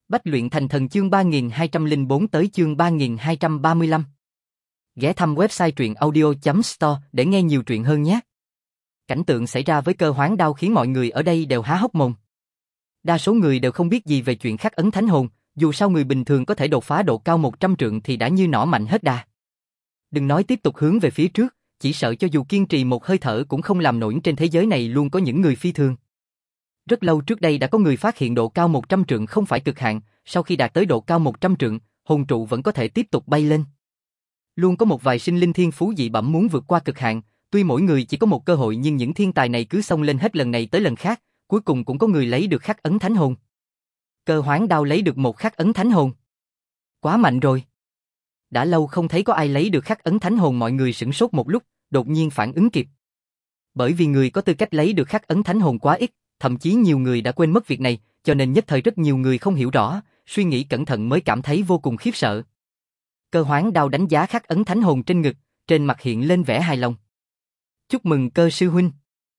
Bách luyện thành thần chương 3204 tới chương 3235. Ghé thăm website truyệnaudio.store để nghe nhiều truyện hơn nhé. Cảnh tượng xảy ra với Cơ Hoán Đao khiến mọi người ở đây đều há hốc mồm. Đa số người đều không biết gì về chuyện khắc ấn thánh hồn, dù sao người bình thường có thể đột phá độ cao 100 trượng thì đã như nỏ mạnh hết đà. Đừng nói tiếp tục hướng về phía trước, chỉ sợ cho dù kiên trì một hơi thở cũng không làm nổi, trên thế giới này luôn có những người phi thường. Rất lâu trước đây đã có người phát hiện độ cao 100 trượng không phải cực hạn, sau khi đạt tới độ cao 100 trượng, hồn trụ vẫn có thể tiếp tục bay lên. Luôn có một vài sinh linh thiên phú dị bẩm muốn vượt qua cực hạn, tuy mỗi người chỉ có một cơ hội nhưng những thiên tài này cứ xông lên hết lần này tới lần khác, cuối cùng cũng có người lấy được khắc ấn thánh hồn. Cơ Hoán Đao lấy được một khắc ấn thánh hồn. Quá mạnh rồi. Đã lâu không thấy có ai lấy được khắc ấn thánh hồn, mọi người sửng sốt một lúc, đột nhiên phản ứng kịp. Bởi vì người có tư cách lấy được khắc ấn thánh hồn quá ít, thậm chí nhiều người đã quên mất việc này, cho nên nhất thời rất nhiều người không hiểu rõ, suy nghĩ cẩn thận mới cảm thấy vô cùng khiếp sợ. Cơ Hoán Đao đánh giá khắc ấn thánh hồn trên ngực, trên mặt hiện lên vẻ hài lòng. Chúc mừng Cơ sư huynh.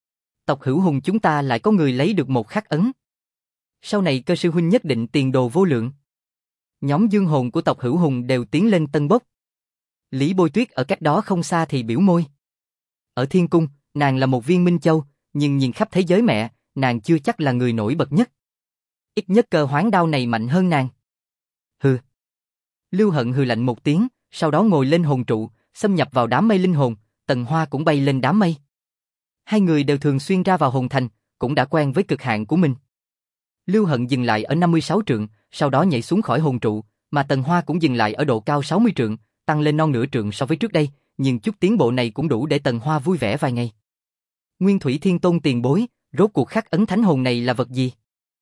Tộc Hữu Hùng chúng ta lại có người lấy được một khắc ấn. Sau này Cơ sư huynh nhất định tiền đồ vô lượng. Nhóm dương hồn của tộc Hữu Hùng đều tiến lên tân bốc. Lý Bôi Tuyết ở cách đó không xa thì biểu môi. Ở Thiên Cung, nàng là một viên minh châu, nhưng nhìn khắp thế giới mẹ, nàng chưa chắc là người nổi bật nhất. Ít nhất Cơ Hoán Đao này mạnh hơn nàng. Hừ. Lưu Hận hừ lạnh một tiếng, sau đó ngồi lên hồn trụ, xâm nhập vào đám mây linh hồn, Tần Hoa cũng bay lên đám mây. Hai người đều thường xuyên ra vào hồn thành, cũng đã quen với cực hạn của mình. Lưu Hận dừng lại ở 56 trượng, sau đó nhảy xuống khỏi hồn trụ, mà Tần Hoa cũng dừng lại ở độ cao 60 trượng, tăng lên non nửa trượng so với trước đây, nhưng chút tiến bộ này cũng đủ để Tần Hoa vui vẻ vài ngày. Nguyên Thủy Thiên Tôn tiền bối, rốt cuộc khắc ấn thánh hồn này là vật gì?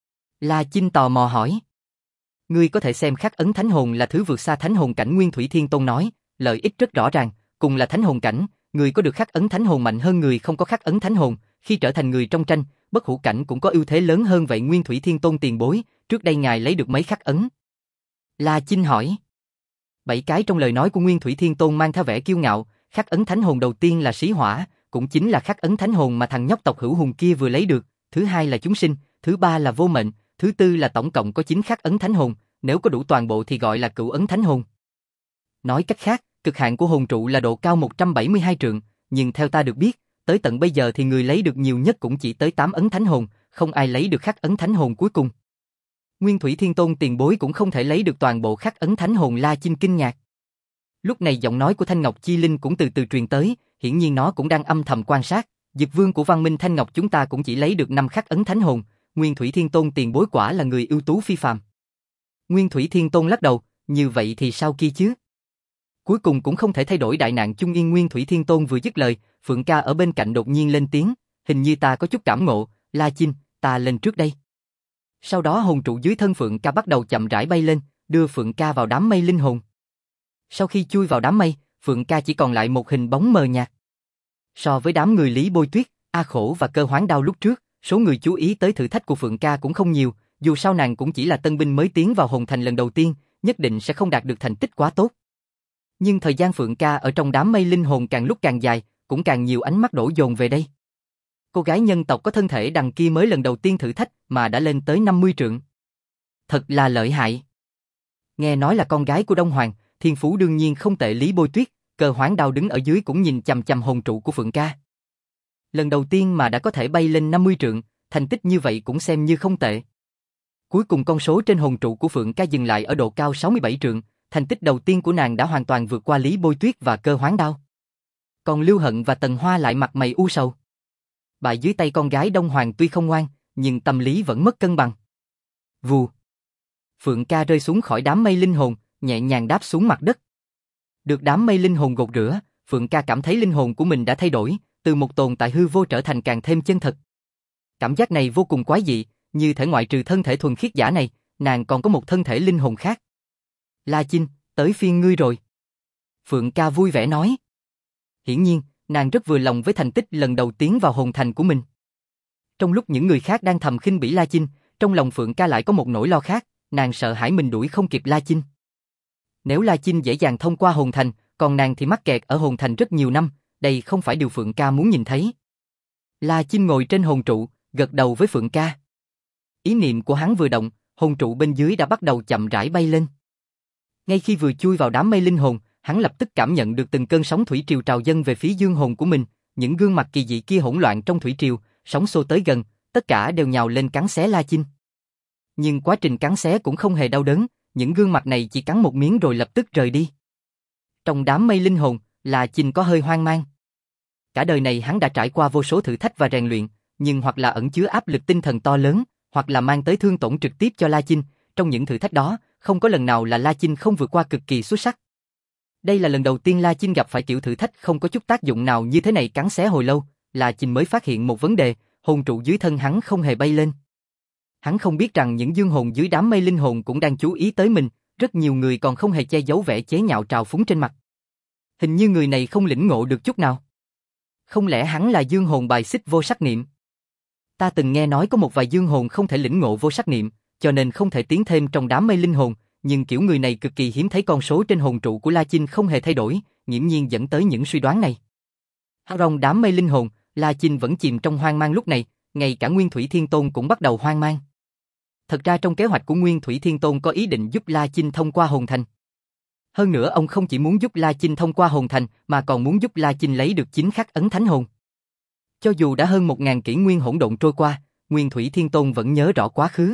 La Chinh tò mò hỏi. Ngươi có thể xem khắc ấn thánh hồn là thứ vượt xa thánh hồn cảnh. Nguyên Thủy Thiên Tôn nói, lợi ích rất rõ ràng, cùng là thánh hồn cảnh, người có được khắc ấn thánh hồn mạnh hơn người không có khắc ấn thánh hồn, khi trở thành người trong tranh, bất hủ cảnh cũng có ưu thế lớn hơn. Vậy Nguyên Thủy Thiên Tôn tiền bối, trước đây ngài lấy được mấy khắc ấn? La Chinh hỏi. 7 cái. Trong lời nói của Nguyên Thủy Thiên Tôn mang theo vẻ kiêu ngạo, khắc ấn thánh hồn đầu tiên là Xí Hỏa, cũng chính là khắc ấn thánh hồn mà thằng nhóc tộc Hữu Hùng kia vừa lấy được, thứ hai là Chúng Sinh, thứ ba là Vô Mệnh, thứ tư là tổng cộng có 9 khắc ấn thánh hồn, nếu có đủ toàn bộ thì gọi là Cửu ấn thánh hồn. Nói cách khác, cực hạn của hồn trụ là độ cao 172 trượng, nhưng theo ta được biết, tới tận bây giờ thì người lấy được nhiều nhất cũng chỉ tới 8 ấn thánh hồn, không ai lấy được khắc ấn thánh hồn cuối cùng. Nguyên Thủy Thiên Tôn tiền bối cũng không thể lấy được toàn bộ khắc ấn thánh hồn. La Chinh kinh ngạc. Lúc này giọng nói của Thanh Ngọc Chi Linh cũng từ từ truyền tới, hiển nhiên nó cũng đang âm thầm quan sát. Dực Vương của Văn Minh Thanh Ngọc chúng ta cũng chỉ lấy được 5 khắc ấn thánh hồn, Nguyên Thủy Thiên Tôn tiền bối quả là người ưu tú phi phàm. Nguyên Thủy Thiên Tôn lắc đầu, như vậy thì sao kia chứ? Cuối cùng cũng không thể thay đổi đại nạn chung yên. Nguyên Thủy Thiên Tôn vừa dứt lời, Phượng Ca ở bên cạnh đột nhiên lên tiếng, hình như ta có chút cảm ngộ, La Chinh, ta lên trước đây. Sau đó hồn trụ dưới thân Phượng Ca bắt đầu chậm rãi bay lên, đưa Phượng Ca vào đám mây linh hồn. Sau khi chui vào đám mây, Phượng Ca chỉ còn lại một hình bóng mờ nhạt. So với đám người Lý Bôi Tuyết, A Khổ và Cơ Hoán Đao lúc trước, số người chú ý tới thử thách của Phượng Ca cũng không nhiều, dù sao nàng cũng chỉ là tân binh mới tiến vào hồn thành lần đầu tiên, nhất định sẽ không đạt được thành tích quá tốt. Nhưng thời gian Phượng Ca ở trong đám mây linh hồn càng lúc càng dài, cũng càng nhiều ánh mắt đổ dồn về đây. Cô gái nhân tộc có thân thể đằng kia mới lần đầu tiên thử thách mà đã lên tới 50 trượng. Thật là lợi hại. Nghe nói là con gái của Đông Hoàng, thiên phú đương nhiên không tệ. Lý Bôi Tuyết, Cơ Hoán Đao đứng ở dưới cũng nhìn chằm chằm hồn trụ của Phượng Ca. Lần đầu tiên mà đã có thể bay lên 50 trượng, thành tích như vậy cũng xem như không tệ. Cuối cùng con số trên hồn trụ của Phượng Ca dừng lại ở độ cao 67 trượng, thành tích đầu tiên của nàng đã hoàn toàn vượt qua Lý Bôi Tuyết và Cơ Hoán Đao. Còn Lưu Hận và Tần Hoa lại mặt mày u sầu. Bại dưới tay con gái Đông Hoàng tuy không ngoan, nhưng tâm lý vẫn mất cân bằng. Vù. Phượng Ca rơi xuống khỏi đám mây linh hồn, nhẹ nhàng đáp xuống mặt đất. Được đám mây linh hồn gột rửa, Phượng Ca cảm thấy linh hồn của mình đã thay đổi, từ một tồn tại hư vô trở thành càng thêm chân thật. Cảm giác này vô cùng quái dị, như thể ngoại trừ thân thể thuần khiết giả này, nàng còn có một thân thể linh hồn khác. La Chinh, tới phiên ngươi rồi. Phượng Ca vui vẻ nói. Hiển nhiên, nàng rất vừa lòng với thành tích lần đầu tiến vào hồn thành của mình. Trong lúc những người khác đang thầm khinh bỉ La Chinh, trong lòng Phượng Ca lại có một nỗi lo khác, nàng sợ hãi mình đuổi không kịp La Chinh. Nếu La Chinh dễ dàng thông qua hồn thành, còn nàng thì mắc kẹt ở hồn thành rất nhiều năm, đây không phải điều Phượng Ca muốn nhìn thấy. La Chinh ngồi trên hồn trụ, gật đầu với Phượng Ca. Ý niệm của hắn vừa động, hồn trụ bên dưới đã bắt đầu chậm rãi bay lên. Ngay khi vừa chui vào đám mây linh hồn, hắn lập tức cảm nhận được từng cơn sóng thủy triều trào dâng về phía dương hồn của mình, những gương mặt kỳ dị kia hỗn loạn trong thủy triều, sóng xô tới gần, tất cả đều nhào lên cắn xé La Chinh. Nhưng quá trình cắn xé cũng không hề đau đớn, những gương mặt này chỉ cắn một miếng rồi lập tức rời đi. Trong đám mây linh hồn, La Chinh có hơi hoang mang. Cả đời này hắn đã trải qua vô số thử thách và rèn luyện, nhưng hoặc là ẩn chứa áp lực tinh thần to lớn, hoặc là mang tới thương tổn trực tiếp cho La Chinh, trong những thử thách đó, không có lần nào là La Chinh không vượt qua cực kỳ xuất sắc. Đây là lần đầu tiên La Chinh gặp phải kiểu thử thách không có chút tác dụng nào như thế này. Cắn xé hồi lâu, La Chinh mới phát hiện một vấn đề, hồn trụ dưới thân hắn không hề bay lên. Hắn không biết rằng những dương hồn dưới đám mây linh hồn cũng đang chú ý tới mình, rất nhiều người còn không hề che giấu vẻ chế nhạo trào phúng trên mặt. Hình như người này không lĩnh ngộ được chút nào. Không lẽ hắn là dương hồn bài xích vô sắc niệm? Ta từng nghe nói có một vài dương hồn không thể lĩnh ngộ vô sắc niệm, cho nên không thể tiến thêm trong đám mây linh hồn, nhưng kiểu người này cực kỳ hiếm thấy. Con số trên hồn trụ của La Chinh không hề thay đổi, nghiễm nhiên dẫn tới những suy đoán này. Trong đám mây linh hồn, La Chinh vẫn chìm trong hoang mang lúc này, ngay cả Nguyên Thủy Thiên Tôn cũng bắt đầu hoang mang. Thật ra trong kế hoạch của Nguyên Thủy Thiên Tôn có ý định giúp La Chinh thông qua hồn thành. Hơn nữa ông không chỉ muốn giúp La Chinh thông qua hồn thành, mà còn muốn giúp La Chinh lấy được 9 khắc ấn thánh hồn. Cho dù đã hơn 1000 kỷ nguyên hỗn độn trôi qua, Nguyên Thủy Thiên Tôn vẫn nhớ rõ quá khứ.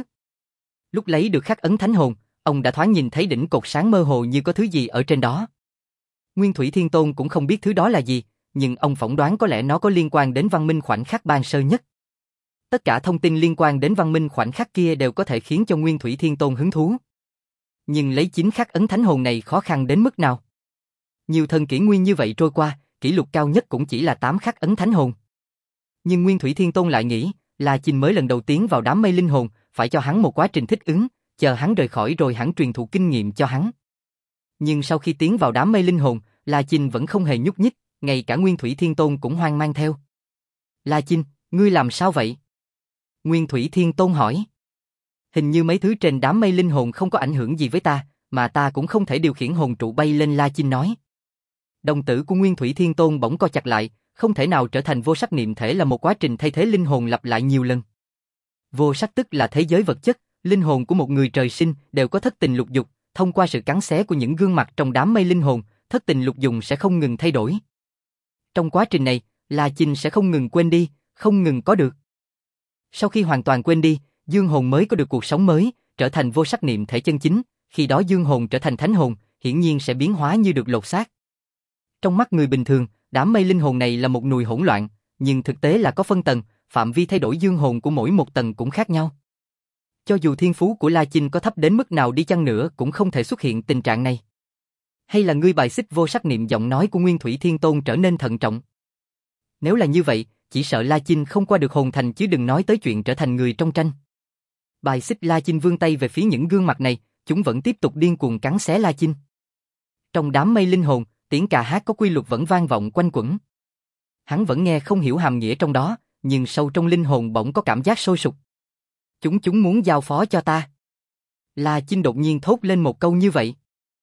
Lúc lấy được khắc ấn thánh hồn, ông đã thoáng nhìn thấy đỉnh cột sáng mơ hồ như có thứ gì ở trên đó. Nguyên Thủy Thiên Tôn cũng không biết thứ đó là gì, nhưng ông phỏng đoán có lẽ nó có liên quan đến văn minh khoảnh khắc ban sơ nhất. Tất cả thông tin liên quan đến văn minh khoảnh khắc kia đều có thể khiến cho Nguyên Thủy Thiên Tôn hứng thú. Nhưng lấy 9 khắc ấn thánh hồn này khó khăn đến mức nào? Nhiều thần kỷ nguyên như vậy trôi qua, kỷ lục cao nhất cũng chỉ là 8 khắc ấn thánh hồn. Nhưng Nguyên Thủy Thiên Tôn lại nghĩ, La Chinh mới lần đầu tiến vào đám mây linh hồn, phải cho hắn một quá trình thích ứng, chờ hắn rời khỏi rồi hắn truyền thụ kinh nghiệm cho hắn. Nhưng sau khi tiến vào đám mây linh hồn, La Chinh vẫn không hề nhúc nhích, ngay cả Nguyên Thủy Thiên Tôn cũng hoang mang theo. La Chinh, ngươi làm sao vậy? Nguyên Thủy Thiên Tôn hỏi. Hình như mấy thứ trên đám mây linh hồn không có ảnh hưởng gì với ta, mà ta cũng không thể điều khiển hồn trụ bay lên. La Chinh nói. Đồng tử của Nguyên Thủy Thiên Tôn bỗng co chặt lại, không thể nào trở thành vô sắc niệm thể là một quá trình thay thế linh hồn lặp lại nhiều lần. Vô sắc tức là thế giới vật chất, linh hồn của một người trời sinh đều có thất tình lục dục, thông qua sự cắn xé của những gương mặt trong đám mây linh hồn, thất tình lục dục sẽ không ngừng thay đổi. Trong quá trình này, La Chinh sẽ không ngừng quên đi, không ngừng có được. Sau khi hoàn toàn quên đi, dương hồn mới có được cuộc sống mới, trở thành vô sắc niệm thể chân chính, khi đó dương hồn trở thành thánh hồn, hiển nhiên sẽ biến hóa như được lột xác. Trong mắt người bình thường, đám mây linh hồn này là một nùi hỗn loạn, nhưng thực tế là có phân tầng, phạm vi thay đổi dương hồn của mỗi một tầng cũng khác nhau. Cho dù thiên phú của La Chinh có thấp đến mức nào đi chăng nữa cũng không thể xuất hiện tình trạng này. Hay là ngươi bài xích vô sắc niệm? Giọng nói của Nguyên Thủy Thiên Tôn trở nên thận trọng. Nếu là như vậy, chỉ sợ La Chinh không qua được hồn thành chứ đừng nói tới chuyện trở thành người trong tranh. Bài xích? La Chinh vươn tay về phía những gương mặt này, chúng vẫn tiếp tục điên cuồng cắn xé La Chinh. Trong đám mây linh hồn, tiếng ca hát có quy luật vẫn vang vọng quanh quẩn. Hắn vẫn nghe không hiểu hàm nghĩa trong đó, nhưng sâu trong linh hồn bỗng có cảm giác sôi sục. Chúng muốn giao phó cho ta. La Chinh đột nhiên thốt lên một câu như vậy.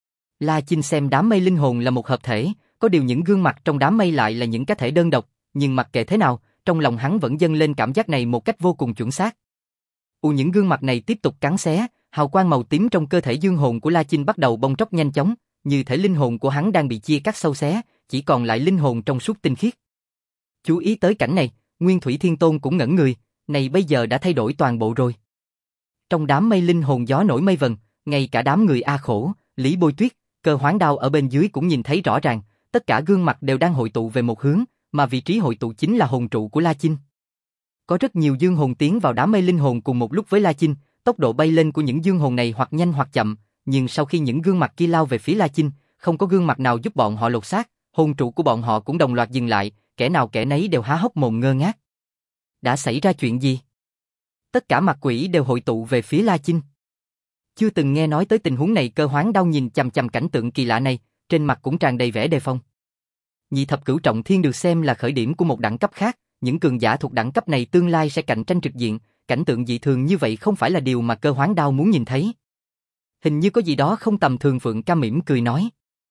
La Chinh xem đám mây linh hồn là một hợp thể, có điều những gương mặt trong đám mây lại là những cá thể đơn độc, nhưng mặc kệ thế nào, trong lòng hắn vẫn dâng lên cảm giác này một cách vô cùng chuẩn xác. Những gương mặt này tiếp tục cắn xé, hào quang màu tím trong cơ thể dương hồn của La Chinh bắt đầu bong tróc nhanh chóng, như thể linh hồn của hắn đang bị chia cắt sâu xé, chỉ còn lại linh hồn trong suốt tinh khiết. Chú ý tới cảnh này, Nguyên Thủy Thiên Tôn cũng ngẩn người, này bây giờ đã thay đổi toàn bộ rồi. Trong đám mây linh hồn gió nổi mây vần, ngay cả đám người A Khổ, Lý Bôi Tuyết, Cơ Hoán Đao ở bên dưới cũng nhìn thấy rõ ràng, tất cả gương mặt đều đang hội tụ về một hướng, mà vị trí hội tụ chính là hồn trụ của La Chinh. Có rất nhiều dương hồn tiến vào đám mây linh hồn cùng một lúc với La Chinh, tốc độ bay lên của những dương hồn này hoặc nhanh hoặc chậm, nhưng sau khi những gương mặt kia lao về phía La Chinh, không có gương mặt nào giúp bọn họ lột xác, hồn trụ của bọn họ cũng đồng loạt dừng lại, kẻ nào kẻ nấy đều há hốc mồm ngơ ngác. Đã xảy ra chuyện gì? Tất cả mặt quỷ đều hội tụ về phía La Chinh. Chưa từng nghe nói tới tình huống này. Cơ Hoán Đao nhìn chằm chằm cảnh tượng kỳ lạ này, trên mặt cũng tràn đầy vẻ đề phòng. Nhị thập cửu trọng thiên được xem là khởi điểm của một đẳng cấp khác, những cường giả thuộc đẳng cấp này tương lai sẽ cạnh tranh trực diện, cảnh tượng dị thường như vậy không phải là điều mà Cơ Hoán Đao muốn nhìn thấy. Hình như có gì đó không tầm thường. Phượng Ca mỉm cười nói.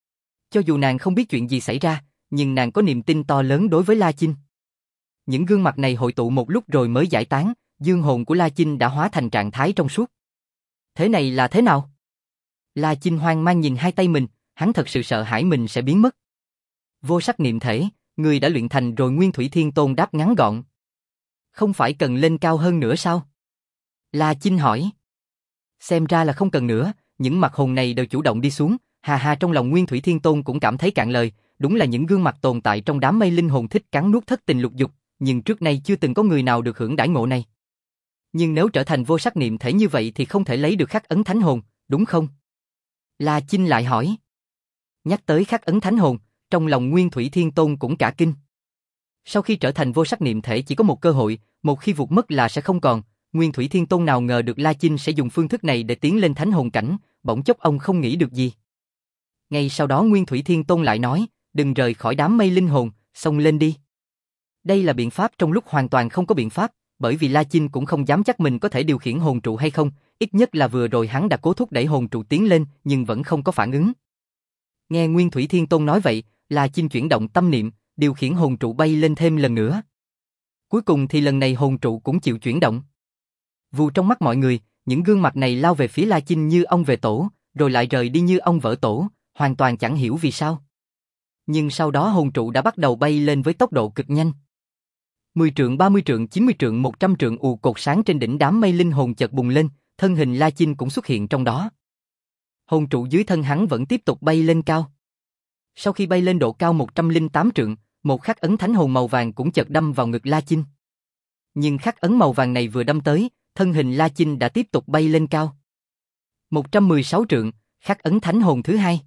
Cho dù nàng không biết chuyện gì xảy ra, nhưng nàng có niềm tin to lớn đối với La Chinh. Những gương mặt này hội tụ một lúc rồi mới giải tán, dương hồn của La Chinh đã hóa thành trạng thái trong suốt. Thế này là thế nào? La Chinh hoang mang nhìn hai tay mình, hắn thật sự sợ hãi mình sẽ biến mất. Vô sắc niệm thể, người đã luyện thành rồi. Nguyên Thủy Thiên Tôn đáp ngắn gọn. Không phải cần lên cao hơn nữa sao? La Chinh hỏi. Xem ra là không cần nữa, những mặt hồn này đều chủ động đi xuống. Hà hà, trong lòng Nguyên Thủy Thiên Tôn cũng cảm thấy cạn lời, đúng là những gương mặt tồn tại trong đám mây linh hồn thích cắn nuốt thất tình lục dục, nhưng trước nay chưa từng có người nào được hưởng đãi ngộ này. Nhưng nếu trở thành vô sắc niệm thể như vậy thì không thể lấy được khắc ấn thánh hồn, đúng không? La Chinh lại hỏi. Nhắc tới khắc ấn thánh hồn, trong lòng Nguyên Thủy Thiên Tôn cũng cả kinh. Sau khi trở thành vô sắc niệm thể chỉ có một cơ hội, một khi vụt mất là sẽ không còn. Nguyên Thủy Thiên Tôn nào ngờ được La Chinh sẽ dùng phương thức này để tiến lên thánh hồn cảnh, bỗng chốc ông không nghĩ được gì. Ngay sau đó Nguyên Thủy Thiên Tôn lại nói, đừng rời khỏi đám mây linh hồn, xông lên đi. Đây là biện pháp trong lúc hoàn toàn không có biện pháp, bởi vì La Chinh cũng không dám chắc mình có thể điều khiển hồn trụ hay không, ít nhất là vừa rồi hắn đã cố thúc đẩy hồn trụ tiến lên nhưng vẫn không có phản ứng. Nghe Nguyên Thủy Thiên Tôn nói vậy, La Chinh chuyển động tâm niệm, điều khiển hồn trụ bay lên thêm lần nữa. Cuối cùng thì lần này hồn trụ cũng chịu chuyển động. Vù, trong mắt mọi người, những gương mặt này lao về phía La Chinh như ong về tổ, rồi lại rời đi như ong vỡ tổ, hoàn toàn chẳng hiểu vì sao. Nhưng sau đó hồn trụ đã bắt đầu bay lên với tốc độ cực nhanh. 10 trượng, 30 trượng, 90 trượng, 100 trượng, cột sáng trên đỉnh đám mây linh hồn chợt bùng lên, thân hình La Chinh cũng xuất hiện trong đó. Hồn trụ dưới thân hắn vẫn tiếp tục bay lên cao. Sau khi bay lên độ cao 108 trượng, một khắc ấn thánh hồn màu vàng cũng chợt đâm vào ngực La Chinh. Nhưng khắc ấn màu vàng này vừa đâm tới, thân hình La Chinh đã tiếp tục bay lên cao. 116 trượng, khắc ấn thánh hồn thứ hai.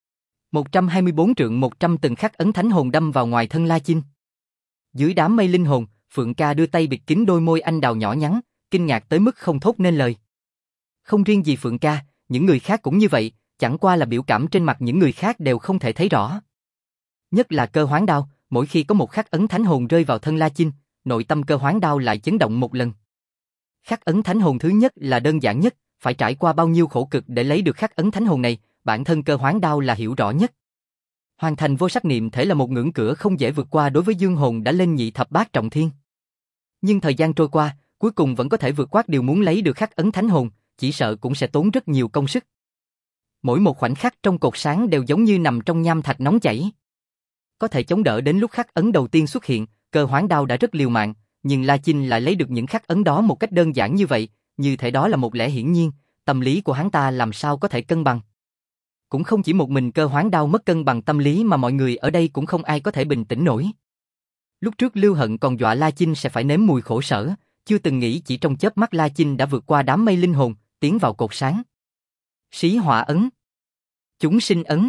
124 trượng, 100 từng khắc ấn thánh hồn đâm vào ngoài thân La Chinh. Dưới đám mây linh hồn, Phượng Ca đưa tay bịt kín đôi môi anh đào nhỏ nhắn, kinh ngạc tới mức không thốt nên lời. Không riêng gì Phượng Ca, những người khác cũng như vậy, chẳng qua là biểu cảm trên mặt những người khác đều không thể thấy rõ. Nhất là Cơ Hoán Đao, mỗi khi có một khắc ấn thánh hồn rơi vào thân La Chinh, nội tâm Cơ Hoán Đao lại chấn động một lần. Khắc ấn thánh hồn thứ nhất là đơn giản nhất, phải trải qua bao nhiêu khổ cực để lấy được khắc ấn thánh hồn này, bản thân Cơ Hoán Đao là hiểu rõ nhất. Hoàn thành vô sắc niệm thể là một ngưỡng cửa không dễ vượt qua đối với dương hồn đã lên nhị thập bát trọng thiên. Nhưng thời gian trôi qua, cuối cùng vẫn có thể vượt qua điều muốn lấy được khắc ấn thánh hồn, chỉ sợ cũng sẽ tốn rất nhiều công sức. Mỗi một khoảnh khắc trong cột sáng đều giống như nằm trong nham thạch nóng chảy. Có thể chống đỡ đến lúc khắc ấn đầu tiên xuất hiện, Cơ Hoán Đao đã rất liều mạng, nhưng La Chinh lại lấy được những khắc ấn đó một cách đơn giản như vậy, như thể đó là một lẽ hiển nhiên, tâm lý của hắn ta làm sao có thể cân bằng. Cũng không chỉ một mình Cơ Hoán Đao mất cân bằng tâm lý mà mọi người ở đây cũng không ai có thể bình tĩnh nổi. Lúc trước Lưu Hận còn dọa La Chinh sẽ phải nếm mùi khổ sở, chưa từng nghĩ chỉ trong chớp mắt La Chinh đã vượt qua đám mây linh hồn, tiến vào cột sáng. Xí Hỏa ấn, Chúng Sinh ấn,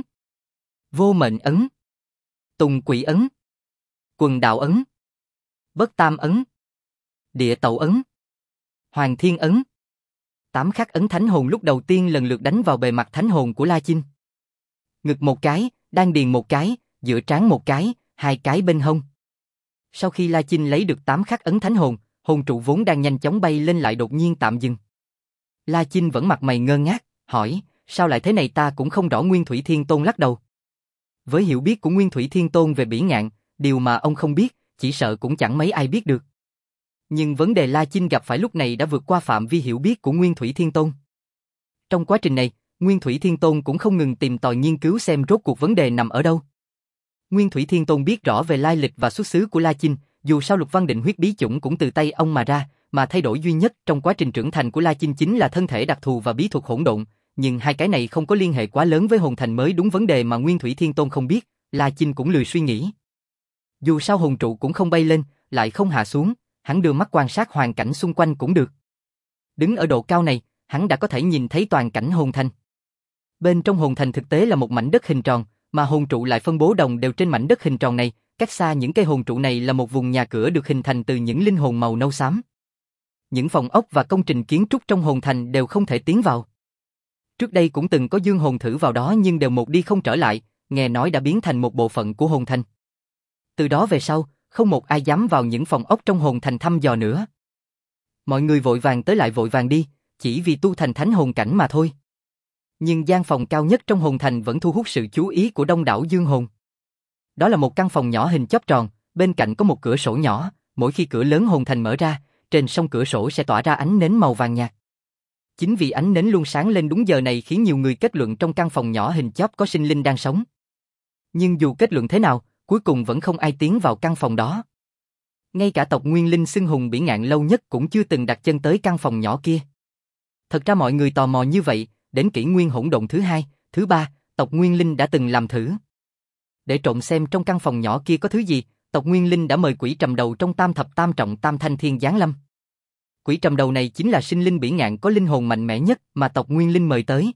Vô Mệnh ấn, Tùng Quỷ ấn, Quần Đạo ấn, Bất Tam ấn, Địa Tẩu ấn, Hoàng Thiên ấn. 8 khắc ấn thánh hồn lúc đầu tiên lần lượt đánh vào bề mặt thánh hồn của La Chinh. Ngực một cái, đan điền một cái, giữa trán một cái, 2 cái bên hông. Sau khi La Chinh lấy được 8 khắc ấn thánh hồn, hồn trụ vốn đang nhanh chóng bay lên lại đột nhiên tạm dừng. La Chinh vẫn mặt mày ngơ ngác, hỏi, sao lại thế này? Ta cũng không rõ. Nguyên Thủy Thiên Tôn lắc đầu. Với hiểu biết của Nguyên Thủy Thiên Tôn về bỉ ngạn, điều mà ông không biết, chỉ sợ cũng chẳng mấy ai biết được. Nhưng vấn đề La Chinh gặp phải lúc này đã vượt qua phạm vi hiểu biết của Nguyên Thủy Thiên Tôn. Trong quá trình này, Nguyên Thủy Thiên Tôn cũng không ngừng tìm tòi nghiên cứu xem rốt cuộc vấn đề nằm ở đâu. Nguyên Thủy Thiên Tôn biết rõ về lai lịch và xuất xứ của La Chinh, dù sao Lục Văn Định huyết bí chủng cũng từ tay ông mà ra, mà thay đổi duy nhất trong quá trình trưởng thành của La Chinh chính là thân thể đặc thù và bí thuật hỗn độn, nhưng hai cái này không có liên hệ quá lớn với hồn thành mới đúng vấn đề mà Nguyên Thủy Thiên Tôn không biết, La Chinh cũng lười suy nghĩ. Dù sao hồn trụ cũng không bay lên, lại không hạ xuống, hắn đưa mắt quan sát hoàn cảnh xung quanh cũng được. Đứng ở độ cao này, hắn đã có thể nhìn thấy toàn cảnh hồn thành. Bên trong hồn thành thực tế là một mảnh đất hình tròn, mà hồn trụ lại phân bố đồng đều trên mảnh đất hình tròn này, cách xa những cây hồn trụ này là một vùng nhà cửa được hình thành từ những linh hồn màu nâu xám. Những phòng ốc và công trình kiến trúc trong hồn thành đều không thể tiến vào. Trước đây cũng từng có dương hồn thử vào đó nhưng đều một đi không trở lại, nghe nói đã biến thành một bộ phận của hồn thành. Từ đó về sau, không một ai dám vào những phòng ốc trong hồn thành thăm dò nữa. Mọi người vội vàng tới lại vội vàng đi, chỉ vì tu thành thánh hồn cảnh mà thôi. Nhưng gian phòng cao nhất trong hồn thành vẫn thu hút sự chú ý của đông đảo dương hồn. Đó là một căn phòng nhỏ hình chóp tròn, bên cạnh có một cửa sổ nhỏ, mỗi khi cửa lớn hồn thành mở ra, trên song cửa sổ sẽ tỏa ra ánh nến màu vàng nhạt. Chính vì ánh nến luôn sáng lên đúng giờ này khiến nhiều người kết luận trong căn phòng nhỏ hình chóp có sinh linh đang sống. Nhưng dù kết luận thế nào, cuối cùng vẫn không ai tiến vào căn phòng đó. Ngay cả tộc Nguyên Linh xưng hùng bỉ ngạn lâu nhất cũng chưa từng đặt chân tới căn phòng nhỏ kia. Thật ra mọi người tò mò như vậy, đến kỷ nguyên hỗn độn thứ 2, thứ 3, tộc Nguyên Linh đã từng làm thử. Để trộm xem trong căn phòng nhỏ kia có thứ gì, tộc Nguyên Linh đã mời quỷ trầm đầu trong tam thập tam trọng tam thanh thiên giáng lâm. Quỷ trầm đầu này chính là sinh linh bỉ ngạn có linh hồn mạnh mẽ nhất mà tộc Nguyên Linh mời tới.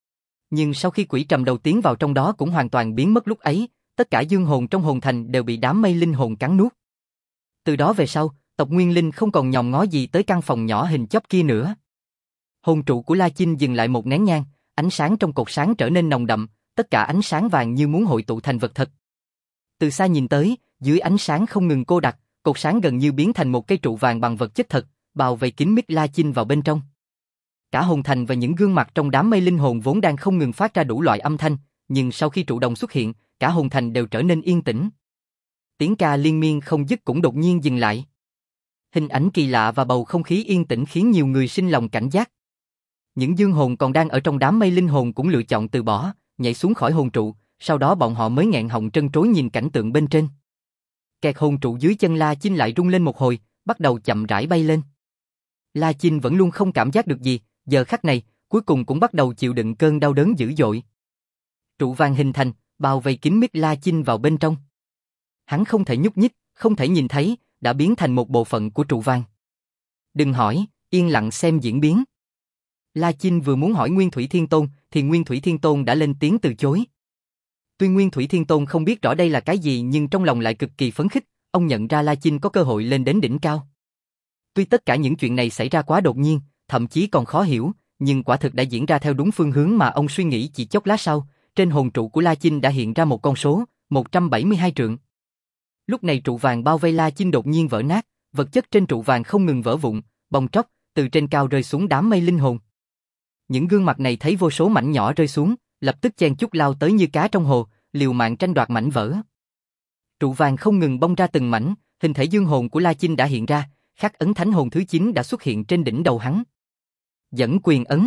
Nhưng sau khi quỷ trầm đầu tiến vào trong đó cũng hoàn toàn biến mất lúc ấy, tất cả dương hồn trong hồn thành đều bị đám mây linh hồn cắn nuốt. Từ đó về sau, tộc Nguyên Linh không còn nhòm ngó gì tới căn phòng nhỏ hình chóp kia nữa. Hồn trụ của La Chinh dừng lại một nén nhang, ánh sáng trong cột sáng trở nên nồng đậm, tất cả ánh sáng vàng như muốn hội tụ thành vật thật. Từ xa nhìn tới, dưới ánh sáng không ngừng cô đặc, cột sáng gần như biến thành một cây trụ vàng bằng vật chất thật, bao vây kín mít La Chinh vào bên trong. Cả hồn thành và những gương mặt trong đám mây linh hồn vốn đang không ngừng phát ra đủ loại âm thanh, nhưng sau khi trụ đồng xuất hiện, cả hồn thành đều trở nên yên tĩnh. Tiếng ca liên miên không dứt cũng đột nhiên dừng lại. Hình ảnh kỳ lạ và bầu không khí yên tĩnh khiến nhiều người sinh lòng cảnh giác. Những dương hồn còn đang ở trong đám mây linh hồn cũng lựa chọn từ bỏ, nhảy xuống khỏi hồn trụ, sau đó bọn họ mới nghẹn họng trân trối nhìn cảnh tượng bên trên. Kẹt hồn trụ dưới chân La Chinh lại rung lên một hồi, bắt đầu chậm rãi bay lên. La Chinh vẫn luôn không cảm giác được gì, giờ khắc này, cuối cùng cũng bắt đầu chịu đựng cơn đau đớn dữ dội. Trụ vàng hình thành, bao vây kín mít La Chinh vào bên trong. Hắn không thể nhúc nhích, không thể nhìn thấy, đã biến thành một bộ phận của trụ vàng. Đừng hỏi, yên lặng xem diễn biến. La Chinh vừa muốn hỏi Nguyên Thủy Thiên Tôn, thì Nguyên Thủy Thiên Tôn đã lên tiếng từ chối. Tuy Nguyên Thủy Thiên Tôn không biết rõ đây là cái gì nhưng trong lòng lại cực kỳ phấn khích, ông nhận ra La Chinh có cơ hội lên đến đỉnh cao. Tuy tất cả những chuyện này xảy ra quá đột nhiên, thậm chí còn khó hiểu, nhưng quả thực đã diễn ra theo đúng phương hướng mà ông suy nghĩ. Chỉ chốc lát sau, trên hồn trụ của La Chinh đã hiện ra một con số, 172 trượng. Lúc này trụ vàng bao vây La Chinh đột nhiên vỡ nát, vật chất trên trụ vàng không ngừng vỡ vụn, bong tróc, từ trên cao rơi xuống đám mây linh hồn. Những gương mặt này thấy vô số mảnh nhỏ rơi xuống, lập tức chen chúc lao tới như cá trong hồ, liều mạng tranh đoạt mảnh vỡ. Trụ vàng không ngừng bong ra từng mảnh, hình thể dương hồn của La Chinh đã hiện ra, khắc ấn thánh hồn thứ 9 đã xuất hiện trên đỉnh đầu hắn. Dẫn quyền ấn.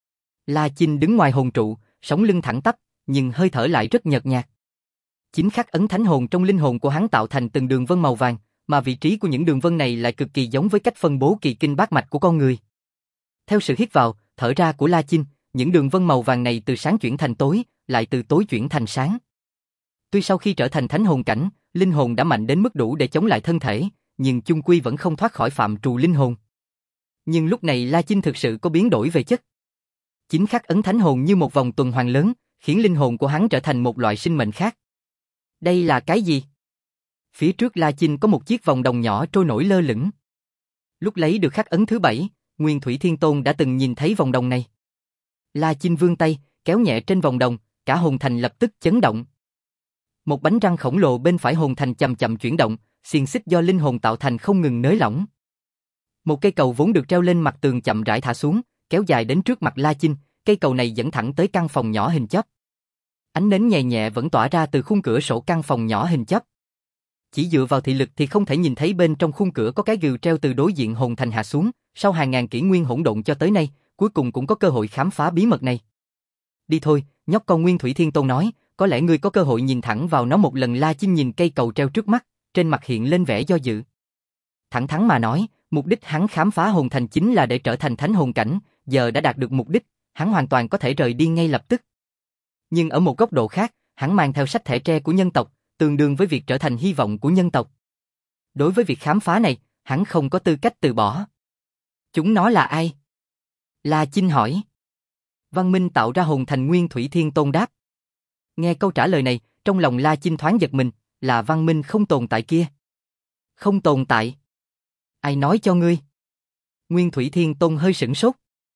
La Chinh đứng ngoài hồn trụ, sống lưng thẳng tắp, nhưng hơi thở lại rất nhợt nhạt. Chính khắc ấn thánh hồn trong linh hồn của hắn tạo thành từng đường vân màu vàng, mà vị trí của những đường vân này lại cực kỳ giống với cách phân bố kỳ kinh bát mạch của con người. Theo sự hít vào, thở ra của La Chinh, những đường vân màu vàng này từ sáng chuyển thành tối, lại từ tối chuyển thành sáng. Tuy sau khi trở thành thánh hồn cảnh, linh hồn đã mạnh đến mức đủ để chống lại thân thể, nhưng chung quy vẫn không thoát khỏi phạm trù linh hồn. Nhưng lúc này La Chinh thực sự có biến đổi về chất. Chính khắc ấn thánh hồn như một vòng tuần hoàn lớn, khiến linh hồn của hắn trở thành một loại sinh mệnh khác. Đây là cái gì? Phía trước La Chinh có một chiếc vòng đồng nhỏ trôi nổi lơ lửng. Lúc lấy được khắc ấn thứ 7, Nguyên Thủy Thiên Tôn đã từng nhìn thấy vòng đồng này. La Chinh vươn tay, kéo nhẹ trên vòng đồng, cả hồn thành lập tức chấn động. Một bánh răng khổng lồ bên phải hồn thành chậm chậm chuyển động, xiềng xích do linh hồn tạo thành không ngừng nới lỏng. Một cây cầu vốn được treo lên mặt tường chậm rãi thả xuống, kéo dài đến trước mặt La Chinh, cây cầu này dẫn thẳng tới căn phòng nhỏ hình chóp. Ánh nến nhẹ nhẹ vẫn tỏa ra từ khung cửa sổ căn phòng nhỏ hình chóp. Chỉ dựa vào thị lực thì không thể nhìn thấy bên trong khung cửa có cái gươm treo từ đối diện hồn thành hạ xuống, sau hàng ngàn kỷ nguyên hỗn độn cho tới nay, cuối cùng cũng có cơ hội khám phá bí mật này. Đi thôi, nhóc con, Nguyên Thủy Thiên Tôn nói, có lẽ ngươi có cơ hội nhìn thẳng vào nó một lần. La Chinh nhìn cây cầu treo trước mắt, trên mặt hiện lên vẻ do dự. Thẳng thắn mà nói, mục đích hắn khám phá hồn thành chính là để trở thành thánh hồn cảnh, giờ đã đạt được mục đích, hắn hoàn toàn có thể rời đi ngay lập tức. Nhưng ở một góc độ khác, hắn mang theo sách thẻ tre của nhân tộc, tương đương với việc trở thành hy vọng của nhân tộc. Đối với việc khám phá này, hắn không có tư cách từ bỏ. Chúng nó là ai? La Chinh hỏi. Văn minh tạo ra hồn thành, Nguyên Thủy Thiên Tôn đáp. Nghe câu trả lời này, trong lòng La Chinh thoáng giật mình, là văn minh không tồn tại kia. Không tồn tại? Ai nói cho ngươi? Nguyên Thủy Thiên Tôn hơi sửng sốt.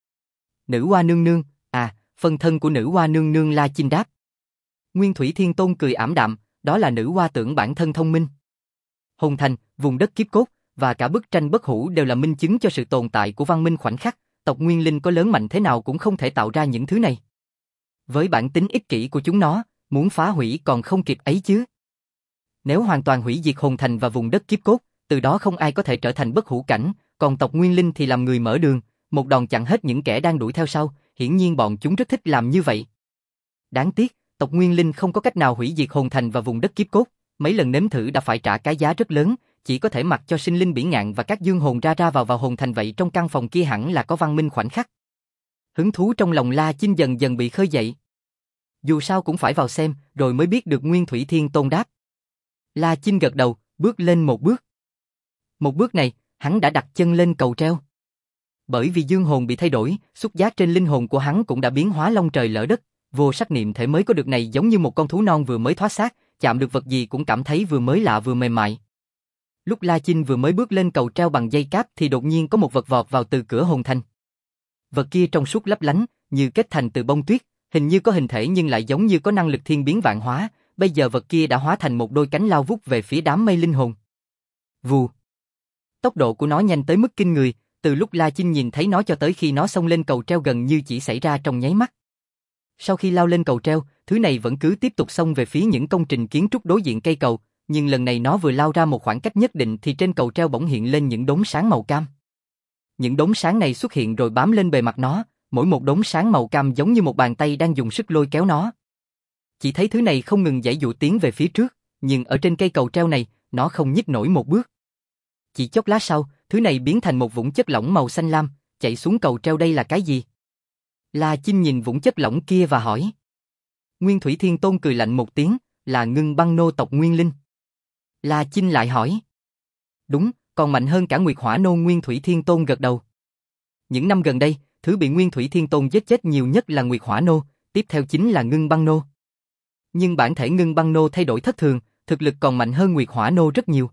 Nữ Hoa Nương Nương, phần thân của Nữ Hoa Nương Nương. La Chinh đáp. Nguyên Thủy Thiên Tôn cười ảm đạm, đó là Nữ Hoa tưởng bản thân thông minh. Hồn thành, vùng đất kiếp cốt, và cả bức tranh bất hủ đều là minh chứng cho sự tồn tại của văn minh khoảnh khắc, tộc Nguyên Linh có lớn mạnh thế nào cũng không thể tạo ra những thứ này. Với bản tính ích kỷ của chúng nó, muốn phá hủy còn không kịp ấy chứ. Nếu hoàn toàn hủy diệt hồn thành và vùng đất kiếp cốt, từ đó không ai có thể trở thành bất hủ cảnh, còn tộc Nguyên Linh thì làm người mở đường, một đòn chặn hết những kẻ đang đuổi theo sau, hiển nhiên bọn chúng rất thích làm như vậy. Đáng tiếc, tộc Nguyên Linh không có cách nào hủy diệt hồn thành và vùng đất kiếp cốt, mấy lần nếm thử đã phải trả cái giá rất lớn, chỉ có thể mặc cho sinh linh bỉ ngạn và các dương hồn ra ra vào hồn thành vậy. Trong căn phòng kia hẳn là có văn minh khoảnh khắc. Hứng thú trong lòng La Chinh dần dần bị khơi dậy. Dù sao cũng phải vào xem, rồi mới biết được Nguyên Thủy Thiên Tôn đáp. La Chinh gật đầu, bước lên một bước. Một bước này, hắn đã đặt chân lên cầu treo. Bởi vì dương hồn bị thay đổi, xúc giác trên linh hồn của hắn cũng đã biến hóa long trời lỡ đất, vô sắc niệm thể mới có được này giống như một con thú non vừa mới thoát xác, chạm được vật gì cũng cảm thấy vừa mới lạ vừa mềm mại. Lúc La Chinh vừa mới bước lên cầu treo bằng dây cáp thì đột nhiên có một vật vọt vào từ cửa hồn thành. Vật kia trong suốt lấp lánh, như kết thành từ bông tuyết, hình như có hình thể nhưng lại giống như có năng lực thiên biến vạn hóa, bây giờ vật kia đã hóa thành một đôi cánh lao vút về phía đám mây linh hồn. Vù. Tốc độ của nó nhanh tới mức kinh người, từ lúc La Chinh nhìn thấy nó cho tới khi nó xông lên cầu treo gần như chỉ xảy ra trong nháy mắt. Sau khi lao lên cầu treo, thứ này vẫn cứ tiếp tục xông về phía những công trình kiến trúc đối diện cây cầu, nhưng lần này nó vừa lao ra một khoảng cách nhất định thì trên cầu treo bỗng hiện lên những đốm sáng màu cam. Những đốm sáng này xuất hiện rồi bám lên bề mặt nó, mỗi một đốm sáng màu cam giống như một bàn tay đang dùng sức lôi kéo nó. Chỉ thấy thứ này không ngừng giãy giụa tiến về phía trước, nhưng ở trên cây cầu treo này, nó không nhích nổi một bước. Chỉ chốc lát sau, thứ này biến thành một vũng chất lỏng màu xanh lam, chạy xuống cầu treo. Đây là cái gì? La Chinh nhìn vũng chất lỏng kia và hỏi. Nguyên Thủy Thiên Tôn cười lạnh một tiếng, là Ngưng Băng Nô tộc Nguyên Linh. La Chinh lại hỏi. Đúng, còn mạnh hơn cả Nguyệt Hỏa Nô. Nguyên Thủy Thiên Tôn gật đầu. Những năm gần đây, thứ bị Nguyên Thủy Thiên Tôn giết chết nhiều nhất là Nguyệt Hỏa Nô, tiếp theo chính là Ngưng Băng Nô. Nhưng bản thể Ngưng Băng Nô thay đổi thất thường, thực lực còn mạnh hơn Nguyệt Hỏa Nô rất nhiều.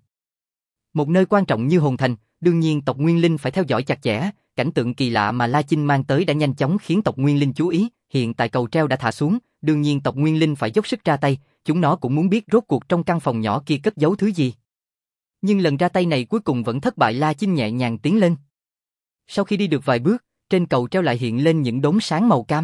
Một nơi quan trọng như hồn thành, đương nhiên tộc Nguyên Linh phải theo dõi chặt chẽ, cảnh tượng kỳ lạ mà La Chinh mang tới đã nhanh chóng khiến tộc Nguyên Linh chú ý, hiện tại cầu treo đã thả xuống, đương nhiên tộc Nguyên Linh phải dốc sức ra tay, chúng nó cũng muốn biết rốt cuộc trong căn phòng nhỏ kia cất giấu thứ gì. Nhưng lần ra tay này cuối cùng vẫn thất bại. La Chinh nhẹ nhàng tiến lên. Sau khi đi được vài bước, trên cầu treo lại hiện lên những đốm sáng màu cam.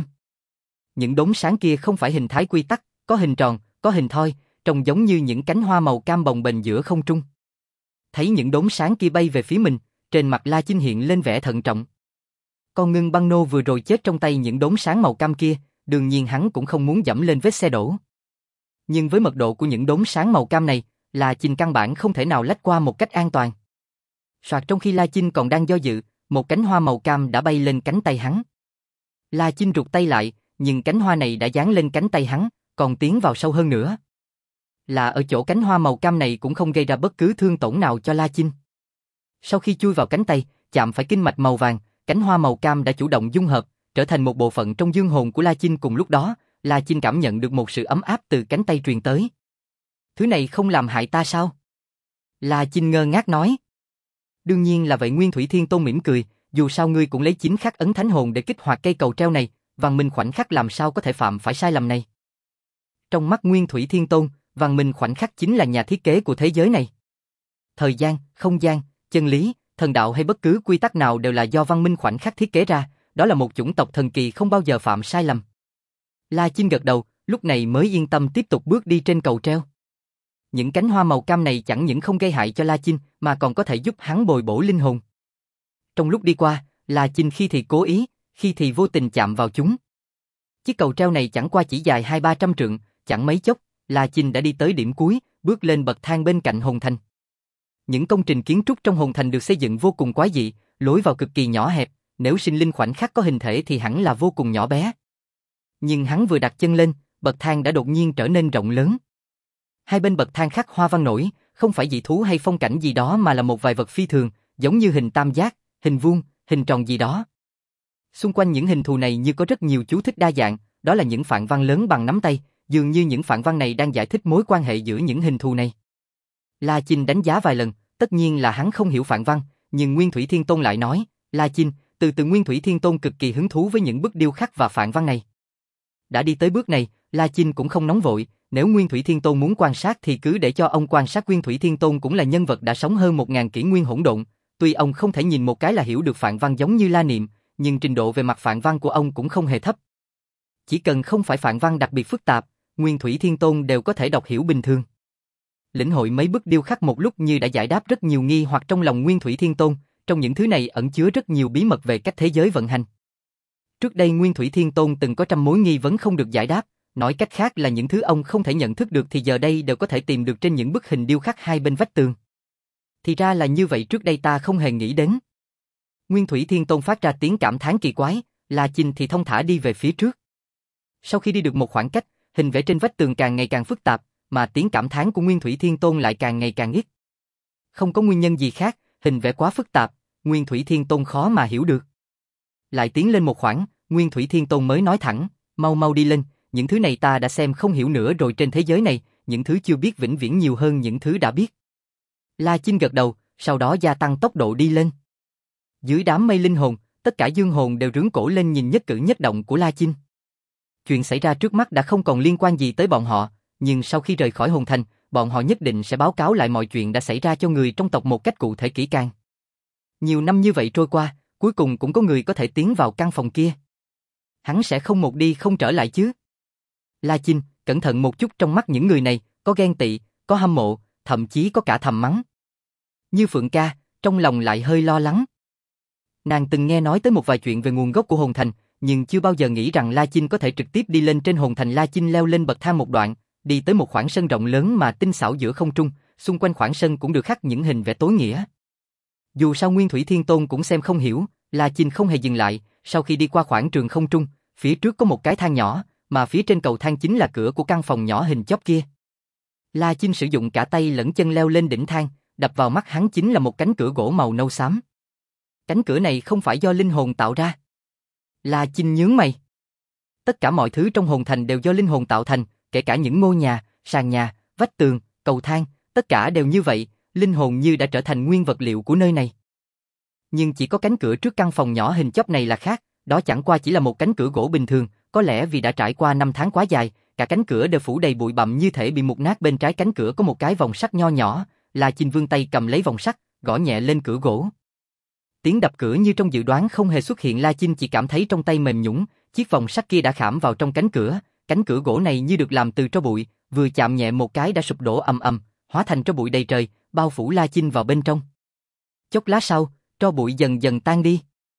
Những đốm sáng kia không phải hình thái quy tắc, có hình tròn, có hình thoi, trông giống như những cánh hoa màu cam bồng bềnh giữa không trung. Thấy những đốm sáng kia bay về phía mình, trên mặt La Chinh hiện lên vẻ thận trọng. Con Ngưng Băng Nô vừa rồi chết trong tay những đốm sáng màu cam kia, đương nhiên hắn cũng không muốn dẫm lên vết xe đổ. Nhưng với mật độ của những đốm sáng màu cam này, La Chinh căn bản không thể nào lách qua một cách an toàn. Soạt, trong khi La Chinh còn đang do dự, một cánh hoa màu cam đã bay lên cánh tay hắn. La Chinh rụt tay lại, nhưng cánh hoa này đã dán lên cánh tay hắn, còn tiến vào sâu hơn nữa. Là ở chỗ cánh hoa màu cam này cũng không gây ra bất cứ thương tổn nào cho La Chinh. Sau khi chui vào cánh tay, chạm phải kinh mạch màu vàng, cánh hoa màu cam đã chủ động dung hợp, trở thành một bộ phận trong dương hồn của La Chinh. Cùng lúc đó, La Chinh cảm nhận được một sự ấm áp từ cánh tay truyền tới. Thứ này không làm hại ta sao? La Chinh ngơ ngác nói. Đương nhiên là vậy. Nguyên Thủy Thiên Tôn mỉm cười, dù sao ngươi cũng lấy 9 khắc ấn thánh hồn để kích hoạt cây cầu treo này, văn minh khoảnh khắc làm sao có thể phạm phải sai lầm này. Trong mắt Nguyên Thủy Thiên Tôn, văn minh khoảnh khắc chính là nhà thiết kế của thế giới này. Thời gian, không gian, chân lý, thần đạo hay bất cứ quy tắc nào đều là do văn minh khoảnh khắc thiết kế ra, đó là một chủng tộc thần kỳ không bao giờ phạm sai lầm. La Chinh gật đầu, lúc này mới yên tâm tiếp tục bước đi trên cầu treo. Những cánh hoa màu cam này chẳng những không gây hại cho La Chinh, mà còn có thể giúp hắn bồi bổ linh hồn. Trong lúc đi qua, La Chinh khi thì cố ý, khi thì vô tình chạm vào chúng. Chiếc cầu treo này chẳng qua chỉ dài 200-300 trượng, chẳng mấy chốc, La Chinh đã đi tới điểm cuối, bước lên bậc thang bên cạnh hồn thành. Những công trình kiến trúc trong hồn thành được xây dựng vô cùng quái dị, lối vào cực kỳ nhỏ hẹp, nếu sinh linh khoảnh khắc có hình thể thì hẳn là vô cùng nhỏ bé. Nhưng hắn vừa đặt chân lên, bậc thang đã đột nhiên trở nên rộng lớn. Hai bên bậc thang khắc hoa văn nổi, không phải dị thú hay phong cảnh gì đó mà là một vài vật phi thường, giống như hình tam giác, hình vuông, hình tròn gì đó. Xung quanh những hình thù này như có rất nhiều chú thích đa dạng, đó là những phạn văn lớn bằng nắm tay, dường như những phạn văn này đang giải thích mối quan hệ giữa những hình thù này. La Chinh đánh giá vài lần, tất nhiên là hắn không hiểu phạn văn, nhưng Nguyên Thủy Thiên Tôn lại nói, La Chinh, từ từ Nguyên Thủy Thiên Tôn cực kỳ hứng thú với những bức điêu khắc và phạn văn này. Đã đi tới bước này, La Chinh cũng không nóng vội, nếu Nguyên Thủy Thiên Tôn muốn quan sát thì cứ để cho ông quan sát. Nguyên Thủy Thiên Tôn cũng là nhân vật đã sống hơn 1000 kỷ nguyên hỗn độn, tuy ông không thể nhìn một cái là hiểu được phạn văn giống như La Niệm, nhưng trình độ về mặt phạn văn của ông cũng không hề thấp. Chỉ cần không phải phạn văn đặc biệt phức tạp, Nguyên Thủy Thiên Tôn đều có thể đọc hiểu bình thường. Lĩnh hội mấy bức điêu khắc một lúc như đã giải đáp rất nhiều nghi hoặc trong lòng Nguyên Thủy Thiên Tôn, trong những thứ này ẩn chứa rất nhiều bí mật về cách thế giới vận hành. Trước đây Nguyên Thủy Thiên Tôn từng có trăm mối nghi vấn không được giải đáp, nói cách khác là những thứ ông không thể nhận thức được thì giờ đây đều có thể tìm được trên những bức hình điêu khắc hai bên vách tường. Thì ra là như vậy, trước đây ta không hề nghĩ đến. Nguyên Thủy Thiên Tôn phát ra tiếng cảm thán kỳ quái, La Chinh thì thong thả đi về phía trước. Sau khi đi được một khoảng cách, hình vẽ trên vách tường càng ngày càng phức tạp, mà tiếng cảm thán của Nguyên Thủy Thiên Tôn lại càng ngày càng ít. Không có nguyên nhân gì khác, hình vẽ quá phức tạp, Nguyên Thủy Thiên Tôn khó mà hiểu được. Lại tiến lên một khoảng, Nguyên Thủy Thiên Tôn mới nói thẳng, mau mau đi lên, những thứ này ta đã xem không hiểu nữa rồi, trên thế giới này, những thứ chưa biết vĩnh viễn nhiều hơn những thứ đã biết. La Chinh gật đầu, sau đó gia tăng tốc độ đi lên. Dưới đám mây linh hồn, tất cả dương hồn đều rướn cổ lên nhìn nhất cử nhất động của La Chinh. Chuyện xảy ra trước mắt đã không còn liên quan gì tới bọn họ, nhưng sau khi rời khỏi hồn thành, bọn họ nhất định sẽ báo cáo lại mọi chuyện đã xảy ra cho người trong tộc một cách cụ thể kỹ càng. Nhiều năm như vậy trôi qua, cuối cùng cũng có người có thể tiến vào căn phòng kia. Hắn sẽ không một đi không trở lại chứ? La Chinh, cẩn thận một chút, trong mắt những người này, có ghen tị, có hâm mộ, thậm chí có cả thầm mắng. Như Phượng Ca, trong lòng lại hơi lo lắng. Nàng từng nghe nói tới một vài chuyện về nguồn gốc của hồn thành, nhưng chưa bao giờ nghĩ rằng La Chinh có thể trực tiếp đi lên trên hồn thành. La Chinh leo lên bậc thang một đoạn, đi tới một khoảng sân rộng lớn mà tinh xảo giữa không trung, xung quanh khoảng sân cũng được khắc những hình vẽ tối nghĩa. Dù sao Nguyên Thủy Thiên Tôn cũng xem không hiểu, La Chinh không hề dừng lại, sau khi đi qua khoảng trường không trung, phía trước có một cái thang nhỏ, mà phía trên cầu thang chính là cửa của căn phòng nhỏ hình chóp kia. La Chinh sử dụng cả tay lẫn chân leo lên đỉnh thang, đập vào mắt hắn chính là một cánh cửa gỗ màu nâu xám. Cánh cửa này không phải do linh hồn tạo ra. La Chinh nhướng mày. Tất cả mọi thứ trong hồn thành đều do linh hồn tạo thành, kể cả những ngôi nhà, sàn nhà, vách tường, cầu thang, tất cả đều như vậy, linh hồn như đã trở thành nguyên vật liệu của nơi này. Nhưng chỉ có cánh cửa trước căn phòng nhỏ hình chóp này là khác, đó chẳng qua chỉ là một cánh cửa gỗ bình thường, có lẽ vì đã trải qua năm tháng quá dài, cả cánh cửa đều phủ đầy bụi bặm như thể bị mục nát. Bên trái cánh cửa có một cái vòng sắt nho nhỏ, La Chinh vươn tay cầm lấy vòng sắt, gõ nhẹ lên cửa gỗ. Tiếng đập cửa như trong dự đoán không hề xuất hiện, La Chinh chỉ cảm thấy trong tay mềm nhũn, chiếc vòng sắt kia đã khảm vào trong cánh cửa gỗ này như được làm từ tro bụi, vừa chạm nhẹ một cái đã sụp đổ ầm ầm, hóa thành tro bụi đầy trời, bao phủ La Chinh vào bên trong. Chốc lát sau, tro bụi dần dần tan đi.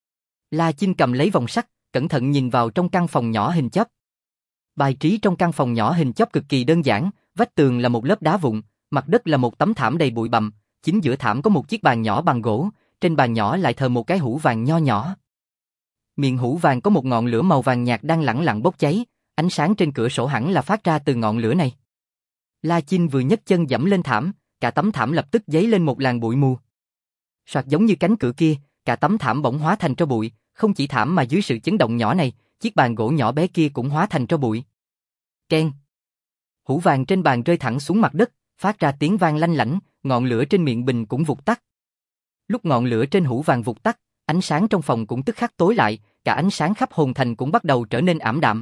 La Chinh cầm lấy vòng sắt, cẩn thận nhìn vào trong căn phòng nhỏ hình chóp. Bài trí trong căn phòng nhỏ hình chóp cực kỳ đơn giản, vách tường là một lớp đá vụn, mặt đất là một tấm thảm đầy bụi bặm, chính giữa thảm có một chiếc bàn nhỏ bằng gỗ, trên bàn nhỏ lại thờ một cái hũ vàng nho nhỏ. Miệng hũ vàng có một ngọn lửa màu vàng nhạt đang lẳng lặng bốc cháy, ánh sáng trên cửa sổ hẳn là phát ra từ ngọn lửa này. La Chinh vừa nhấc chân giẫm lên thảm, cả tấm thảm lập tức dấy lên một làn bụi mù. Soạt, giống như cánh cửa kia, cả tấm thảm bỗng hóa thành tro bụi, không chỉ thảm mà dưới sự chấn động nhỏ này, chiếc bàn gỗ nhỏ bé kia cũng hóa thành tro bụi. Keng. Hũ vàng trên bàn rơi thẳng xuống mặt đất, phát ra tiếng vang lanh lảnh, ngọn lửa trên miệng bình cũng vụt tắt. Lúc ngọn lửa trên hũ vàng vụt tắt, ánh sáng trong phòng cũng tức khắc tối lại, cả ánh sáng khắp hồn thành cũng bắt đầu trở nên ảm đạm.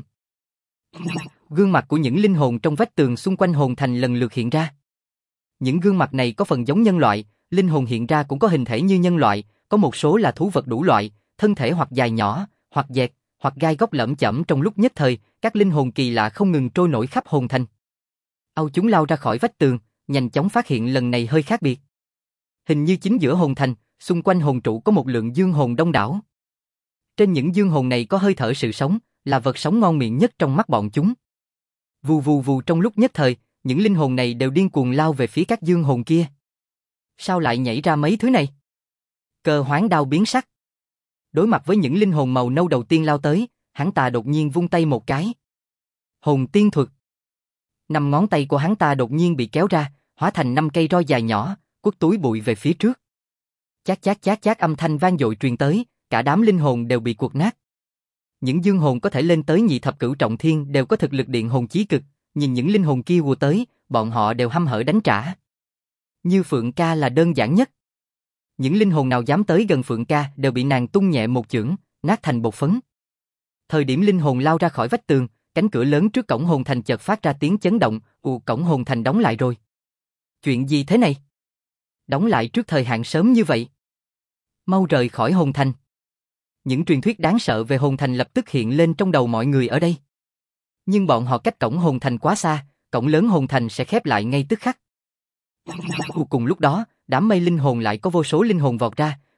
Gương mặt của những linh hồn trong vách tường xung quanh hồn thành lần lượt hiện ra. Những gương mặt này có phần giống nhân loại, linh hồn hiện ra cũng có hình thể như nhân loại, có một số là thú vật đủ loại, thân thể hoặc dài nhỏ, hoặc dẹt, hoặc gai góc lởm chởm. Trong lúc nhất thời, các linh hồn kỳ lạ không ngừng trôi nổi khắp hồn thành. Chúng lao ra khỏi vách tường, nhanh chóng phát hiện lần này hơi khác biệt. Hình như chính giữa hồn thành, xung quanh hồn trụ có một lượng dương hồn đông đảo. Trên những dương hồn này có hơi thở sự sống, là vật sống ngon miệng nhất trong mắt bọn chúng. Vù vù vù, trong lúc nhất thời, những linh hồn này đều điên cuồng lao về phía các dương hồn kia. Sao lại nhảy ra mấy thứ này? Cơ Hoán đao biến sắc. Đối mặt với những linh hồn màu nâu đầu tiên lao tới, hắn ta đột nhiên vung tay một cái. Hồn tiên thuật. 5 ngón tay của hắn ta đột nhiên bị kéo ra, hóa thành 5 cây roi dài nhỏ, quất túi bụi về phía trước. Chát chát chát chát, âm thanh vang dội truyền tới, cả đám linh hồn đều bị quật nát. Những dương hồn có thể lên tới nhị thập cửu trọng thiên đều có thực lực điện hồn chí cực, nhìn những linh hồn kia ùa tới, bọn họ đều hăm hở đánh trả. Như Phượng Ca là đơn giản nhất. Những linh hồn nào dám tới gần Phượng Ca đều bị nàng tung nhẹ một chưởng, nát thành bột phấn. Thời điểm linh hồn lao ra khỏi vách tường, cánh cửa lớn trước cổng hồn thành chợt phát ra tiếng chấn động, cổng hồn thành đóng lại rồi. Chuyện gì thế này? Đóng lại trước thời hạn sớm như vậy. Mau rời khỏi hồn thành. Những truyền thuyết đáng sợ về hồn thành lập tức hiện lên trong đầu mọi người ở đây. Nhưng bọn họ cách cổng hồn thành quá xa, cổng lớn hồn thành sẽ khép lại ngay tức khắc. Cùng lúc đó, đám mây linh hồn lại có vô số linh hồn vọt ra,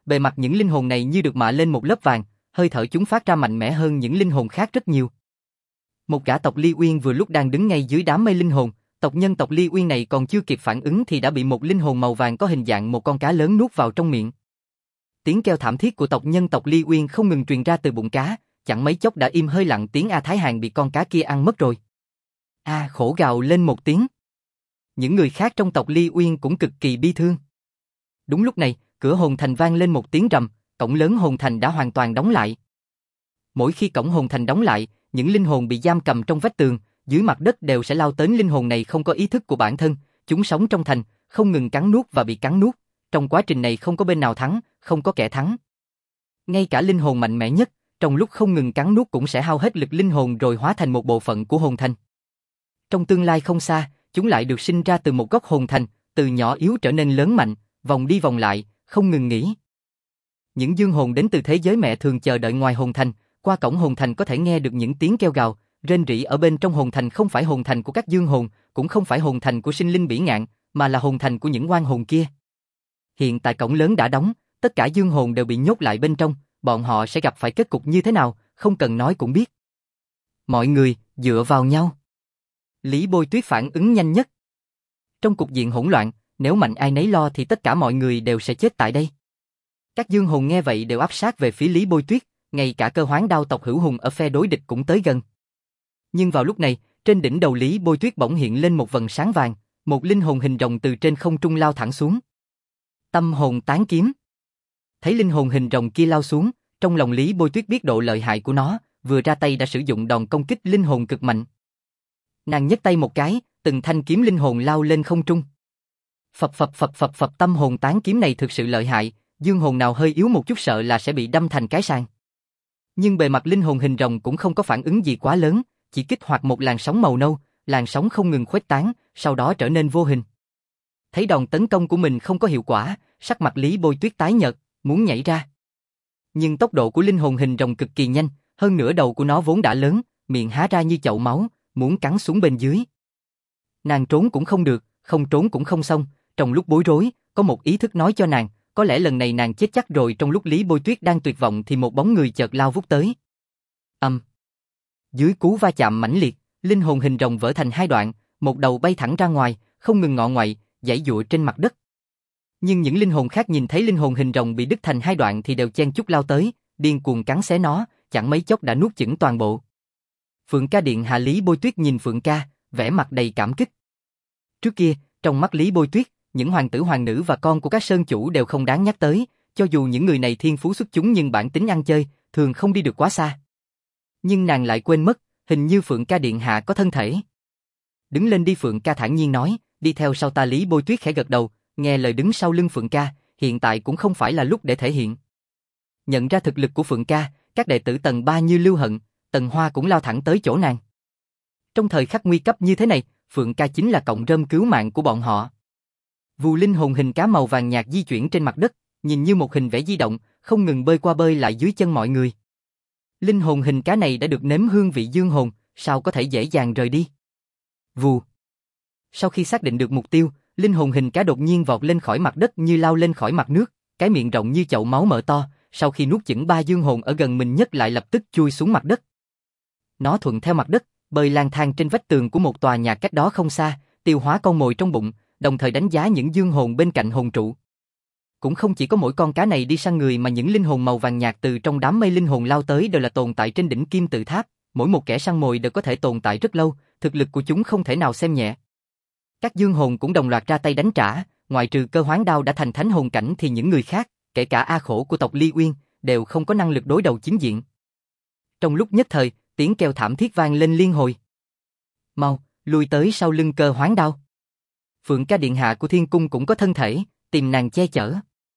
bề mặt những linh hồn này như được mạ lên một lớp vàng, hơi thở chúng phát ra mạnh mẽ hơn những linh hồn khác rất nhiều. Một gã tộc Ly Uyên vừa lúc đang đứng ngay dưới đám mây linh hồn, tộc nhân tộc Ly Uyên này còn chưa kịp phản ứng thì đã bị một linh hồn màu vàng có hình dạng một con cá lớn nuốt vào trong miệng. Tiếng kêu thảm thiết của tộc nhân tộc Ly Uyên không ngừng truyền ra từ bụng cá, chẳng mấy chốc đã im hơi lặng tiếng A Thái Hàn bị con cá kia ăn mất rồi. A khổ gào lên một tiếng. Những người khác trong tộc Ly Uyên cũng cực kỳ bi thương. Đúng lúc này, cửa hồn thành vang lên một tiếng rầm, cổng lớn hồn thành đã hoàn toàn đóng lại. Mỗi khi cổng hồn thành đóng lại, những linh hồn bị giam cầm trong vách tường, dưới mặt đất đều sẽ lao tới. Linh hồn này không có ý thức của bản thân, chúng sống trong thành, không ngừng cắn nuốt và bị cắn nuốt. Trong quá trình này không có bên nào thắng, không có kẻ thắng. Ngay cả linh hồn mạnh mẽ nhất, trong lúc không ngừng cắn nuốt cũng sẽ hao hết lực linh hồn rồi hóa thành một bộ phận của hồn thành. Trong tương lai không xa, chúng lại được sinh ra từ một góc hồn thành, từ nhỏ yếu trở nên lớn mạnh, vòng đi vòng lại, không ngừng nghỉ. Những dương hồn đến từ thế giới mẹ thường chờ đợi ngoài hồn thành, qua cổng hồn thành có thể nghe được những tiếng kêu gào, rên rỉ ở bên trong hồn thành không phải hồn thành của các dương hồn, cũng không phải hồn thành của sinh linh bỉ ngạn, mà là hồn thành của những oan hồn kia. Hiện tại cổng lớn đã đóng, tất cả dương hồn đều bị nhốt lại bên trong, bọn họ sẽ gặp phải kết cục như thế nào, không cần nói cũng biết. Mọi người, dựa vào nhau. Lý Bôi Tuyết phản ứng nhanh nhất. Trong cục diện hỗn loạn, nếu mạnh ai nấy lo thì tất cả mọi người đều sẽ chết tại đây. Các dương hồn nghe vậy đều áp sát về phía Lý Bôi Tuyết, ngay cả Cơ Hoán Đao tộc Hữu Hùng ở phe đối địch cũng tới gần. Nhưng vào lúc này, trên đỉnh đầu Lý Bôi Tuyết bỗng hiện lên một vầng sáng vàng, một linh hồn hình rồng từ trên không trung lao thẳng xuống. Tâm hồn tán kiếm. Thấy linh hồn hình rồng kia lao xuống, trong lòng Lý Bôi Tuyết biết độ lợi hại của nó, vừa ra tay đã sử dụng đòn công kích linh hồn cực mạnh. Nàng nhấc tay một cái, từng thanh kiếm linh hồn lao lên không trung. Phập phập phập phập phập, tâm hồn tán kiếm này thực sự lợi hại, dương hồn nào hơi yếu một chút sợ là sẽ bị đâm thành cái sàng. Nhưng bề mặt linh hồn hình rồng cũng không có phản ứng gì quá lớn, chỉ kích hoạt một làn sóng màu nâu, làn sóng không ngừng khuếch tán, sau đó trở nên vô hình. Thấy đòn tấn công của mình không có hiệu quả, sắc mặt Lý Bôi Tuyết tái nhợt, muốn nhảy ra. Nhưng tốc độ của linh hồn hình rồng cực kỳ nhanh, hơn nữa đầu của nó vốn đã lớn, miệng há ra như chậu máu, muốn cắn xuống bên dưới. Nàng trốn cũng không được, không trốn cũng không xong, trong lúc bối rối, có một ý thức nói cho nàng, có lẽ lần này nàng chết chắc rồi. Trong lúc Lý Bôi Tuyết đang tuyệt vọng thì một bóng người chợt lao vút tới. Dưới cú va chạm mãnh liệt, linh hồn hình rồng vỡ thành hai đoạn, một đầu bay thẳng ra ngoài, không ngừng ngọ ngoại, giãy giụa trên mặt đất. Nhưng những linh hồn khác nhìn thấy linh hồn hình rồng bị đứt thành hai đoạn thì đều chen chúc lao tới, điên cuồng cắn xé nó, chẳng mấy chốc đã nuốt chửng toàn bộ. Phượng Ca điện hạ. Lý Bôi Tuyết nhìn Phượng Ca, vẻ mặt đầy cảm kích. Trước kia, trong mắt Lý Bôi Tuyết, những hoàng tử hoàng nữ và con của các sơn chủ đều không đáng nhắc tới, cho dù những người này thiên phú xuất chúng nhưng bản tính ăn chơi, thường không đi được quá xa. Nhưng nàng lại quên mất, hình như Phượng Ca điện hạ có thân thể. Đứng lên đi. Phượng Ca thản nhiên nói, đi theo sau ta. Lý Bôi Tuyết khẽ gật đầu, nghe lời đứng sau lưng Phượng Ca, hiện tại cũng không phải là lúc để thể hiện. Nhận ra thực lực của Phượng Ca, các đệ tử tầng 3 như Lưu Hận, Tần Hoa cũng lao thẳng tới chỗ nàng. Trong thời khắc nguy cấp như thế này, Phượng Ca chính là cọng rơm cứu mạng của bọn họ. Vù linh hồn hình cá màu vàng nhạt di chuyển trên mặt đất, nhìn như một hình vẽ di động, không ngừng bơi qua bơi lại dưới chân mọi người. Linh hồn hình cá này đã được nếm hương vị dương hồn, sao có thể dễ dàng rời đi. Vù. Sau khi xác định được mục tiêu, linh hồn hình cá đột nhiên vọt lên khỏi mặt đất như lao lên khỏi mặt nước, cái miệng rộng như chậu máu mở to, sau khi nuốt chửng 3 dương hồn ở gần mình nhất lại lập tức chui xuống mặt đất. Nó thuận theo mặt đất, bơi lang thang trên vách tường của một tòa nhà cách đó không xa, tiêu hóa con mồi trong bụng, đồng thời đánh giá những dương hồn bên cạnh hồn trụ. Cũng không chỉ có mỗi con cá này đi săn người mà những linh hồn màu vàng nhạt từ trong đám mây linh hồn lao tới đều là tồn tại trên đỉnh kim tự tháp, mỗi một kẻ săn mồi đều có thể tồn tại rất lâu, thực lực của chúng không thể nào xem nhẹ. Các dương hồn cũng đồng loạt ra tay đánh trả, ngoại trừ Cơ Hoán Đao đã thành thánh hồn cảnh thì những người khác, kể cả A Khổ của tộc Ly Uyên, đều không có năng lực đối đầu chính diện. Trong lúc nhất thời, tiếng kêu thảm thiết vang lên liên hồi. Mau, lui tới sau lưng Cơ Hoán Đao. Phượng Ca điện hạ của Thiên Cung cũng có thân thể, tìm nàng che chở.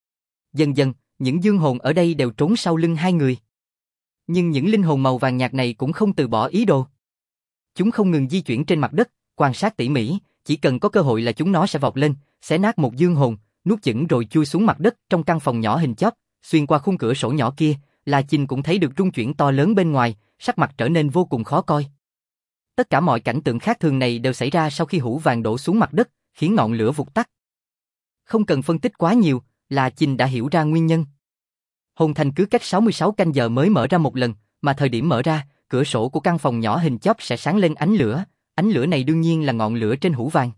Dần dần, những dương hồn ở đây đều trốn sau lưng hai người. Nhưng những linh hồn màu vàng nhạt này cũng không từ bỏ ý đồ. Chúng không ngừng di chuyển trên mặt đất, quan sát tỉ mỉ, chỉ cần có cơ hội là chúng nó sẽ vọt lên, xé nát một dương hồn, nuốt chửng rồi chui xuống mặt đất. Trong căn phòng nhỏ hình chóp, xuyên qua khung cửa sổ nhỏ kia, La Chinh cũng thấy được rung chuyển to lớn bên ngoài, sắc mặt trở nên vô cùng khó coi. Tất cả mọi cảnh tượng khác thường này đều xảy ra sau khi hũ vàng đổ xuống mặt đất, khiến ngọn lửa vụt tắt. Không cần phân tích quá nhiều, La Chinh đã hiểu ra nguyên nhân. Hồn thành cứ cách 66 canh giờ mới mở ra một lần, mà thời điểm mở ra, cửa sổ của căn phòng nhỏ hình chóp sẽ sáng lên ánh lửa này đương nhiên là ngọn lửa trên hũ vàng.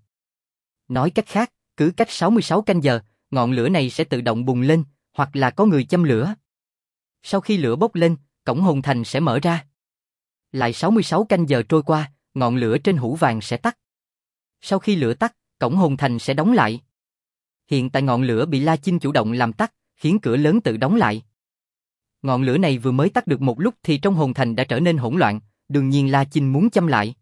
Nói cách khác, cứ cách 66 canh giờ, ngọn lửa này sẽ tự động bùng lên, hoặc là có người châm lửa. Sau khi lửa bốc lên, cổng hồn thành sẽ mở ra. Lại 66 canh giờ trôi qua, ngọn lửa trên hũ vàng sẽ tắt. Sau khi lửa tắt, cổng hồn thành sẽ đóng lại. Hiện tại ngọn lửa bị La Chinh chủ động làm tắt, khiến cửa lớn tự đóng lại. Ngọn lửa này vừa mới tắt được một lúc thì trong hồn thành đã trở nên hỗn loạn, đương nhiên La Chinh muốn châm lại.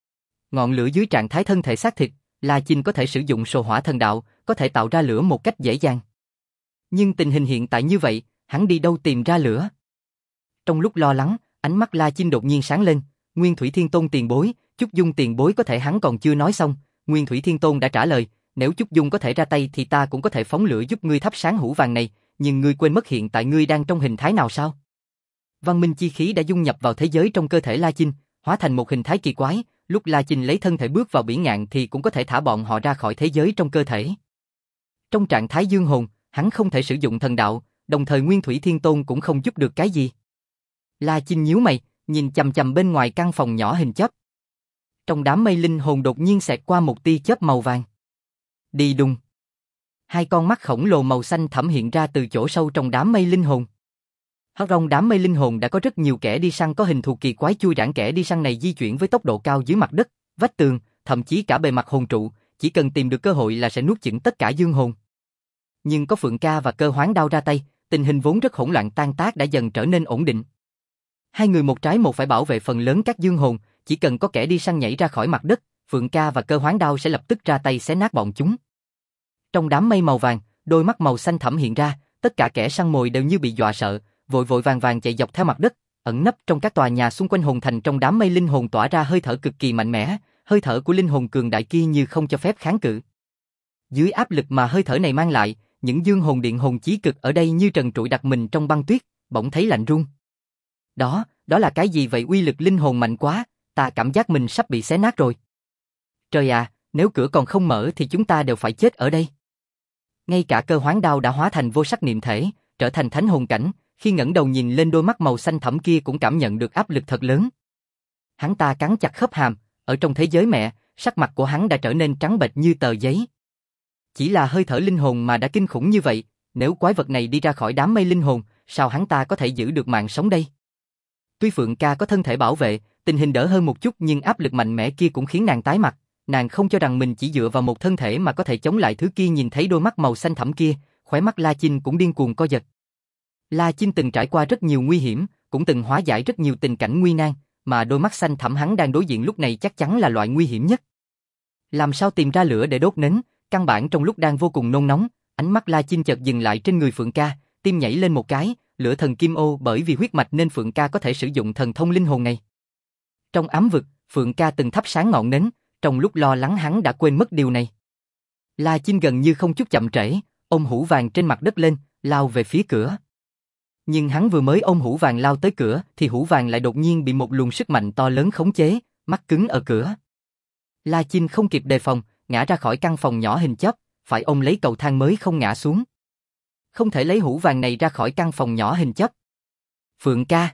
Ngọn lửa dưới trạng thái thân thể xác thịt, La Chinh có thể sử dụng sồ hỏa thần đạo, có thể tạo ra lửa một cách dễ dàng. Nhưng tình hình hiện tại như vậy, hắn đi đâu tìm ra lửa? Trong lúc lo lắng, ánh mắt La Chinh đột nhiên sáng lên, Nguyên Thủy Thiên Tôn tiền bối, Chúc Dung tiền bối có thể hắn còn chưa nói xong, Nguyên Thủy Thiên Tôn đã trả lời, nếu Chúc Dung có thể ra tay thì ta cũng có thể phóng lửa giúp ngươi thắp sáng hũ vàng này, nhưng ngươi quên mất hiện tại ngươi đang trong hình thái nào sao? Văn minh chi khí đã dung nhập vào thế giới trong cơ thể La Chinh, hóa thành một hình thái kỳ quái, lúc La Chinh lấy thân thể bước vào biển ngạn thì cũng có thể thả bọn họ ra khỏi thế giới trong cơ thể. Trong trạng thái dương hồn, hắn không thể sử dụng thần đạo, đồng thời Nguyên Thủy Thiên Tôn cũng không giúp được cái gì. La Chinh nhíu mày, nhìn chằm chằm bên ngoài căn phòng nhỏ hình chớp. Trong đám mây linh hồn đột nhiên xẹt qua một tia chớp màu vàng. Đi đùng. Hai con mắt khổng lồ màu xanh thẳm hiện ra từ chỗ sâu trong đám mây linh hồn. Trong đám mây linh hồn đã có rất nhiều kẻ đi săn có hình thù kỳ quái chui rãng, kẻ đi săn này di chuyển với tốc độ cao dưới mặt đất, vách tường, thậm chí cả bề mặt hồn trụ, chỉ cần tìm được cơ hội là sẽ nuốt chửng tất cả dương hồn. Nhưng có Phượng Ca và Cơ Hoán Đao ra tay, tình hình vốn rất hỗn loạn tan tác đã dần trở nên ổn định. Hai người một trái một phải bảo vệ phần lớn các dương hồn, chỉ cần có kẻ đi săn nhảy ra khỏi mặt đất, Phượng Ca và Cơ Hoán Đao sẽ lập tức ra tay xé nát bọn chúng. Trong đám mây màu vàng, đôi mắt màu xanh thẳm hiện ra, tất cả kẻ săn mồi đều như bị dọa sợ, vội vội vàng vàng chạy dọc theo mặt đất, ẩn nấp trong các tòa nhà xung quanh hồn thành. Trong đám mây linh hồn tỏa ra hơi thở cực kỳ mạnh mẽ, hơi thở của linh hồn cường đại kia như không cho phép kháng cự. Dưới áp lực mà hơi thở này mang lại, những dương hồn điện hồn chí cực ở đây như trần trụi đặt mình trong băng tuyết, bỗng thấy lạnh run. Đó là cái gì vậy? Uy lực linh hồn mạnh quá, ta cảm giác mình sắp bị xé nát rồi. Trời à, nếu cửa còn không mở thì chúng ta đều phải chết ở đây. Ngay cả Cơ Hoán Đao đã hóa thành vô sắc niệm thể, trở thành thánh hồn cảnh, khi ngẩng đầu nhìn lên đôi mắt màu xanh thẳm kia cũng cảm nhận được áp lực thật lớn. Hắn ta cắn chặt khớp hàm, ở trong thế giới mẹ, sắc mặt của hắn đã trở nên trắng bệch như tờ giấy. Chỉ là hơi thở linh hồn mà đã kinh khủng như vậy, nếu quái vật này đi ra khỏi đám mây linh hồn, sao hắn ta có thể giữ được mạng sống đây? Tuy Phượng Ca có thân thể bảo vệ, tình hình đỡ hơn một chút nhưng áp lực mạnh mẽ kia cũng khiến nàng tái mặt. Nàng không cho rằng mình chỉ dựa vào một thân thể mà có thể chống lại thứ kia. Nhìn thấy đôi mắt màu xanh thẳm kia, khóe mắt La Chinh cũng điên cuồng co giật. La Chinh từng trải qua rất nhiều nguy hiểm, cũng từng hóa giải rất nhiều tình cảnh nguy nan, mà đôi mắt xanh thẳm hắn đang đối diện lúc này chắc chắn là loại nguy hiểm nhất. Làm sao tìm ra lửa để đốt nến? Căn bản trong lúc đang vô cùng nôn nóng, ánh mắt La Chinh chợt dừng lại trên người Phượng Ca, tim nhảy lên một cái, lửa thần kim ô, bởi vì huyết mạch nên Phượng Ca có thể sử dụng thần thông linh hồn này. Trong ám vực, Phượng Ca từng thắp sáng ngọn nến, trong lúc lo lắng hắn đã quên mất điều này. La Chinh gần như không chút chậm trễ, ôm hũ vàng trên mặt đất lên, lao về phía cửa. Nhưng hắn vừa mới ôm hũ vàng lao tới cửa thì hũ vàng lại đột nhiên bị một luồng sức mạnh to lớn khống chế, mắc cứng ở cửa. La Chinh không kịp đề phòng, ngã ra khỏi căn phòng nhỏ hình chớp, phải ôm lấy cầu thang mới không ngã xuống. Không thể lấy hũ vàng này ra khỏi căn phòng nhỏ hình chớp. Phượng Ca.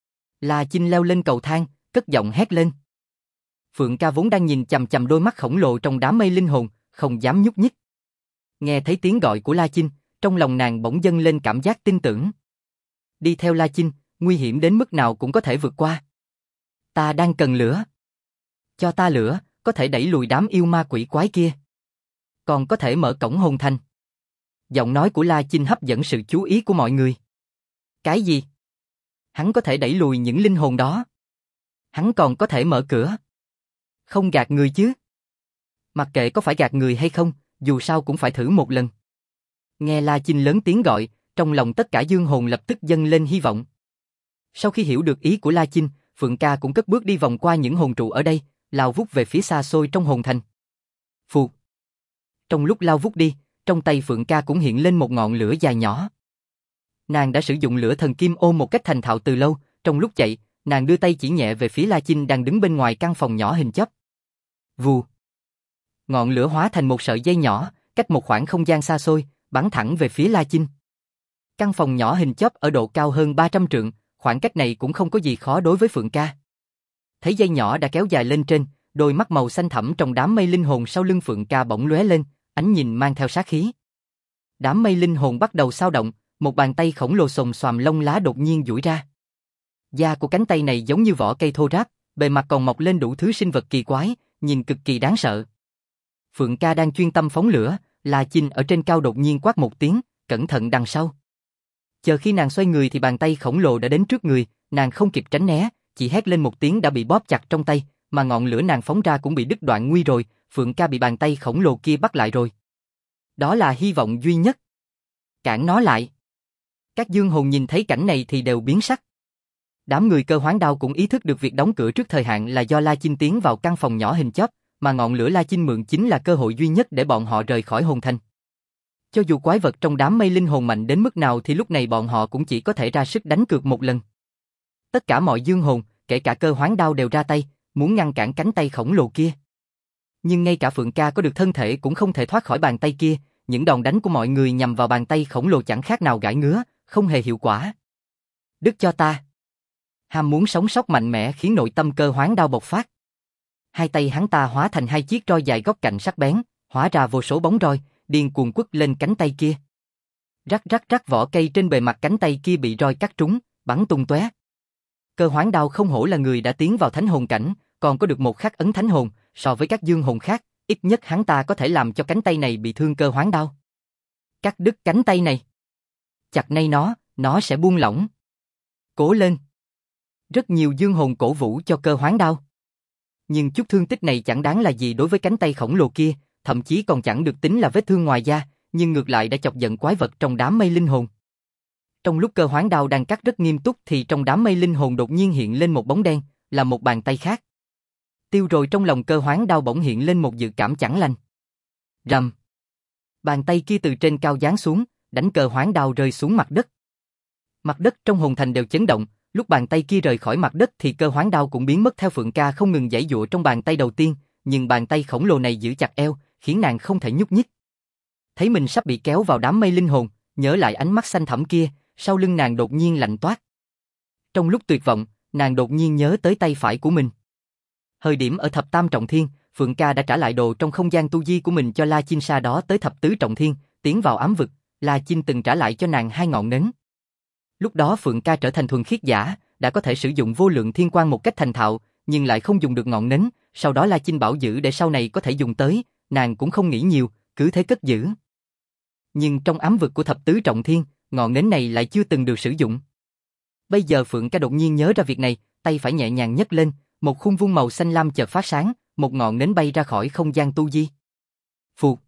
La Chinh leo lên cầu thang, cất giọng hét lên. Phượng Ca vốn đang nhìn chằm chằm đôi mắt khổng lồ trong đám mây linh hồn, không dám nhúc nhích. Nghe thấy tiếng gọi của La Chinh, trong lòng nàng bỗng dâng lên cảm giác tin tưởng. Đi theo La Chinh, nguy hiểm đến mức nào cũng có thể vượt qua. Ta đang cần lửa. Cho ta lửa, có thể đẩy lùi đám yêu ma quỷ quái kia. Còn có thể mở cổng hồn thành. Giọng nói của La Chinh hấp dẫn sự chú ý của mọi người. Cái gì? Hắn có thể đẩy lùi những linh hồn đó. Hắn còn có thể mở cửa. Không gạt người chứ. Mặc kệ có phải gạt người hay không, dù sao cũng phải thử một lần. Nghe La Chinh lớn tiếng gọi, trong lòng tất cả dương hồn lập tức dâng lên hy vọng. Sau khi hiểu được ý của La Chinh, Phượng Ca cũng cất bước đi vòng qua những hồn trụ ở đây, lao vút về phía xa xôi trong hồn thành. Phụt. Trong lúc lao vút đi, trong tay Phượng Ca cũng hiện lên một ngọn lửa dài nhỏ. Nàng đã sử dụng lửa thần kim ô một cách thành thạo từ lâu, trong lúc chạy, nàng đưa tay chỉ nhẹ về phía La Chinh đang đứng bên ngoài căn phòng nhỏ hình chớp. Vù. Ngọn lửa hóa thành một sợi dây nhỏ, cách một khoảng không gian xa xôi, bắn thẳng về phía La Chinh. Căn phòng nhỏ hình chóp ở độ cao hơn 300 trượng, khoảng cách này cũng không có gì khó đối với Phượng Ca. Thấy dây nhỏ đã kéo dài lên trên, đôi mắt màu xanh thẳm trong đám mây linh hồn sau lưng Phượng Ca bỗng lóe lên, ánh nhìn mang theo sát khí. Đám mây linh hồn bắt đầu xao động, một bàn tay khổng lồ xồm xoàm lông lá đột nhiên duỗi ra. Da của cánh tay này giống như vỏ cây thô ráp, bề mặt còn mọc lên đủ thứ sinh vật kỳ quái, nhìn cực kỳ đáng sợ. Phượng Ca đang chuyên tâm phóng lửa, La Chinh ở trên cao đột nhiên quát một tiếng, cẩn thận đằng sau. Chờ khi nàng xoay người thì bàn tay khổng lồ đã đến trước người, nàng không kịp tránh né, chỉ hét lên một tiếng đã bị bóp chặt trong tay, mà ngọn lửa nàng phóng ra cũng bị đứt đoạn nguy rồi, Phượng Ca bị bàn tay khổng lồ kia bắt lại rồi. Đó là hy vọng duy nhất. Cản nó lại. Các dương hồn nhìn thấy cảnh này thì đều biến sắc. Đám người Cơ Hoán Đao cũng ý thức được việc đóng cửa trước thời hạn là do La Chinh tiến vào căn phòng nhỏ hình chóp, mà ngọn lửa La Chinh mượn chính là cơ hội duy nhất để bọn họ rời khỏi hồn thành. Cho dù quái vật trong đám mây linh hồn mạnh đến mức nào thì lúc này bọn họ cũng chỉ có thể ra sức đánh cược một lần. Tất cả mọi dương hồn, kể cả Cơ Hoán Đao đều ra tay, muốn ngăn cản cánh tay khổng lồ kia. Nhưng ngay cả Phượng Ca có được thân thể cũng không thể thoát khỏi bàn tay kia, những đòn đánh của mọi người nhằm vào bàn tay khổng lồ chẳng khác nào gãi ngứa, không hề hiệu quả. Đứt cho ta. Ham muốn sống sót mạnh mẽ khiến nội tâm Cơ Hoán Đao bộc phát. Hai tay hắn ta hóa thành hai chiếc roi dài góc cạnh sắc bén, hóa ra vô số bóng roi, điên cuồng quất lên cánh tay kia. Rắc rắc rắc, vỏ cây trên bề mặt cánh tay kia bị roi cắt trúng, bắn tung tóe. Cơ Hoán Đao không hổ là người đã tiến vào thánh hồn cảnh, còn có được một khắc ấn thánh hồn, so với các dương hồn khác, ít nhất hắn ta có thể làm cho cánh tay này bị thương Cơ Hoán Đao. Cắt đứt cánh tay này. Chặt nay nó sẽ buông lỏng. Cố lên. Rất nhiều dương hồn cổ vũ cho Cơ Hoán Đao. Nhưng chút thương tích này chẳng đáng là gì đối với cánh tay khổng lồ kia, thậm chí còn chẳng được tính là vết thương ngoài da, nhưng ngược lại đã chọc giận quái vật trong đám mây linh hồn. Trong lúc Cơ Hoán Đao đang cắt rất nghiêm túc thì trong đám mây linh hồn đột nhiên hiện lên một bóng đen, là một bàn tay khác. Tiêu rồi trong lòng Cơ Hoán Đao bỗng hiện lên một dự cảm chẳng lành. Rầm. Bàn tay kia từ trên cao giáng xuống, đánh Cơ Hoán Đao rơi xuống mặt đất. Mặt đất trong hồn thành đều chấn động, lúc bàn tay kia rời khỏi mặt đất thì Cơ Hoán Đao cũng biến mất theo Phượng Ca không ngừng giãy giụa trong bàn tay đầu tiên, nhưng bàn tay khổng lồ này giữ chặt eo, khiến nàng không thể nhúc nhích. Thấy mình sắp bị kéo vào đám mây linh hồn, nhớ lại ánh mắt xanh thẳm kia, sau lưng nàng đột nhiên lạnh toát. Trong lúc tuyệt vọng, nàng đột nhiên nhớ tới tay phải của mình. Thời điểm ở thập tam trọng thiên, Phượng Ca đã trả lại đồ trong không gian tu di của mình cho La Chinh, sau đó tới thập tứ trọng thiên, tiến vào ám vực, La Chinh từng trả lại cho nàng 2 ngọn nến. Lúc đó Phượng Ca trở thành thuần khiết giả, đã có thể sử dụng vô lượng thiên quang một cách thành thạo, nhưng lại không dùng được ngọn nến, sau đó La Chinh bảo giữ để sau này có thể dùng tới, nàng cũng không nghĩ nhiều, cứ thế cất giữ. Nhưng trong ám vực của thập tứ trọng thiên, ngọn nến này lại chưa từng được sử dụng. Bây giờ Phượng Ca đột nhiên nhớ ra việc này, tay phải nhẹ nhàng nhấc lên, một khung vuông màu xanh lam chợt phát sáng, một ngọn nến bay ra khỏi không gian tu di. Phụt.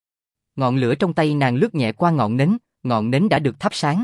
Ngọn lửa trong tay nàng lướt nhẹ qua ngọn nến đã được thắp sáng.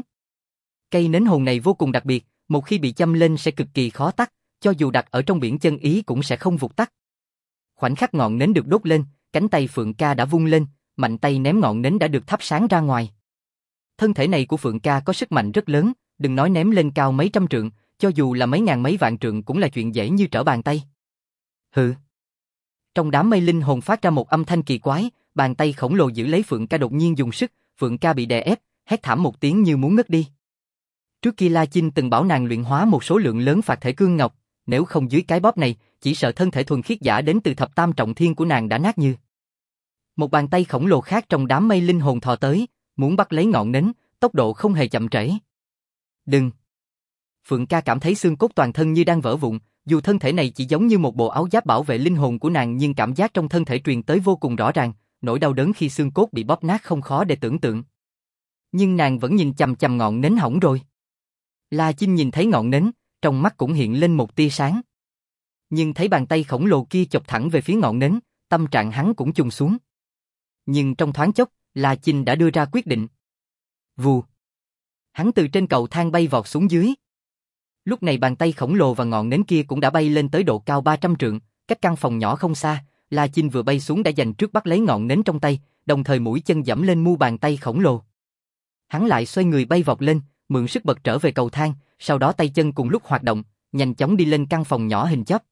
Cây nến hồn này vô cùng đặc biệt, một khi bị châm lên sẽ cực kỳ khó tắt, cho dù đặt ở trong biển chân ý cũng sẽ không vụt tắt. Khoảnh khắc ngọn nến được đốt lên, cánh tay Phượng Ca đã vung lên, mạnh tay ném ngọn nến đã được thắp sáng ra ngoài. Thân thể này của Phượng Ca có sức mạnh rất lớn, đừng nói ném lên cao mấy trăm trượng, cho dù là mấy ngàn mấy vạn trượng cũng là chuyện dễ như trở bàn tay. Hừ. Trong đám mây linh hồn phát ra một âm thanh kỳ quái, bàn tay khổng lồ giữ lấy Phượng Ca đột nhiên dùng sức, Phượng Ca bị đè ép, hét thảm một tiếng như muốn ngất đi. Trước kia La Chinh từng bảo nàng luyện hóa một số lượng lớn phạt thể cương ngọc, nếu không dưới cái bóp này, chỉ sợ thân thể thuần khiết giả đến từ thập tam trọng thiên của nàng đã nát như. Một bàn tay khổng lồ khác trong đám mây linh hồn thò tới, muốn bắt lấy ngọn nến, tốc độ không hề chậm trễ. Đừng! Phượng Ca cảm thấy xương cốt toàn thân như đang vỡ vụn, dù thân thể này chỉ giống như một bộ áo giáp bảo vệ linh hồn của nàng nhưng cảm giác trong thân thể truyền tới vô cùng rõ ràng, nỗi đau đớn khi xương cốt bị bóp nát không khó để tưởng tượng. Nhưng nàng vẫn nhìn chằm chằm ngọn nến hỏng rồi. La Chinh nhìn thấy ngọn nến, trong mắt cũng hiện lên một tia sáng. Nhưng thấy bàn tay khổng lồ kia chộp thẳng về phía ngọn nến, tâm trạng hắn cũng chùng xuống. Nhưng trong thoáng chốc, La Chinh đã đưa ra quyết định. Vù. Hắn từ trên cầu thang bay vọt xuống dưới. Lúc này bàn tay khổng lồ và ngọn nến kia cũng đã bay lên tới độ cao 300 trượng, cách căn phòng nhỏ không xa, La Chinh vừa bay xuống đã giành trước bắt lấy ngọn nến trong tay, đồng thời mũi chân giẫm lên mu bàn tay khổng lồ. Hắn lại xoay người bay vọt lên, mượn sức bật trở về cầu thang, sau đó tay chân cùng lúc hoạt động, nhanh chóng đi lên căn phòng nhỏ hình chóp.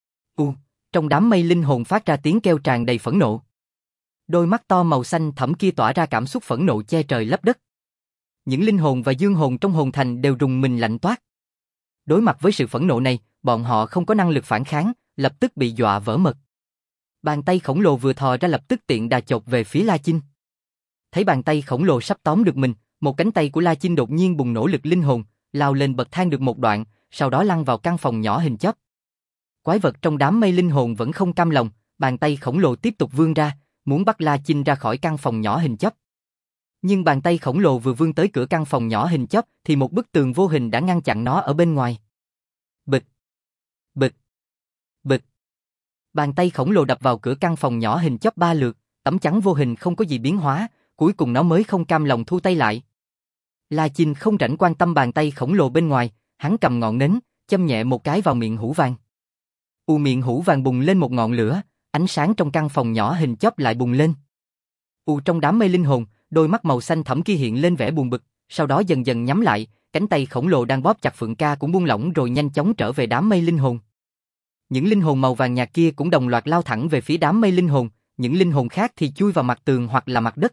Trong đám mây linh hồn phát ra tiếng kêu tràn đầy phẫn nộ. Đôi mắt to màu xanh thẫm kia tỏa ra cảm xúc phẫn nộ che trời lấp đất. Những linh hồn và dương hồn trong hồn thành đều rùng mình lạnh toát. Đối mặt với sự phẫn nộ này, bọn họ không có năng lực phản kháng, lập tức bị dọa vỡ mật. Bàn tay khổng lồ vừa thò ra lập tức tiện đà chộp về phía La Chinh. Thấy bàn tay khổng lồ sắp tóm được mình, một cánh tay của La Chinh đột nhiên bùng nổ lực linh hồn, lao lên bậc thang được một đoạn, sau đó lăn vào căn phòng nhỏ hình chóp. Quái vật trong đám mây linh hồn vẫn không cam lòng, bàn tay khổng lồ tiếp tục vươn ra, muốn bắt La Chinh ra khỏi căn phòng nhỏ hình chóp. Nhưng bàn tay khổng lồ vừa vươn tới cửa căn phòng nhỏ hình chóp thì một bức tường vô hình đã ngăn chặn nó ở bên ngoài. Bịch, bịch, bịch. Bàn tay khổng lồ đập vào cửa căn phòng nhỏ hình chóp 3 lượt, tấm chắn vô hình không có gì biến hóa, cuối cùng nó mới không cam lòng thu tay lại. La Chinh không rảnh quan tâm bàn tay khổng lồ bên ngoài, hắn cầm ngọn nến, châm nhẹ một cái vào miệng hũ vàng. Miệng hũ vàng bùng lên một ngọn lửa, ánh sáng trong căn phòng nhỏ hình chóp lại bùng lên. Trong đám mây linh hồn, đôi mắt màu xanh thẫm kia hiện lên vẻ buồn bực, sau đó dần dần nhắm lại, cánh tay khổng lồ đang bóp chặt Phượng Ca cũng buông lỏng rồi nhanh chóng trở về đám mây linh hồn. Những linh hồn màu vàng nhạt kia cũng đồng loạt lao thẳng về phía đám mây linh hồn, những linh hồn khác thì chui vào mặt tường hoặc là mặt đất.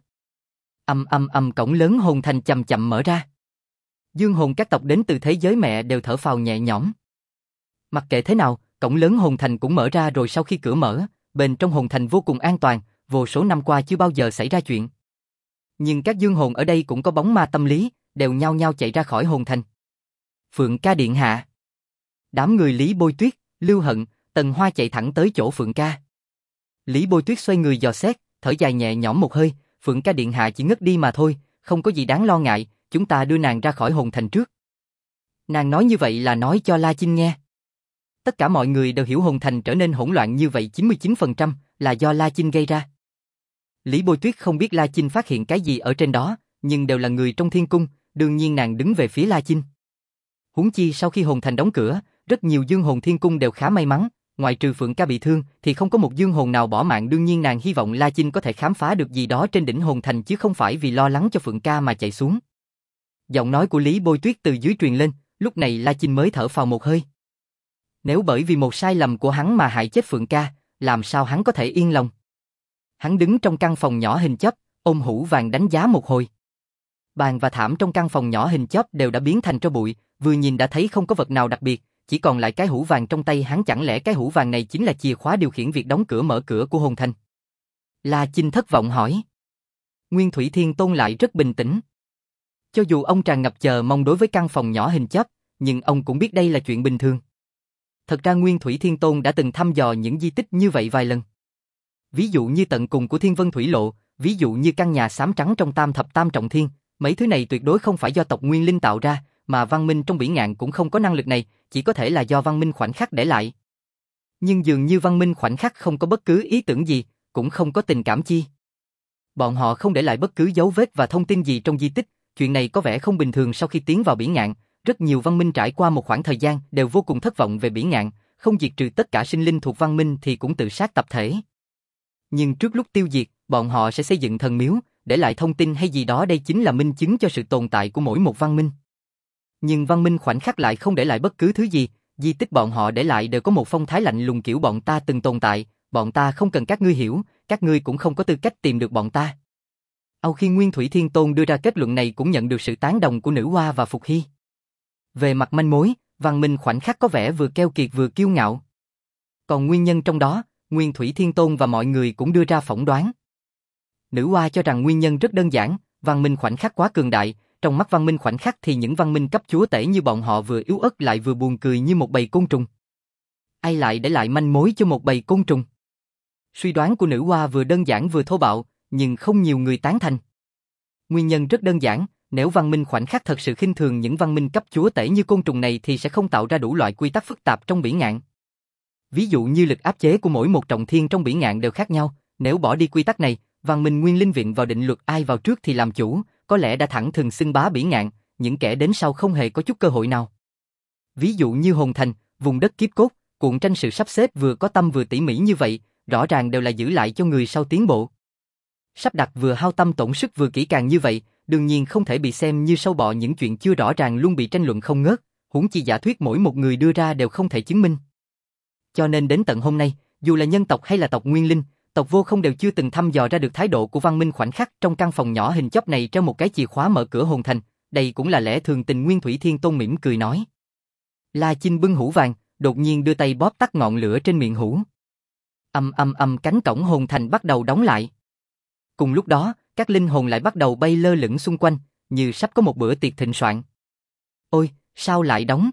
Cổng lớn hồn thành chậm chậm mở ra. Dương hồn các tộc đến từ thế giới mẹ đều thở phào nhẹ nhõm. Mặc kệ thế nào, cổng lớn hồn thành cũng mở ra rồi. Sau khi cửa mở, bên trong hồn thành vô cùng an toàn, vô số năm qua chưa bao giờ xảy ra chuyện. Nhưng các dương hồn ở đây cũng có bóng ma tâm lý, đều nhao nhao chạy ra khỏi hồn thành. Phượng Ca điện hạ. Đám người Lý Bôi Tuyết, Lưu Hận, Tần Hoa chạy thẳng tới chỗ Phượng Ca. Lý Bôi Tuyết xoay người dò xét, thở dài nhẹ nhõm một hơi, Phượng Ca điện hạ chỉ ngất đi mà thôi, không có gì đáng lo ngại, chúng ta đưa nàng ra khỏi hồn thành trước. Nàng nói như vậy là nói cho La Chinh nghe. Tất cả mọi người đều hiểu hồn thành trở nên hỗn loạn như vậy 99% là do La Chinh gây ra. Lý Bôi Tuyết không biết La Chinh phát hiện cái gì ở trên đó, nhưng đều là người trong thiên cung, đương nhiên nàng đứng về phía La Chinh. Huống chi sau khi hồn thành đóng cửa, rất nhiều dương hồn thiên cung đều khá may mắn, ngoại trừ Phượng Ca bị thương thì không có một dương hồn nào bỏ mạng, đương nhiên nàng hy vọng La Chinh có thể khám phá được gì đó trên đỉnh hồn thành chứ không phải vì lo lắng cho Phượng Ca mà chạy xuống. Giọng nói của Lý Bôi Tuyết từ dưới truyền lên, lúc này La Chinh mới thở phào một hơi. Nếu bởi vì một sai lầm của hắn mà hại chết Phượng Ca, làm sao hắn có thể yên lòng? Hắn đứng trong căn phòng nhỏ hình chóp, ôm hũ vàng đánh giá một hồi. Bàn và thảm trong căn phòng nhỏ hình chóp đều đã biến thành tro bụi, vừa nhìn đã thấy không có vật nào đặc biệt, chỉ còn lại cái hũ vàng trong tay hắn, chẳng lẽ cái hũ vàng này chính là chìa khóa điều khiển việc đóng cửa mở cửa của hồn thành? La Chinh thất vọng hỏi. Nguyên Thủy Thiên Tôn lại rất bình tĩnh. Cho dù ông tràn ngập chờ mong đối với căn phòng nhỏ hình chóp, nhưng ông cũng biết đây là chuyện bình thường. Thật ra Nguyên Thủy Thiên Tôn đã từng thăm dò những di tích như vậy vài lần. Ví dụ như tận cùng của Thiên Vân Thủy Lộ, ví dụ như căn nhà xám trắng trong Tam Thập Tam Trọng Thiên, mấy thứ này tuyệt đối không phải do tộc Nguyên Linh tạo ra, mà văn minh trong Bỉ Ngạn cũng không có năng lực này, chỉ có thể là do văn minh khoảnh khắc để lại. Nhưng dường như văn minh khoảnh khắc không có bất cứ ý tưởng gì, cũng không có tình cảm chi. Bọn họ không để lại bất cứ dấu vết và thông tin gì trong di tích, chuyện này có vẻ không bình thường. Sau khi tiến vào Bỉ Ngạn, rất nhiều văn minh trải qua một khoảng thời gian đều vô cùng thất vọng về Bỉ Ngạn, không diệt trừ tất cả sinh linh thuộc văn minh thì cũng tự sát tập thể. Nhưng trước lúc tiêu diệt, bọn họ sẽ xây dựng thần miếu, để lại thông tin hay gì đó, đây chính là minh chứng cho sự tồn tại của mỗi một văn minh. Nhưng văn minh khoảnh khắc lại không để lại bất cứ thứ gì, di tích bọn họ để lại đều có một phong thái lạnh lùng kiểu bọn ta từng tồn tại, bọn ta không cần các ngươi hiểu, các ngươi cũng không có tư cách tìm được bọn ta. Khi Nguyên Thủy Thiên Tôn đưa ra kết luận này cũng nhận được sự tán đồng của Nữ Hoa và Phục Hy. Về mặt manh mối, văn minh khoảnh khắc có vẻ vừa keo kiệt vừa kiêu ngạo. Còn nguyên nhân trong đó, Nguyên Thủy Thiên Tôn và mọi người cũng đưa ra phỏng đoán. Nữ Hoa cho rằng nguyên nhân rất đơn giản, văn minh khoảnh khắc quá cường đại, trong mắt văn minh khoảnh khắc thì những văn minh cấp chúa tể như bọn họ vừa yếu ớt lại vừa buồn cười như một bầy côn trùng. Ai lại để lại manh mối cho một bầy côn trùng? Suy đoán của Nữ Hoa vừa đơn giản vừa thô bạo, nhưng không nhiều người tán thành. Nguyên nhân rất đơn giản, nếu văn minh khoảnh khắc thật sự khinh thường những văn minh cấp chúa tể như côn trùng này thì sẽ không tạo ra đủ loại quy tắc phức tạp trong Bỉ Ngạn. Ví dụ như lực áp chế của mỗi một trọng thiên trong Bỉ Ngạn đều khác nhau, nếu bỏ đi quy tắc này, văn minh Nguyên Linh viện vào định luật ai vào trước thì làm chủ, có lẽ đã thẳng thừng xưng bá Bỉ Ngạn, những kẻ đến sau không hề có chút cơ hội nào. Ví dụ như hồn thành, vùng đất kiếp cốt, cuộn tranh sự sắp xếp vừa có tâm vừa tỉ mỉ như vậy, rõ ràng đều là giữ lại cho người sau tiến bộ. Sắp đặt vừa hao tâm tổn sức vừa kỹ càng như vậy, đương nhiên không thể bị xem như sâu bọ, những chuyện chưa rõ ràng luôn bị tranh luận không ngớt, huống chi giả thuyết mỗi một người đưa ra đều không thể chứng minh. Cho nên đến tận hôm nay, dù là nhân tộc hay là tộc Nguyên Linh, tộc Vô Không đều chưa từng thăm dò ra được thái độ của văn minh khoảnh khắc. Trong căn phòng nhỏ hình chóp này treo một cái chìa khóa mở cửa hồn thành, đây cũng là lẽ thường tình. Nguyên Thủy Thiên Tôn mỉm cười nói. La Chinh bưng hũ vàng, đột nhiên đưa tay bóp tắt ngọn lửa trên miệng hũ. Cánh cổng hồn thành bắt đầu đóng lại. Cùng lúc đó, các linh hồn lại bắt đầu bay lơ lửng xung quanh, như sắp có một bữa tiệc thịnh soạn. Ôi, sao lại đóng?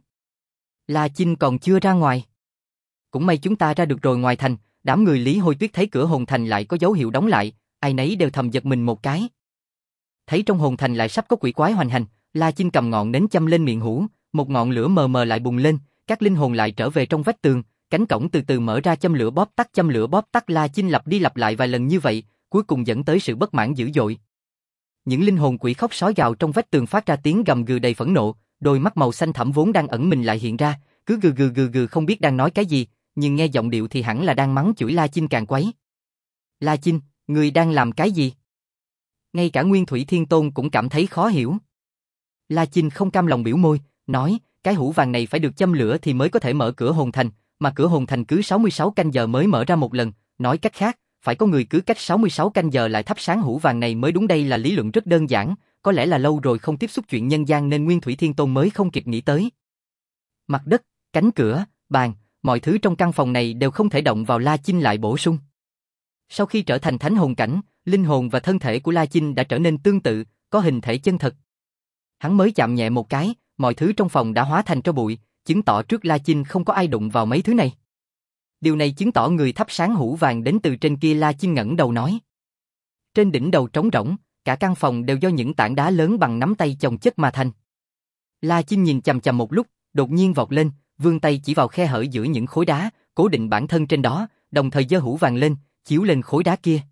La Chinh còn chưa ra ngoài. Cũng may chúng ta ra được rồi. Ngoài thành, đám người Lý Hôi Tuyết thấy cửa hồn thành lại có dấu hiệu đóng lại, ai nấy đều thầm giật mình một cái. Thấy trong hồn thành lại sắp có quỷ quái hoành hành, La Chinh cầm ngọn nến châm lên miệng hũ, một ngọn lửa mờ mờ lại bùng lên, các linh hồn lại trở về trong vách tường, cánh cổng từ từ mở ra, châm lửa bóp tắt. La Chinh lặp đi lặp lại vài lần như vậy, cuối cùng dẫn tới sự bất mãn dữ dội. Những linh hồn quỷ khóc sói gào trong vách tường phát ra tiếng gầm gừ đầy phẫn nộ, đôi mắt màu xanh thẳm vốn đang ẩn mình lại hiện ra, cứ gừ không biết đang nói cái gì, nhưng nghe giọng điệu thì hẳn là đang mắng chửi La Chinh càng quấy. La Chinh, ngươi đang làm cái gì? Ngay cả Nguyên Thủy Thiên Tôn cũng cảm thấy khó hiểu. La Chinh không cam lòng biểu môi, nói, cái hũ vàng này phải được châm lửa thì mới có thể mở cửa hồn thành, mà cửa hồn thành cứ 66 canh giờ mới mở ra một lần, nói cách khác, phải có người cứ cách 66 canh giờ lại thắp sáng hũ vàng này mới đúng. Đây là lý luận rất đơn giản, có lẽ là lâu rồi không tiếp xúc chuyện nhân gian nên Nguyên Thủy Thiên Tôn mới không kịp nghĩ tới. Mặt đất, cánh cửa, bàn, mọi thứ trong căn phòng này đều không thể động vào. La Chinh lại bổ sung. Sau khi trở thành thánh hồn cảnh, linh hồn và thân thể của La Chinh đã trở nên tương tự, có hình thể chân thật. Hắn mới chạm nhẹ một cái, mọi thứ trong phòng đã hóa thành tro bụi, chứng tỏ trước La Chinh không có ai đụng vào mấy thứ này. Điều này chứng tỏ người thắp sáng hũ vàng đến từ trên kia. La Chinh ngẩng đầu nói. Trên đỉnh đầu trống rỗng, cả căn phòng đều do những tảng đá lớn bằng nắm tay chồng chất mà thành. La Chinh nhìn chằm chằm một lúc, đột nhiên vọt lên, vươn tay chỉ vào khe hở giữa những khối đá, cố định bản thân trên đó, đồng thời giơ hũ vàng lên, chiếu lên khối đá kia.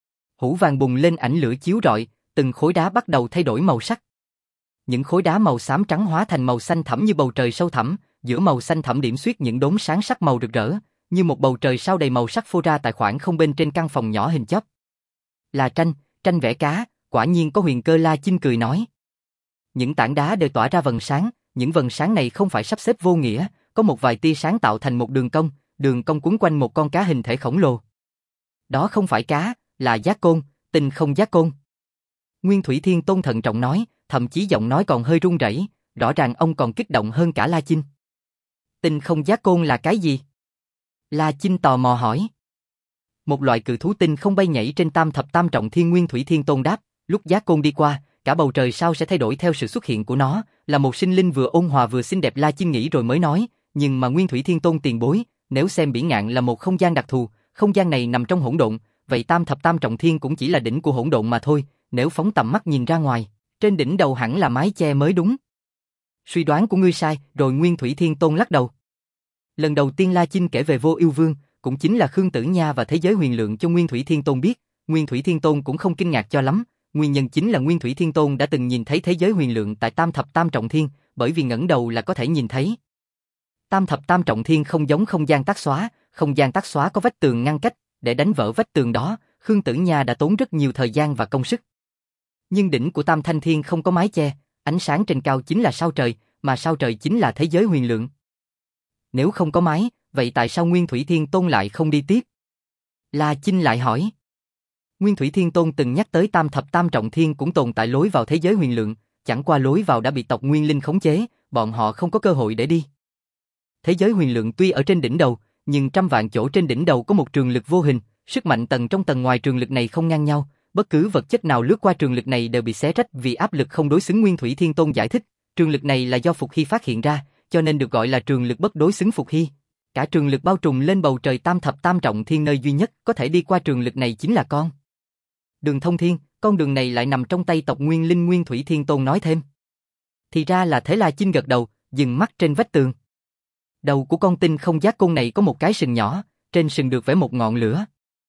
Hũ vàng bùng lên ánh lửa chiếu rọi, từng khối đá bắt đầu thay đổi màu sắc. Những khối đá màu xám trắng hóa thành màu xanh thẳm như bầu trời sâu thẳm, giữa màu xanh thẳm điểm xuyết những đốm sáng sắc màu rực rỡ, như một bầu trời sao đầy màu sắc phô ra tại khoảng không bên trên căn phòng nhỏ hình chóp. Là tranh vẽ cá, quả nhiên có huyền cơ. La Chinh cười nói. Những tảng đá đều tỏa ra vầng sáng, những vầng sáng này không phải sắp xếp vô nghĩa, có một vài tia sáng tạo thành một đường cong quấn quanh một con cá hình thể khổng lồ. Đó không phải cá, là giác côn, tinh không giác côn. Nguyên Thủy Thiên Tôn thận trọng nói, thậm chí giọng nói còn hơi run rẩy, rõ ràng ông còn kích động hơn cả La Chinh. Tinh không giác côn là cái gì? La Chinh tò mò hỏi. Một loại cự thú tinh không bay nhảy trên tam thập tam trọng thiên. Nguyên Thủy Thiên Tôn đáp, lúc giác côn đi qua, cả bầu trời sao sẽ thay đổi theo sự xuất hiện của nó, là một sinh linh vừa ôn hòa vừa xinh đẹp. La Chinh nghĩ rồi mới nói, nhưng mà Nguyên Thủy Thiên Tôn tiền bối, nếu xem Bỉ Ngạn là một không gian đặc thù, không gian này nằm trong hỗn độn, vậy tam thập tam trọng thiên cũng chỉ là đỉnh của hỗn độn mà thôi, nếu phóng tầm mắt nhìn ra ngoài, trên đỉnh đầu hẳn là mái che mới đúng. Suy đoán của ngươi sai rồi. Nguyên Thủy Thiên Tôn lắc đầu. Lần đầu tiên La Chinh kể về Vô Ưu Vương, cũng chính là Khương Tử Nha và thế giới huyền lượng cho Nguyên Thủy Thiên Tôn biết, Nguyên Thủy Thiên Tôn cũng không kinh ngạc cho lắm, nguyên nhân chính là Nguyên Thủy Thiên Tôn đã từng nhìn thấy thế giới huyền lượng tại tam thập tam trọng thiên, bởi vì ngẩng đầu là có thể nhìn thấy. Tam thập tam trọng thiên không giống không gian tắc xóa có vách tường ngăn cách, để đánh vỡ vách tường đó, Khương Tử Nha đã tốn rất nhiều thời gian và công sức. Nhưng đỉnh của Tam Thanh Thiên không có mái che, ánh sáng trên cao chính là sao trời, mà sao trời chính là thế giới huyền lượng. Nếu không có mái, vậy tại sao Nguyên Thủy Thiên Tôn lại không đi tiếp? La Chinh lại hỏi. Nguyên Thủy Thiên Tôn từng nhắc tới tam thập tam trọng thiên cũng tồn tại lối vào thế giới huyền lượng, chẳng qua lối vào đã bị tộc Nguyên Linh khống chế, bọn họ không có cơ hội để đi. Thế giới huyền lượng tuy ở trên đỉnh đầu, nhưng trăm vạn chỗ trên đỉnh đầu có một trường lực vô hình, sức mạnh tầng trong tầng ngoài trường lực này không ngang nhau, bất cứ vật chất nào lướt qua trường lực này đều bị xé rách vì áp lực không đối xứng. Nguyên Thủy Thiên Tôn giải thích, trường lực này là do Phục Hy phát hiện ra, cho nên được gọi là trường lực bất đối xứng Phục Hy. Cả trường lực bao trùm lên bầu trời tam thập tam trọng thiên, nơi duy nhất có thể đi qua trường lực này chính là con đường thông thiên, con đường này lại nằm trong tay tộc Nguyên Linh. Nguyên Thủy Thiên Tôn nói thêm. Thì ra là thế. La Chinh gật đầu, dừng mắt trên vách tường. Đầu của con tinh không giác côn này có một cái sừng nhỏ, trên sừng được vẽ một ngọn lửa.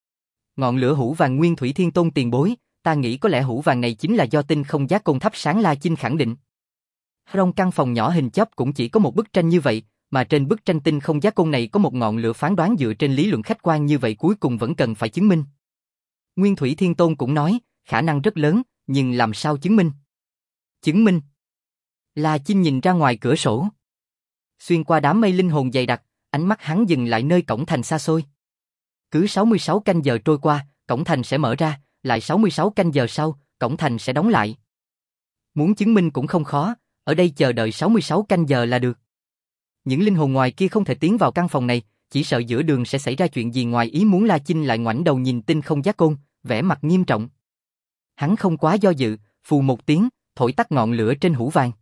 Ngọn lửa hũ vàng. Nguyên Thủy Thiên Tôn tiền bối, ta nghĩ có lẽ hũ vàng này chính là do tinh không giác côn thắp sáng. La Chinh khẳng định. Trong căn phòng nhỏ hình chóp cũng chỉ có một bức tranh như vậy, mà trên bức tranh tinh không giác côn này có một ngọn lửa. Phán đoán dựa trên lý luận khách quan như vậy cuối cùng vẫn cần phải chứng minh. Nguyên Thủy Thiên Tôn cũng nói, khả năng rất lớn, nhưng làm sao chứng minh? Chứng minh? La Chinh nhìn ra ngoài cửa sổ. Xuyên qua đám mây linh hồn dày đặc, ánh mắt hắn dừng lại nơi cổng thành xa xôi. Cứ 66 canh giờ trôi qua, cổng thành sẽ mở ra, lại 66 canh giờ sau, cổng thành sẽ đóng lại. Muốn chứng minh cũng không khó, ở đây chờ đợi 66 canh giờ là được. Những linh hồn ngoài kia không thể tiến vào căn phòng này, chỉ sợ giữa đường sẽ xảy ra chuyện gì ngoài ý muốn. La Chinh lại ngoảnh đầu nhìn Tinh Không Giác Côn, vẻ mặt nghiêm trọng. Hắn không quá do dự, phù một tiếng, thổi tắt ngọn lửa trên hũ vàng.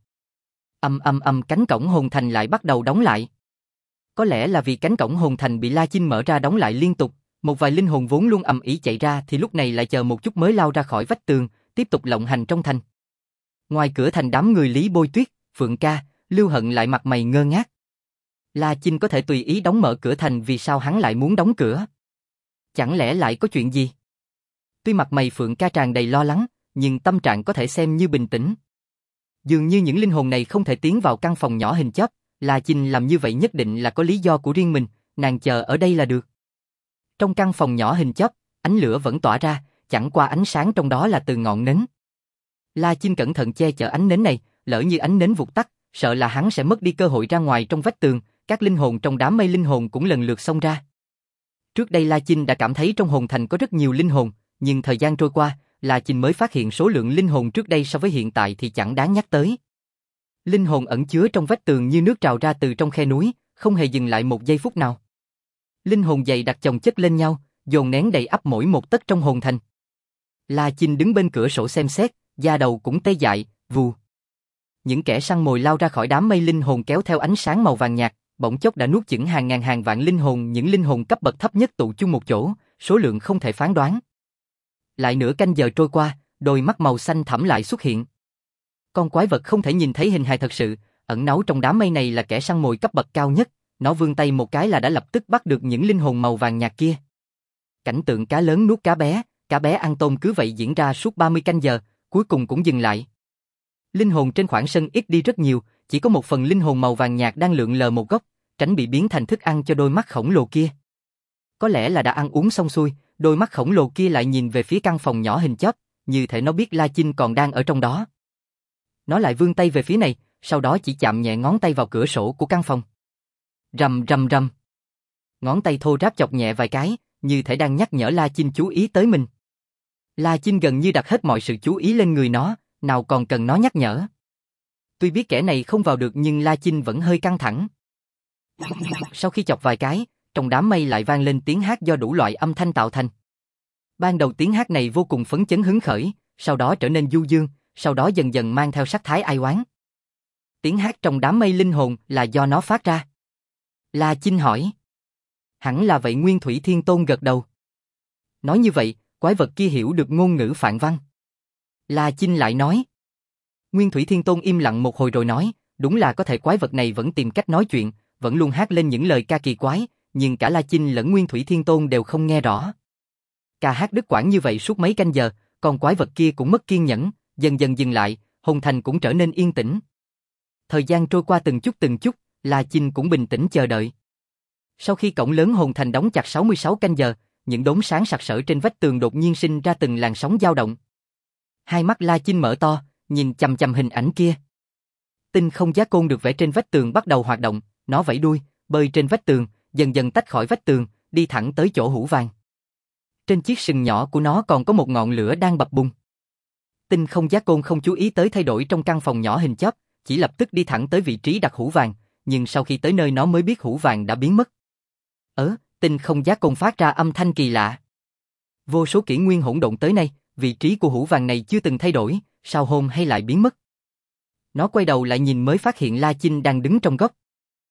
Cánh cổng hồn thành lại bắt đầu đóng lại. Có lẽ là vì cánh cổng hồn thành bị La Chinh mở ra đóng lại liên tục, một vài linh hồn vốn luôn ầm ĩ chạy ra thì lúc này lại chờ một chút mới lao ra khỏi vách tường, tiếp tục lộng hành trong thành. Ngoài cửa thành đám người Lý Bôi Tuyết, Phượng Ca, Lưu Hận lại mặt mày ngơ ngác. La Chinh có thể tùy ý đóng mở cửa thành, vì sao hắn lại muốn đóng cửa? Chẳng lẽ lại có chuyện gì? Tuy mặt mày Phượng Ca tràn đầy lo lắng, nhưng tâm trạng có thể xem như bình tĩnh. Dường như những linh hồn này không thể tiến vào căn phòng nhỏ hình chóp, La Chinh làm như vậy nhất định là có lý do của riêng mình, nàng chờ ở đây là được. Trong căn phòng nhỏ hình chóp, ánh lửa vẫn tỏa ra, chẳng qua ánh sáng trong đó là từ ngọn nến. La Chinh cẩn thận che chở ánh nến này, lỡ như ánh nến vụt tắt, sợ là hắn sẽ mất đi cơ hội ra ngoài trong vách tường, các linh hồn trong đám mây linh hồn cũng lần lượt xông ra. Trước đây La Chinh đã cảm thấy trong hồn thành có rất nhiều linh hồn, nhưng thời gian trôi qua, La Chinh mới phát hiện số lượng linh hồn trước đây so với hiện tại thì chẳng đáng nhắc tới. Linh hồn ẩn chứa trong vách tường như nước trào ra từ trong khe núi, không hề dừng lại một giây phút nào. Linh hồn dày đặc chồng chất lên nhau, dồn nén đầy ắp mỗi một tấc trong hồn thành. La Chinh đứng bên cửa sổ xem xét, da đầu cũng tê dại, vù. Những kẻ săn mồi lao ra khỏi đám mây linh hồn kéo theo ánh sáng màu vàng nhạt, bỗng chốc đã nuốt chửng hàng ngàn hàng vạn linh hồn, những linh hồn cấp bậc thấp nhất tụ chung một chỗ, số lượng không thể phán đoán. Lại nửa canh giờ trôi qua, đôi mắt màu xanh thẳm lại xuất hiện. Con quái vật không thể nhìn thấy hình hài thật sự, ẩn náu trong đám mây này là kẻ săn mồi cấp bậc cao nhất, nó vươn tay một cái là đã lập tức bắt được những linh hồn màu vàng nhạt kia. Cảnh tượng cá lớn nuốt cá bé ăn tôm cứ vậy diễn ra suốt 30 canh giờ, cuối cùng cũng dừng lại. Linh hồn trên khoảng sân ít đi rất nhiều, chỉ có một phần linh hồn màu vàng nhạt đang lượn lờ một góc, tránh bị biến thành thức ăn cho đôi mắt khổng lồ kia. Có lẽ là đã ăn uống xong xuôi, đôi mắt khổng lồ kia lại nhìn về phía căn phòng nhỏ hình chóp, như thể nó biết La Chinh còn đang ở trong đó. Nó lại vươn tay về phía này, sau đó chỉ chạm nhẹ ngón tay vào cửa sổ của căn phòng. Rầm rầm rầm. Ngón tay thô ráp chọc nhẹ vài cái, như thể đang nhắc nhở La Chinh chú ý tới mình. La Chinh gần như đặt hết mọi sự chú ý lên người nó, nào còn cần nó nhắc nhở. Tuy biết kẻ này không vào được nhưng La Chinh vẫn hơi căng thẳng. Sau khi chọc vài cái, trong đám mây lại vang lên tiếng hát do đủ loại âm thanh tạo thành. Ban đầu tiếng hát này vô cùng phấn chấn hứng khởi, sau đó trở nên du dương, sau đó dần dần mang theo sắc thái ai oán. Tiếng hát trong đám mây linh hồn là do nó phát ra. La Chinh hỏi. Hẳn là vậy. Nguyên Thủy Thiên Tôn gật đầu. Nói như vậy, quái vật kia hiểu được ngôn ngữ Phạn Văn. La Chinh lại nói. Nguyên Thủy Thiên Tôn im lặng một hồi rồi nói, đúng là có thể quái vật này vẫn tìm cách nói chuyện, vẫn luôn hát lên những lời ca kỳ quái, nhưng cả La Chinh lẫn Nguyên Thủy Thiên Tôn đều không nghe rõ. Ca hát đứt quãng như vậy suốt mấy canh giờ, con quái vật kia cũng mất kiên nhẫn, dần dần dừng lại, hồn thành cũng trở nên yên tĩnh. Thời gian trôi qua từng chút, La Chinh cũng bình tĩnh chờ đợi. Sau khi cổng lớn hồn thành đóng chặt 66 canh giờ, những đốm sáng sặc sỡ trên vách tường đột nhiên sinh ra từng làn sóng dao động. Hai mắt La Chinh mở to, nhìn chằm chằm hình ảnh kia. Tinh không giá côn được vẽ trên vách tường bắt đầu hoạt động, nó vẫy đuôi, bơi trên vách tường, dần dần tách khỏi vách tường, đi thẳng tới chỗ hũ vàng. Trên chiếc sừng nhỏ của nó còn có một ngọn lửa đang bập bùng. Tinh không giá côn không chú ý tới thay đổi trong căn phòng nhỏ hình chóp, chỉ lập tức đi thẳng tới vị trí đặt hũ vàng, nhưng sau khi tới nơi nó mới biết hũ vàng đã biến mất. Tinh không giá côn phát ra âm thanh kỳ lạ. Vô số kỷ nguyên hỗn độn tới nay, vị trí của hũ vàng này chưa từng thay đổi, sao hôm hay lại biến mất? Nó quay đầu lại nhìn mới phát hiện La Chinh đang đứng trong góc.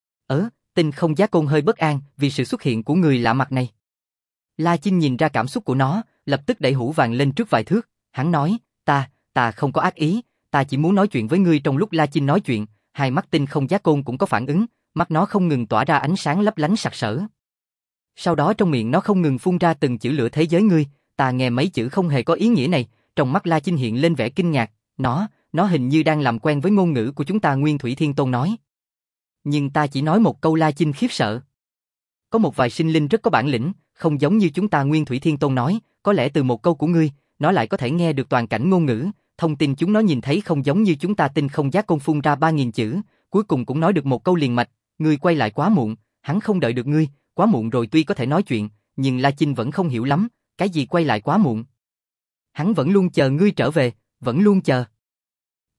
Tinh không giá côn hơi bất an vì sự xuất hiện của người lạ mặt này. La Chinh nhìn ra cảm xúc của nó, lập tức đẩy hũ vàng lên trước vài thước, hắn nói, ta không có ác ý, ta chỉ muốn nói chuyện với ngươi. Trong lúc La Chinh nói chuyện, hai mắt tinh không giá côn cũng có phản ứng, mắt nó không ngừng tỏa ra ánh sáng lấp lánh sặc sỡ. Sau đó trong miệng nó không ngừng phun ra từng chữ lửa thế giới ngươi, ta nghe mấy chữ không hề có ý nghĩa này, trong mắt La Chinh hiện lên vẻ kinh ngạc, nó hình như đang làm quen với ngôn ngữ của chúng ta. Nguyên Thủy Thiên Tôn nói. Nhưng ta chỉ nói một câu. La Chinh khiếp sợ. Có một vài sinh linh rất có bản lĩnh, không giống như chúng ta. Nguyên Thủy Thiên Tôn nói, có lẽ từ một câu của ngươi, nó lại có thể nghe được toàn cảnh ngôn ngữ, thông tin chúng nó nhìn thấy không giống như chúng ta. Tinh không giá côn phun ra 3000 chữ, cuối cùng cũng nói được một câu liền mạch, ngươi quay lại quá muộn, hắn không đợi được ngươi, quá muộn rồi. Tuy có thể nói chuyện, nhưng La Chinh vẫn không hiểu lắm, cái gì quay lại quá muộn? Hắn vẫn luôn chờ ngươi trở về, vẫn luôn chờ.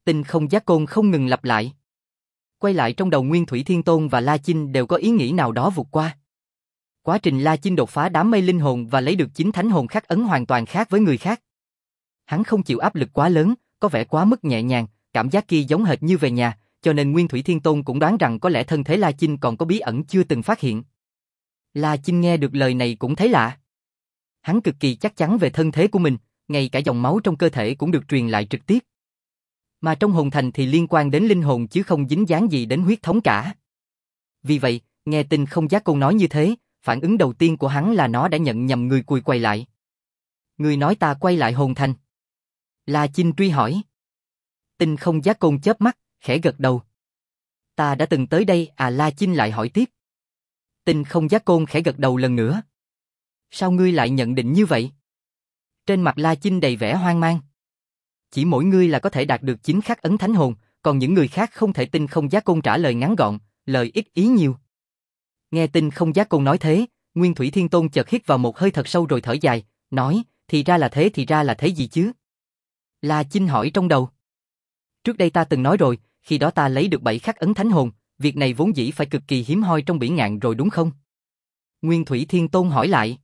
Tinh không giác côn không ngừng lặp lại. Quay lại trong đầu Nguyên Thủy Thiên Tôn và La Chinh đều có ý nghĩ nào đó vụt qua. Quá trình La Chinh đột phá đám mây linh hồn và lấy được 9 thánh hồn khắc ấn hoàn toàn khác với người khác. Hắn không chịu áp lực quá lớn, có vẻ quá mức nhẹ nhàng, cảm giác kia giống hệt như về nhà, cho nên Nguyên Thủy Thiên Tôn cũng đoán rằng có lẽ thân thế La Chinh còn có bí ẩn chưa từng phát hiện. La Chinh nghe được lời này cũng thấy lạ. Hắn cực kỳ chắc chắn về thân thế của mình, ngay cả dòng máu trong cơ thể cũng được truyền lại trực tiếp. Mà trong hồn thành thì liên quan đến linh hồn chứ không dính dáng gì đến huyết thống cả. Vì vậy, nghe Tinh không giác côn nói như thế, phản ứng đầu tiên của hắn là nó đã nhận nhầm người cùi quay lại. Người nói ta quay lại hồn thành. La Chinh truy hỏi. Tinh không giác côn chớp mắt, khẽ gật đầu. Ta đã từng tới đây à? La Chinh lại hỏi tiếp. Tinh không giác côn khẽ gật đầu lần nữa. Sao ngươi lại nhận định như vậy? Trên mặt La Chinh đầy vẻ hoang mang. Chỉ mỗi ngươi là có thể đạt được 9 khắc ấn thánh hồn, còn những người khác không thể. Tinh không giác côn trả lời ngắn gọn, lời ít ý nhiều. Nghe Tinh không giác côn nói thế, Nguyên Thủy Thiên Tôn chợt hít vào một hơi thật sâu rồi thở dài, nói, thì ra là thế, thì ra là thế gì chứ? La Chinh hỏi trong đầu. Trước đây ta từng nói rồi, khi đó ta lấy được 7 khắc ấn thánh hồn, việc này vốn dĩ phải cực kỳ hiếm hoi trong bỉ ngạn rồi đúng không? Nguyên Thủy Thiên Tôn hỏi lại.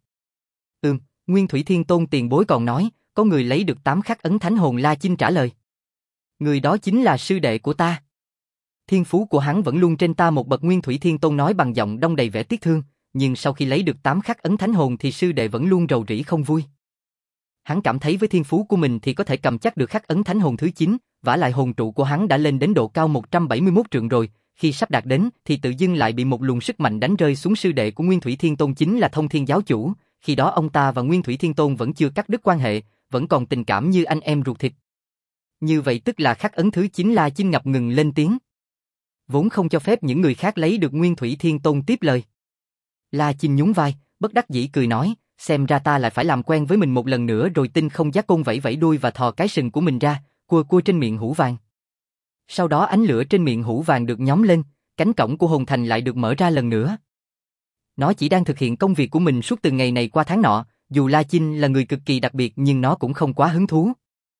Nguyên Thủy Thiên Tôn tiền bối còn nói, có người lấy được 8 khắc ấn thánh hồn. La Chinh trả lời. Người đó chính là sư đệ của ta. Thiên phú của hắn vẫn luôn trên ta một bậc. Nguyên Thủy Thiên Tôn nói bằng giọng đong đầy vẻ tiếc thương, nhưng sau khi lấy được 8 khắc ấn thánh hồn thì sư đệ vẫn luôn rầu rĩ không vui. Hắn cảm thấy với thiên phú của mình thì có thể cầm chắc được khắc ấn thánh hồn thứ 9, vả lại hồn trụ của hắn đã lên đến độ cao 171 trượng rồi, khi sắp đạt đến thì tự dưng lại bị một luồng sức mạnh đánh rơi xuống. Sư đệ của Nguyên Thủy Thiên Tôn chính là Thông Thiên giáo chủ, khi đó ông ta và Nguyên Thủy Thiên Tôn vẫn chưa cắt đứt quan hệ, vẫn còn tình cảm như anh em ruột thịt. Như vậy tức là khắc ấn thứ 9. La Chinh ngập ngừng lên tiếng. Vốn không cho phép những người khác lấy được. Nguyên Thủy Thiên Tôn tiếp lời. La Chinh nhún vai, bất đắc dĩ cười nói, xem ra ta lại phải làm quen với mình một lần nữa rồi. Tinh không giác côn vẫy vẫy đuôi và thò cái sừng của mình ra, cua cua trên miệng hũ vàng. Sau đó ánh lửa trên miệng hũ vàng được nhóm lên, cánh cổng của hồn thành lại được mở ra lần nữa. Nó chỉ đang thực hiện công việc của mình suốt từ ngày này qua tháng nọ, dù La Chinh là người cực kỳ đặc biệt nhưng nó cũng không quá hứng thú.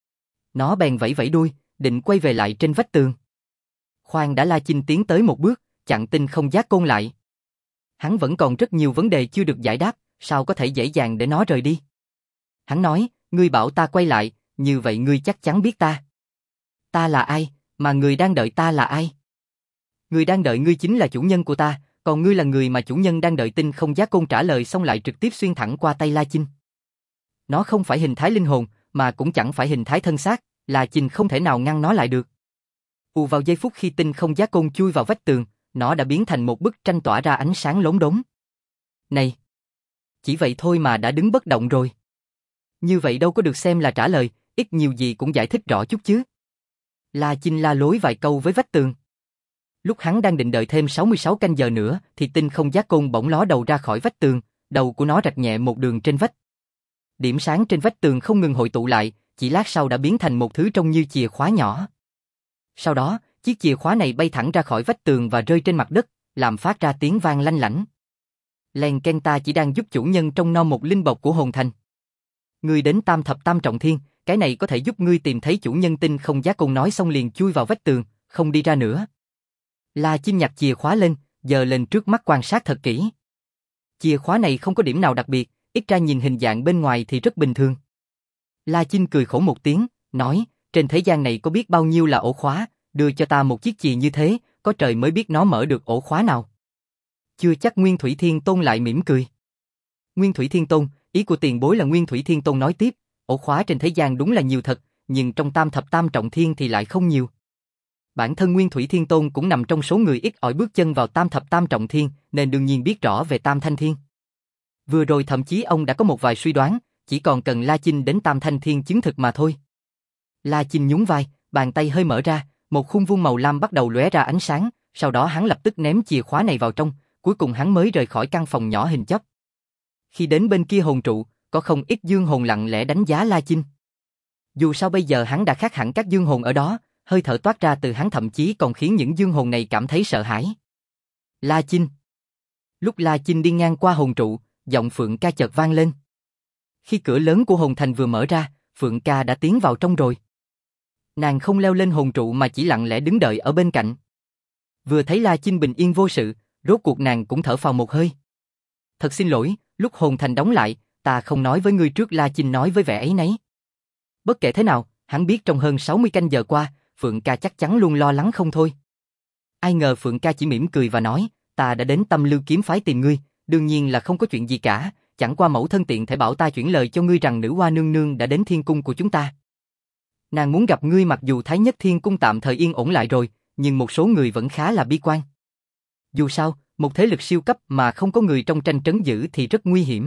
Nó bèn vẫy vẫy đuôi, định quay về lại trên vách tường. Khoan đã. La Chinh tiến tới một bước, chặn Tinh không giác côn lại. Hắn vẫn còn rất nhiều vấn đề chưa được giải đáp, sao có thể dễ dàng để nó rời đi. Hắn nói, ngươi bảo ta quay lại, như vậy ngươi chắc chắn biết ta. Ta là ai, mà người đang đợi ta là ai? Người đang đợi ngươi chính là chủ nhân của ta, còn ngươi là người mà chủ nhân đang đợi. Tinh không giác côn trả lời xong lại trực tiếp xuyên thẳng qua tay La Chinh. Nó không phải hình thái linh hồn, mà cũng chẳng phải hình thái thân xác, La Chinh không thể nào ngăn nó lại được. Vào giây phút khi tinh không giác côn chui vào vách tường, nó đã biến thành một bức tranh tỏa ra ánh sáng lốm đốm. Này! Chỉ vậy thôi mà đã đứng bất động rồi. Như vậy đâu có được xem là trả lời, ít nhiều gì cũng giải thích rõ chút chứ. La Chinh la lối vài câu với vách tường. Lúc hắn đang định đợi thêm 66 canh giờ nữa thì tinh không giác côn bỗng ló đầu ra khỏi vách tường, đầu của nó rạch nhẹ một đường trên vách. Điểm sáng trên vách tường không ngừng hội tụ lại, chỉ lát sau đã biến thành một thứ trông như chìa khóa nhỏ. Sau đó, chiếc chìa khóa này bay thẳng ra khỏi vách tường và rơi trên mặt đất, làm phát ra tiếng vang lanh lảnh. Len Ken, ta chỉ đang giúp chủ nhân trông nom một linh bộc của hồn thành. Ngươi đến tam thập tam trọng thiên, cái này có thể giúp ngươi tìm thấy chủ nhân. Tinh không giác côn nói xong liền chui vào vách tường, không đi ra nữa. La Chinh nhặt chìa khóa lên, giơ lên trước mắt quan sát thật kỹ. Chìa khóa này không có điểm nào đặc biệt, ít ra nhìn hình dạng bên ngoài thì rất bình thường. La Chinh cười khổ một tiếng, nói, trên thế gian này có biết bao nhiêu là ổ khóa, đưa cho ta một chiếc chìa như thế, có trời mới biết nó mở được ổ khóa nào. Chưa chắc. Nguyên Thủy Thiên Tôn lại mỉm cười. Nguyên Thủy Thiên Tôn, ý của tiền bối là? Nguyên Thủy Thiên Tôn nói tiếp, ổ khóa trên thế gian đúng là nhiều thật, nhưng trong tam thập tam trọng thiên thì lại không nhiều. Bản thân Nguyên Thủy Thiên Tôn cũng nằm trong số người ít ỏi bước chân vào tam thập tam trọng thiên, nên đương nhiên biết rõ về tam thanh thiên. Vừa rồi thậm chí ông đã có một vài suy đoán, chỉ còn cần La Chinh đến tam thanh thiên chứng thực mà thôi. La Chinh nhún vai, bàn tay hơi mở ra, một khung vuông màu lam bắt đầu lóe ra ánh sáng, sau đó hắn lập tức ném chìa khóa này vào trong, cuối cùng hắn mới rời khỏi căn phòng nhỏ hình chóp. Khi đến bên kia hồn trụ, có không ít dương hồn lặng lẽ đánh giá La Chinh. Dù sao bây giờ hắn đã khác hẳn các dương hồn ở đó, hơi thở toát ra từ hắn thậm chí còn khiến những dương hồn này cảm thấy sợ hãi. La Chinh. Lúc La Chinh đi ngang qua hồn trụ, giọng Phượng Ca chợt vang lên. Khi cửa lớn của hồn thành vừa mở ra, Phượng Ca đã tiến vào trong rồi. Nàng không leo lên hồn trụ mà chỉ lặng lẽ đứng đợi ở bên cạnh. Vừa thấy La Chinh bình yên vô sự, rốt cuộc nàng cũng thở phào một hơi. Thật xin lỗi, lúc hồn thành đóng lại, ta không nói với ngươi trước, La Chinh nói với vẻ áy náy. Bất kể thế nào, hắn biết trong hơn 60 canh giờ qua, Phượng ca chắc chắn luôn lo lắng không thôi. Ai ngờ Phượng ca chỉ mỉm cười và nói, ta đã đến Tâm Lưu kiếm phái tìm ngươi, đương nhiên là không có chuyện gì cả, chẳng qua mẫu thân tiện thể bảo ta chuyển lời cho ngươi rằng nữ hoa nương nương đã đến thiên cung của chúng ta. Nàng muốn gặp ngươi, mặc dù Thái Nhất Thiên Cung tạm thời yên ổn lại rồi, nhưng một số người vẫn khá là bi quan. Dù sao, một thế lực siêu cấp mà không có người trong tranh trấn giữ thì rất nguy hiểm.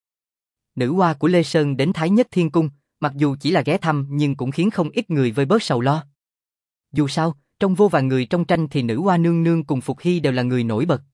Nữ hoa của Lê Sơn đến Thái Nhất Thiên Cung, mặc dù chỉ là ghé thăm nhưng cũng khiến không ít người vơi bớt sầu lo. Dù sao, trong vô vàn người trong tranh thì nữ hoa nương nương cùng Phục Hy đều là người nổi bật.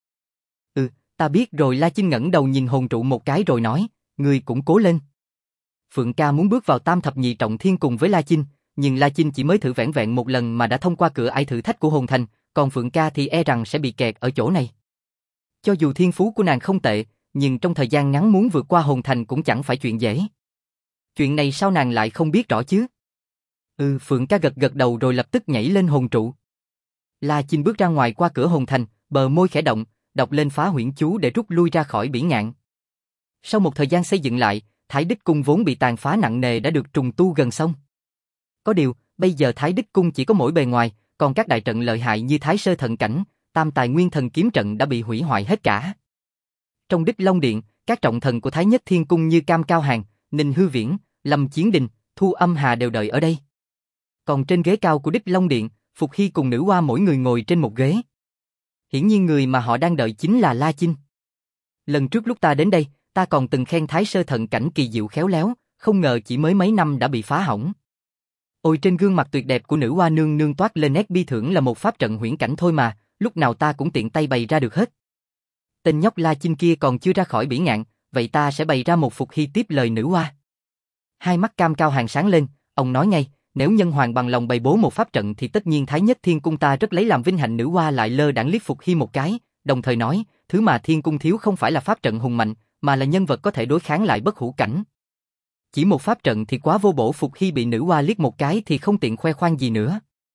Ta biết rồi. La Chinh ngẩng đầu nhìn hồn trụ một cái rồi nói, ngươi cũng cố lên. Phượng ca muốn bước vào tam thập nhị trọng thiên cùng với La Chinh, nhưng La Chinh chỉ mới thử vẻn vẹn một lần mà đã thông qua cửa ải thử thách của hồn thành, còn Phượng ca thì e rằng sẽ bị kẹt ở chỗ này. Cho dù thiên phú của nàng không tệ, nhưng trong thời gian ngắn muốn vượt qua hồn thành cũng chẳng phải chuyện dễ. Chuyện này sao nàng lại không biết rõ chứ? Phượng ca gật gật đầu rồi lập tức nhảy lên hồn trụ. La Chinh bước ra ngoài qua cửa hồn thành, bờ môi khẽ động, đọc lên phá huyễn chú để rút lui ra khỏi bỉ ngạn. Sau một thời gian xây dựng lại, Thái Đích Cung vốn bị tàn phá nặng nề đã được trùng tu gần xong. Có điều, bây giờ Thái Đích Cung chỉ có mỗi bề ngoài, còn các đại trận lợi hại như Thái Sơ Thận Cảnh, Tam Tài Nguyên Thần Kiếm Trận đã bị hủy hoại hết cả. Trong Đích Long Điện, các trọng thần của Thái Nhất Thiên Cung như Cam Cao Hàng, Ninh Hư Viễn, Lâm Chiến Đình, Thu Âm Hà đều đợi ở đây. Còn trên ghế cao của Đích Long Điện, Phục Hy cùng nữ hoa mỗi người ngồi trên một ghế. Hiển nhiên người mà họ đang đợi chính là La Chinh. Lần trước lúc ta đến đây, ta còn từng khen Thái Sơ Thận Cảnh kỳ diệu khéo léo, không ngờ chỉ mới mấy năm đã bị phá hỏng. Ôi, trên gương mặt tuyệt đẹp của nữ hoa nương nương toát lên nét bi thưởng là một pháp trận huyễn cảnh thôi mà, lúc nào ta cũng tiện tay bày ra được hết. Tên nhóc La Chinh kia còn chưa ra khỏi bỉ ngạn, vậy ta sẽ bày ra một Phục Hy tiếp lời nữ hoa. Hai mắt Cam Cao Hàng sáng lên, ông nói ngay, nếu nhân hoàng bằng lòng bày bố một pháp trận thì tất nhiên Thái Nhất Thiên Cung ta rất lấy làm vinh hạnh. Nữ hoa lại lơ đãng liếc Phục Hy một cái, đồng thời nói, thứ mà Thiên Cung thiếu không phải là pháp trận hùng mạnh, mà là nhân vật có thể đối kháng lại bất hủ cảnh. Chỉ một pháp trận thì quá vô bổ. Phục Hy bị nữ hoa liếc một cái thì không tiện khoe khoang gì nữa.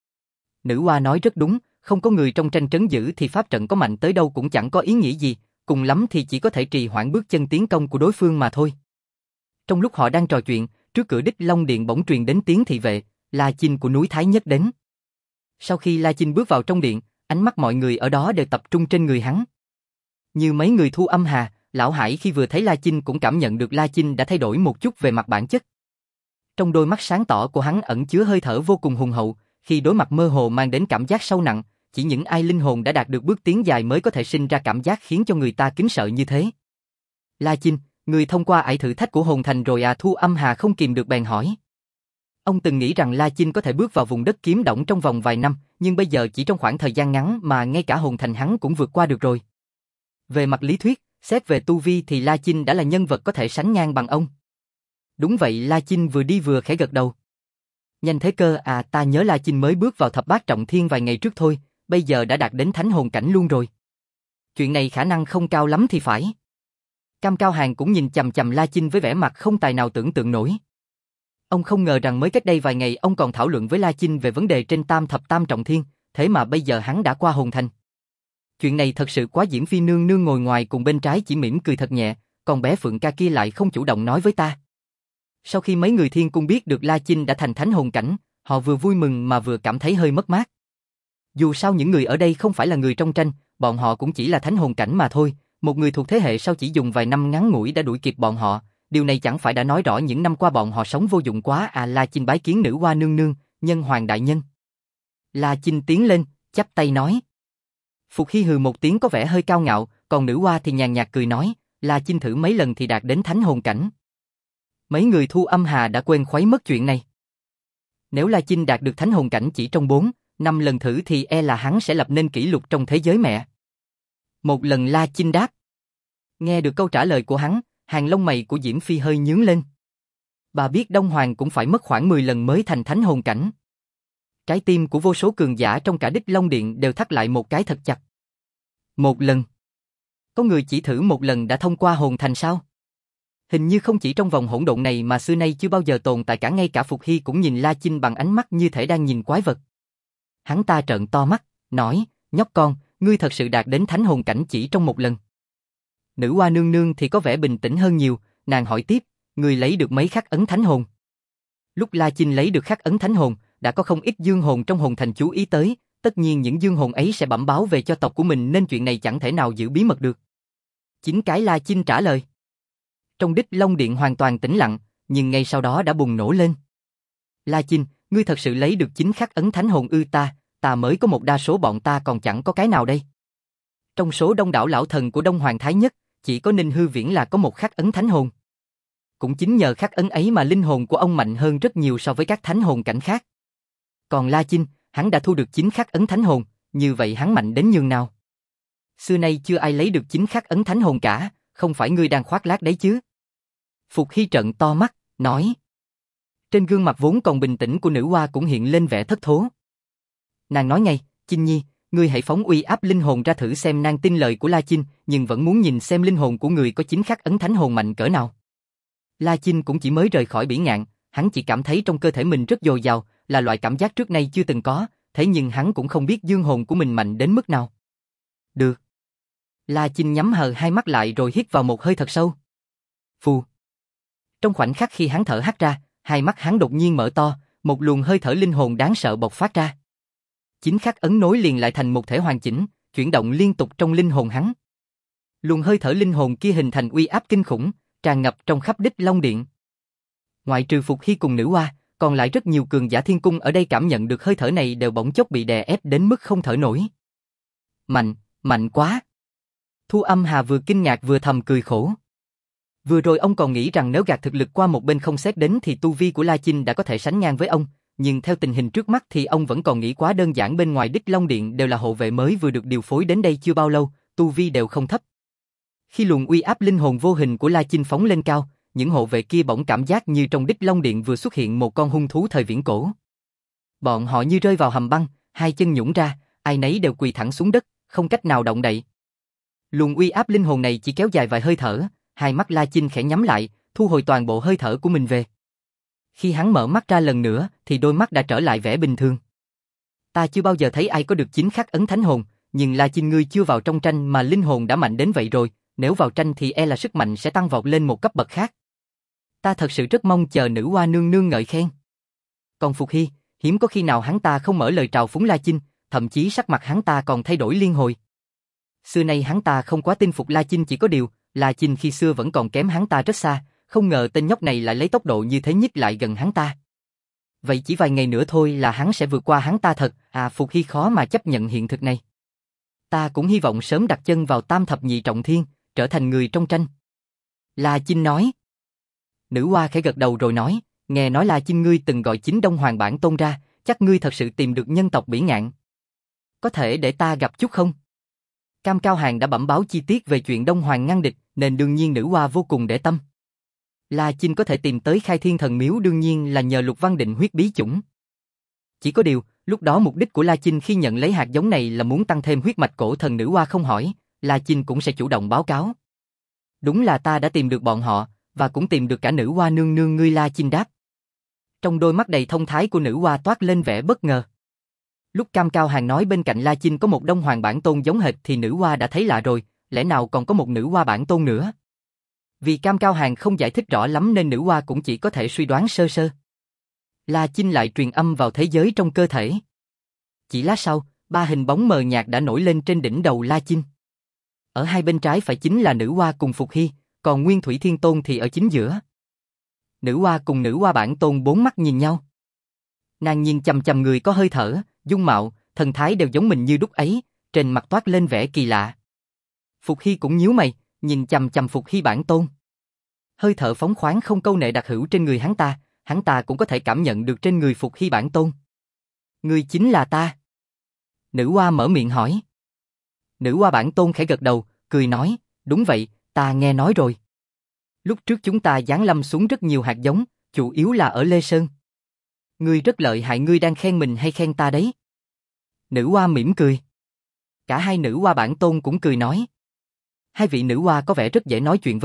Nữ hoa nói rất đúng, không có người trong tranh trấn giữ thì pháp trận có mạnh tới đâu cũng chẳng có ý nghĩa gì, cùng lắm thì chỉ có thể trì hoãn bước chân tiến công của đối phương mà thôi. Trong lúc họ đang trò chuyện, trước cửa Đích Long Điện bỗng truyền đến tiếng thị vệ, La Chinh của núi Thái Nhất đến. Sau khi La Chinh bước vào trong điện, ánh mắt mọi người ở đó đều tập trung trên người hắn. Như mấy người Thu Âm Hà, Lão Hải khi vừa thấy La Chinh cũng cảm nhận được La Chinh đã thay đổi một chút về mặt bản chất. Trong đôi mắt sáng tỏ của hắn ẩn chứa hơi thở vô cùng hùng hậu, khi đối mặt mơ hồ mang đến cảm giác sâu nặng, chỉ những ai linh hồn đã đạt được bước tiến dài mới có thể sinh ra cảm giác khiến cho người ta kính sợ như thế. La Chinh, người thông qua ải thử thách của hồn thành rồi à? Thu Âm Hà không kìm được bèn hỏi. Ông từng nghĩ rằng La Chinh có thể bước vào vùng đất kiếm động trong vòng vài năm, nhưng bây giờ chỉ trong khoảng thời gian ngắn mà ngay cả hồn thành hắn cũng vượt qua được rồi. Về mặt lý thuyết, xét về tu vi thì La Chinh đã là nhân vật có thể sánh ngang bằng ông. Đúng vậy. La Chinh vừa đi vừa khẽ gật đầu. Nhanh thế cơ à? Ta nhớ La Chinh mới bước vào thập bát trọng thiên vài ngày trước thôi, bây giờ đã đạt đến thánh hồn cảnh luôn rồi. Chuyện này khả năng không cao lắm thì phải. Cam Cao Hàng cũng nhìn chằm chằm La Chinh với vẻ mặt không tài nào tưởng tượng nổi. Ông không ngờ rằng mới cách đây vài ngày ông còn thảo luận với La Chinh về vấn đề trên tam thập tam trọng thiên, thế mà bây giờ hắn đã qua hồn thành. Chuyện này thật sự quá. Diễm Phi nương nương ngồi ngoài cùng bên trái chỉ mỉm cười thật nhẹ, còn bé Phượng ca kia lại không chủ động nói với ta. Sau khi mấy người Thiên Cung biết được La Chinh đã thành thánh hồn cảnh, họ vừa vui mừng mà vừa cảm thấy hơi mất mát. Dù sao những người ở đây không phải là người trong tranh, bọn họ cũng chỉ là thánh hồn cảnh mà thôi, một người thuộc thế hệ sau chỉ dùng vài năm ngắn ngủi đã đuổi kịp bọn họ, điều này chẳng phải đã nói rõ những năm qua bọn họ sống vô dụng quá à? La Chinh bái kiến nữ hoa nương nương, nhân hoàng đại nhân. La Chinh tiến lên, chắp tay nói. Phục Hy hừ một tiếng có vẻ hơi cao ngạo, còn nữ hoa thì nhàn nhạt cười nói, La Chinh thử mấy lần thì đạt đến thánh hồn cảnh. Mấy người Thu Âm Hà đã quên khuấy mất chuyện này. Nếu La Chinh đạt được thánh hồn cảnh chỉ trong 4-5 lần thử thì e là hắn sẽ lập nên kỷ lục trong thế giới mẹ. Một lần. La Chinh đáp. Nghe được câu trả lời của hắn, hàng lông mày của Diễm Phi hơi nhướng lên. Bà biết Đông Hoàng cũng phải mất khoảng 10 lần mới thành thánh hồn cảnh. Trái tim của vô số cường giả trong cả Đích Long Điện đều thắt lại một cái thật chặt. Một lần? Có người chỉ thử một lần đã thông qua hồn thành sao? Hình như không chỉ trong vòng hỗn độn này mà xưa nay chưa bao giờ tồn tại cả, ngay cả Phục Hy cũng nhìn La Chinh bằng ánh mắt như thể đang nhìn quái vật. Hắn ta trợn to mắt, nói, nhóc con, ngươi thật sự đạt đến thánh hồn cảnh chỉ trong một lần. Nữ hoa nương nương thì có vẻ bình tĩnh hơn nhiều, nàng hỏi tiếp, ngươi lấy được mấy khắc ấn thánh hồn? Lúc La Chinh lấy được khắc ấn thánh hồn, đã có không ít dương hồn trong hồn thành chú ý tới, tất nhiên những dương hồn ấy sẽ bẩm báo về cho tộc của mình nên chuyện này chẳng thể nào giữ bí mật được. 9 cái, La Chinh trả lời. Trong Đích Long Điện hoàn toàn tĩnh lặng, nhưng ngay sau đó đã bùng nổ lên. La Chinh, ngươi thật sự lấy được 9 khắc ấn thánh hồn ư? Ta mới có một, đa số bọn ta còn chẳng có cái nào đây. Trong số đông đảo lão thần của Đông Hoàng Thái Nhất, chỉ có Ninh Hư Viễn là có một khắc ấn thánh hồn. Cũng chính nhờ khắc ấn ấy mà linh hồn của ông mạnh hơn rất nhiều so với các thánh hồn cảnh khác. Còn La Chinh, hắn đã thu được 9 khắc ấn thánh hồn, như vậy hắn mạnh đến nhường nào? Xưa nay chưa ai lấy được 9 khắc ấn thánh hồn cả, không phải ngươi đang khoác lác đấy chứ? Phục Hy trợn to mắt, nói. Trên gương mặt vốn còn bình tĩnh của nữ hoa cũng hiện lên vẻ thất thố. Nàng nói ngay, Chinh Nhi, ngươi hãy phóng uy áp linh hồn ra thử xem. Nàng tin lời của La Chinh, nhưng vẫn muốn nhìn xem linh hồn của người có 9 khắc ấn thánh hồn mạnh cỡ nào. La Chinh cũng chỉ mới rời khỏi Bỉ Ngạn, hắn chỉ cảm thấy trong cơ thể mình rất dồi dào, là loại cảm giác trước nay chưa từng có, thế nhưng hắn cũng không biết dương hồn của mình mạnh đến mức nào. Được. La Chinh nhắm hờ hai mắt lại rồi hít vào một hơi thật sâu. Phù. Trong khoảnh khắc khi hắn thở hắt ra, hai mắt hắn đột nhiên mở to, một luồng hơi thở linh hồn đáng sợ bộc phát ra. 9 khắc ấn nối liền lại thành một thể hoàn chỉnh, chuyển động liên tục trong linh hồn hắn. Luồng hơi thở linh hồn kia hình thành uy áp kinh khủng, tràn ngập trong khắp Đích Long Điện. Ngoại trừ Phục Hy cùng nữ hoa, còn lại rất nhiều cường giả thiên cung ở đây cảm nhận được hơi thở này đều bỗng chốc bị đè ép đến mức không thở nổi. Mạnh quá. Thu Âm Hà vừa kinh ngạc vừa thầm cười khổ. Vừa rồi ông còn nghĩ rằng nếu gạt thực lực qua một bên không xét đến thì tu vi của La Chinh đã có thể sánh ngang với ông, nhưng theo tình hình trước mắt thì ông vẫn còn nghĩ quá đơn giản. Bên ngoài Đích Long Điện đều là hộ vệ mới vừa được điều phối đến đây chưa bao lâu, tu vi đều không thấp. Khi luồng uy áp linh hồn vô hình của La Chinh phóng lên cao, những hộ vệ kia bỗng cảm giác như trong Đích Long Điện vừa xuất hiện một con hung thú thời viễn cổ. Bọn họ như rơi vào hầm băng, hai chân nhũn ra, ai nấy đều quỳ thẳng xuống đất, không cách nào động đậy. Luồng uy áp linh hồn này chỉ kéo dài vài hơi thở, hai mắt La Chinh khẽ nhắm lại, thu hồi toàn bộ hơi thở của mình về. Khi hắn mở mắt ra lần nữa thì đôi mắt đã trở lại vẻ bình thường. Ta chưa bao giờ thấy ai có được 9 khắc ấn thánh hồn, nhưng La Chinh ngươi chưa vào trong tranh mà linh hồn đã mạnh đến vậy rồi, nếu vào tranh thì e là sức mạnh sẽ tăng vọt lên một cấp bậc khác. Ta thật sự rất mong chờ nữ hoa nương nương ngợi khen. Còn Phục Hy, hiếm có khi nào hắn ta không mở lời trào phúng La Chinh, thậm chí sắc mặt hắn ta còn thay đổi liên hồi. Xưa nay hắn ta không quá tin phục La Chinh, chỉ có điều, La Chinh khi xưa vẫn còn kém hắn ta rất xa, không ngờ tên nhóc này lại lấy tốc độ như thế nhích lại gần hắn ta. Vậy chỉ vài ngày nữa thôi là hắn sẽ vượt qua hắn ta thật, Phục Hy khó mà chấp nhận hiện thực này. Ta cũng hy vọng sớm đặt chân vào tam thập nhị trọng thiên, trở thành người trong tranh. La Chinh nói. Nữ hoa khẽ gật đầu rồi nói, nghe nói La Chinh ngươi từng gọi chính Đông Hoàng Bản Tôn ra, chắc ngươi thật sự tìm được nhân tộc Bỉ Ngạn. Có thể để ta gặp chút không? Cam Cao Hàng đã bẩm báo chi tiết về chuyện Đông Hoàng ngăn địch, nên đương nhiên nữ hoa vô cùng để tâm. La Chinh có thể tìm tới Khai Thiên Thần Miếu đương nhiên là nhờ Lục Văn Định huyết bí chủng. Chỉ có điều, lúc đó mục đích của La Chinh khi nhận lấy hạt giống này là muốn tăng thêm huyết mạch cổ thần. Nữ hoa không hỏi, La Chinh cũng sẽ chủ động báo cáo. Đúng là ta đã tìm được bọn họ, và cũng tìm được cả nữ hoa nương nương ngươi. La Chinh đáp. Trong đôi mắt đầy thông thái của nữ hoa toát lên vẻ bất ngờ. Lúc Cam Cao Hàng nói bên cạnh La Chinh có một Đông Hoàng Bản Tôn giống hệt thì nữ hoa đã thấy lạ rồi, lẽ nào còn có một nữ hoa bản tôn nữa? Vì Cam Cao Hàng không giải thích rõ lắm nên nữ hoa cũng chỉ có thể suy đoán sơ sơ. La Chinh lại truyền âm vào thế giới trong cơ thể. Chỉ lát sau, 3 hình bóng mờ nhạt đã nổi lên trên đỉnh đầu La Chinh. Ở hai bên trái phải chính là nữ hoa cùng Phục Hy, còn Nguyên Thủy Thiên Tôn thì ở chính giữa. Nữ hoa cùng nữ hoa bản tôn bốn mắt nhìn nhau. Nàng nhìn chằm chằm người có hơi thở, dung mạo, thần thái đều giống mình như đúc ấy, trên mặt toát lên vẻ kỳ lạ. Phục Hy cũng nhíu mày, nhìn chằm chằm Phục Hy bản tôn. Hơi thở phóng khoáng không câu nệ đặc hữu trên người hắn ta cũng có thể cảm nhận được trên người Phục Hy bản tôn. Ngươi chính là ta. Nữ hoa mở miệng hỏi. Nữ hoa bản tôn khẽ gật đầu, cười nói, đúng vậy, ta nghe nói rồi. Lúc trước chúng ta giáng lâm xuống rất nhiều hạt giống, chủ yếu là ở Lê Sơn. Ngươi rất lợi hại, ngươi đang khen mình hay khen ta đấy? Nữ hoa mỉm cười. Cả hai nữ hoa bản tôn cũng cười nói. Hai vị nữ hoa có vẻ rất dễ nói chuyện với nhau,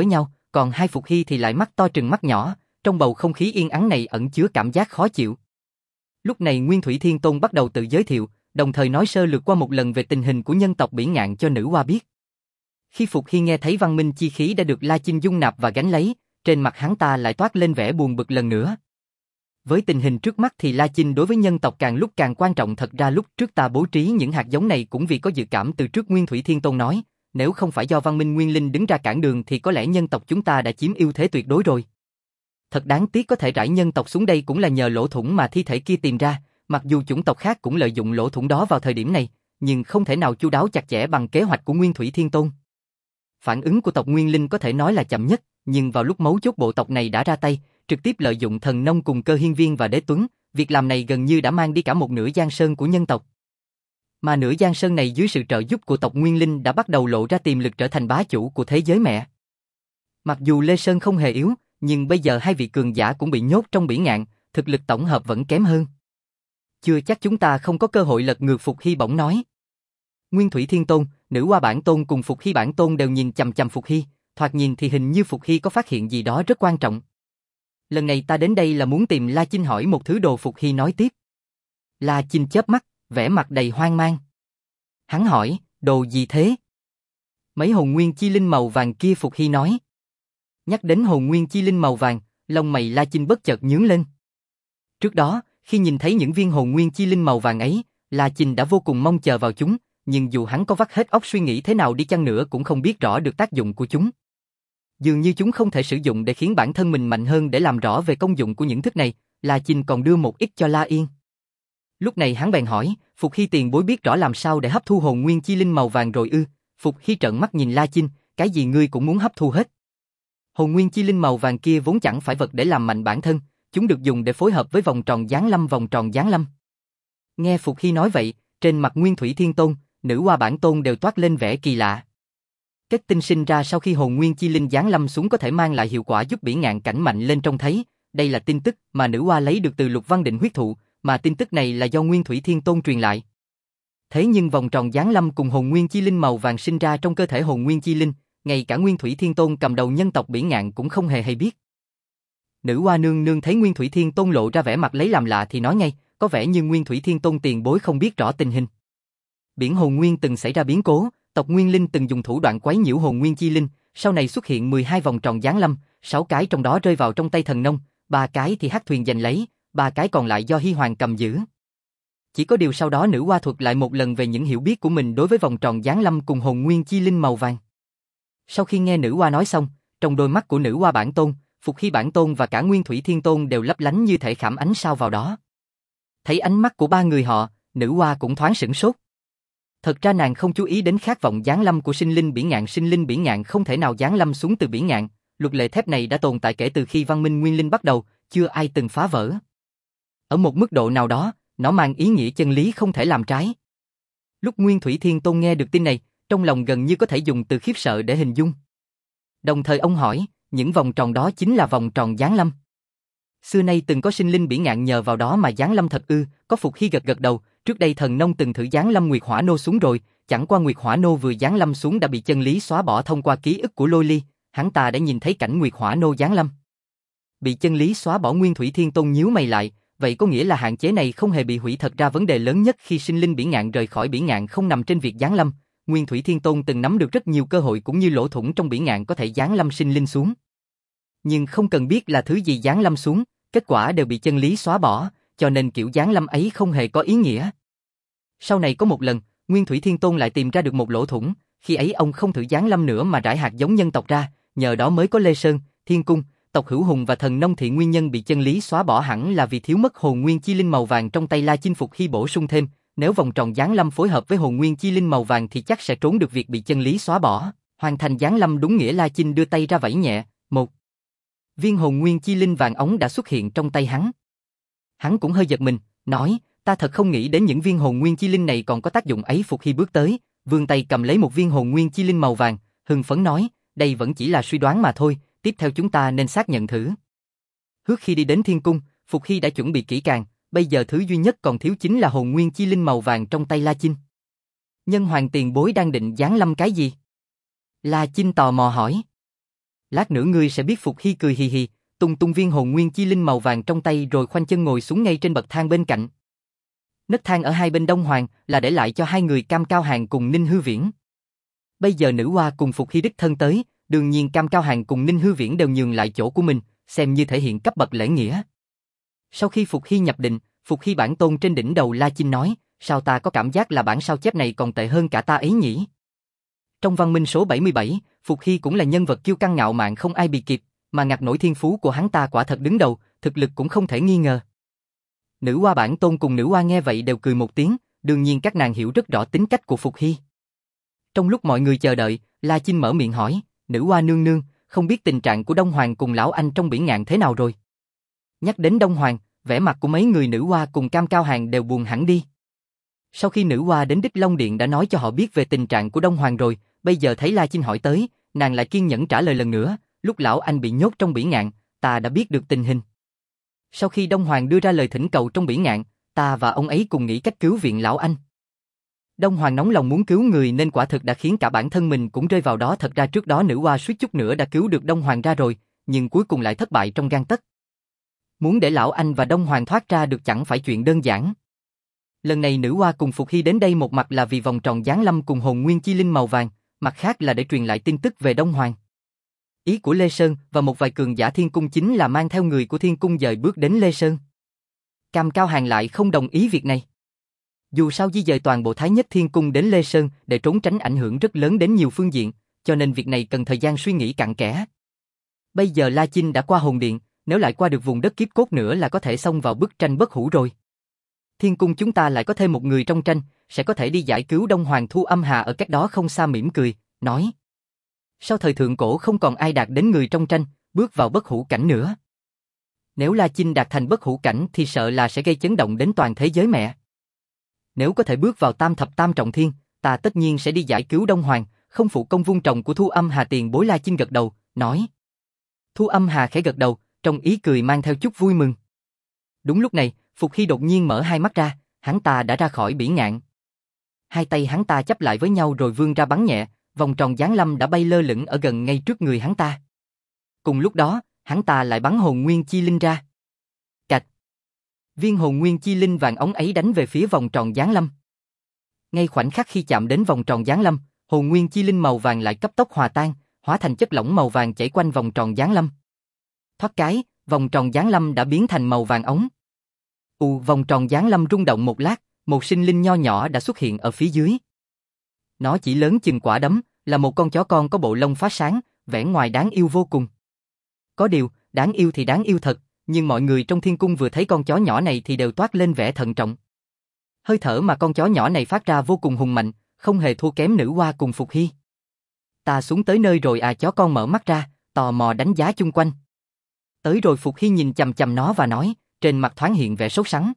còn hai Phục Hy thì lại mắt to trừng mắt nhỏ, trong bầu không khí yên ắng này ẩn chứa cảm giác khó chịu. Lúc này Nguyên Thủy Thiên Tôn bắt đầu tự giới thiệu, đồng thời nói sơ lược qua một lần về tình hình của nhân tộc Bỉ Ngạn cho nữ hoa biết. Khi Phục Hy nghe thấy văn minh chi khí đã được La Chinh dung nạp và gánh lấy, trên mặt hắn ta lại toát lên vẻ buồn bực lần nữa. Với tình hình trước mắt thì La Chinh đối với nhân tộc càng lúc càng quan trọng, thật ra lúc trước ta bố trí những hạt giống này cũng vì có dự cảm từ trước. Nguyên Thủy Thiên Tôn nói, nếu không phải do văn minh Nguyên Linh đứng ra cản đường thì có lẽ nhân tộc chúng ta đã chiếm ưu thế tuyệt đối rồi. Thật đáng tiếc có thể rải nhân tộc xuống đây cũng là nhờ lỗ thủng mà thi thể kia tìm ra, mặc dù chủng tộc khác cũng lợi dụng lỗ thủng đó vào thời điểm này, nhưng không thể nào chu đáo chặt chẽ bằng kế hoạch của Nguyên Thủy Thiên Tôn. Phản ứng của tộc Nguyên Linh có thể nói là chậm nhất, nhưng vào lúc mấu chốt bộ tộc này đã ra tay, trực tiếp lợi dụng Thần Nông cùng Cơ Hiên Viên và Đế Tuấn, việc làm này gần như đã mang đi cả một nửa Giang Sơn của nhân tộc. Mà nửa Giang Sơn này dưới sự trợ giúp của tộc Nguyên Linh đã bắt đầu lộ ra tiềm lực trở thành bá chủ của thế giới mẹ. Mặc dù Lê Sơn không hề yếu, nhưng bây giờ hai vị cường giả cũng bị nhốt trong Bỉ Ngạn, thực lực tổng hợp vẫn kém hơn. Chưa chắc chúng ta không có cơ hội lật ngược. Phục Hy bỗng nói. Nguyên Thủy Thiên Tôn, Nữ Hoa Bản Tôn cùng Phục Hy Bản Tôn đều nhìn chằm chằm Phục Hy, thoạt nhìn thì hình như Phục Hy có phát hiện gì đó rất quan trọng. Lần này ta đến đây là muốn tìm La Chinh hỏi một thứ đồ. Phục Hy nói tiếp. La Chinh chớp mắt, vẻ mặt đầy hoang mang. Hắn hỏi, đồ gì thế? Mấy hồn nguyên chi linh màu vàng kia. Phục Hy nói. Nhắc đến hồn nguyên chi linh màu vàng, lông mày La Chinh bất chợt nhướng lên. Trước đó, khi nhìn thấy những viên hồn nguyên chi linh màu vàng ấy, La Chinh đã vô cùng mong chờ vào chúng, nhưng dù hắn có vắt hết óc suy nghĩ thế nào đi chăng nữa cũng không biết rõ được tác dụng của chúng. Dường như chúng không thể sử dụng để khiến bản thân mình mạnh hơn. Để làm rõ về công dụng của những thức này, La Chinh còn đưa một ít cho La Yên. Lúc này hắn bèn hỏi, Phục Hy tiền bối biết rõ làm sao để hấp thu hồn nguyên chi linh màu vàng rồi ư? Phục Hy trợn mắt nhìn La Chinh, cái gì ngươi cũng muốn hấp thu hết. Hồn nguyên chi linh màu vàng kia vốn chẳng phải vật để làm mạnh bản thân, chúng được dùng để phối hợp với vòng tròn giáng lâm. Vòng tròn giáng lâm. Nghe Phục Hy nói vậy, trên mặt Nguyên Thủy Thiên Tôn, Nữ Hoa Bản Tôn đều toát lên vẻ kỳ lạ. Kết tinh sinh ra sau khi hồn nguyên chi linh giáng lâm xuống có thể mang lại hiệu quả giúp Bỉ Ngạn cảnh mạnh lên trông thấy. Đây là tin tức mà Nữ Hoa lấy được từ Lục Văn Định huyết thụ, mà tin tức này là do Nguyên Thủy Thiên Tôn truyền lại. Thế nhưng vòng tròn giáng lâm cùng hồn nguyên chi linh màu vàng sinh ra trong cơ thể hồn nguyên chi linh, ngay cả Nguyên Thủy Thiên Tôn cầm đầu nhân tộc Bỉ Ngạn cũng không hề hay biết. Nữ Hoa nương nương thấy Nguyên Thủy Thiên Tôn lộ ra vẻ mặt lấy làm lạ thì nói ngay, có vẻ như Nguyên Thủy Thiên Tôn tiền bối không biết rõ tình hình. Biển hồn nguyên từng xảy ra biến cố, tộc Nguyên Linh từng dùng thủ đoạn quấy nhiễu hồn nguyên chi linh, sau này xuất hiện 12 vòng tròn giáng lâm, 6 cái trong đó rơi vào trong tay Thần Nông, 3 cái thì Hắc Thuyền giành lấy, 3 cái còn lại do Hy Hoàng cầm giữ. Chỉ có điều sau đó Nữ Hoa thuật lại một lần về những hiểu biết của mình đối với vòng tròn giáng lâm cùng hồn nguyên chi linh màu vàng. Sau khi nghe Nữ Hoa nói xong, trong đôi mắt của Nữ Hoa Bản Tôn, Phục Hy Bản Tôn và cả Nguyên Thủy Thiên Tôn đều lấp lánh như thể khảm ánh sao vào đó. Thấy ánh mắt của ba người họ, Nữ Hoa cũng thoáng sửng sốt. Thật ra nàng không chú ý đến khát vọng giáng lâm của sinh linh Bỉ Ngạn. Sinh linh Bỉ Ngạn không thể nào giáng lâm xuống từ Bỉ Ngạn, luật lệ thép này đã tồn tại kể từ khi văn minh Nguyên Linh bắt đầu, chưa ai từng phá vỡ. Ở một mức độ nào đó, nó mang ý nghĩa chân lý không thể làm trái. Lúc Nguyên Thủy Thiên Tôn nghe được tin này, trong lòng gần như có thể dùng từ khiếp sợ để hình dung. Đồng thời ông hỏi, những vòng tròn đó chính là vòng tròn giáng lâm. Xưa nay từng có sinh linh Bỉ Ngạn nhờ vào đó mà giáng lâm thật ư? Có Phục Hy gật gật đầu, trước đây Thần Nông từng thử giáng lâm Nguyệt Hỏa Nô xuống rồi, chẳng qua Nguyệt Hỏa Nô vừa giáng lâm xuống đã bị chân lý xóa bỏ thông qua ký ức của Lôi Ly, hắn ta đã nhìn thấy cảnh Nguyệt Hỏa Nô giáng lâm. Bị chân lý xóa bỏ. Nguyên Thủy Thiên Tôn nhíu mày lại, vậy có nghĩa là hạn chế này không hề bị hủy. Thật ra vấn đề lớn nhất khi sinh linh Bỉ Ngạn rời khỏi Bỉ Ngạn không nằm trên việc giáng lâm, Nguyên Thủy Thiên Tôn từng nắm được rất nhiều cơ hội cũng như lỗ thủng trong Bỉ Ngạn có thể giáng lâm sinh linh xuống. Nhưng không cần biết là thứ gì giáng lâm xuống, kết quả đều bị chân lý xóa bỏ, cho nên kiểu giáng lâm ấy không hề có ý nghĩa. Sau này có một lần, Nguyên Thủy Thiên Tôn lại tìm ra được một lỗ thủng, khi ấy ông không thử giáng lâm nữa mà rải hạt giống nhân tộc ra, nhờ đó mới có Lê Sơn, Thiên Cung, tộc Hữu Hùng và Thần Nông. Thì nguyên nhân bị chân lý xóa bỏ hẳn là vì thiếu mất hồn nguyên chi linh màu vàng trong tay La Chinh. Phục Hy bổ sung thêm, nếu vòng tròn giáng lâm phối hợp với hồn nguyên chi linh màu vàng thì chắc sẽ trốn được việc bị chân lý xóa bỏ, hoàn thành giáng lâm đúng nghĩa. La Chinh đưa tay ra vẫy nhẹ, một viên hồn nguyên chi linh vàng ống đã xuất hiện trong tay hắn. Hắn cũng hơi giật mình, nói, ta thật không nghĩ đến những viên hồn nguyên chi linh này còn có tác dụng ấy. Phục Hy bước tới, vươn tay cầm lấy một viên hồn nguyên chi linh màu vàng, hưng phấn nói, đây vẫn chỉ là suy đoán mà thôi, tiếp theo chúng ta nên xác nhận thử. Trước khi đi đến Thiên Cung, Phục Hy đã chuẩn bị kỹ càng, bây giờ thứ duy nhất còn thiếu chính là hồn nguyên chi linh màu vàng trong tay La Chinh. Nhân Hoàng tiền bối đang định giáng lâm cái gì? La Chinh tò mò hỏi. Lát nữa ngươi sẽ biết. Phục Hy cười hì hì, tung tung viên hồn nguyên chi linh màu vàng trong tay rồi khoanh chân ngồi xuống ngay trên bậc thang bên cạnh. Nấc thang ở hai bên Đông Hoàng là để lại cho hai người Cam Cao Hàng cùng Ninh Hư Viễn. Bây giờ nữ hoa cùng Phục Hy đích thân tới, đương nhiên Cam Cao Hàng cùng Ninh Hư Viễn đều nhường lại chỗ của mình, xem như thể hiện cấp bậc lễ nghĩa. Sau khi Phục Hy nhập định, Phục Hy bản tôn trên đỉnh đầu La Chinh nói, sao ta có cảm giác là bản sao chép này còn tệ hơn cả ta ấy nhỉ? Trong văn minh số 77, Phục Hy cũng là nhân vật kiêu căng ngạo mạn không ai bị kịp, mà ngặt nổi thiên phú của hắn ta quả thật đứng đầu, thực lực cũng không thể nghi ngờ. Nữ hoa bản tôn cùng nữ hoa nghe vậy đều cười một tiếng, đương nhiên các nàng hiểu rất rõ tính cách của Phục Hy. Trong lúc mọi người chờ đợi, La Chinh mở miệng hỏi, nữ hoa nương nương, không biết tình trạng của Đông Hoàng cùng lão anh trong biển ngạn thế nào rồi? Nhắc đến Đông Hoàng, vẻ mặt của mấy người nữ hoa cùng Cam Cao Hàng đều buồn hẳn đi. Sau khi nữ hoa đến Đích Long Điện đã nói cho họ biết về tình trạng của Đông Hoàng rồi, bây giờ thấy La Chinh hỏi tới, nàng lại kiên nhẫn trả lời lần nữa, lúc lão anh bị nhốt trong biển ngạn, ta đã biết được tình hình. Sau khi Đông Hoàng đưa ra lời thỉnh cầu trong biển ngạn, ta và ông ấy cùng nghĩ cách cứu viện lão anh. Đông Hoàng nóng lòng muốn cứu người nên quả thực đã khiến cả bản thân mình cũng rơi vào đó. Thật ra trước đó nữ hoa suýt chút nữa đã cứu được Đông Hoàng ra rồi, nhưng cuối cùng lại thất bại trong gang tấc. Muốn để lão anh và Đông Hoàng thoát ra được chẳng phải chuyện đơn giản. Lần này nữ hoa cùng Phục Hy đến đây một mặt là vì vòng tròn giáng lâm cùng hồn nguyên chi linh màu vàng, mặt khác là để truyền lại tin tức về Đông Hoàng. Ý của Lê Sơn và một vài cường giả Thiên Cung chính là mang theo người của Thiên Cung dời bước đến Lê Sơn. Cam Cao Hàng lại không đồng ý việc này. Dù sao di dời toàn bộ Thái Nhất Thiên Cung đến Lê Sơn để trốn tránh ảnh hưởng rất lớn đến nhiều phương diện, cho nên việc này cần thời gian suy nghĩ cặn kẽ. Bây giờ La Chinh đã qua hồn điện, nếu lại qua được vùng đất kiếp cốt nữa là có thể xông vào bức tranh bất hủ rồi. Thiên Cung chúng ta lại có thêm một người trong tranh, sẽ có thể đi giải cứu Đông Hoàng. Thu Âm Hà ở cách đó không xa mỉm cười, nói. Sau thời thượng cổ không còn ai đạt đến người trong tranh, bước vào bất hủ cảnh nữa. Nếu La Chinh đạt thành bất hủ cảnh thì sợ là sẽ gây chấn động đến toàn thế giới mẹ. Nếu có thể bước vào tam thập tam trọng thiên, ta tất nhiên sẽ đi giải cứu Đông Hoàng, không phụ công vun trồng của Thu Âm Hà. Tiền bối. La Chinh gật đầu, nói. Thu Âm Hà khẽ gật đầu, trong ý cười mang theo chút vui mừng. Đúng lúc này, Phục Hy đột nhiên mở hai mắt ra, hắn ta đã ra khỏi biển ngạn. Hai tay hắn ta chắp lại với nhau rồi vươn ra bắn nhẹ, vòng tròn giáng lâm đã bay lơ lửng ở gần ngay trước người hắn ta. Cùng lúc đó, hắn ta lại bắn hồn nguyên chi linh ra. Cạch. Viên hồn nguyên chi linh vàng óng ấy đánh về phía vòng tròn giáng lâm. Ngay khoảnh khắc khi chạm đến vòng tròn giáng lâm, hồn nguyên chi linh màu vàng lại cấp tốc hòa tan, hóa thành chất lỏng màu vàng chảy quanh vòng tròn giáng lâm. Thoát cái, vòng tròn giáng lâm đã biến thành màu vàng óng. Vòng tròn giáng lâm rung động một lát, một sinh linh nho nhỏ đã xuất hiện ở phía dưới. Nó chỉ lớn chừng quả đấm, là một con chó con có bộ lông phát sáng, vẻ ngoài đáng yêu vô cùng. Có điều, đáng yêu thì đáng yêu thật, nhưng mọi người trong Thiên Cung vừa thấy con chó nhỏ này thì đều toát lên vẻ thận trọng. Hơi thở mà con chó nhỏ này phát ra vô cùng hùng mạnh, không hề thua kém nữ hoa cùng Phục Hy. Ta xuống tới nơi rồi à? Chó con mở mắt ra, tò mò đánh giá chung quanh. Tới rồi. Phục Hy nhìn chằm chằm nó và nói, trên mặt thoáng hiện vẻ sốt sắng.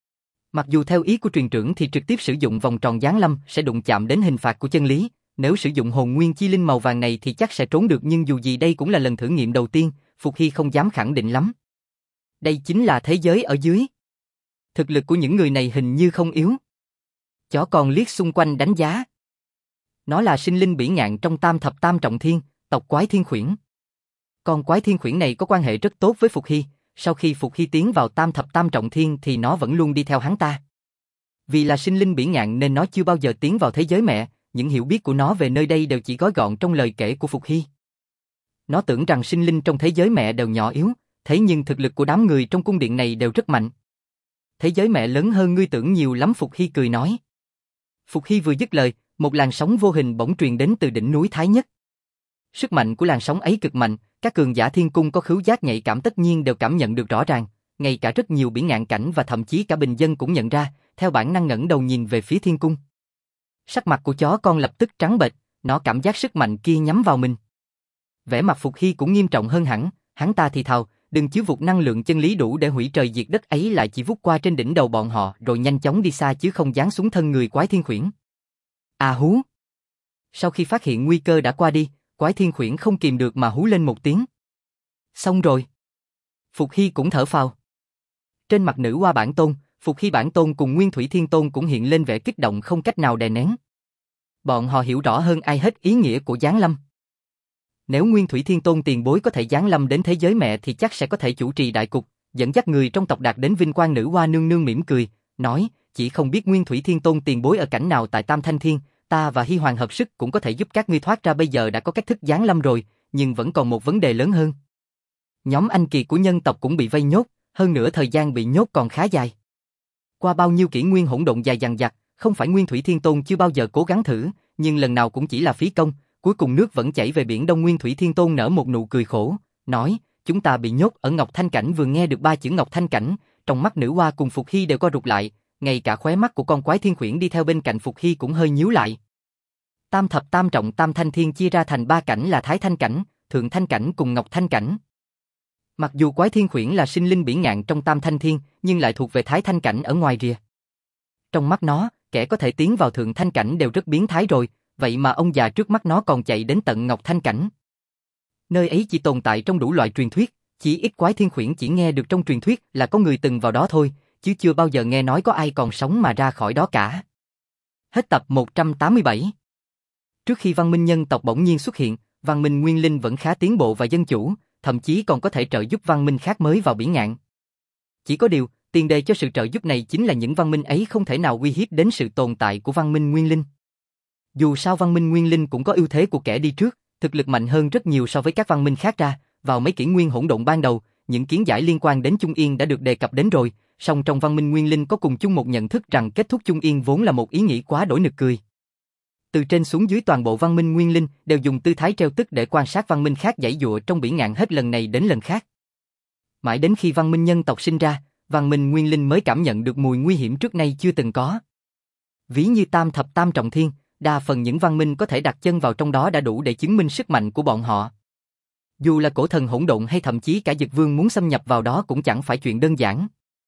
Mặc dù theo ý của truyền trưởng thì trực tiếp sử dụng vòng tròn giáng lâm sẽ đụng chạm đến hình phạt của chân lý, nếu sử dụng hồn nguyên chi linh màu vàng này thì chắc sẽ trốn được, nhưng dù gì đây cũng là lần thử nghiệm đầu tiên, Phục Hy không dám khẳng định lắm. Đây chính là thế giới ở dưới. Thực lực của những người này hình như không yếu. Chó con liếc xung quanh đánh giá. Nó là sinh linh biển ngạn trong tam thập tam trọng thiên, tộc Quái Thiên Khuyển. Con Quái Thiên Khuyển này có quan hệ rất tốt với Phục Hy. Sau khi Phục Hy tiến vào tam thập tam trọng thiên thì nó vẫn luôn đi theo hắn ta. Vì là sinh linh biển ngạn nên nó chưa bao giờ tiến vào thế giới mẹ, những hiểu biết của nó về nơi đây đều chỉ gói gọn trong lời kể của Phục Hy. Nó tưởng rằng sinh linh trong thế giới mẹ đều nhỏ yếu, thế nhưng thực lực của đám người trong cung điện này đều rất mạnh. Thế giới mẹ lớn hơn ngươi tưởng nhiều lắm. Phục Hy cười nói. Phục Hy vừa dứt lời, một làn sóng vô hình bỗng truyền đến từ đỉnh núi Thái Nhất. Sức mạnh của làn sóng ấy cực mạnh, các cường giả Thiên Cung có khứu giác nhạy cảm tất nhiên đều cảm nhận được rõ ràng, ngay cả rất nhiều biển ngạn cảnh và thậm chí cả bình dân cũng nhận ra, theo bản năng ngẩng đầu nhìn về phía Thiên Cung. Sắc mặt của chó con lập tức trắng bệch, nó cảm giác sức mạnh kia nhắm vào mình. Vẻ mặt Phục Hy cũng nghiêm trọng hơn hẳn, hắn ta thì thào, đừng chiếu vụt năng lượng chân lý đủ để hủy trời diệt đất ấy lại chỉ vút qua trên đỉnh đầu bọn họ rồi nhanh chóng đi xa chứ không giáng xuống thân người Quái Thiên Khuyển. À hú! Sau khi phát hiện nguy cơ đã qua đi, Quái Thiên Khuyển không kìm được mà hú lên một tiếng. Xong rồi. Phục Hy cũng thở phào. Trên mặt nữ hoa bản tôn, Phục Hy bản tôn cùng Nguyên Thủy Thiên Tôn cũng hiện lên vẻ kích động không cách nào đè nén. Bọn họ hiểu rõ hơn ai hết ý nghĩa của giáng lâm. Nếu Nguyên Thủy Thiên Tôn tiền bối có thể giáng lâm đến thế giới mẹ thì chắc sẽ có thể chủ trì đại cục, dẫn dắt người trong tộc đạt đến vinh quang. Nữ Hoa nương nương mỉm cười, nói, chỉ không biết Nguyên Thủy Thiên Tôn tiền bối ở cảnh nào tại Tam Thanh Thiên, ta và Hy Hoàng hợp sức cũng có thể giúp các ngươi thoát ra. Bây giờ đã có cách thức giáng lâm rồi, nhưng vẫn còn một vấn đề lớn hơn. Nhóm anh kỳ của nhân tộc cũng bị vây nhốt, hơn nữa thời gian bị nhốt còn khá dài. Qua bao nhiêu kỷ nguyên hỗn độn dài dằng dặc, không phải Nguyên Thủy Thiên Tôn chưa bao giờ cố gắng thử, nhưng lần nào cũng chỉ là phí công, cuối cùng nước vẫn chảy về biển Đông. Nguyên Thủy Thiên Tôn nở một nụ cười khổ, nói, chúng ta bị nhốt ở Ngọc Thanh Cảnh. Vừa nghe được ba chữ Ngọc Thanh Cảnh, trong mắt Nữ Hoa cùng Phục Hy đều co rụt lại, ngay cả khóe mắt của con quái thiên khuyển đi theo bên cạnh Phục Hy cũng hơi nhíu lại. Tam thập tam trọng Tam Thanh Thiên chia ra thành ba cảnh là Thái Thanh Cảnh, Thượng Thanh Cảnh cùng Ngọc Thanh Cảnh. Mặc dù quái thiên khuyển là sinh linh bỉ ngạn trong Tam Thanh Thiên, nhưng lại thuộc về Thái Thanh Cảnh ở ngoài rìa. Trong mắt nó, kẻ có thể tiến vào Thượng Thanh Cảnh đều rất biến thái rồi, vậy mà ông già trước mắt nó còn chạy đến tận Ngọc Thanh Cảnh. Nơi ấy chỉ tồn tại trong đủ loại truyền thuyết, chỉ ít quái thiên khuyển chỉ nghe được trong truyền thuyết là có người từng vào đó thôi, chứ chưa bao giờ nghe nói có ai còn sống mà ra khỏi đó cả. Hết tập 187. Trước khi văn minh nhân tộc bỗng nhiên xuất hiện, văn minh nguyên linh vẫn khá tiến bộ và dân chủ, thậm chí còn có thể trợ giúp văn minh khác mới vào biển ngạn. Chỉ có điều, tiền đề cho sự trợ giúp này chính là những văn minh ấy không thể nào uy hiếp đến sự tồn tại của văn minh nguyên linh. Dù sao văn minh nguyên linh cũng có ưu thế của kẻ đi trước, thực lực mạnh hơn rất nhiều so với các văn minh khác ra. Vào mấy kỷ nguyên hỗn độn ban đầu, những kiến giải liên quan đến Trung Yên đã được đề cập đến rồi, song trong văn minh nguyên linh có cùng chung một nhận thức rằng kết thúc Trung Yên vốn là một ý nghĩ quá đỗi nực cười. Từ trên xuống dưới toàn bộ văn minh nguyên linh đều dùng tư thái treo tức để quan sát văn minh khác giãy giụa trong biển ngạn hết lần này đến lần khác. Mãi đến khi văn minh nhân tộc sinh ra, văn minh nguyên linh mới cảm nhận được mùi nguy hiểm trước nay chưa từng có. Ví như tam thập tam trọng thiên, đa phần những văn minh có thể đặt chân vào trong đó đã đủ để chứng minh sức mạnh của bọn họ. Dù là cổ thần hỗn độn hay thậm chí cả Dực Vương muốn xâm nhập vào đó cũng chẳng phải chuyện đơn giản.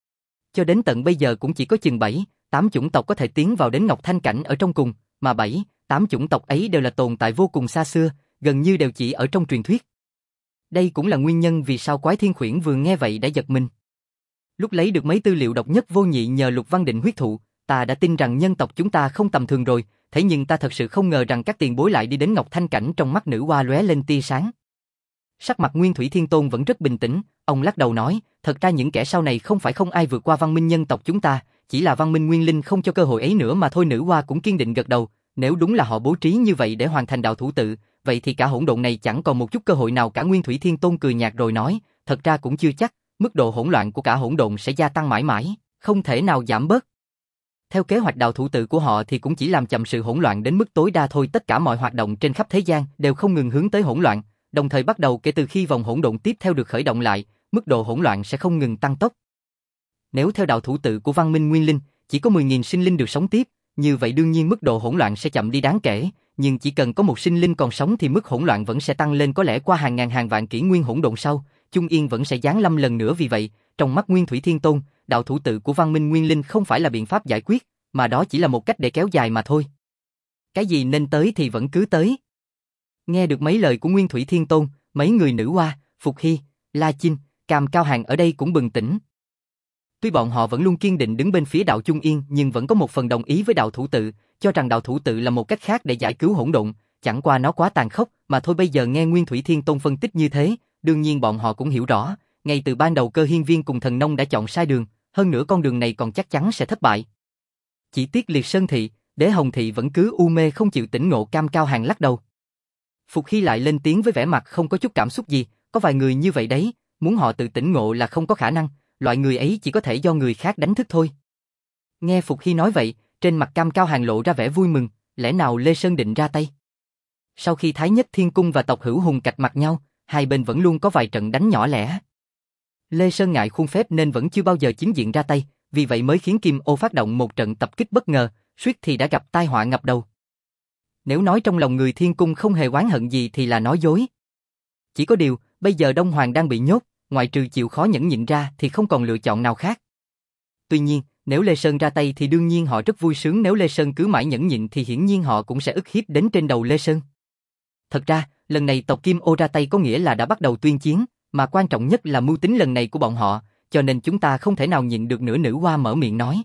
Cho đến tận bây giờ cũng chỉ có chừng 7, 8 chủng tộc có thể tiến vào đến Ngọc Thanh Cảnh ở trong cùng, mà 7, 8 chủng tộc ấy đều là tồn tại vô cùng xa xưa, gần như đều chỉ ở trong truyền thuyết. Đây cũng là nguyên nhân vì sao quái thiên khuyển vừa nghe vậy đã giật mình. Lúc lấy được mấy tư liệu độc nhất vô nhị nhờ Lục Văn Định huyết thụ, ta đã tin rằng nhân tộc chúng ta không tầm thường rồi, thế nhưng ta thật sự không ngờ rằng các tiền bối lại đi đến Ngọc Thanh Cảnh. Trong mắt Nữ Hoa lóe lên tia sáng. Sắc mặt Nguyên Thủy Thiên Tôn vẫn rất bình tĩnh, ông lắc đầu nói, thật ra những kẻ sau này không phải không ai vượt qua văn minh nhân tộc chúng ta, chỉ là văn minh nguyên linh không cho cơ hội ấy nữa mà thôi. Nữ Hoa cũng kiên định gật đầu, nếu đúng là họ bố trí như vậy để hoàn thành đạo thủ tự, vậy thì cả hỗn độn này chẳng còn một chút cơ hội nào cả. Nguyên Thủy Thiên Tôn cười nhạt rồi nói, thật ra cũng chưa chắc, mức độ hỗn loạn của cả hỗn độn sẽ gia tăng mãi mãi, không thể nào giảm bớt. Theo kế hoạch đạo thủ tự của họ thì cũng chỉ làm chậm sự hỗn loạn đến mức tối đa thôi. Tất cả mọi hoạt động trên khắp thế gian đều không ngừng hướng tới hỗn loạn, đồng thời bắt đầu kể từ khi vòng hỗn độn tiếp theo được khởi động lại, mức độ hỗn loạn sẽ không ngừng tăng tốc. Nếu theo đạo thủ tự của văn minh nguyên linh, chỉ có 10.000 sinh linh được sống tiếp, như vậy đương nhiên mức độ hỗn loạn sẽ chậm đi đáng kể, nhưng chỉ cần có một sinh linh còn sống thì mức hỗn loạn vẫn sẽ tăng lên. Có lẽ qua hàng ngàn hàng vạn kỷ nguyên hỗn độn sau, Trung Yên vẫn sẽ giáng lâm lần nữa. Vì vậy, trong mắt Nguyên Thủy Thiên Tôn, đạo thủ tự của văn minh nguyên linh không phải là biện pháp giải quyết, mà đó chỉ là một cách để kéo dài mà thôi. Cái gì nên tới thì vẫn cứ tới. Nghe được mấy lời của Nguyên Thủy Thiên Tôn, mấy người Nữ Hoa, Phục Hy, La Chinh, Cam Cao Hàng ở đây cũng bừng tỉnh. Tuy bọn họ vẫn luôn kiên định đứng bên phía đạo Trung Yên, nhưng vẫn có một phần đồng ý với đạo thủ tự, cho rằng đạo thủ tự là một cách khác để giải cứu hỗn độn, chẳng qua nó quá tàn khốc mà thôi. Bây giờ nghe Nguyên Thủy Thiên Tôn phân tích như thế, đương nhiên bọn họ cũng hiểu rõ, ngay từ ban đầu Cơ Hiên Viên cùng Thần Nông đã chọn sai đường, hơn nữa con đường này còn chắc chắn sẽ thất bại. Chỉ tiếc Liệt Sơn Thị, Đế Hồng Thị vẫn cứ u mê không chịu tỉnh ngộ. Cam Cao Hàng lắc đầu. Phục Hy lại lên tiếng với vẻ mặt không có chút cảm xúc gì, có vài người như vậy đấy, muốn họ tự tỉnh ngộ là không có khả năng, loại người ấy chỉ có thể do người khác đánh thức thôi. Nghe Phục Hy nói vậy, trên mặt Cam Cao Hàng lộ ra vẻ vui mừng, lẽ nào Lê Sơn định ra tay? Sau khi Thái Nhất Thiên Cung và tộc Hữu Hùng cạch mặt nhau, hai bên vẫn luôn có vài trận đánh nhỏ lẻ. Lê Sơn ngại khuôn phép nên vẫn chưa bao giờ chính diện ra tay, vì vậy mới khiến Kim Ô phát động một trận tập kích bất ngờ, suýt thì đã gặp tai họa ngập đầu. Nếu nói trong lòng người Thiên Cung không hề oán hận gì thì là nói dối. Chỉ có điều, bây giờ Đông Hoàng đang bị nhốt, ngoại trừ chịu khó nhẫn nhịn ra thì không còn lựa chọn nào khác. Tuy nhiên, nếu Lê Sơn ra tay thì đương nhiên họ rất vui sướng, nếu Lê Sơn cứ mãi nhẫn nhịn thì hiển nhiên họ cũng sẽ ức hiếp đến trên đầu Lê Sơn. Thật ra, lần này tộc Kim Ô ra tay có nghĩa là đã bắt đầu tuyên chiến, mà quan trọng nhất là mưu tính lần này của bọn họ, cho nên chúng ta không thể nào nhịn được nữa. Nữ Hoa mở miệng nói.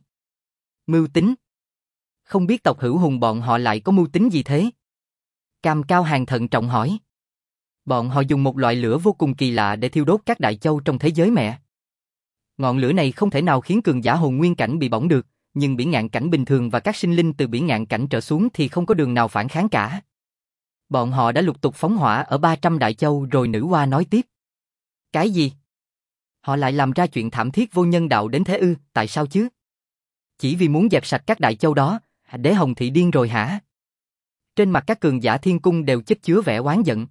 Mưu tính? Không biết tộc Hữu Hùng bọn họ lại có mưu tính gì thế? Cam Cao Hàng thận trọng hỏi. Bọn họ dùng một loại lửa vô cùng kỳ lạ để thiêu đốt các đại châu trong thế giới mẹ. Ngọn lửa này không thể nào khiến cường giả hồn nguyên cảnh bị bỏng được, nhưng biển ngạn cảnh bình thường và các sinh linh từ biển ngạn cảnh trở xuống thì không có đường nào phản kháng cả. Bọn họ đã lục tục phóng hỏa ở 300 đại châu rồi nữ hoa nói tiếp. Cái gì? Họ lại làm ra chuyện thảm thiết vô nhân đạo đến thế ư, tại sao chứ? Chỉ vì muốn dẹp sạch các đại châu đó, Đế Hồng Thị điên rồi hả? Trên mặt các cường giả thiên cung đều chất chứa vẻ oán giận.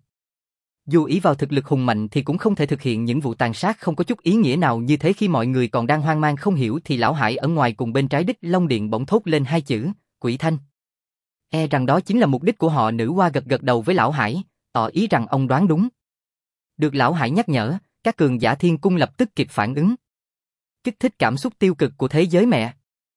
Dù ý vào thực lực hùng mạnh thì cũng không thể thực hiện những vụ tàn sát không có chút ý nghĩa nào như thế. Khi mọi người còn đang hoang mang không hiểu thì Lão Hải ở ngoài cùng bên trái Đích Long Điện bỗng thốt lên hai chữ, Quỷ Thanh. E rằng đó chính là mục đích của họ. Nữ hoa gật gật đầu với Lão Hải, tỏ ý rằng ông đoán đúng. Được Lão Hải nhắc nhở, các cường giả thiên cung lập tức kịp phản ứng. Kích thích cảm xúc tiêu cực của thế giới mẹ.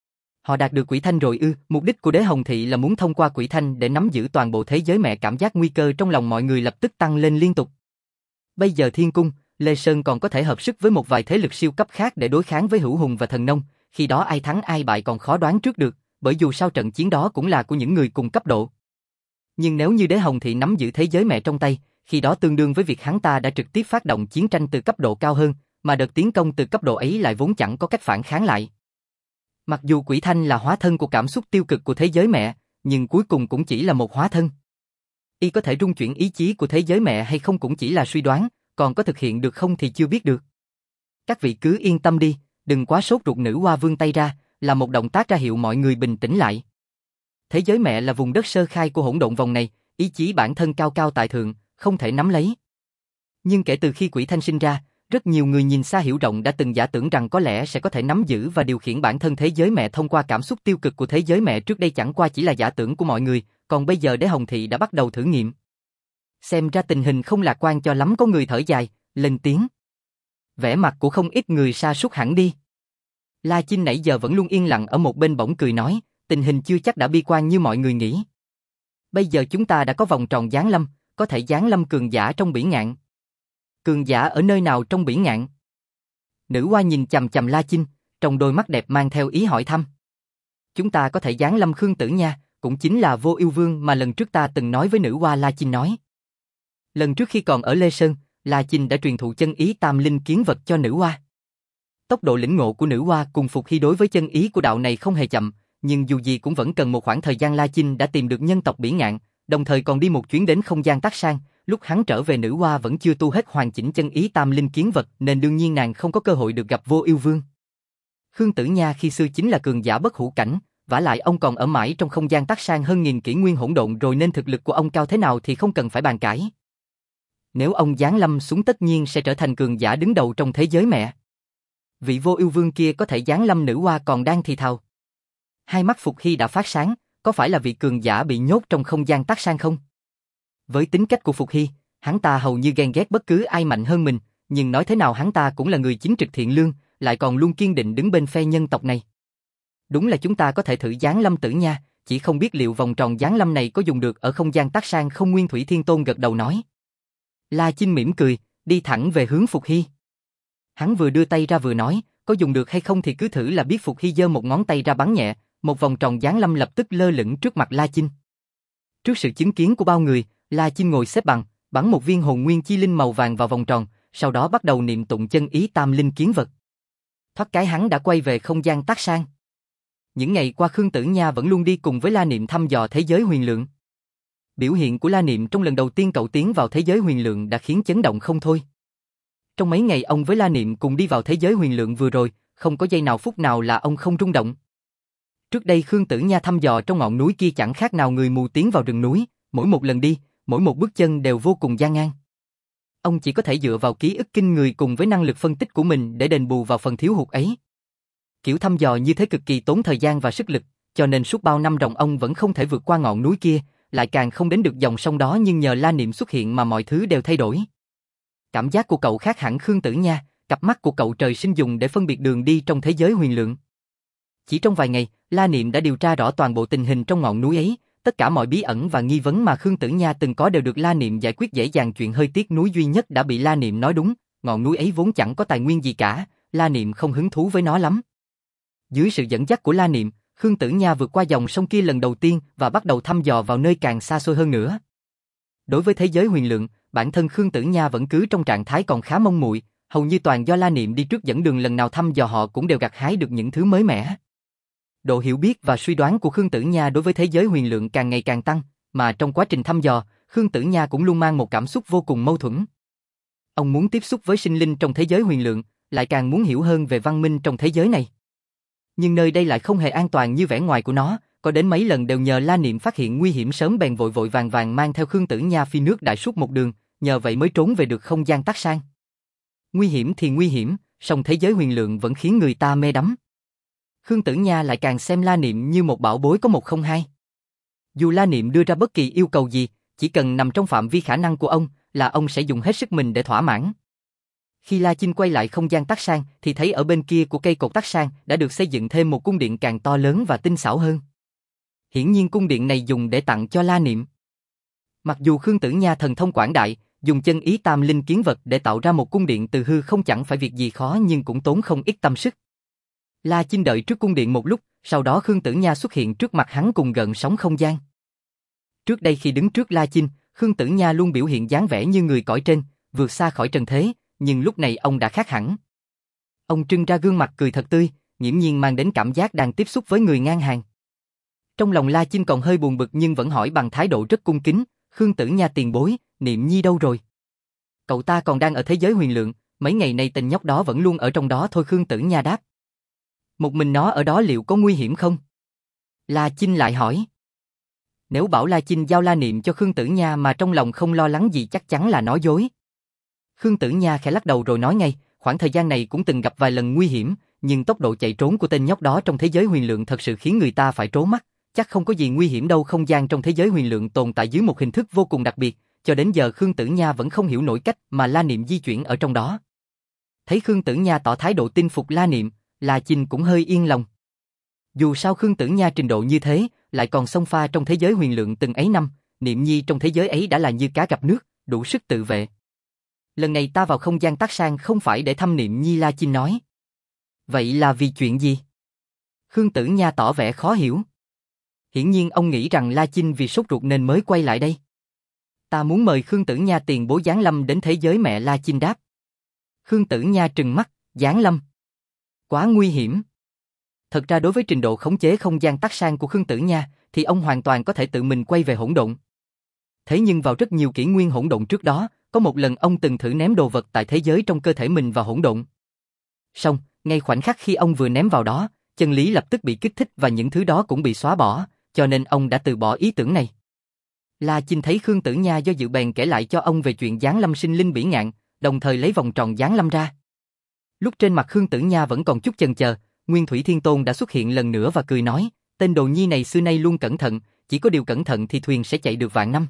Họ đạt được Quỷ Thanh rồi ư? Mục đích của Đế Hồng Thị là muốn thông qua Quỷ Thanh để nắm giữ toàn bộ thế giới mẹ. Cảm giác nguy cơ trong lòng mọi người lập tức tăng lên liên tục. Bây giờ thiên cung, Lê Sơn còn có thể hợp sức với một vài thế lực siêu cấp khác để đối kháng với Hữu Hùng và Thần Nông. Khi đó ai thắng ai bại còn khó đoán trước được, bởi dù sao trận chiến đó cũng là của những người cùng cấp độ. Nhưng nếu như Đế Hồng Thị nắm giữ thế giới mẹ trong tay, khi đó tương đương với việc hắn ta đã trực tiếp phát động chiến tranh từ cấp độ cao hơn, mà đợt tiến công từ cấp độ ấy lại vốn chẳng có cách phản kháng lại. Mặc dù Quỷ Thanh là hóa thân của cảm xúc tiêu cực của thế giới mẹ, nhưng cuối cùng cũng chỉ là một hóa thân. Y có thể rung chuyển ý chí của thế giới mẹ hay không cũng chỉ là suy đoán, còn có thực hiện được không thì chưa biết được. Các vị cứ yên tâm đi, đừng quá sốt ruột. Nữ hoa vươn tay ra, là một động tác ra hiệu mọi người bình tĩnh lại. Thế giới mẹ là vùng đất sơ khai của hỗn độn vòng này, ý chí bản thân cao cao tại thượng, không thể nắm lấy. Nhưng kể từ khi Quỷ Thanh sinh ra, rất nhiều người nhìn xa hiểu rộng đã từng giả tưởng rằng có lẽ sẽ có thể nắm giữ và điều khiển bản thân thế giới mẹ thông qua cảm xúc tiêu cực của thế giới mẹ. Trước đây chẳng qua chỉ là giả tưởng của mọi người, còn bây giờ Đế Hồng Thị đã bắt đầu thử nghiệm. Xem ra tình hình không lạc quan cho lắm. Có người thở dài, lên tiếng. Vẻ mặt của không ít người sa sút hẳn đi. La Chinh nãy giờ vẫn luôn yên lặng ở một bên bỗng cười nói, tình hình chưa chắc đã bi quan như mọi người nghĩ. Bây giờ chúng ta đã có vòng tròn giáng lâm, có thể giáng lâm cường giả trong biển ngạn. Cường giả ở nơi nào trong biển ngạn? Nữ hoa nhìn chằm chằm La Chinh, trong đôi mắt đẹp mang theo ý hỏi thăm. Chúng ta có thể giáng lâm Khương Tử Nha, cũng chính là Vô Ưu Vương mà lần trước ta từng nói với nữ hoa. La Chinh nói. Lần trước khi còn ở Lê Sơn, La Chinh đã truyền thụ chân ý tam linh kiến vật cho nữ hoa. Tốc độ lĩnh ngộ của nữ hoa cùng Phục Hy đối với chân ý của đạo này không hề chậm, nhưng dù gì cũng vẫn cần một khoảng thời gian. La Chinh đã tìm được nhân tộc biển ngạn, đồng thời còn đi một chuyến đến không gian Tát Sang. Lúc hắn trở về nữ hoa vẫn chưa tu hết hoàn chỉnh chân ý tam linh kiến vật, nên đương nhiên nàng không có cơ hội được gặp Vô Ưu Vương. Khương Tử Nha khi xưa chính là cường giả bất hủ cảnh, vả lại ông còn ở mãi trong không gian Tát Sang hơn nghìn kỷ nguyên hỗn độn rồi, nên thực lực của ông cao thế nào thì không cần phải bàn cãi. Nếu ông giáng lâm xuống tất nhiên sẽ trở thành cường giả đứng đầu trong thế giới mẹ. Vị Vô Ưu Vương kia có thể giáng lâm. Nữ hoa còn đang thì thào. Hai mắt Phục Hy đã phát sáng, có phải là vị cường giả bị nhốt trong không gian Tát Sang không? Với tính cách của Phục Hy, hắn ta hầu như ghen ghét bất cứ ai mạnh hơn mình, nhưng nói thế nào hắn ta cũng là người chính trực thiện lương, lại còn luôn kiên định đứng bên phe nhân tộc này. Đúng là chúng ta có thể thử giáng lâm Tử Nha, chỉ không biết liệu vòng tròn giáng lâm này có dùng được ở không gian Tát Sang không? Nguyên Thủy Thiên Tôn gật đầu nói. La Chinh mỉm cười, đi thẳng về hướng Phục Hy. Hắn vừa đưa tay ra vừa nói, có dùng được hay không thì cứ thử là biết. Phục Hy giơ một ngón tay ra bắn nhẹ, một vòng tròn giáng lâm lập tức lơ lửng trước mặt La Chinh. Trước sự chứng kiến của bao người, La Chinh ngồi xếp bằng, bắn một viên hồn nguyên chi linh màu vàng vào vòng tròn, sau đó bắt đầu niệm tụng chân ý tam linh kiến vật. Thoát cái hắn đã quay về không gian Tát Sang. Những ngày qua Khương Tử Nha vẫn luôn đi cùng với La Niệm thăm dò thế giới huyền lượng. Biểu hiện của La Niệm trong lần đầu tiên cậu tiến vào thế giới huyền lượng đã khiến chấn động không thôi. Trong mấy ngày ông với La Niệm cùng đi vào thế giới huyền lượng vừa rồi, không có giây nào phút nào là ông không rung động. Trước đây Khương Tử Nha thăm dò trong ngọn núi kia chẳng khác nào người mù tiến vào rừng núi, mỗi một lần đi, mỗi một bước chân đều vô cùng gian nan. Ông chỉ có thể dựa vào ký ức kinh người cùng với năng lực phân tích của mình để đền bù vào phần thiếu hụt ấy. Kiểu thăm dò như thế cực kỳ tốn thời gian và sức lực, cho nên suốt bao năm ròng ông vẫn không thể vượt qua ngọn núi kia, lại càng không đến được dòng sông đó, nhưng nhờ La Niệm xuất hiện mà mọi thứ đều thay đổi. Cảm giác của cậu khác hẳn Khương Tử Nha, cặp mắt của cậu trời sinh dùng để phân biệt đường đi trong thế giới huyền lượng. Chỉ trong vài ngày, La Niệm đã điều tra rõ toàn bộ tình hình trong ngọn núi ấy, tất cả mọi bí ẩn và nghi vấn mà Khương Tử Nha từng có đều được La Niệm giải quyết dễ dàng. Chuyện hơi tiếc núi duy nhất đã bị La Niệm nói đúng, ngọn núi ấy vốn chẳng có tài nguyên gì cả, La Niệm không hứng thú với nó lắm. Dưới sự dẫn dắt của La Niệm, Khương Tử Nha vượt qua dòng sông kia lần đầu tiên và bắt đầu thăm dò vào nơi càng xa xôi hơn nữa. Đối với thế giới huyền lượng, bản thân Khương Tử Nha vẫn cứ trong trạng thái còn khá mông muội, hầu như toàn do La Niệm đi trước dẫn đường, lần nào thăm dò họ cũng đều gặt hái được những thứ mới mẻ. Độ hiểu biết và suy đoán của Khương Tử Nha đối với thế giới huyền lượng càng ngày càng tăng, mà trong quá trình thăm dò, Khương Tử Nha cũng luôn mang một cảm xúc vô cùng mâu thuẫn. Ông muốn tiếp xúc với sinh linh trong thế giới huyền lượng, lại càng muốn hiểu hơn về văn minh trong thế giới này. Nhưng nơi đây lại không hề an toàn như vẻ ngoài của nó, có đến mấy lần đều nhờ La Niệm phát hiện nguy hiểm sớm bèn vội vội vàng vàng mang theo Khương Tử Nha phi nước đại suốt một đường, nhờ vậy mới trốn về được không gian Tắc Sang. Nguy hiểm thì nguy hiểm, song thế giới huyền lượng vẫn khiến người ta mê đắm. Khương Tử Nha lại càng xem La Niệm như một bảo bối có một không hai. Dù La Niệm đưa ra bất kỳ yêu cầu gì, chỉ cần nằm trong phạm vi khả năng của ông, là ông sẽ dùng hết sức mình để thỏa mãn. Khi La Chinh quay lại không gian Tắc Sang thì thấy ở bên kia của cây cột Tắc Sang đã được xây dựng thêm một cung điện càng to lớn và tinh xảo hơn. Hiển nhiên cung điện này dùng để tặng cho La Niệm. Mặc dù Khương Tử Nha thần thông quảng đại, dùng chân ý tam linh kiến vật để tạo ra một cung điện từ hư không chẳng phải việc gì khó, nhưng cũng tốn không ít tâm sức. La Chinh đợi trước cung điện một lúc, sau đó Khương Tử Nha xuất hiện trước mặt hắn cùng gợn sóng không gian. Trước đây khi đứng trước La Chinh, Khương Tử Nha luôn biểu hiện dáng vẻ như người cõi trên, vượt xa khỏi trần thế, nhưng lúc này ông đã khác hẳn. Ông trưng ra gương mặt cười thật tươi, nghiễm nhiên mang đến cảm giác đang tiếp xúc với người ngang hàng. Trong lòng La Chinh còn hơi buồn bực nhưng vẫn hỏi bằng thái độ rất cung kính, Khương Tử Nha tiền bối, Niệm Nhi đâu rồi? Cậu ta còn đang ở thế giới huyền lượng, mấy ngày nay tên nhóc đó vẫn luôn ở trong đó thôi. Khương Tử Nha đáp. Một mình nó ở đó liệu có nguy hiểm không? La Chinh lại hỏi. Nếu bảo La Chinh giao La Niệm cho Khương Tử Nha mà trong lòng không lo lắng gì chắc chắn là nói dối. Khương Tử Nha khẽ lắc đầu rồi nói ngay, khoảng thời gian này cũng từng gặp vài lần nguy hiểm, nhưng tốc độ chạy trốn của tên nhóc đó trong thế giới huyền lượng thật sự khiến người ta phải trố mắt, chắc không có gì nguy hiểm đâu. Không gian trong thế giới huyền lượng tồn tại dưới một hình thức vô cùng đặc biệt, cho đến giờ Khương Tử Nha vẫn không hiểu nổi cách mà La Niệm di chuyển ở trong đó. Thấy Khương Tử Nha tỏ thái độ tin phục La Niệm, La Chinh cũng hơi yên lòng. Dù sao Khương Tử Nha trình độ như thế, lại còn xông pha trong thế giới huyền lượng từng ấy năm, Niệm Nhi trong thế giới ấy đã là như cá gặp nước, đủ sức tự vệ. Lần này ta vào không gian Tắc Sang không phải để thăm Niệm Nhi, La Chinh nói. Vậy là vì chuyện gì? Khương Tử Nha tỏ vẻ khó hiểu. Hiển nhiên ông nghĩ rằng La Chinh vì sốt ruột nên mới quay lại đây. Ta muốn mời Khương Tử Nha tiền bối giáng lâm đến thế giới mẹ, La Chinh đáp. Khương Tử Nha trừng mắt, giáng lâm. Quá nguy hiểm. Thật ra đối với trình độ khống chế không gian Tắc Sang của Khương Tử Nha, thì ông hoàn toàn có thể tự mình quay về hỗn độn. Thế nhưng vào rất nhiều kỷ nguyên hỗn độn trước đó, có một lần ông từng thử ném đồ vật tại thế giới trong cơ thể mình vào hỗn độn. Song, ngay khoảnh khắc khi ông vừa ném vào đó, chân lý lập tức bị kích thích và những thứ đó cũng bị xóa bỏ, cho nên ông đã từ bỏ ý tưởng này. La Chinh thấy Khương Tử Nha do dự bèn kể lại cho ông về chuyện giáng lâm sinh linh bỉ ngạn, đồng thời lấy vòng tròn giáng lâm ra. Lúc trên mặt Khương Tử Nha vẫn còn chút chần chờ, Nguyên Thủy Thiên Tôn đã xuất hiện lần nữa và cười nói, tên đồ nhi này xưa nay luôn cẩn thận, chỉ có điều cẩn thận thì thuyền sẽ chạy được vạn năm.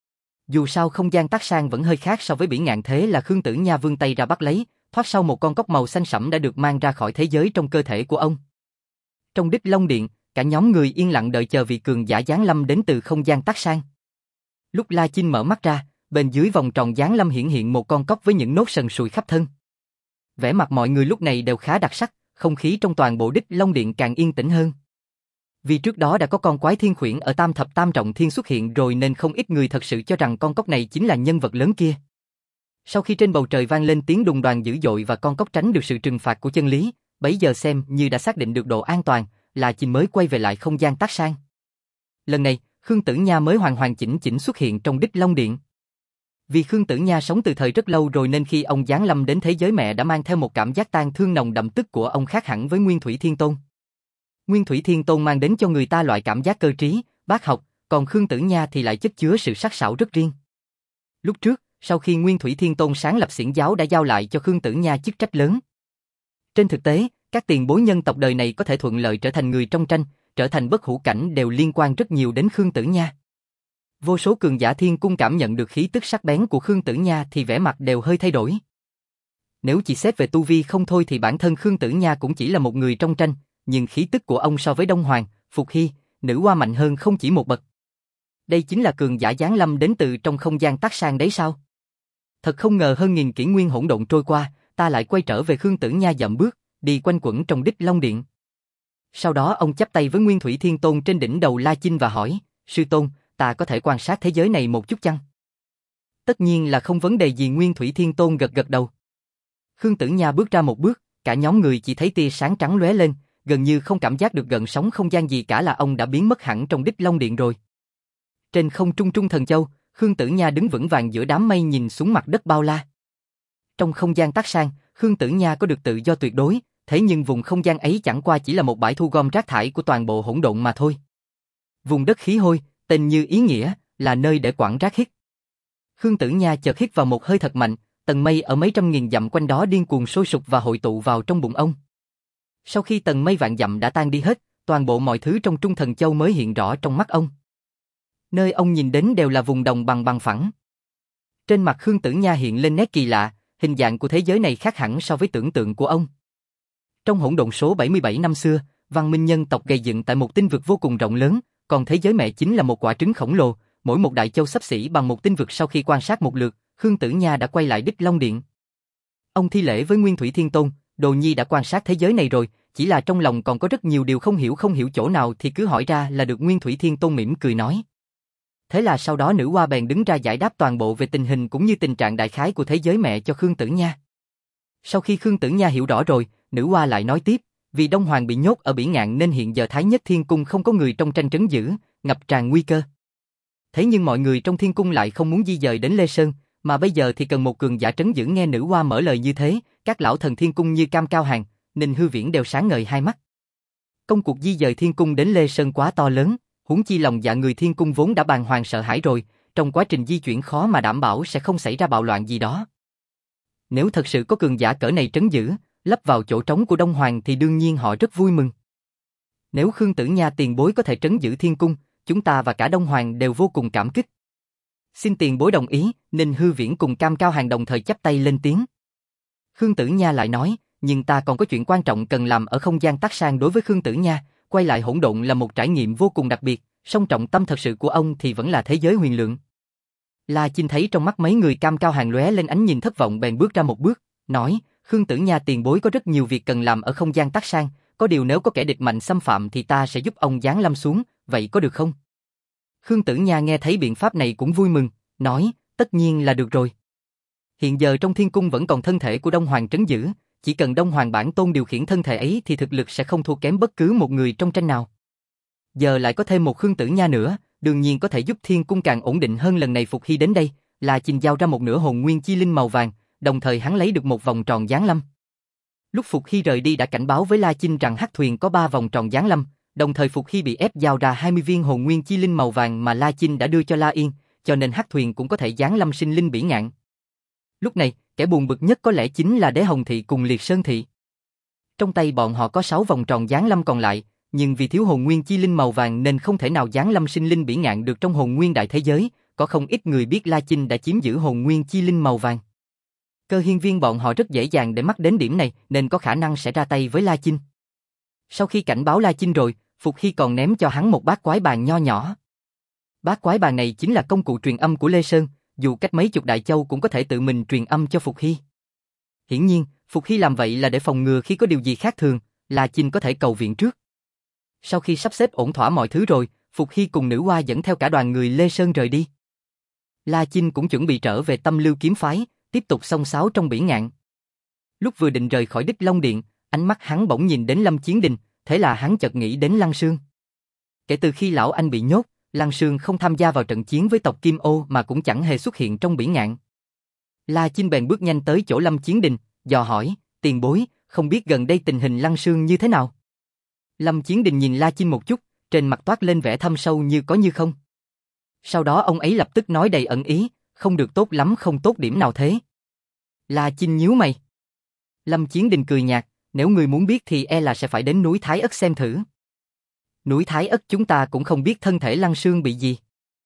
Dù sao không gian Tắc Sang vẫn hơi khác so với bỉ ngạn, thế là Khương Tử Nha vươn tay ra bắt lấy, thoát sau một con cóc màu xanh sẫm đã được mang ra khỏi thế giới trong cơ thể của ông. Trong Đích Long Điện, cả nhóm người yên lặng đợi chờ vị cường giả giáng lâm đến từ không gian Tắc Sang. Lúc La Chinh mở mắt ra, bên dưới vòng tròn giáng lâm hiện một con cóc với những nốt sần sùi khắp thân. Vẻ mặt mọi người lúc này đều khá đặc sắc, không khí trong toàn bộ Đích Long Điện càng yên tĩnh hơn. Vì trước đó đã có con quái thiên khuyển ở Tam Thập Tam Trọng Thiên xuất hiện rồi nên không ít người thật sự cho rằng con cóc này chính là nhân vật lớn kia. Sau khi trên bầu trời vang lên tiếng đùng đoàng dữ dội và con cóc tránh được sự trừng phạt của chân lý, bấy giờ xem như đã xác định được độ an toàn, là Chinh mới quay về lại không gian Tắc Sang. Lần này, Khương Tử Nha mới hoàn hoàn chỉnh chỉnh xuất hiện trong Đích Long Điện. Vì Khương Tử Nha sống từ thời rất lâu rồi nên khi ông giáng lâm đến thế giới mẹ đã mang theo một cảm giác tang thương nồng đậm, tức của ông khác hẳn với Nguyên Thủy Thiên Tôn. Nguyên Thủy Thiên Tôn mang đến cho người ta loại cảm giác cơ trí, bác học, còn Khương Tử Nha thì lại chất chứa sự sắc sảo rất riêng. Lúc trước, sau khi Nguyên Thủy Thiên Tôn sáng lập xiển giáo đã giao lại cho Khương Tử Nha chức trách lớn. Trên thực tế, các tiền bối nhân tộc đời này có thể thuận lợi trở thành người trong tranh, trở thành bất hủ cảnh đều liên quan rất nhiều đến Khương Tử Nha. Vô số cường giả thiên cung cảm nhận được khí tức sắc bén của Khương Tử Nha thì vẻ mặt đều hơi thay đổi. Nếu chỉ xét về tu vi không thôi thì bản thân Khương Tử Nha cũng chỉ là một người trong tranh, nhưng khí tức của ông so với Đông Hoàng, Phục Hy, Nữ Hoa mạnh hơn không chỉ một bậc. Đây chính là cường giả giáng lâm đến từ trong không gian Tắc Sang đấy sao? Thật không ngờ hơn nghìn kỷ nguyên hỗn độn trôi qua, ta lại quay trở về. Khương Tử Nha dậm bước, đi quanh quẩn trong Đích Long Điện. Sau đó ông chắp tay với Nguyên Thủy Thiên Tôn trên đỉnh đầu La Chinh và hỏi, sư tôn, ta có thể quan sát thế giới này một chút chăng? Tất nhiên là không vấn đề gì, Nguyên Thủy Thiên Tôn gật gật đầu. Khương Tử Nha bước ra một bước, cả nhóm người chỉ thấy tia sáng trắng lóe lên, gần như không cảm giác được gợn sóng không gian gì cả là ông đã biến mất hẳn trong Đích Long Điện rồi. Trên không trung Trung Thần Châu, Khương Tử Nha đứng vững vàng giữa đám mây nhìn xuống mặt đất bao la. Trong không gian Tắc Sang, Khương Tử Nha có được tự do tuyệt đối, thế nhưng vùng không gian ấy chẳng qua chỉ là một bãi thu gom rác thải của toàn bộ hỗn độn mà thôi. Vùng đất khí hôi, tên như ý nghĩa, là nơi để quẳng rác hít. Khương Tử Nha chợt hít vào một hơi thật mạnh, tầng mây ở mấy trăm nghìn dặm quanh đó điên cuồng sôi sục và hội tụ vào trong bụng ông. Sau khi tầng mây vạn dặm đã tan đi hết, toàn bộ mọi thứ trong Trung Thần Châu mới hiện rõ trong mắt ông. Nơi ông nhìn đến đều là vùng đồng bằng bằng phẳng. Trên mặt Khương Tử Nha hiện lên nét kỳ lạ, hình dạng của thế giới này khác hẳn so với tưởng tượng của ông. Trong hỗn độn số 77 năm xưa, văn minh nhân tộc gây dựng tại một tinh vực vô cùng rộng lớn, còn thế giới mẹ chính là một quả trứng khổng lồ, mỗi một đại châu xấp xỉ bằng một tinh vực. Sau khi quan sát một lượt, Khương Tử Nha đã quay lại Đích Long Điện. Ông thi lễ với Nguyên Thủy Thiên Tôn, Đồ Nhi đã quan sát thế giới này rồi, chỉ là trong lòng còn có rất nhiều điều không hiểu chỗ nào thì cứ hỏi ra là được. Nguyên Thủy Thiên Tôn mỉm cười nói. Thế là sau đó nữ hoa bèn đứng ra giải đáp toàn bộ về tình hình cũng như tình trạng đại khái của thế giới mẹ cho Khương Tử Nha. Sau khi Khương Tử Nha hiểu rõ rồi, nữ hoa lại nói tiếp, vì Đông Hoàng bị nhốt ở Bỉ Ngạn nên hiện giờ Thái Nhất Thiên Cung không có người trong tranh trấn giữ, ngập tràn nguy cơ. Thế nhưng mọi người trong Thiên Cung lại không muốn di dời đến Lê Sơn, mà bây giờ thì cần một cường giả trấn giữ. Nghe nữ hoa mở lời như thế, các lão thần Thiên Cung như Cam Cao Hàng, Ninh Hư Viễn đều sáng ngời hai mắt. Công cuộc di dời Thiên Cung đến Lê Sơn quá to lớn, huống chi lòng dạ người Thiên Cung vốn đã bàng hoàng sợ hãi rồi, trong quá trình di chuyển khó mà đảm bảo sẽ không xảy ra bạo loạn gì đó. Nếu thật sự có cường giả cỡ này trấn giữ, lấp vào chỗ trống của Đông Hoàng thì đương nhiên họ rất vui mừng. Nếu Khương Tử Nha tiền bối có thể trấn giữ Thiên Cung, chúng ta và cả Đông Hoàng đều vô cùng cảm kích. Xin tiền bối đồng ý, Ninh Hư Viễn cùng Cam Cao Hàng đồng thời chắp tay lên tiếng. Khương Tử Nha lại nói, nhưng ta còn có chuyện quan trọng cần làm ở không gian Tắc Sang. Đối với Khương Tử Nha, quay lại hỗn độn là một trải nghiệm vô cùng đặc biệt, song trọng tâm thật sự của ông thì vẫn là thế giới huyền lượng. La Chinh thấy trong mắt mấy người Cam Cao Hàng lóe lên ánh nhìn thất vọng bèn bước ra một bước, nói, Khương Tử Nha tiền bối có rất nhiều việc cần làm ở không gian Tắc Sang, có điều nếu có kẻ địch mạnh xâm phạm thì ta sẽ giúp ông giáng lâm xuống, vậy có được không? Khương Tử Nha nghe thấy biện pháp này cũng vui mừng, nói, tất nhiên là được rồi. Hiện giờ trong Thiên Cung vẫn còn thân thể của Đông Hoàng trấn giữ, chỉ cần Đông Hoàng bản tôn điều khiển thân thể ấy thì thực lực sẽ không thua kém bất cứ một người trong tranh nào. Giờ lại có thêm một Khương Tử Nha nữa, đương nhiên có thể giúp Thiên Cung càng ổn định hơn. Lần này Phục Hy đến đây, La Chinh giao ra một nửa hồn nguyên chi linh màu vàng, đồng thời hắn lấy được một vòng tròn giáng lâm. Lúc Phục Hy rời đi đã cảnh báo với La Chinh rằng hắc thuyền có 3 vòng tròn giáng lâm, đồng thời Phục Hy bị ép giao ra 20 viên hồn nguyên chi linh màu vàng mà La Chinh đã đưa cho La Yên, cho nên hắc thuyền cũng có thể giáng lâm sinh linh Bỉ Ngạn. Lúc này, kẻ buồn bực nhất có lẽ chính là Đế Hồng Thị cùng Liệt Sơn Thị. Trong tay bọn họ có 6 vòng tròn giáng lâm còn lại, nhưng vì thiếu hồn nguyên chi linh màu vàng nên không thể nào giáng lâm sinh linh Bỉ Ngạn được. Trong hồn nguyên đại thế giới, có không ít người biết La Chinh đã chiếm giữ hồn nguyên chi linh màu vàng. Cơ hiên viên bọn họ rất dễ dàng để mắt đến điểm này nên có khả năng sẽ ra tay với La Chinh. Sau khi cảnh báo La Chinh rồi, Phục Hy còn ném cho hắn một bát quái bàn nho nhỏ. Bát quái bàn này chính là công cụ truyền âm của Lê Sơn, dù cách mấy chục đại châu cũng có thể tự mình truyền âm cho Phục Hy. Hiển nhiên, Phục Hy làm vậy là để phòng ngừa khi có điều gì khác thường, La Chinh có thể cầu viện trước. Sau khi sắp xếp ổn thỏa mọi thứ rồi, Phục Hy cùng nữ hoa dẫn theo cả đoàn người Lê Sơn rời đi. La Chinh cũng chuẩn bị trở về Tâm Lưu kiếm phái, tiếp tục xông xáo trong Bỉ Ngạn. Lúc vừa định rời khỏi Đích Long Điện, ánh mắt hắn bỗng nhìn đến Lâm Chiến Đình, thế là hắn chợt nghĩ đến Lăng Sương. Kể từ khi lão anh bị nhốt, Lăng Sương không tham gia vào trận chiến với tộc Kim Ô mà cũng chẳng hề xuất hiện trong Bỉ Ngạn. La Chinh bèn bước nhanh tới chỗ Lâm Chiến Đình, dò hỏi, tiền bối, không biết gần đây tình hình Lăng Sương như thế nào? Lâm Chiến Đình nhìn La Chinh một chút, trên mặt toát lên vẻ thâm sâu như có như không. Sau đó ông ấy lập tức nói đầy ẩn ý, không được tốt lắm. Không tốt điểm nào thế? La Chinh nhíu mày. Lâm Chiến Đình cười nhạt, nếu người muốn biết thì e là sẽ phải đến núi Thái Ất xem thử. Núi Thái Ất chúng ta cũng không biết thân thể Lăng Sương bị gì.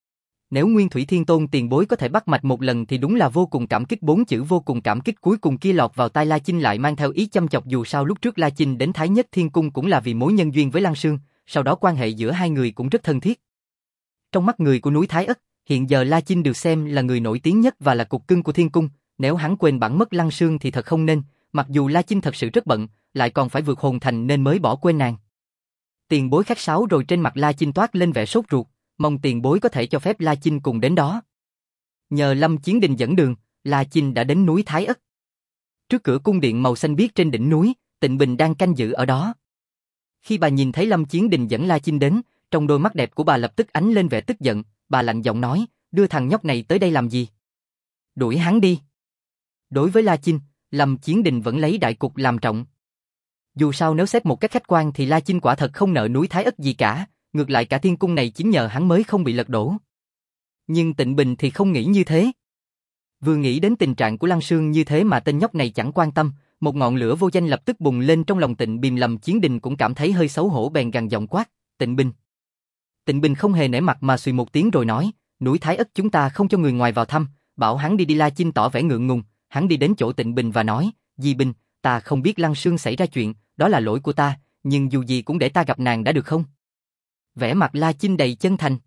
Nếu Nguyên Thủy Thiên Tôn tiền bối có thể bắt mạch một lần thì đúng là vô cùng cảm kích. 4 chữ vô cùng cảm kích cuối cùng kia lọt vào tai La Chinh lại mang theo ý châm chọc. Dù sao lúc trước La Chinh đến Thái Nhất Thiên Cung cũng là vì mối nhân duyên với Lăng Sương, sau đó quan hệ giữa hai người cũng rất thân thiết. Trong mắt người của núi Thái Ất, hiện giờ La Chinh được xem là người nổi tiếng nhất và là cục cưng của Thiên Cung, nếu hắn quên bản mất Lăng Sương thì thật không nên, mặc dù La Chinh thật sự rất bận, lại còn phải vượt hồn thành nên mới bỏ quên nàng. Tiền bối khách sáo rồi. Trên mặt La Chinh toát lên vẻ sốt ruột, mong tiền bối có thể cho phép La Chinh cùng đến đó. Nhờ Lâm Chiến Đình dẫn đường, La Chinh đã đến núi Thái Ất. Trước cửa cung điện màu xanh biếc trên đỉnh núi, Tịnh Bình đang canh giữ ở đó. Khi bà nhìn thấy Lâm Chiến Đình dẫn La Chinh đến, trong đôi mắt đẹp của bà lập tức ánh lên vẻ tức giận, bà lạnh giọng nói, đưa thằng nhóc này tới đây làm gì? Đuổi hắn đi. Đối với La Chinh, Lâm Chiến Đình vẫn lấy đại cục làm trọng. Dù sao nếu xét một cách khách quan thì La Chinh quả thật không nợ núi Thái Ất gì cả, ngược lại cả thiên cung này chính nhờ hắn mới không bị lật đổ. Nhưng Tịnh Bình thì không nghĩ như thế. Vừa nghĩ đến tình trạng của Lăng Sương như thế mà tên nhóc này chẳng quan tâm, một ngọn lửa vô danh lập tức bùng lên trong lòng Tịnh Bình. Lâm Chiến Đình cũng cảm thấy hơi xấu hổ bèn gằn giọng quát, Tịnh Bình. Tịnh Bình không hề nể mặt mà xùy một tiếng rồi nói, núi Thái Ất chúng ta không cho người ngoài vào thăm, bảo hắn đi. La Chinh tỏ vẻ ngượng ngùng, hắn đi đến chỗ Tịnh Bình và nói, Di Bình, ta không biết Lăng Sương xảy ra chuyện, đó là lỗi của ta, nhưng dù gì cũng để ta gặp nàng đã được không? Vẻ mặt La Chinh đầy chân thành.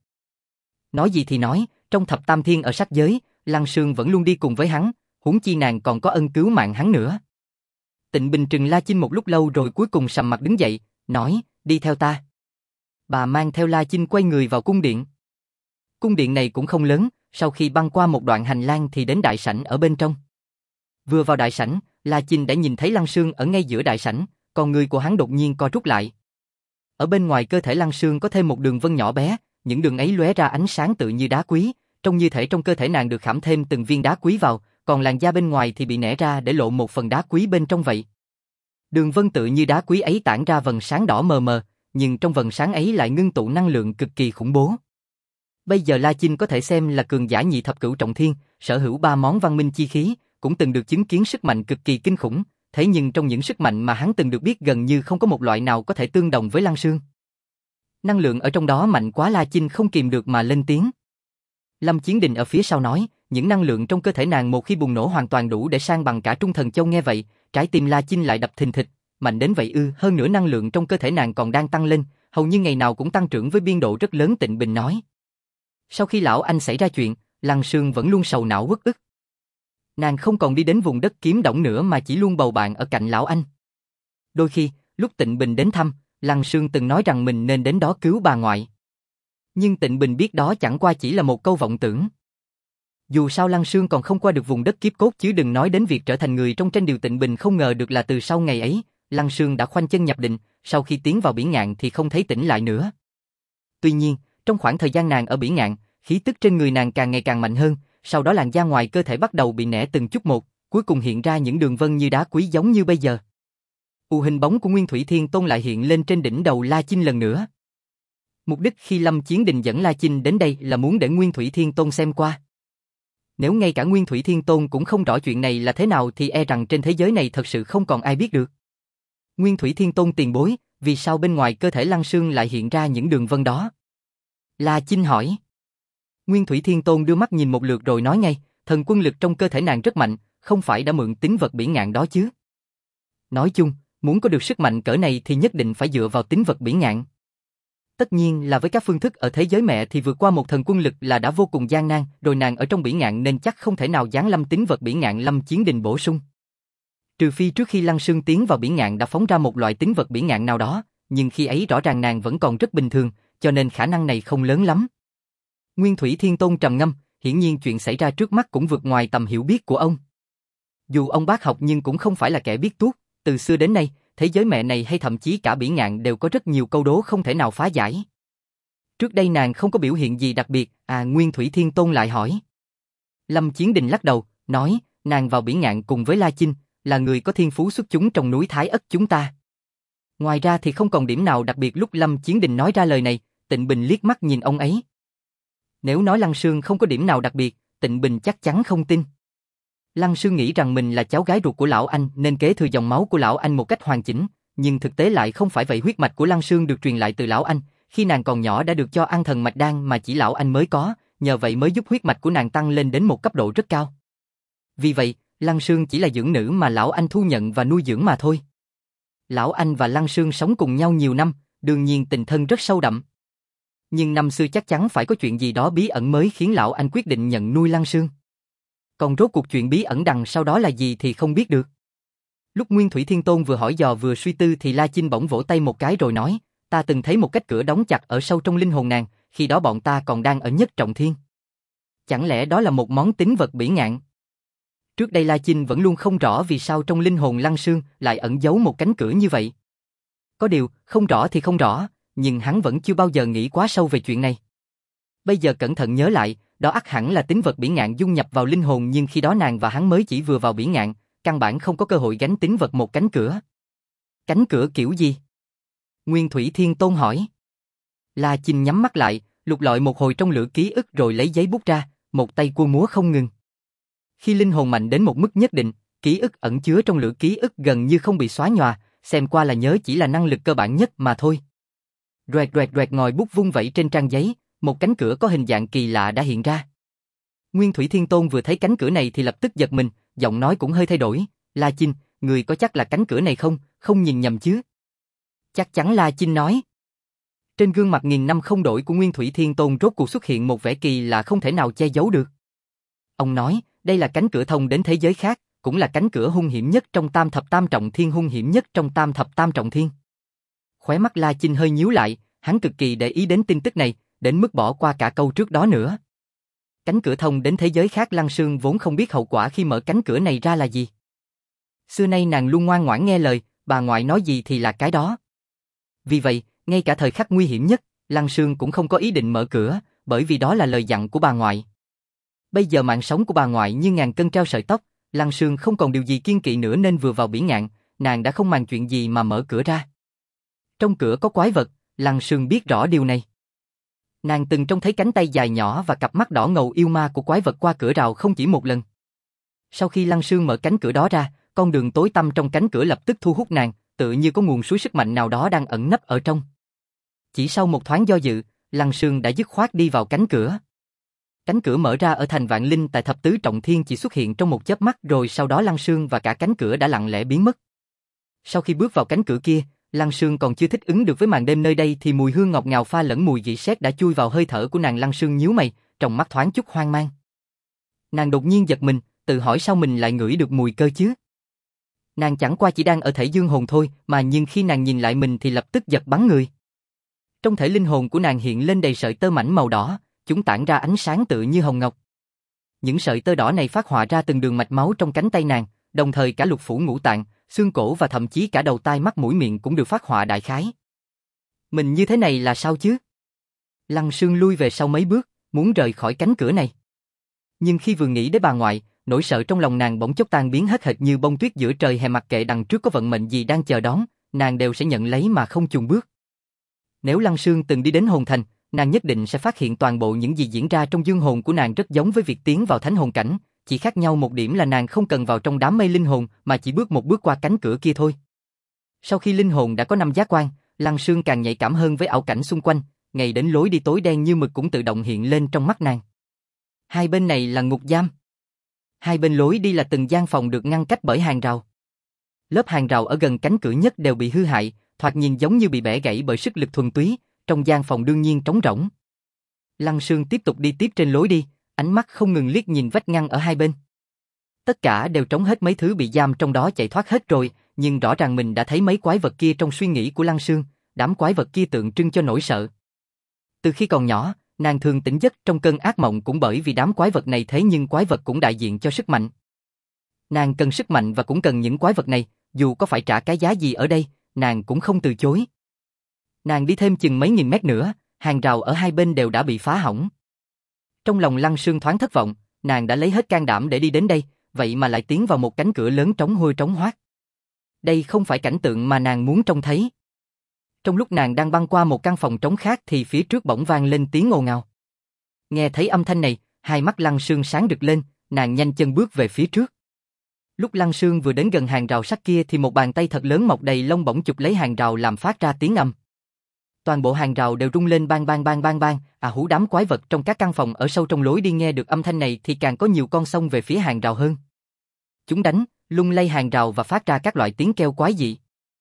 Nói gì thì nói, trong thập tam thiên ở sắc giới, Lăng Sương vẫn luôn đi cùng với hắn, huống chi nàng còn có ân cứu mạng hắn nữa. Tịnh Bình trừng La Chinh một lúc lâu rồi cuối cùng sầm mặt đứng dậy, nói, đi theo ta. Bà mang theo La Chinh quay người vào cung điện. Cung điện này cũng không lớn, sau khi băng qua một đoạn hành lang thì đến đại sảnh ở bên trong. Vừa vào đại sảnh, La Chinh đã nhìn thấy Lăng Sương ở ngay giữa đại sảnh, con người của hắn đột nhiên co rút lại. Ở bên ngoài cơ thể Lăng Sương có thêm một đường vân nhỏ bé, những đường ấy lóe ra ánh sáng tự như đá quý, trông như thể trong cơ thể nàng được khảm thêm từng viên đá quý vào, còn làn da bên ngoài thì bị nẻ ra để lộ một phần đá quý bên trong vậy. Đường vân tự như đá quý ấy tản ra vầng sáng đỏ mờ mờ, nhưng trong vầng sáng ấy lại ngưng tụ năng lượng cực kỳ khủng bố. Bây giờ La Chinh có thể xem là cường giả nhị thập cửu trọng thiên, sở hữu 3 món văn minh chi khí, cũng từng được chứng kiến sức mạnh cực kỳ kinh khủng, thế nhưng trong những sức mạnh mà hắn từng được biết gần như không có một loại nào có thể tương đồng với Lăng Sương. Năng lượng ở trong đó mạnh quá La Chinh không kìm được mà lên tiếng. Lâm Chiến Đình ở phía sau nói, những năng lượng trong cơ thể nàng một khi bùng nổ hoàn toàn đủ để san bằng cả Trung Thần Châu. Nghe vậy, trái tim La Chinh lại đập thình thịch, mạnh đến vậy ư? Hơn nữa năng lượng trong cơ thể nàng còn đang tăng lên, hầu như ngày nào cũng tăng trưởng với biên độ rất lớn. Tịnh Bình nói. Sau khi lão anh xảy ra chuyện, Lăng Sương vẫn luôn sầu não uất ức. Nàng không còn đi đến vùng đất kiếm đổng nữa mà chỉ luôn bầu bạn ở cạnh lão anh. Đôi khi, lúc Tịnh Bình đến thăm, Lăng Sương từng nói rằng mình nên đến đó cứu bà ngoại. Nhưng Tịnh Bình biết đó chẳng qua chỉ là một câu vọng tưởng. Dù sao Lăng Sương còn không qua được vùng đất kiếp cốt chứ đừng nói đến việc trở thành người trong tranh. Điều Tịnh Bình không ngờ được là từ sau ngày ấy, Lăng Sương đã khoanh chân nhập định, sau khi tiến vào Biển Ngạn thì không thấy tỉnh lại nữa. Tuy nhiên, trong khoảng thời gian nàng ở Biển Ngạn, khí tức trên người nàng càng ngày càng mạnh hơn, sau đó làn da ngoài cơ thể bắt đầu bị nẻ từng chút một, cuối cùng hiện ra những đường vân như đá quý giống như bây giờ. Hình bóng của Nguyên Thủy Thiên Tôn lại hiện lên trên đỉnh đầu La Chinh lần nữa. Mục đích khi Lâm Chiến Đình dẫn La Chinh đến đây là muốn để Nguyên Thủy Thiên Tôn xem qua. Nếu ngay cả Nguyên Thủy Thiên Tôn cũng không rõ chuyện này là thế nào thì e rằng trên thế giới này thật sự không còn ai biết được. Nguyên Thủy Thiên Tôn tiền bối, vì sao bên ngoài cơ thể Lăng Sương lại hiện ra những đường vân đó? La Chinh hỏi. Nguyên Thủy Thiên Tôn đưa mắt nhìn một lượt rồi nói ngay, thần quân lực trong cơ thể nàng rất mạnh, không phải đã mượn tín vật Biển Ngạn đó chứ? Nói chung, muốn có được sức mạnh cỡ này thì nhất định phải dựa vào tín vật Biển Ngạn. Tất nhiên là với các phương thức ở thế giới mẹ thì vượt qua một thần quân lực là đã vô cùng gian nan, rồi nàng ở trong Biển Ngạn nên chắc không thể nào giáng lâm tín vật Biển Ngạn. Lâm Chiến Đình bổ sung. Trừ phi trước khi Lăng Sương tiến vào Biển Ngạn đã phóng ra một loại tín vật Biển Ngạn nào đó, nhưng khi ấy rõ ràng nàng vẫn còn rất bình thường, cho nên khả năng này không lớn lắm. Nguyên Thủy Thiên Tôn trầm ngâm, hiển nhiên chuyện xảy ra trước mắt cũng vượt ngoài tầm hiểu biết của ông. Dù ông bác học nhưng cũng không phải là kẻ biết tuốt, từ xưa đến nay, thế giới mẹ này hay thậm chí cả Biển Ngạn đều có rất nhiều câu đố không thể nào phá giải. Trước đây nàng không có biểu hiện gì đặc biệt, Nguyên Thủy Thiên Tôn lại hỏi. Lâm Chiến Đình lắc đầu, nói, nàng vào Biển Ngạn cùng với La Chinh, là người có thiên phú xuất chúng trong núi Thái Ất chúng ta. Ngoài ra thì không còn điểm nào đặc biệt. Lúc Lâm Chiến Đình nói ra lời này, Tịnh Bình liếc mắt nhìn ông ấy. Nếu nói Lăng Sương không có điểm nào đặc biệt, Tịnh Bình chắc chắn không tin. Lăng Sương nghĩ rằng mình là cháu gái ruột của lão anh nên kế thừa dòng máu của lão anh một cách hoàn chỉnh, nhưng thực tế lại không phải vậy. Huyết mạch của Lăng Sương được truyền lại từ lão anh, khi nàng còn nhỏ đã được cho ăn thần mạch đan mà chỉ lão anh mới có, nhờ vậy mới giúp huyết mạch của nàng tăng lên đến một cấp độ rất cao. Vì vậy, Lăng Sương chỉ là dưỡng nữ mà lão anh thu nhận và nuôi dưỡng mà thôi. Lão anh và Lăng Sương sống cùng nhau nhiều năm, đương nhiên tình thân rất sâu đậm. Nhưng năm xưa chắc chắn phải có chuyện gì đó bí ẩn mới khiến lão anh quyết định nhận nuôi Lăng Sương. Còn rốt cuộc chuyện bí ẩn đằng sau đó là gì thì không biết được. Lúc Nguyên Thủy Thiên Tôn vừa hỏi dò vừa suy tư thì La Chinh bỗng vỗ tay một cái rồi nói, ta từng thấy một cách cửa đóng chặt ở sâu trong linh hồn nàng, khi đó bọn ta còn đang ở Nhất Trọng Thiên. Chẳng lẽ đó là một món tín vật bỉ ngạn? Trước đây La Chinh vẫn luôn không rõ vì sao trong linh hồn Lăng Sương lại ẩn giấu một cánh cửa như vậy. Có điều, không rõ thì không rõ, nhưng hắn vẫn chưa bao giờ nghĩ quá sâu về chuyện này. Bây giờ cẩn thận nhớ lại, đó ắt hẳn là tín vật bỉ ngạn dung nhập vào linh hồn, nhưng khi đó nàng và hắn mới chỉ vừa vào bỉ ngạn, căn bản không có cơ hội gánh tín vật một cánh cửa. Cánh cửa kiểu gì? Nguyên Thủy Thiên Tôn hỏi. La Chinh nhắm mắt lại, lục lọi một hồi trong lửa ký ức rồi lấy giấy bút ra, một tay cua múa không ngừng. Khi linh hồn mạnh đến một mức nhất định, ký ức ẩn chứa trong lửa ký ức gần như không bị xóa nhòa, xem qua là nhớ chỉ là năng lực cơ bản nhất mà thôi. Roẹt roẹt roẹt, ngòi bút vung vẩy trên trang giấy, một cánh cửa có hình dạng kỳ lạ đã hiện ra. Nguyên Thủy Thiên Tôn vừa thấy cánh cửa này thì lập tức giật mình, giọng nói cũng hơi thay đổi. La Chinh, người có chắc là cánh cửa này không, không nhìn nhầm chứ? Chắc chắn, La Chinh nói. Trên gương mặt nghìn năm không đổi của Nguyên Thủy Thiên Tôn rốt cuộc xuất hiện một vẻ kỳ lạ không thể nào che giấu được. Ông nói, đây là cánh cửa thông đến thế giới khác, cũng là cánh cửa hung hiểm nhất trong tam thập tam trọng thiên, hung hiểm nhất trong tam thập tam trọng thiên. Khóe mắt La Chinh hơi nhíu lại, hắn cực kỳ để ý đến tin tức này, đến mức bỏ qua cả câu trước đó nữa. Cánh cửa thông đến thế giới khác, Lăng Sương vốn không biết hậu quả khi mở cánh cửa này ra là gì. Xưa nay nàng luôn ngoan ngoãn nghe lời, bà ngoại nói gì thì là cái đó. Vì vậy, ngay cả thời khắc nguy hiểm nhất, Lăng Sương cũng không có ý định mở cửa, bởi vì đó là lời dặn của bà ngoại. Bây giờ mạng sống của bà ngoại như ngàn cân treo sợi tóc, Lăng Sương không còn điều gì kiêng kỵ nữa nên vừa vào bỉ ngạn, nàng đã không màng chuyện gì mà mở cửa ra. Trong cửa có quái vật, Lăng Sương biết rõ điều này. Nàng từng trông thấy cánh tay dài nhỏ và cặp mắt đỏ ngầu yêu ma của quái vật qua cửa rào không chỉ một lần. Sau khi Lăng Sương mở cánh cửa đó ra, con đường tối tăm trong cánh cửa lập tức thu hút nàng, tự như có nguồn suối sức mạnh nào đó đang ẩn nấp ở trong. Chỉ sau một thoáng do dự, Lăng Sương đã dứt khoát đi vào cánh cửa. Cánh cửa mở ra ở thành Vạn Linh tại thập tứ trọng thiên chỉ xuất hiện trong một chớp mắt, rồi sau đó Lăng Sương và cả cánh cửa đã lặng lẽ biến mất. Sau khi bước vào cánh cửa kia, Lăng Sương còn chưa thích ứng được với màn đêm nơi đây thì mùi hương ngọt ngào pha lẫn mùi rỉ sét đã chui vào hơi thở của nàng. Lăng Sương nhíu mày, trong mắt thoáng chút hoang mang. Nàng đột nhiên giật mình, tự hỏi sao mình lại ngửi được mùi cơ chứ? Nàng chẳng qua chỉ đang ở thể dương hồn thôi, mà nhưng khi nàng nhìn lại mình thì lập tức giật bắn người. Trong thể linh hồn của nàng hiện lên đầy sợi tơ mảnh màu đỏ, chúng tản ra ánh sáng tự như hồng ngọc. Những sợi tơ đỏ này phát họa ra từng đường mạch máu trong cánh tay nàng, đồng thời cả lục phủ ngũ tạng, xương cổ và thậm chí cả đầu tai mắt mũi miệng cũng được phát họa đại khái. Mình như thế này là sao chứ? Lăng Sương lui về sau mấy bước, muốn rời khỏi cánh cửa này. Nhưng khi vừa nghĩ đến bà ngoại, nỗi sợ trong lòng nàng bỗng chốc tan biến hết hệt như bông tuyết giữa trời hè, mặc kệ đằng trước có vận mệnh gì đang chờ đón, nàng đều sẽ nhận lấy mà không chùn bước. Nếu Lăng Sương từng đi đến hồn thành, nàng nhất định sẽ phát hiện toàn bộ những gì diễn ra trong dương hồn của nàng rất giống với việc tiến vào thánh hồn cảnh, chỉ khác nhau một điểm là nàng không cần vào trong đám mây linh hồn mà chỉ bước một bước qua cánh cửa kia thôi. Sau khi linh hồn đã có 5 giác quan, Lăng Sương càng nhạy cảm hơn với ảo cảnh xung quanh, ngay đến lối đi tối đen như mực cũng tự động hiện lên trong mắt nàng. Hai bên này là ngục giam. Hai bên lối đi là từng gian phòng được ngăn cách bởi hàng rào. Lớp hàng rào ở gần cánh cửa nhất đều bị hư hại, thoạt nhìn giống như bị bẻ gãy bởi sức lực thuần túy, trong gian phòng đương nhiên trống rỗng. Lăng Sương tiếp tục đi tiếp trên lối đi, ánh mắt không ngừng liếc nhìn vách ngăn ở hai bên. Tất cả đều trống hết, mấy thứ bị giam trong đó chạy thoát hết rồi, nhưng rõ ràng mình đã thấy mấy quái vật kia trong suy nghĩ của Lăng Sương, đám quái vật kia tượng trưng cho nỗi sợ. Từ khi còn nhỏ, nàng thường tỉnh giấc trong cơn ác mộng cũng bởi vì đám quái vật này, thế nhưng quái vật cũng đại diện cho sức mạnh. Nàng cần sức mạnh và cũng cần những quái vật này, dù có phải trả cái giá gì ở đây, nàng cũng không từ chối. Nàng đi thêm chừng mấy nghìn mét nữa, hàng rào ở hai bên đều đã bị phá hỏng. Trong lòng Lăng Sương thoáng thất vọng, nàng đã lấy hết can đảm để đi đến đây, vậy mà lại tiến vào một cánh cửa lớn trống hôi trống hoác. Đây không phải cảnh tượng mà nàng muốn trông thấy. Trong lúc nàng đang băng qua một căn phòng trống khác thì phía trước bỗng vang lên tiếng ồn ào. Nghe thấy âm thanh này, hai mắt Lăng Sương sáng rực lên, nàng nhanh chân bước về phía trước. Lúc Lăng Sương vừa đến gần hàng rào sắt kia thì một bàn tay thật lớn mọc đầy lông bỗng chụp lấy hàng rào làm phát ra tiếng ầm. Toàn bộ hàng rào đều rung lên bang bang bang bang bang, hú, đám quái vật trong các căn phòng ở sâu trong lối đi nghe được âm thanh này thì càng có nhiều con xông về phía hàng rào hơn. Chúng đánh, lung lay hàng rào và phát ra các loại tiếng kêu quái dị.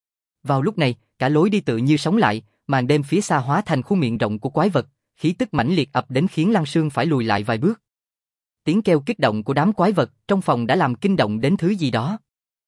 Vào lúc này, cả lối đi tự như sống lại, màn đêm phía xa hóa thành khuôn miệng rộng của quái vật, khí tức mãnh liệt ập đến khiến Lăng Sương phải lùi lại vài bước. Tiếng kêu kích động của đám quái vật trong phòng đã làm kinh động đến thứ gì đó.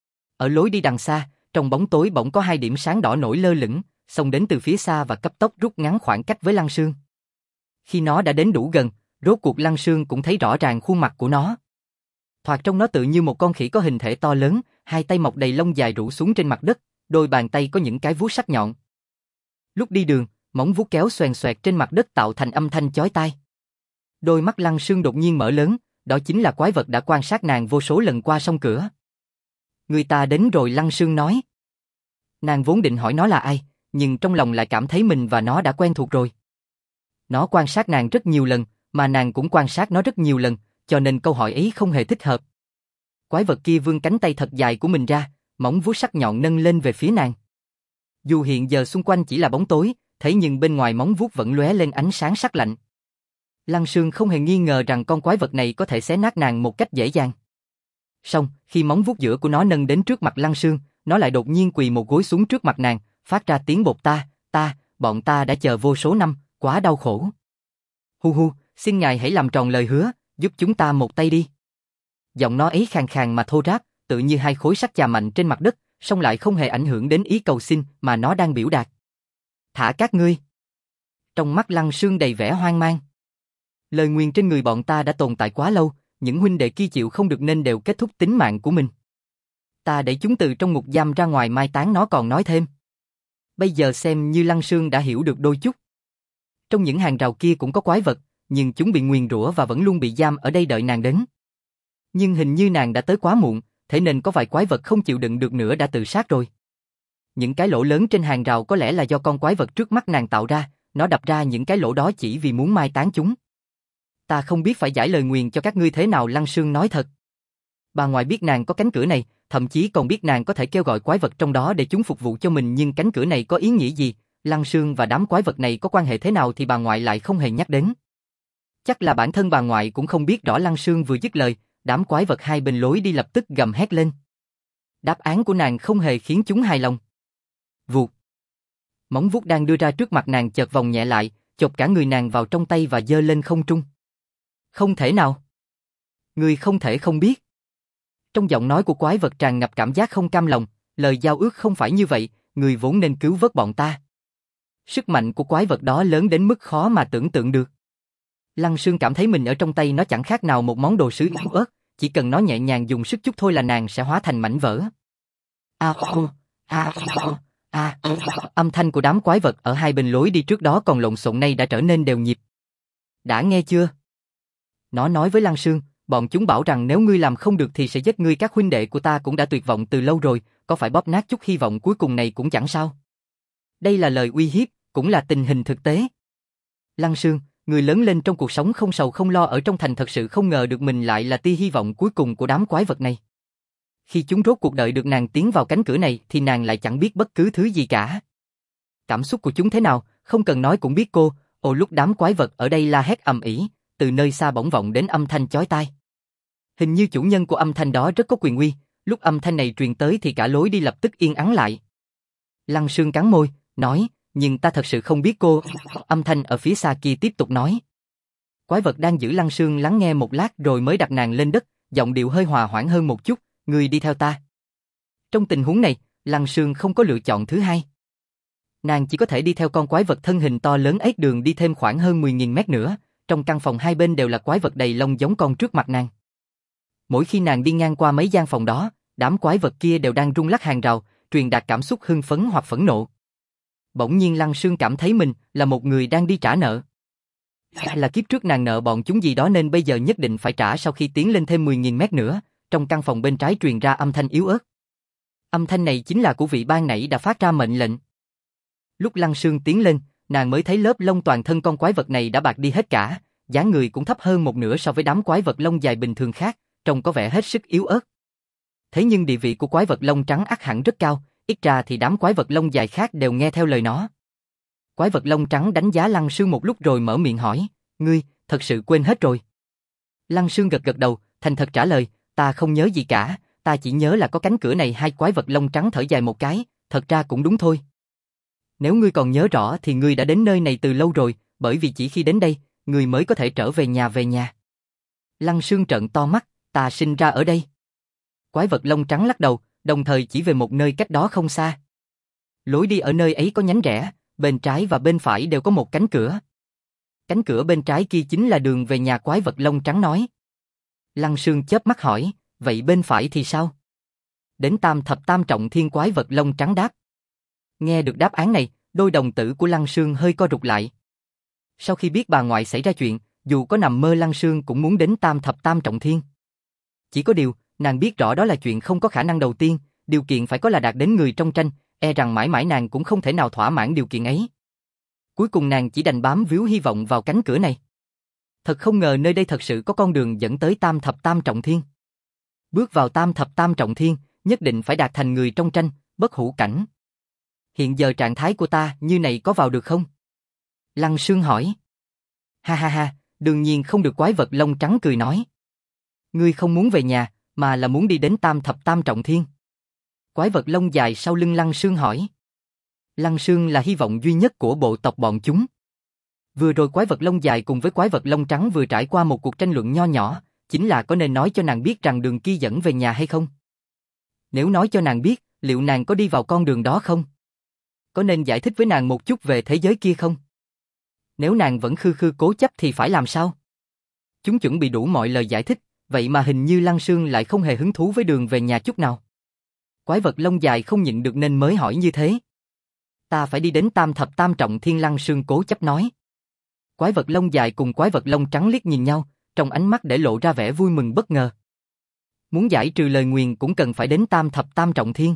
Ở lối đi đằng xa, trong bóng tối bỗng có hai điểm sáng đỏ nổi lơ lửng, xông đến từ phía xa và cấp tốc rút ngắn khoảng cách với Lăng Sương. Khi nó đã đến đủ gần, Rốt cuộc Lăng Sương cũng thấy rõ ràng khuôn mặt của nó. Thoạt trông nó tự như một con khỉ có hình thể to lớn, hai tay mọc đầy lông dài rủ xuống trên mặt đất, đôi bàn tay có những cái vuốt sắc nhọn. Lúc đi đường, móng vuốt kéo xoèn xoẹt trên mặt đất tạo thành âm thanh chói tai. Đôi mắt Lăng Sương đột nhiên mở lớn, đó chính là quái vật đã quan sát nàng vô số lần qua song cửa. Người ta đến rồi, Lăng Sương nói. Nàng vốn định hỏi nó là ai, nhưng trong lòng lại cảm thấy mình và nó đã quen thuộc rồi. Nó quan sát nàng rất nhiều lần, mà nàng cũng quan sát nó rất nhiều lần, cho nên câu hỏi ấy không hề thích hợp. Quái vật kia vươn cánh tay thật dài của mình ra, móng vuốt sắc nhọn nâng lên về phía nàng. Dù hiện giờ xung quanh chỉ là bóng tối, thế nhưng bên ngoài móng vuốt vẫn lóe lên ánh sáng sắc lạnh. Lăng Sương không hề nghi ngờ rằng con quái vật này có thể xé nát nàng một cách dễ dàng. Song, khi móng vuốt giữa của nó nâng đến trước mặt Lăng Sương, nó lại đột nhiên quỳ một gối xuống trước mặt nàng, phát ra tiếng bột bọn ta đã chờ vô số năm, quá đau khổ. Hu hu, xin ngài hãy làm tròn lời hứa, giúp chúng ta một tay đi. Giọng nói ấy khàn khàn mà thô ráp, tự như hai khối sắt chà mạnh trên mặt đất, song lại không hề ảnh hưởng đến ý cầu xin mà nó đang biểu đạt. Thả các ngươi. Trong mắt Lăng Sương đầy vẻ hoang mang. Lời nguyền trên người bọn ta đã tồn tại quá lâu, những huynh đệ kia chịu không được nên đều kết thúc tính mạng của mình. Ta đẩy chúng từ trong ngục giam ra ngoài mai táng, nó còn nói thêm. Bây giờ xem như Lăng Sương đã hiểu được đôi chút. Trong những hàng rào kia cũng có quái vật, nhưng chúng bị nguyền rủa và vẫn luôn bị giam ở đây đợi nàng đến. Nhưng hình như nàng đã tới quá muộn, thế nên có vài quái vật không chịu đựng được nữa đã tự sát rồi. Những cái lỗ lớn trên hàng rào có lẽ là do con quái vật trước mắt nàng tạo ra, nó đập ra những cái lỗ đó chỉ vì muốn mai táng chúng. Ta không biết phải giải lời nguyền cho các ngươi thế nào, Lăng Sương nói thật. Bà ngoại biết nàng có cánh cửa này, thậm chí còn biết nàng có thể kêu gọi quái vật trong đó để chúng phục vụ cho mình, nhưng cánh cửa này có ý nghĩa gì, Lăng Sương và đám quái vật này có quan hệ thế nào thì bà ngoại lại không hề nhắc đến. Chắc là bản thân bà ngoại cũng không biết rõ. Lăng Sương vừa dứt lời, đám quái vật hai bên lối đi lập tức gầm hét lên. Đáp án của nàng không hề khiến chúng hài lòng. Vụt. Móng vuốt đang đưa ra trước mặt nàng chợt vòng nhẹ lại, chộp cả người nàng vào trong tay và giơ lên không trung. Không thể nào. Ngươi không thể không biết. Trong giọng nói của quái vật tràn ngập cảm giác không cam lòng, lời giao ước không phải như vậy, người vốn nên cứu vớt bọn ta. Sức mạnh của quái vật đó lớn đến mức khó mà tưởng tượng được. Lăng Sương cảm thấy mình ở trong tay nó chẳng khác nào một món đồ sứ yếu ớt, chỉ cần nó nhẹ nhàng dùng sức chút thôi là nàng sẽ hóa thành mảnh vỡ. Âm thanh của đám quái vật ở hai bên lối đi trước đó còn lộn xộn nay đã trở nên đều nhịp. Đã nghe chưa? Nó nói với Lăng Sương, bọn chúng bảo rằng nếu ngươi làm không được thì sẽ giết ngươi. Các huynh đệ của ta cũng đã tuyệt vọng từ lâu rồi, có phải bóp nát chút hy vọng cuối cùng này cũng chẳng sao. Đây là lời uy hiếp, cũng là tình hình thực tế. Lăng Sương, người lớn lên trong cuộc sống không sầu không lo ở trong thành, thật sự không ngờ được mình lại là tia hy vọng cuối cùng của đám quái vật này. Khi chúng rốt cuộc đợi được nàng tiến vào cánh cửa này thì nàng lại chẳng biết bất cứ thứ gì cả. Cảm xúc của chúng thế nào, không cần nói cũng biết cô. Lúc đám quái vật ở đây la hét ầm ĩ, từ nơi xa bỗng vọng đến âm thanh chói tai. Hình như chủ nhân của âm thanh đó rất có quyền uy, lúc âm thanh này truyền tới thì cả lối đi lập tức yên ắng lại. Lăng Sương cắn môi, nói, nhưng ta thật sự không biết cô. Âm thanh ở phía xa kia tiếp tục nói. Quái vật đang giữ Lăng Sương lắng nghe một lát rồi mới đặt nàng lên đất, giọng điệu hơi hòa hoãn hơn một chút, ngươi đi theo ta. Trong tình huống này, Lăng Sương không có lựa chọn thứ hai. Nàng chỉ có thể đi theo con quái vật thân hình to lớn ấy. Đường đi thêm khoảng hơn 10.000 mét nữa, trong căn phòng hai bên đều là quái vật đầy lông giống con trước mặt nàng. Mỗi khi nàng đi ngang qua mấy gian phòng đó, đám quái vật kia đều đang rung lắc hàng rào, truyền đạt cảm xúc hưng phấn hoặc phẫn nộ. Bỗng nhiên Lăng Sương cảm thấy mình là một người đang đi trả nợ. Là kiếp trước nàng nợ bọn chúng gì đó nên bây giờ nhất định phải trả. Sau khi tiến lên thêm 10.000 mét nữa, trong căn phòng bên trái truyền ra âm thanh yếu ớt. Âm thanh này chính là của vị ban nãy đã phát ra mệnh lệnh. Lúc Lăng Sương tiến lên, nàng mới thấy lớp lông toàn thân con quái vật này đã bạc đi hết cả, dáng người cũng thấp hơn một nửa so với đám quái vật lông dài bình thường khác, trông có vẻ hết sức yếu ớt. Thế nhưng địa vị của quái vật lông trắng ắt hẳn rất cao, ít ra thì đám quái vật lông dài khác đều nghe theo lời nó. Quái vật lông trắng đánh giá Lăng Sương một lúc rồi mở miệng hỏi, ngươi, thật sự quên hết rồi? Lăng Sương gật gật đầu, thành thật trả lời, ta không nhớ gì cả, ta chỉ nhớ là có cánh cửa này. Hai quái vật lông trắng thở dài một cái, thật ra cũng đúng thôi. Nếu ngươi còn nhớ rõ thì ngươi đã đến nơi này từ lâu rồi, bởi vì chỉ khi đến đây, ngươi mới có thể trở về nhà. Lăng Sương trợn to mắt, ta sinh ra ở đây. Quái vật lông trắng lắc đầu, đồng thời chỉ về một nơi cách đó không xa. Lối đi ở nơi ấy có nhánh rẽ, bên trái và bên phải đều có một cánh cửa. Cánh cửa bên trái kia chính là đường về nhà quái vật lông trắng nói. Lăng Sương chớp mắt hỏi, vậy bên phải thì sao? Đến tam thập tam trọng thiên quái vật lông trắng đáp. Nghe được đáp án này, đôi đồng tử của Lăng Sương hơi co rụt lại. Sau khi biết bà ngoại xảy ra chuyện, dù có nằm mơ Lăng Sương cũng muốn đến tam thập tam trọng thiên. Chỉ có điều, nàng biết rõ đó là chuyện không có khả năng đầu tiên, điều kiện phải có là đạt đến người trong tranh, e rằng mãi mãi nàng cũng không thể nào thỏa mãn điều kiện ấy. Cuối cùng nàng chỉ đành bám víu hy vọng vào cánh cửa này. Thật không ngờ nơi đây thật sự có con đường dẫn tới tam thập tam trọng thiên. Bước vào tam thập tam trọng thiên, nhất định phải đạt thành người trong tranh, bất hủ cảnh. Hiện giờ trạng thái của ta như này có vào được không? Lăng Sương hỏi. Ha ha ha, đương nhiên không được, quái vật lông trắng cười nói. Ngươi không muốn về nhà, mà là muốn đi đến tam thập tam trọng thiên. Quái vật lông dài sau lưng Lăng Sương hỏi. Lăng Sương là hy vọng duy nhất của bộ tộc bọn chúng. Vừa rồi quái vật lông dài cùng với quái vật lông trắng vừa trải qua một cuộc tranh luận nho nhỏ, chính là có nên nói cho nàng biết rằng đường kia dẫn về nhà hay không? Nếu nói cho nàng biết, liệu nàng có đi vào con đường đó không? Có nên giải thích với nàng một chút về thế giới kia không? Nếu nàng vẫn khư khư cố chấp thì phải làm sao? Chúng chuẩn bị đủ mọi lời giải thích, vậy mà hình như Lăng Sương lại không hề hứng thú với đường về nhà chút nào. Quái vật lông dài không nhịn được nên mới hỏi như thế. Ta phải đi đến tam thập tam trọng thiên, Lăng Sương cố chấp nói. Quái vật lông dài cùng quái vật lông trắng liếc nhìn nhau, trong ánh mắt để lộ ra vẻ vui mừng bất ngờ. Muốn giải trừ lời nguyền cũng cần phải đến tam thập tam trọng thiên.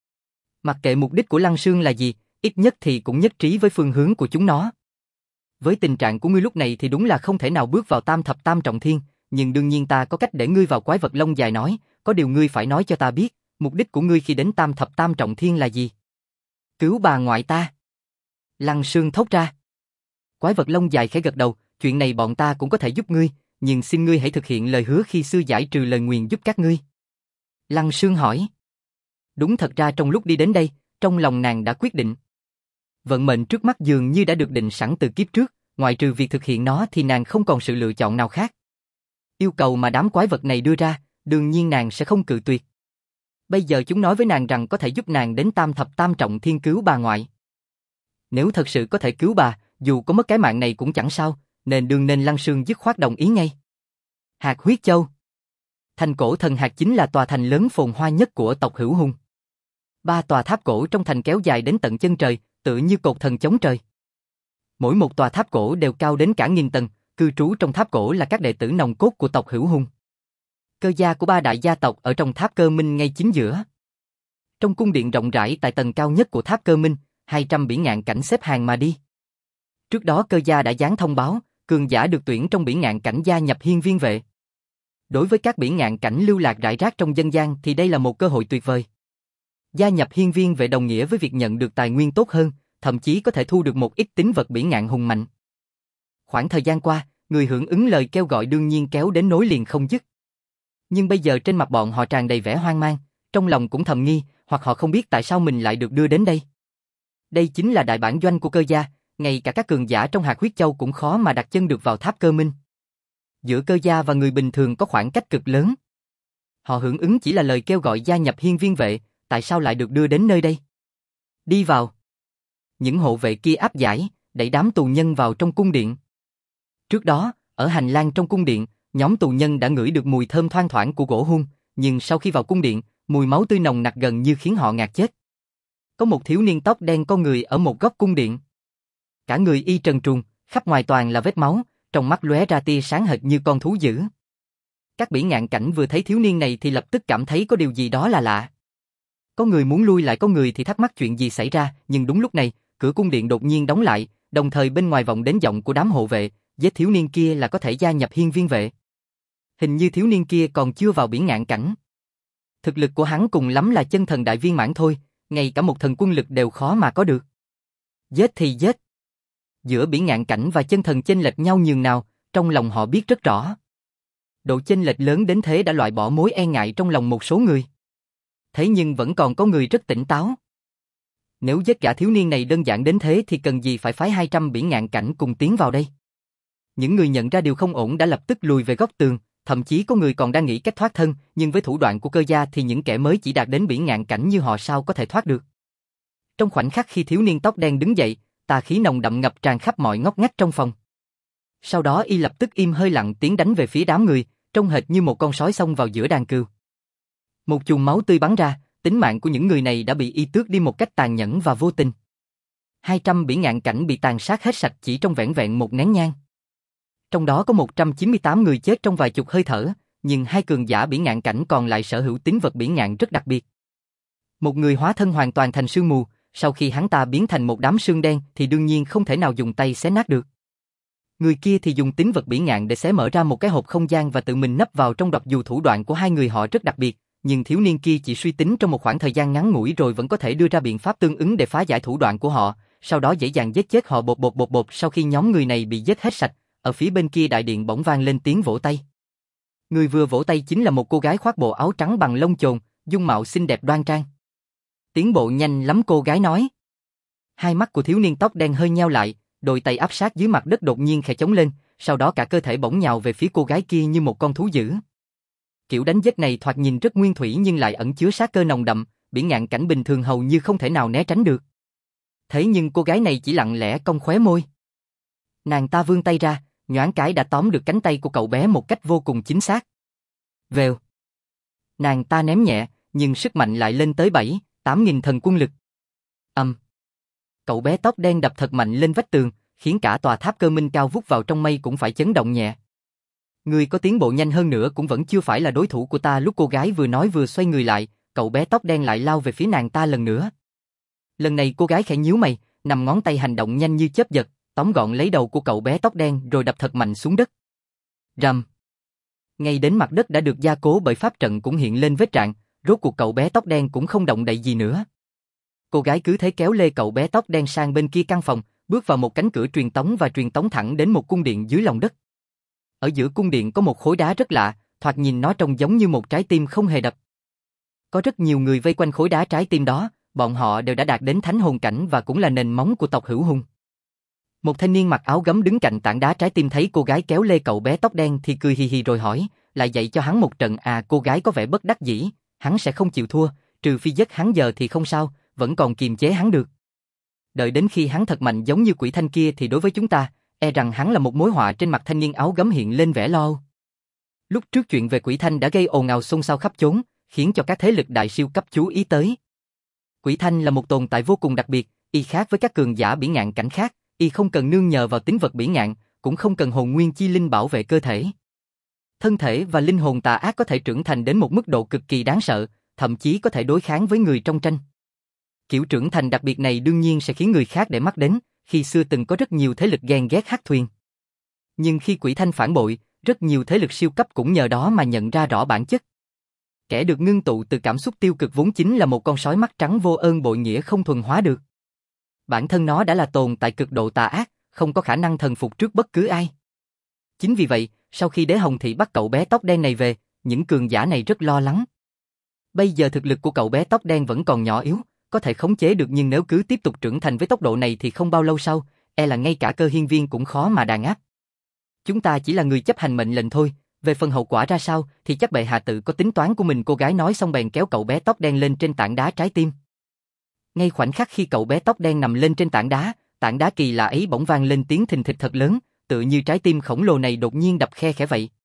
Mặc kệ mục đích của Lăng Sương là gì, ít nhất thì cũng nhất trí với phương hướng của chúng nó. Với tình trạng của ngươi lúc này thì đúng là không thể nào bước vào tam thập tam trọng thiên, nhưng đương nhiên ta có cách để ngươi vào, quái vật lông dài nói, có điều ngươi phải nói cho ta biết, mục đích của ngươi khi đến tam thập tam trọng thiên là gì? Cứu bà ngoại ta. Lăng Sương thốt ra. Quái vật lông dài khẽ gật đầu, chuyện này bọn ta cũng có thể giúp ngươi, nhưng xin ngươi hãy thực hiện lời hứa khi xưa giải trừ lời nguyền giúp các ngươi. Lăng Sương hỏi. Đúng, thật ra trong lúc đi đến đây, trong lòng nàng đã quyết định. Vận mệnh trước mắt dường như đã được định sẵn từ kiếp trước, ngoại trừ việc thực hiện nó thì nàng không còn sự lựa chọn nào khác. Yêu cầu mà đám quái vật này đưa ra, đương nhiên nàng sẽ không cự tuyệt. Bây giờ chúng nói với nàng rằng có thể giúp nàng đến tam thập tam trọng thiên cứu bà ngoại. Nếu thật sự có thể cứu bà, dù có mất cái mạng này cũng chẳng sao, nên Lăng Sương dứt khoát đồng ý ngay. Hạt huyết châu. Thành cổ thần hạt chính là tòa thành lớn phồn hoa nhất của tộc Hữu Hùng. 3 tòa tháp cổ trong thành kéo dài đến tận chân trời, tựa như cột thần chống trời. Mỗi một tòa tháp cổ đều cao đến cả 1000 tầng, cư trú trong tháp cổ là các đệ tử nòng cốt của tộc Hữu Hùng. Cơ gia của 3 đại gia tộc ở trong tháp Cơ Minh ngay chính giữa. Trong cung điện rộng rãi tại tầng cao nhất của tháp Cơ Minh, 200 bỉ ngạn cảnh xếp hàng mà đi. Trước đó Cơ gia đã dán thông báo, cường giả được tuyển trong bỉ ngạn cảnh gia nhập hiên viên vệ. Đối với các bỉ ngạn cảnh lưu lạc rải rác trong dân gian thì đây là một cơ hội tuyệt vời. Gia nhập hiên viên vệ đồng nghĩa với việc nhận được tài nguyên tốt hơn, thậm chí có thể thu được một ít tín vật bỉ ngạn hùng mạnh. Khoảng thời gian qua, người hưởng ứng lời kêu gọi đương nhiên kéo đến nối liền không dứt. Nhưng bây giờ trên mặt bọn họ tràn đầy vẻ hoang mang, trong lòng cũng thầm nghi, hoặc họ không biết tại sao mình lại được đưa đến đây. Đây chính là đại bản doanh của Cơ gia, ngay cả các cường giả trong hạt huyết châu cũng khó mà đặt chân được vào tháp Cơ Minh. Giữa Cơ gia và người bình thường có khoảng cách cực lớn. Họ hưởng ứng chỉ là lời kêu gọi gia nhập hiên viên vệ, tại sao lại được đưa đến nơi đây? Đi vào. Những hộ vệ kia áp giải, đẩy đám tù nhân vào trong cung điện. Trước đó, ở hành lang trong cung điện, nhóm tù nhân đã ngửi được mùi thơm thoang thoảng của gỗ hun, nhưng sau khi vào cung điện, mùi máu tươi nồng nặc gần như khiến họ ngạt chết. Có một thiếu niên tóc đen con người ở một góc cung điện. Cả người y trần truồng, khắp ngoài toàn là vết máu, trong mắt lóe ra tia sáng hệt như con thú dữ. Các bỉ ngạn cảnh vừa thấy thiếu niên này thì lập tức cảm thấy có điều gì đó là lạ. Có người muốn lui lại, có người thì thắc mắc chuyện gì xảy ra, nhưng đúng lúc này, cửa cung điện đột nhiên đóng lại, đồng thời bên ngoài vọng đến giọng của đám hộ vệ, giết thiếu niên kia là có thể gia nhập hiên viên vệ. Hình như thiếu niên kia còn chưa vào bỉ ngạn cảnh. Thực lực của hắn cùng lắm là chân thần đại viên mãn thôi, ngay cả một thần quân lực đều khó mà có được. Giết thì giết. Giữa bỉ ngạn cảnh và chân thần chênh lệch nhau nhường nào, trong lòng họ biết rất rõ. Độ chênh lệch lớn đến thế đã loại bỏ mối e ngại trong lòng một số người. Thế nhưng vẫn còn có người rất tỉnh táo. Nếu giết gã thiếu niên này đơn giản đến thế thì cần gì phải phái 200 bỉ ngạn cảnh cùng tiến vào đây. Những người nhận ra điều không ổn đã lập tức lùi về góc tường, thậm chí có người còn đang nghĩ cách thoát thân, nhưng với thủ đoạn của Cơ gia thì những kẻ mới chỉ đạt đến bỉ ngạn cảnh như họ sao có thể thoát được. Trong khoảnh khắc khi thiếu niên tóc đen đứng dậy, tà khí nồng đậm ngập tràn khắp mọi ngóc ngách trong phòng. Sau đó y lập tức im hơi lặng tiếng đánh về phía đám người, trông hệt như một con sói xông vào giữa đàn cừu. Một chùm máu tươi bắn ra, tính mạng của những người này đã bị y tước đi một cách tàn nhẫn và vô tình. 200 bỉ ngạn cảnh bị tàn sát hết sạch chỉ trong vẻn vẹn một nén nhang. Trong đó có 198 người chết trong vài chục hơi thở, nhưng hai cường giả bỉ ngạn cảnh còn lại sở hữu tính vật bỉ ngạn rất đặc biệt. Một người hóa thân hoàn toàn thành sương mù, sau khi hắn ta biến thành một đám sương đen thì đương nhiên không thể nào dùng tay xé nát được. Người kia thì dùng tính vật bỉ ngạn để xé mở ra một cái hộp không gian và tự mình nấp vào trong, mặc dù thủ đoạn của hai người họ rất đặc biệt, nhưng thiếu niên kia chỉ suy tính trong một khoảng thời gian ngắn ngủi rồi vẫn có thể đưa ra biện pháp tương ứng để phá giải thủ đoạn của họ, sau đó dễ dàng giết chết họ. Bột. Sau khi nhóm người này bị giết hết sạch, ở phía bên kia đại điện bỗng vang lên tiếng vỗ tay. Người vừa vỗ tay chính là một cô gái khoác bộ áo trắng bằng lông chồn, dung mạo xinh đẹp đoan trang. Tiến bộ nhanh lắm, cô gái nói. Hai mắt của thiếu niên tóc đen hơi nheo lại, đôi tay áp sát dưới mặt đất đột nhiên khẽ chống lên, sau đó cả cơ thể bỗng nhào về phía cô gái kia như một con thú dữ. Kiểu đánh giết này thoạt nhìn rất nguyên thủy nhưng lại ẩn chứa sát cơ nồng đậm, bỉ ngạn cảnh bình thường hầu như không thể nào né tránh được. Thế nhưng cô gái này chỉ lặng lẽ cong khóe môi. Nàng ta vươn tay ra, nhoáng cái đã tóm được cánh tay của cậu bé một cách vô cùng chính xác. Vèo. Nàng ta ném nhẹ, nhưng sức mạnh lại lên tới 7-8 nghìn thần quân lực. Cậu bé tóc đen đập thật mạnh lên vách tường, khiến cả tòa tháp cơ minh cao vút vào trong mây cũng phải chấn động nhẹ. Người có tiến bộ nhanh hơn nữa cũng vẫn chưa phải là đối thủ của ta. Lúc cô gái vừa nói vừa xoay người lại, cậu bé tóc đen lại lao về phía nàng ta lần nữa. Lần này cô gái khẽ nhíu mày, nằm ngón tay hành động nhanh như chớp giật, tóm gọn lấy đầu của cậu bé tóc đen rồi đập thật mạnh xuống đất. Rầm. Ngay đến mặt đất đã được gia cố bởi pháp trận cũng hiện lên vết rạn, rốt cuộc cậu bé tóc đen cũng không động đậy gì nữa. Cô gái cứ thế kéo lê cậu bé tóc đen sang bên kia căn phòng, bước vào một cánh cửa truyền tống thẳng đến một cung điện dưới lòng đất. Ở giữa cung điện có một khối đá rất lạ, thoạt nhìn nó trông giống như một trái tim không hề đập. Có rất nhiều người vây quanh khối đá trái tim đó, bọn họ đều đã đạt đến thánh hồn cảnh và cũng là nền móng của tộc Hữu Hùng. Một thanh niên mặc áo gấm đứng cạnh tảng đá trái tim thấy cô gái kéo lê cậu bé tóc đen thì cười hì hì rồi hỏi, lại dạy cho hắn một trận à? Cô gái có vẻ bất đắc dĩ, hắn sẽ không chịu thua, trừ phi giết hắn giờ thì không sao, vẫn còn kiềm chế hắn được. Đợi đến khi hắn thật mạnh giống như quỷ thanh kia thì đối với chúng ta, e rằng hắn là một mối họa. Trên mặt thanh niên áo gấm hiện lên vẻ lo âu. Lúc trước chuyện về quỷ thanh đã gây ồn ào xôn xao khắp chốn, khiến cho các thế lực đại siêu cấp chú ý tới. Quỷ thanh là một tồn tại vô cùng đặc biệt, y khác với các cường giả bỉ ngạn cảnh khác, y không cần nương nhờ vào tính vật bỉ ngạn, cũng không cần hồn nguyên chi linh bảo vệ cơ thể. Thân thể và linh hồn tà ác có thể trưởng thành đến một mức độ cực kỳ đáng sợ, thậm chí có thể đối kháng với người trong tranh. Kiểu trưởng thành đặc biệt này đương nhiên sẽ khiến người khác để mắt đến, khi xưa từng có rất nhiều thế lực ghen ghét Hắc Thuyền. Nhưng khi quỷ thanh phản bội, rất nhiều thế lực siêu cấp cũng nhờ đó mà nhận ra rõ bản chất. Kẻ được ngưng tụ từ cảm xúc tiêu cực vốn chính là một con sói mắt trắng vô ơn bội nghĩa không thuần hóa được. Bản thân nó đã là tồn tại cực độ tà ác, không có khả năng thần phục trước bất cứ ai. Chính vì vậy, sau khi Đế Hồng Thị bắt cậu bé tóc đen này về, những cường giả này rất lo lắng. Bây giờ thực lực của cậu bé tóc đen vẫn còn nhỏ yếu, có thể khống chế được, nhưng nếu cứ tiếp tục trưởng thành với tốc độ này thì không bao lâu sau, e là ngay cả Cơ Hiên Viên cũng khó mà đàn áp. Chúng ta chỉ là người chấp hành mệnh lệnh thôi, về phần hậu quả ra sao thì chắc bệ hạ tự có tính toán của mình. Cô gái nói xong bèn kéo cậu bé tóc đen lên trên tảng đá trái tim. Ngay khoảnh khắc khi cậu bé tóc đen nằm lên trên tảng đá kỳ lạ ấy bỗng vang lên tiếng thình thịch thật lớn, tựa như trái tim khổng lồ này đột nhiên đập khe khẽ vậy.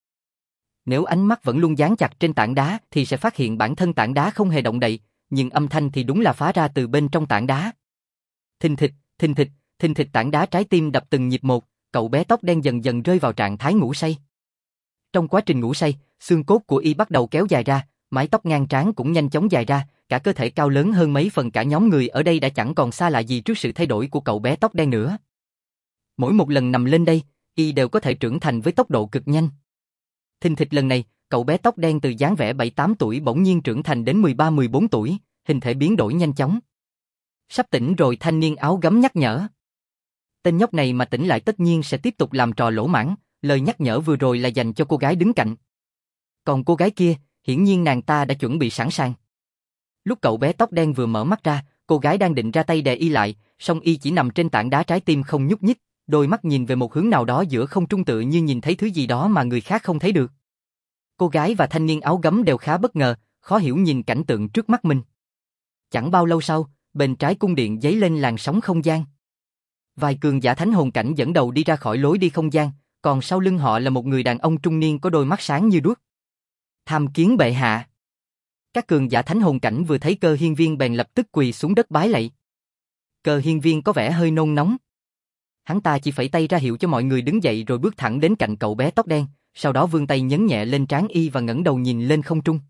Nếu ánh mắt vẫn luôn dán chặt trên tảng đá thì sẽ phát hiện bản thân tảng đá không hề động đậy, nhưng âm thanh thì đúng là phá ra từ bên trong tảng đá. Thình thịch, thình thịch, thình thịch, tảng đá trái tim đập từng nhịp một, cậu bé tóc đen dần dần rơi vào trạng thái ngủ say. Trong quá trình ngủ say, xương cốt của y bắt đầu kéo dài ra, mái tóc ngang trán cũng nhanh chóng dài ra, cả cơ thể cao lớn hơn mấy phần. Cả nhóm người ở đây đã chẳng còn xa lạ gì trước sự thay đổi của cậu bé tóc đen nữa. Mỗi một lần nằm lên đây, y đều có thể trưởng thành với tốc độ cực nhanh. Thình thịch, lần này, cậu bé tóc đen từ dáng vẻ 7-8 tuổi bỗng nhiên trưởng thành đến 13-14 tuổi, hình thể biến đổi nhanh chóng. Sắp tỉnh rồi, thanh niên áo gấm nhắc nhở. Tên nhóc này mà tỉnh lại tất nhiên sẽ tiếp tục làm trò lỗ mãng, lời nhắc nhở vừa rồi là dành cho cô gái đứng cạnh. Còn cô gái kia, hiển nhiên nàng ta đã chuẩn bị sẵn sàng. Lúc cậu bé tóc đen vừa mở mắt ra, cô gái đang định ra tay đè y lại, song y chỉ nằm trên tảng đá trái tim không nhúc nhích, đôi mắt nhìn về một hướng nào đó giữa không trung tựa như nhìn thấy thứ gì đó mà người khác không thấy được. Cô gái và thanh niên áo gấm đều khá bất ngờ, khó hiểu nhìn cảnh tượng trước mắt mình. Chẳng bao lâu sau, bên trái cung điện giấy lên làn sóng không gian. Vài cường giả thánh hồn cảnh dẫn đầu đi ra khỏi lối đi không gian, còn sau lưng họ là một người đàn ông trung niên có đôi mắt sáng như đuốc. Tham kiến bệ hạ. Các cường giả thánh hồn cảnh vừa thấy Cơ Hiên Viên bèn lập tức quỳ xuống đất bái lạy. Cơ Hiên Viên có vẻ hơi nôn nóng. Hắn ta chỉ phẩy tay ra hiệu cho mọi người đứng dậy rồi bước thẳng đến cạnh cậu bé tóc đen, sau đó vươn tay nhấn nhẹ lên trán y và ngẩng đầu nhìn lên không trung.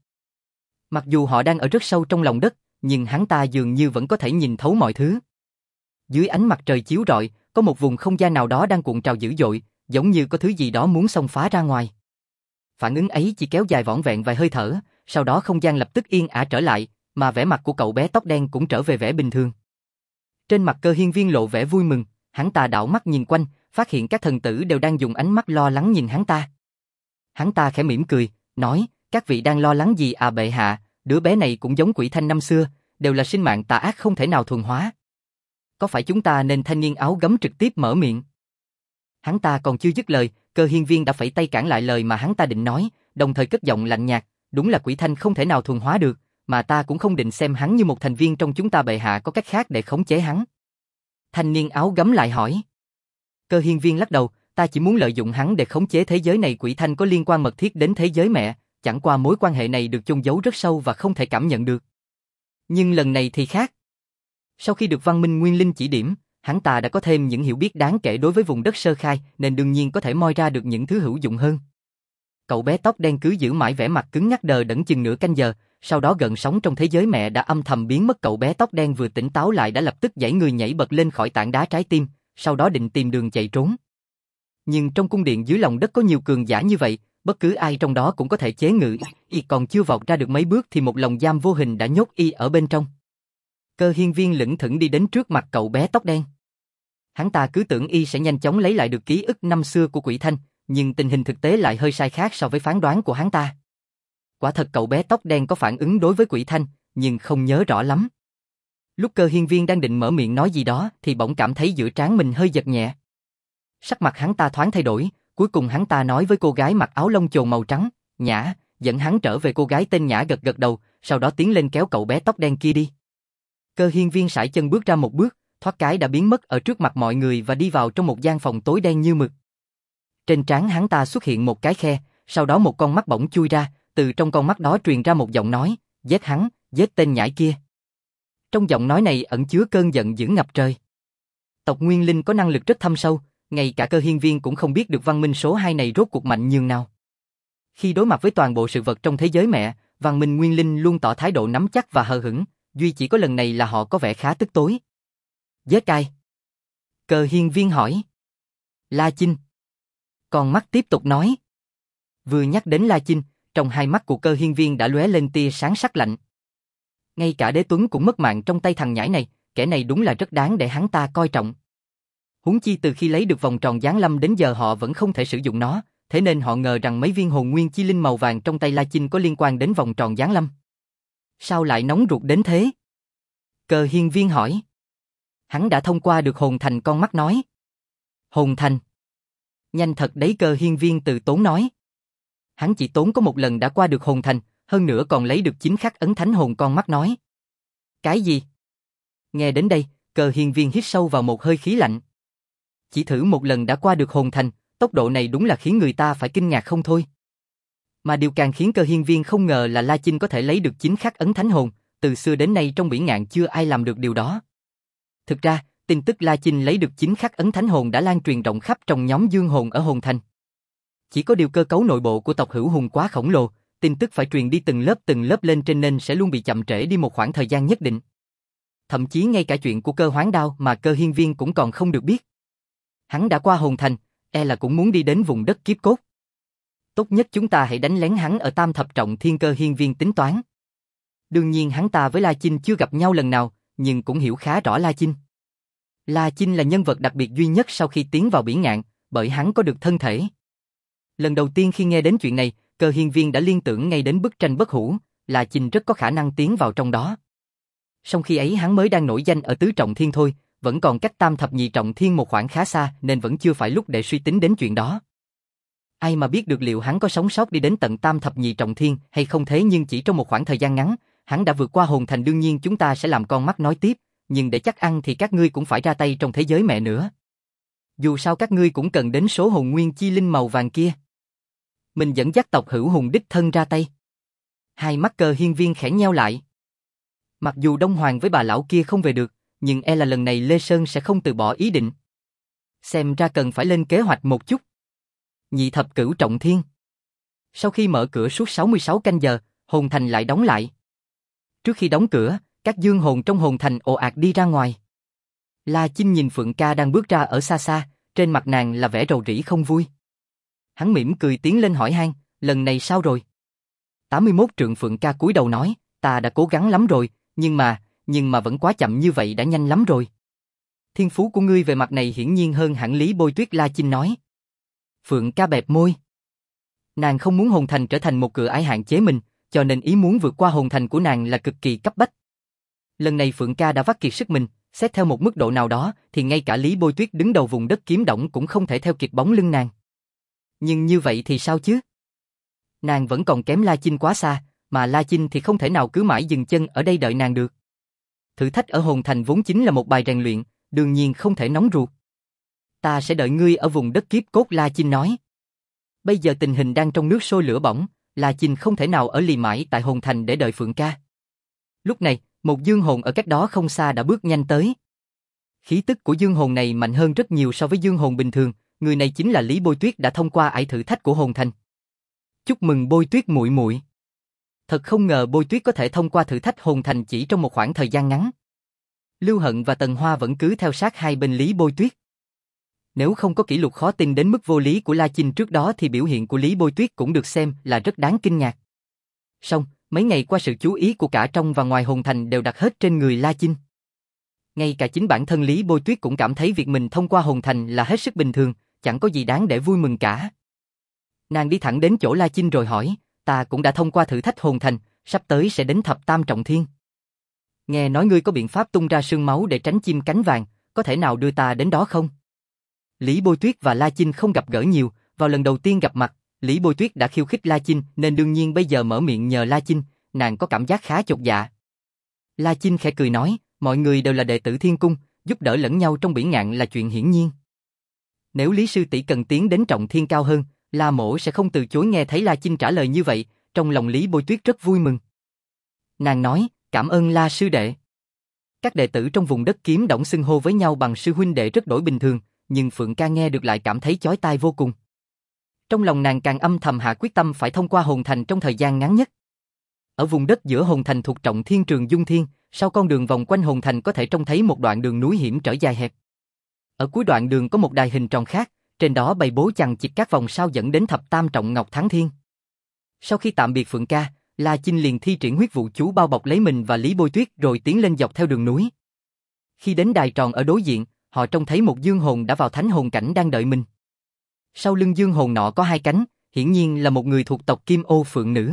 Mặc dù họ đang ở rất sâu trong lòng đất, nhưng hắn ta dường như vẫn có thể nhìn thấu mọi thứ. Dưới ánh mặt trời chiếu rọi, có một vùng không gian nào đó đang cuộn trào dữ dội, giống như có thứ gì đó muốn xông phá ra ngoài. Phản ứng ấy chỉ kéo dài vỏn vẹn vài hơi thở, sau đó không gian lập tức yên ả trở lại, mà vẻ mặt của cậu bé tóc đen cũng trở về vẻ bình thường. Trên mặt Cơ Hiên Viên lộ vẻ vui mừng, hắn ta đảo mắt nhìn quanh, phát hiện các thần tử đều đang dùng ánh mắt lo lắng nhìn hắn ta. Hắn ta khẽ mỉm cười, nói, các vị đang lo lắng gì à bệ hạ, đứa bé này cũng giống Quỷ Thanh năm xưa, đều là sinh mạng tà ác không thể nào thuần hóa. Có phải chúng ta nên thanh niên áo gấm trực tiếp mở miệng? Hắn ta còn chưa dứt lời, Cơ Hiên Viên đã phẩy tay cản lại lời mà hắn ta định nói, đồng thời cất giọng lạnh nhạt, đúng là Quỷ Thanh không thể nào thuần hóa được, mà ta cũng không định xem hắn như một thành viên trong chúng ta, bệ hạ có cách khác để khống chế hắn. Thanh niên áo gấm lại hỏi. Cơ Hiên Viên lắc đầu, ta chỉ muốn lợi dụng hắn để khống chế thế giới này. Quỷ Thanh có liên quan mật thiết đến thế giới mẹ, chẳng qua mối quan hệ này được chôn giấu rất sâu và không thể cảm nhận được. Nhưng lần này thì khác. Sau khi được Văn Minh Nguyên Linh chỉ điểm, hắn ta đã có thêm những hiểu biết đáng kể đối với vùng đất sơ khai, nên đương nhiên có thể moi ra được những thứ hữu dụng hơn. Cậu bé tóc đen cứ giữ mãi vẻ mặt cứng nhắc đờ đẫn chừng nửa canh giờ, sau đó gợn sóng trong thế giới mẹ đã âm thầm biến mất. Cậu bé tóc đen vừa tỉnh táo lại đã lập tức giãy người nhảy bật lên khỏi tảng đá trái tim, sau đó định tìm đường chạy trốn. Nhưng trong cung điện dưới lòng đất có nhiều cường giả như vậy, bất cứ ai trong đó cũng có thể chế ngự y, còn chưa vọt ra được mấy bước thì một lồng giam vô hình đã nhốt y ở bên trong. Cơ Hiên Viên lững thững đi đến trước mặt cậu bé tóc đen. Hắn ta cứ tưởng y sẽ nhanh chóng lấy lại được ký ức năm xưa của Quỷ Thanh, nhưng tình hình thực tế lại hơi sai khác so với phán đoán của hắn ta. Quả thật cậu bé tóc đen có phản ứng đối với Quỷ Thanh, nhưng không nhớ rõ lắm. Lúc Cơ Hiên Viên đang định mở miệng nói gì đó thì bỗng cảm thấy giữa trán mình hơi giật nhẹ. Sắc mặt hắn ta thoáng thay đổi, cuối cùng hắn ta nói với cô gái mặc áo lông chồn màu trắng, Nhã, dẫn hắn trở về. Cô gái tên Nhã gật gật đầu, sau đó tiến lên kéo cậu bé tóc đen kia đi. Cơ Hiên Viên sải chân bước ra một bước, thoát cái đã biến mất ở trước mặt mọi người và đi vào trong một gian phòng tối đen như mực. Trên trán hắn ta xuất hiện một cái khe, sau đó một con mắt bỗng chui ra, từ trong con mắt đó truyền ra một giọng nói, giết hắn, giết tên nhãi kia. Trong giọng nói này ẩn chứa cơn giận dữ ngập trời. Tộc Nguyên Linh có năng lực rất thâm sâu, ngay cả Cơ Hiên Viên cũng không biết được văn minh số 2 này rốt cuộc mạnh nhường nào. Khi đối mặt với toàn bộ sự vật trong thế giới mẹ, văn minh Nguyên Linh luôn tỏ thái độ nắm chắc và hờ hững, duy chỉ có lần này là họ có vẻ khá tức tối. Giết ai? Cơ Hiên Viên hỏi. La Chinh. Con mắt tiếp tục nói. Vừa nhắc đến La Chinh, trong hai mắt của Cơ Hiên Viên đã lóe lên tia sáng sắc lạnh. Ngay cả Đế Tuấn cũng mất mạng trong tay thằng nhãi này, kẻ này đúng là rất đáng để hắn ta coi trọng. Huống chi từ khi lấy được vòng tròn giáng lâm đến giờ họ vẫn không thể sử dụng nó, thế nên họ ngờ rằng mấy viên hồn nguyên chi linh màu vàng trong tay La Chinh có liên quan đến vòng tròn giáng lâm. Sao lại nóng ruột đến thế? Cơ Hiên Viên hỏi. Hắn đã thông qua được hồn thành, con mắt nói. Hồn thành? Nhanh thật đấy, Cơ Hiên Viên từ tốn nói. Hắn chỉ tốn có một lần đã qua được hồn thành, hơn nữa còn lấy được 9 khắc ấn thánh hồn, con mắt nói. Cái gì? Nghe đến đây, Cơ Hiên Viên hít sâu vào một hơi khí lạnh. Chỉ thử một lần đã qua được hồn thành, tốc độ này đúng là khiến người ta phải kinh ngạc không thôi. Mà điều càng khiến Cơ Hiên Viên không ngờ là La Chinh có thể lấy được 9 khắc ấn thánh hồn, từ xưa đến nay trong Bỉ Ngạn chưa ai làm được điều đó. Thực ra, tin tức La Chinh lấy được 9 khắc ấn thánh hồn đã lan truyền rộng khắp trong nhóm dương hồn ở hồn thành. Chỉ có điều cơ cấu nội bộ của tộc Hữu Hùng quá khổng lồ, tin tức phải truyền đi từng lớp lên trên nên sẽ luôn bị chậm trễ đi một khoảng thời gian nhất định. Thậm chí ngay cả chuyện của Cơ Hoán Đao mà Cơ Hiên Viên cũng còn không được biết. Hắn đã qua hồn thành, e là cũng muốn đi đến vùng đất kiếp cốt. Tốt nhất chúng ta hãy đánh lén hắn ở Tam Thập Trọng Thiên. Cơ Hiên Viên tính toán. Đương nhiên hắn ta với La Chinh chưa gặp nhau lần nào, nhưng cũng hiểu khá rõ La Chinh. La Chinh là nhân vật đặc biệt duy nhất sau khi tiến vào Bỉ Ngạn, bởi hắn có được thân thể. Lần đầu tiên khi nghe đến chuyện này, Cơ Hiên Viên đã liên tưởng ngay đến bức tranh bất hủ, La Chinh rất có khả năng tiến vào trong đó. Song khi ấy hắn mới đang nổi danh ở Tứ Trọng Thiên thôi, vẫn còn cách Tam Thập Nhị Trọng Thiên một khoảng khá xa nên vẫn chưa phải lúc để suy tính đến chuyện đó. Ai mà biết được liệu hắn có sống sót đi đến tận Tam Thập Nhị Trọng Thiên hay không, thế nhưng chỉ trong một khoảng thời gian ngắn, hắn đã vượt qua hồn thành. Đương nhiên chúng ta sẽ làm con mắt nói tiếp, nhưng để chắc ăn thì các ngươi cũng phải ra tay trong thế giới mẹ nữa. Dù sao các ngươi cũng cần đến số hồn nguyên chi linh màu vàng kia. Mình dẫn dắt tộc hữu hùng đích thân ra tay. Hai mắt Cơ Hiên Viên khẽ nheo lại. Mặc dù Đông Hoàng với bà lão kia không về được, nhưng e là lần này Lê Sơn sẽ không từ bỏ ý định. Xem ra cần phải lên kế hoạch một chút. Nhị thập cửu trọng thiên. Sau khi mở cửa suốt 66 canh giờ, hồn thành lại đóng lại. Trước khi đóng cửa, các dương hồn trong hồn thành ồ ạt đi ra ngoài. La Chinh nhìn Phượng Ca đang bước ra ở xa xa, trên mặt nàng là vẻ rầu rĩ không vui. Hắn mỉm cười tiến lên hỏi han, lần này sao rồi? 81 trượng. Phượng Ca cúi đầu nói, ta đã cố gắng lắm rồi, nhưng mà vẫn quá chậm như vậy đã nhanh lắm rồi. Thiên phú của ngươi về mặt này hiển nhiên hơn hẳn Lý Bôi Tuyết. La Chinh nói. Phượng Ca bẹp môi. Nàng không muốn hồn thành trở thành một cửa ải hạn chế mình, cho nên ý muốn vượt qua hồn thành của nàng là cực kỳ cấp bách. Lần này Phượng Ca đã vắt kiệt sức mình, xét theo một mức độ nào đó thì ngay cả Lý Bôi Tuyết đứng đầu vùng đất kiếm động cũng không thể theo kịp bóng lưng nàng. Nhưng như vậy thì sao chứ? Nàng vẫn còn kém La Chinh quá xa, mà La Chinh thì không thể nào cứ mãi dừng chân ở đây đợi nàng được. Thử thách ở hồn thành vốn chính là một bài rèn luyện, đương nhiên không thể nóng ruột. Ta sẽ đợi ngươi ở vùng đất kiếp cốt. La Chinh nói. Bây giờ tình hình đang trong nước sôi lửa bỏng, La Chinh không thể nào ở lì mãi tại hồn thành để đợi Phượng Ca. Lúc này, một dương hồn ở cách đó không xa đã bước nhanh tới. Khí tức của dương hồn này mạnh hơn rất nhiều so với dương hồn bình thường, người này chính là Lý Bôi Tuyết đã thông qua ải thử thách của hồn thành. Chúc mừng Bôi Tuyết muội muội. Thật không ngờ Bôi Tuyết có thể thông qua thử thách hồn thành chỉ trong một khoảng thời gian ngắn. Lưu Hận và Tần Hoa vẫn cứ theo sát hai bên Lý Bôi Tuyết. Nếu không có kỷ lục khó tin đến mức vô lý của La Chinh trước đó thì biểu hiện của Lý Bôi Tuyết cũng được xem là rất đáng kinh ngạc. Song, mấy ngày qua sự chú ý của cả trong và ngoài hồn thành đều đặt hết trên người La Chinh. Ngay cả chính bản thân Lý Bôi Tuyết cũng cảm thấy việc mình thông qua hồn thành là hết sức bình thường, chẳng có gì đáng để vui mừng cả. Nàng đi thẳng đến chỗ La Chinh rồi hỏi, ta cũng đã thông qua thử thách hồn thành, sắp tới sẽ đến thập tam trọng thiên. Nghe nói ngươi có biện pháp tung ra sương máu để tránh chim cánh vàng, có thể nào đưa ta đến đó không? Lý Bôi Tuyết và La Chinh không gặp gỡ nhiều, vào lần đầu tiên gặp mặt, Lý Bôi Tuyết đã khiêu khích La Chinh nên đương nhiên bây giờ mở miệng nhờ La Chinh, nàng có cảm giác khá chột dạ. La Chinh khẽ cười nói, mọi người đều là đệ tử Thiên Cung, giúp đỡ lẫn nhau trong bỉ ngạn là chuyện hiển nhiên. Nếu Lý sư tỷ cần tiến đến trọng thiên cao hơn, La mỗ sẽ không từ chối. Nghe thấy La Chinh trả lời như vậy, trong lòng Lý Bôi Tuyết rất vui mừng. Nàng nói, cảm ơn La sư đệ. Các đệ tử trong vùng đất kiếm động xưng hô với nhau bằng sư huynh đệ rất đổi bình thường, nhưng Phượng Ca nghe được lại cảm thấy chói tai vô cùng. Trong lòng nàng càng âm thầm hạ quyết tâm phải thông qua hồn thành trong thời gian ngắn nhất. Ở vùng đất giữa hồn thành thuộc trọng thiên Trường Dung Thiên, sau con đường vòng quanh hồn thành có thể trông thấy một đoạn đường núi hiểm trở dài hẹp. Ở cuối đoạn đường có một đài hình tròn khác, trên đó bày bố chằng chịt các vòng sao dẫn đến thập tam trọng Ngọc Thắng Thiên. Sau khi tạm biệt Phượng Ca, La Chinh liền thi triển huyết vụ chú bao bọc lấy mình và Lý Bôi Tuyết rồi tiến lên dọc theo đường núi. Khi đến đài tròn ở đối diện, họ trông thấy một dương hồn đã vào thánh hồn cảnh đang đợi mình. Sau lưng dương hồn nọ có hai cánh, hiển nhiên là một người thuộc tộc Kim Ô Phượng Nữ.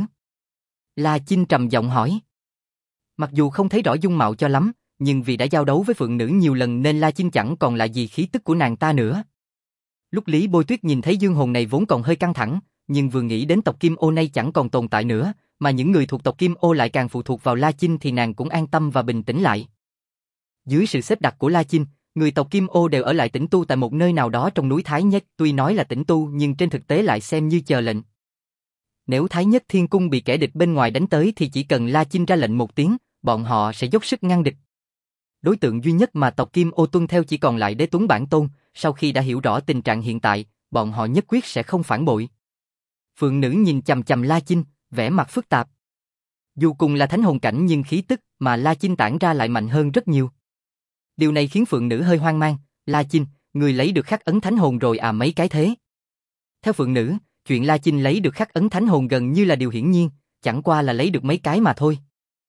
La Chinh trầm giọng hỏi. Mặc dù không thấy rõ dung mạo cho lắm, nhưng vì đã giao đấu với Phượng Nữ nhiều lần nên La Chinh chẳng còn lại gì khí tức của nàng ta nữa. Lúc Lý Bôi Tuyết nhìn thấy dương hồn này vốn còn hơi căng thẳng, nhưng vừa nghĩ đến tộc Kim Ô này chẳng còn tồn tại nữa, mà những người thuộc tộc Kim Ô lại càng phụ thuộc vào La Chinh thì nàng cũng an tâm và bình tĩnh lại. Dưới sự xếp đặt của La Chinh, người tộc Kim Ô đều ở lại tĩnh tu tại một nơi nào đó trong núi Thái Nhất, tuy nói là tĩnh tu nhưng trên thực tế lại xem như chờ lệnh. Nếu Thái Nhất Thiên Cung bị kẻ địch bên ngoài đánh tới thì chỉ cần La Chinh ra lệnh một tiếng, bọn họ sẽ dốc sức ngăn địch. Đối tượng duy nhất mà tộc Kim Ô tuân theo chỉ còn lại Đế Tuấn Bản Tôn, sau khi đã hiểu rõ tình trạng hiện tại, bọn họ nhất quyết sẽ không phản bội. Phượng Nữ nhìn chằm chằm La Chinh, vẻ mặt phức tạp. Dù cùng là thánh hồn cảnh nhưng khí tức mà La Chinh tản ra lại mạnh hơn rất nhiều. Điều này khiến Phượng Nữ hơi hoang mang, La Chinh, người lấy được khắc ấn thánh hồn rồi à? Mấy cái thế? Theo Phượng Nữ, chuyện La Chinh lấy được khắc ấn thánh hồn gần như là điều hiển nhiên, chẳng qua là lấy được mấy cái mà thôi.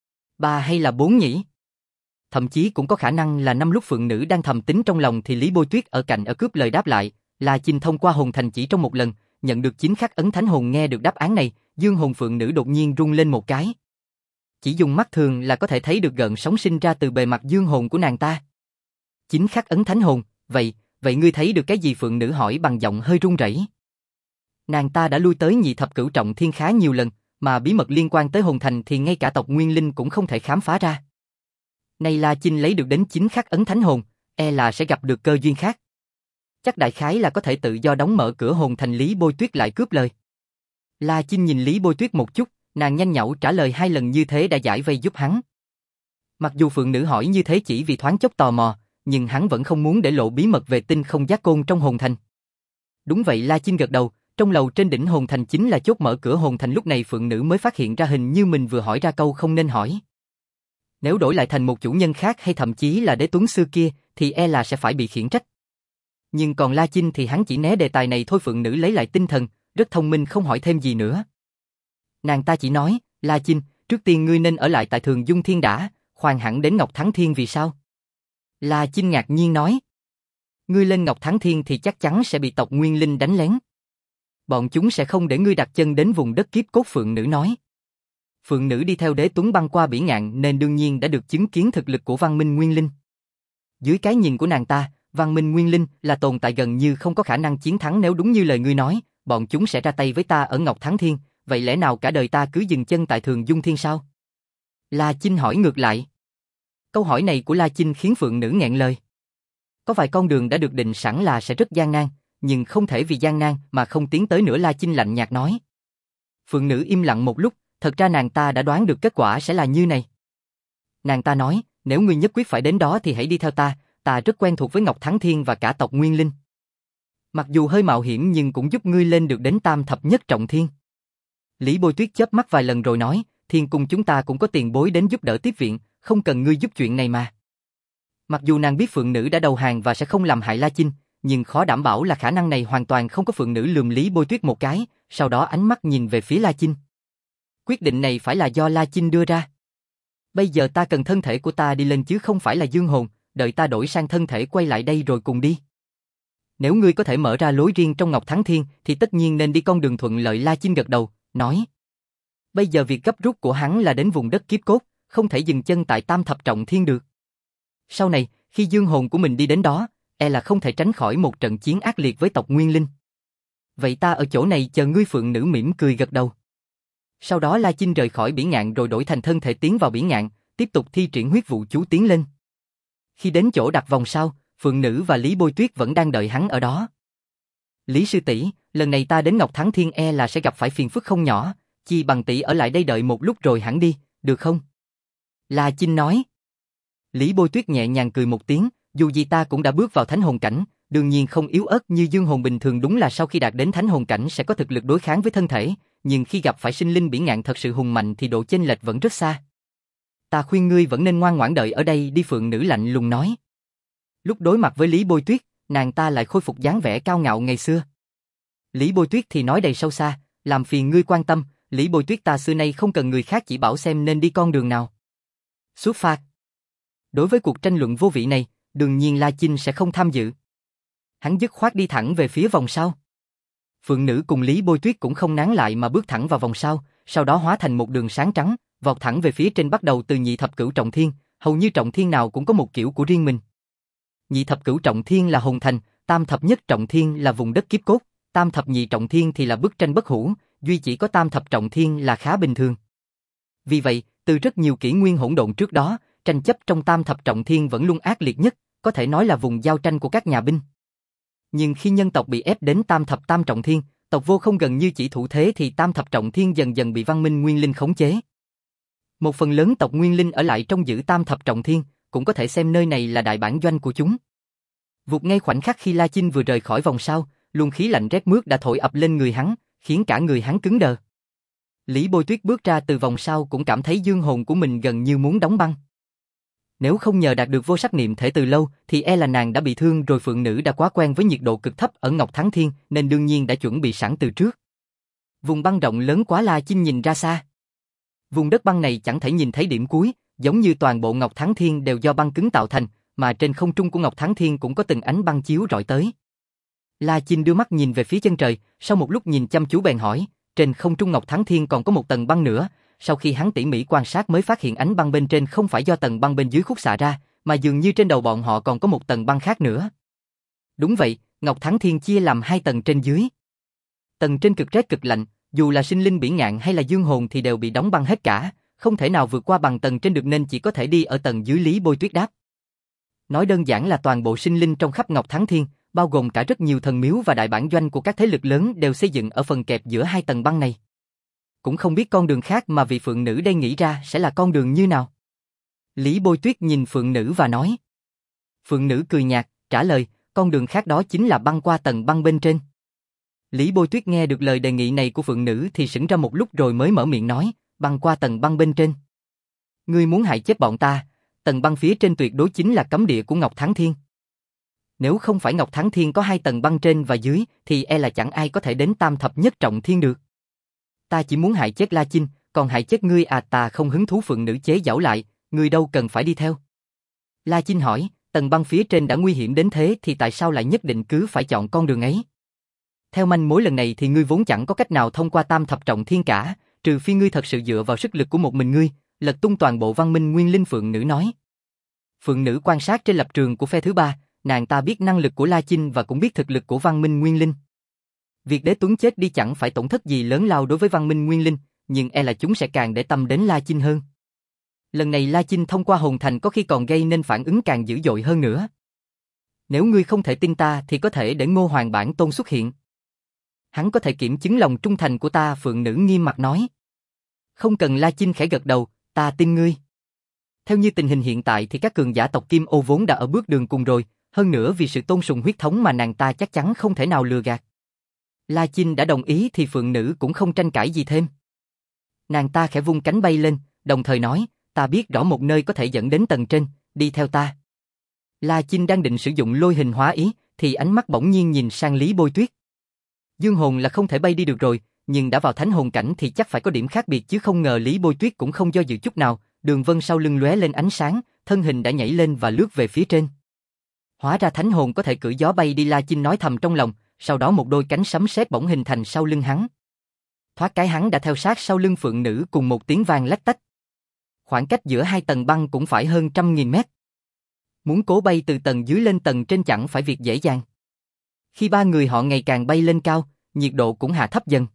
3 hay là 4 nhỉ? Thậm chí cũng có khả năng là 5. Lúc Phượng Nữ đang thầm tính trong lòng thì Lý Bôi Tuyết ở cạnh cướp lời đáp lại, La Chinh thông qua hồn thành chỉ trong một lần, nhận được 9 khắc ấn thánh hồn. Nghe được đáp án này, dương hồn Phượng Nữ đột nhiên rung lên một cái. Chỉ dùng mắt thường là có thể thấy được gợn sóng sinh ra từ bề mặt dương hồn của nàng ta. 9 khắc ấn thánh hồn, vậy ngươi thấy được cái gì? Phượng Nữ hỏi bằng giọng hơi run rẩy. Nàng ta đã lui tới nhị thập cửu trọng thiên khá nhiều lần, mà bí mật liên quan tới hồn thành thì ngay cả tộc Nguyên Linh cũng không thể khám phá ra. Nay La Chinh lấy được đến 9 khắc ấn thánh hồn, e là sẽ gặp được cơ duyên khác. Chắc đại khái là có thể tự do đóng mở cửa hồn thành. Lý Bôi Tuyết lại cướp lời. La Chinh nhìn Lý Bôi Tuyết một chút, nàng nhanh nhảu trả lời 2 lần như thế đã giải vây giúp hắn. Mặc dù phượng nữ hỏi như thế chỉ vì thoáng chốc tò mò, nhưng hắn vẫn không muốn để lộ bí mật về tinh không giác côn trong hồn thành. Đúng vậy, La Chinh gật đầu, trong lầu trên đỉnh hồn thành chính là chốt mở cửa hồn thành. Lúc này phượng nữ mới phát hiện ra hình như mình vừa hỏi ra câu không nên hỏi. Nếu đổi lại thành một chủ nhân khác hay thậm chí là đế tuấn xưa kia thì e là sẽ phải bị khiển trách. Nhưng còn La Chinh thì hắn chỉ né đề tài này thôi. Phượng nữ lấy lại tinh thần, rất thông minh không hỏi thêm gì nữa. Nàng ta chỉ nói, La Chinh, trước tiên ngươi nên ở lại tại Thường Dung Thiên đã, khoan hẳn đến Ngọc Thắng Thiên. Vì sao? La Chinh ngạc nhiên nói. Ngươi lên Ngọc Thắng Thiên thì chắc chắn sẽ bị tộc Nguyên Linh đánh lén. Bọn chúng sẽ không để ngươi đặt chân đến vùng đất kiếp cốt. Phượng nữ nói. Phượng nữ đi theo đế tuấn băng qua bỉ ngạn nên đương nhiên đã được chứng kiến thực lực của Văn Minh Nguyên Linh. Dưới cái nhìn của nàng ta, Văn Minh Nguyên Linh là tồn tại gần như không có khả năng chiến thắng. Nếu đúng như lời ngươi nói, bọn chúng sẽ ra tay với ta ở Ngọc Thắng Thiên, vậy lẽ nào cả đời ta cứ dừng chân tại Thường Dung Thiên sao? La Chinh hỏi ngược lại. Câu hỏi này của La Chinh khiến phượng nữ nghẹn lời. Có vài con đường đã được định sẵn là sẽ rất gian nan, nhưng không thể vì gian nan mà không tiến tới nữa. La Chinh lạnh nhạt nói. Phượng nữ im lặng một lúc, thật ra nàng ta đã đoán được kết quả sẽ là như này. Nàng ta nói, nếu ngươi nhất quyết phải đến đó thì hãy đi theo ta, ta rất quen thuộc với Ngọc Thắng Thiên và cả tộc Nguyên Linh. Mặc dù hơi mạo hiểm nhưng cũng giúp ngươi lên được đến tam thập nhất trọng thiên. Lý Bôi Tuyết chớp mắt vài lần rồi nói, Thiên cung chúng ta cũng có tiền bối đến giúp đỡ tiếp viện, không cần ngươi giúp chuyện này mà. Mặc dù nàng biết phượng nữ đã đầu hàng và sẽ không làm hại La Chinh, nhưng khó đảm bảo là khả năng này hoàn toàn không có. Phượng nữ lườm Lý Bôi Tuyết một cái, sau đó ánh mắt nhìn về phía La Chinh. Quyết định này phải là do La Chinh đưa ra. Bây giờ ta cần thân thể của ta đi lên chứ không phải là dương hồn, đợi ta đổi sang thân thể quay lại đây rồi cùng đi. Nếu ngươi có thể mở ra lối riêng trong Ngọc Thắng Thiên thì tất nhiên nên đi con đường thuận lợi. La Chinh gật đầu, nói. Bây giờ việc gấp rút của hắn là đến vùng đất kiếp cốt, không thể dừng chân tại tam thập trọng thiên được. Sau này, khi dương hồn của mình đi đến đó, e là không thể tránh khỏi một trận chiến ác liệt với tộc Nguyên Linh. Vậy ta ở chỗ này chờ ngươi. Phượng nữ mỉm cười gật đầu. Sau đó La Chinh rời khỏi biển ngạn rồi đổi thành thân thể tiến vào biển ngạn, tiếp tục thi triển huyết vụ chú tiến lên. Khi đến chỗ đặt vòng sau, Phượng nữ và Lý Bôi Tuyết vẫn đang đợi hắn ở đó. Lý sư tỷ, lần này ta đến Ngọc Thắng Thiên e là sẽ gặp phải phiền phức không nhỏ, chi bằng tỷ ở lại đây đợi một lúc rồi hẳn đi, được không? La Chinh nói. Lý Bôi Tuyết nhẹ nhàng cười một tiếng, dù gì ta cũng đã bước vào thánh hồn cảnh, đương nhiên không yếu ớt như dương hồn bình thường. Đúng là sau khi đạt đến thánh hồn cảnh sẽ có thực lực đối kháng với thân thể, nhưng khi gặp phải sinh linh biển ngạn thật sự hùng mạnh thì độ chênh lệch vẫn rất xa. Ta khuyên ngươi vẫn nên ngoan ngoãn đợi ở đây đi. Phượng nữ lạnh lùng nói. Lúc đối mặt với Lý Bôi Tuyết, nàng ta lại khôi phục dáng vẻ cao ngạo ngày xưa. Lý Bôi Tuyết thì nói đầy sâu xa, làm phiền ngươi quan tâm, Lý Bôi Tuyết ta xưa nay không cần người khác chỉ bảo xem nên đi con đường nào. Xuất phát. Đối với cuộc tranh luận vô vị này, đương nhiên La Chinh sẽ không tham dự. Hắn dứt khoát đi thẳng về phía vòng sau. Phượng nữ cùng Lý Bôi Tuyết cũng không nán lại mà bước thẳng vào vòng sau đó hóa thành một đường sáng trắng, vọt thẳng về phía trên. Bắt đầu từ nhị thập cửu trọng thiên, hầu như trọng thiên nào cũng có một kiểu của riêng mình. Nhị thập cửu trọng thiên là hồn thành, tam thập nhất trọng thiên là vùng đất kiếp cốt, tam thập nhị trọng thiên thì là bức tranh bất hủ, duy chỉ có tam thập trọng thiên là khá bình thường. Vì vậy, từ rất nhiều kỷ nguyên hỗn độn trước đó, tranh chấp trong tam thập trọng thiên vẫn luôn ác liệt nhất, có thể nói là vùng giao tranh của các nhà binh. Nhưng khi nhân tộc bị ép đến tam thập tam trọng thiên, tộc Vô Không gần như chỉ thủ thế thì tam thập trọng thiên dần dần bị văn minh Nguyên Linh khống chế. Một phần lớn tộc Nguyên Linh ở lại trong giữ tam thập trọng thiên, cũng có thể xem nơi này là đại bản doanh của chúng. Vụt ngay khoảnh khắc khi La Chinh vừa rời khỏi vòng sau, luồng khí lạnh rét mướt đã thổi ập lên người hắn, khiến cả người hắn cứng đờ. Lý Bôi Tuyết bước ra từ vòng sau cũng cảm thấy dương hồn của mình gần như muốn đóng băng. Nếu không nhờ đạt được vô sắc niệm thể từ lâu thì e là nàng đã bị thương rồi. Phượng nữ đã quá quen với nhiệt độ cực thấp ở Ngọc Thắng Thiên nên đương nhiên đã chuẩn bị sẵn từ trước. Vùng băng rộng lớn quá, La Chinh nhìn ra xa. Vùng đất băng này chẳng thể nhìn thấy điểm cuối, giống như toàn bộ Ngọc Thắng Thiên đều do băng cứng tạo thành, mà trên không trung của Ngọc Thắng Thiên cũng có từng ánh băng chiếu rọi tới. La Chinh đưa mắt nhìn về phía chân trời, sau một lúc nhìn chăm chú bèn hỏi, trên không trung Ngọc Thắng Thiên còn có một tầng băng nữa. Sau khi hắn tỉ mỉ quan sát mới phát hiện ánh băng bên trên không phải do tầng băng bên dưới khúc xạ ra, mà dường như trên đầu bọn họ còn có một tầng băng khác nữa. Đúng vậy, Ngọc Thắng Thiên chia làm 2 tầng trên dưới. Tầng trên cực rét cực lạnh, dù là sinh linh biển ngạn hay là dương hồn thì đều bị đóng băng hết cả, không thể nào vượt qua bằng tầng trên được nên chỉ có thể đi ở tầng dưới. Lý Bôi Tuyết đáp. Nói đơn giản là toàn bộ sinh linh trong khắp Ngọc Thắng Thiên, bao gồm cả rất nhiều thần miếu và đại bản doanh của các thế lực lớn đều xây dựng ở phần kẹp giữa hai tầng băng này. Cũng không biết con đường khác mà vị phượng nữ đây nghĩ ra sẽ là con đường như nào. Lý Bôi Tuyết nhìn phượng nữ và nói. Phượng nữ cười nhạt, trả lời, con đường khác đó chính là băng qua tầng băng bên trên. Lý Bôi Tuyết nghe được lời đề nghị này của phượng nữ thì sững ra một lúc rồi mới mở miệng nói, băng qua tầng băng bên trên. Ngươi muốn hại chết bọn ta, tầng băng phía trên tuyệt đối chính là cấm địa của Ngọc Thắng Thiên. Nếu không phải Ngọc Thắng Thiên có hai tầng băng trên và dưới thì e là chẳng ai có thể đến tam thập nhất trọng thiên được. Ta chỉ muốn hại chết La Chinh, còn hại chết ngươi à, ta không hứng thú, phượng nữ chế giễu lại, ngươi đâu cần phải đi theo. La Chinh hỏi, tầng băng phía trên đã nguy hiểm đến thế thì tại sao lại nhất định cứ phải chọn con đường ấy? Theo manh mối lần này thì ngươi vốn chẳng có cách nào thông qua tam thập trọng thiên cả, trừ phi ngươi thật sự dựa vào sức lực của một mình ngươi, lật tung toàn bộ văn minh nguyên linh, phượng nữ nói. Phượng nữ quan sát trên lập trường của phe thứ ba, nàng ta biết năng lực của La Chinh và cũng biết thực lực của văn minh nguyên linh. Việc Đế Tuấn chết đi chẳng phải tổn thất gì lớn lao đối với văn minh nguyên linh, nhưng e là chúng sẽ càng để tâm đến La Chinh hơn. Lần này La Chinh thông qua hồn thành có khi còn gây nên phản ứng càng dữ dội hơn nữa. Nếu ngươi không thể tin ta thì có thể để Ngô Hoàng Bản Tôn xuất hiện. Hắn có thể kiểm chứng lòng trung thành của ta, phượng nữ nghiêm mặt nói. Không cần, La Chinh khẽ gật đầu, ta tin ngươi. Theo như tình hình hiện tại thì các cường giả tộc Kim Ô vốn đã ở bước đường cùng rồi, hơn nữa vì sự tôn sùng huyết thống mà nàng ta chắc chắn không thể nào lừa gạt. La Chinh đã đồng ý thì phượng nữ cũng không tranh cãi gì thêm. Nàng ta khẽ vung cánh bay lên, đồng thời nói, ta biết rõ một nơi có thể dẫn đến tầng trên, đi theo ta. La Chinh đang định sử dụng lôi hình hóa ý, thì ánh mắt bỗng nhiên nhìn sang Lý Bôi Tuyết. Dương hồn là không thể bay đi được rồi, nhưng đã vào thánh hồn cảnh thì chắc phải có điểm khác biệt chứ, không ngờ Lý Bôi Tuyết cũng không do dự chút nào, đường vân sau lưng lóe lên ánh sáng, thân hình đã nhảy lên và lướt về phía trên. Hóa ra thánh hồn có thể cưỡi gió bay đi, La Chinh nói thầm trong lòng, sau đó một đôi cánh sấm sét bỗng hình thành sau lưng hắn. Thoát cái hắn đã theo sát sau lưng phượng nữ cùng một tiếng vang lách tách. Khoảng cách giữa hai tầng băng cũng phải hơn 100.000 mét. Muốn cố bay từ tầng dưới lên tầng trên chẳng phải việc dễ dàng. Khi ba người họ ngày càng bay lên cao, nhiệt độ cũng hạ thấp dần.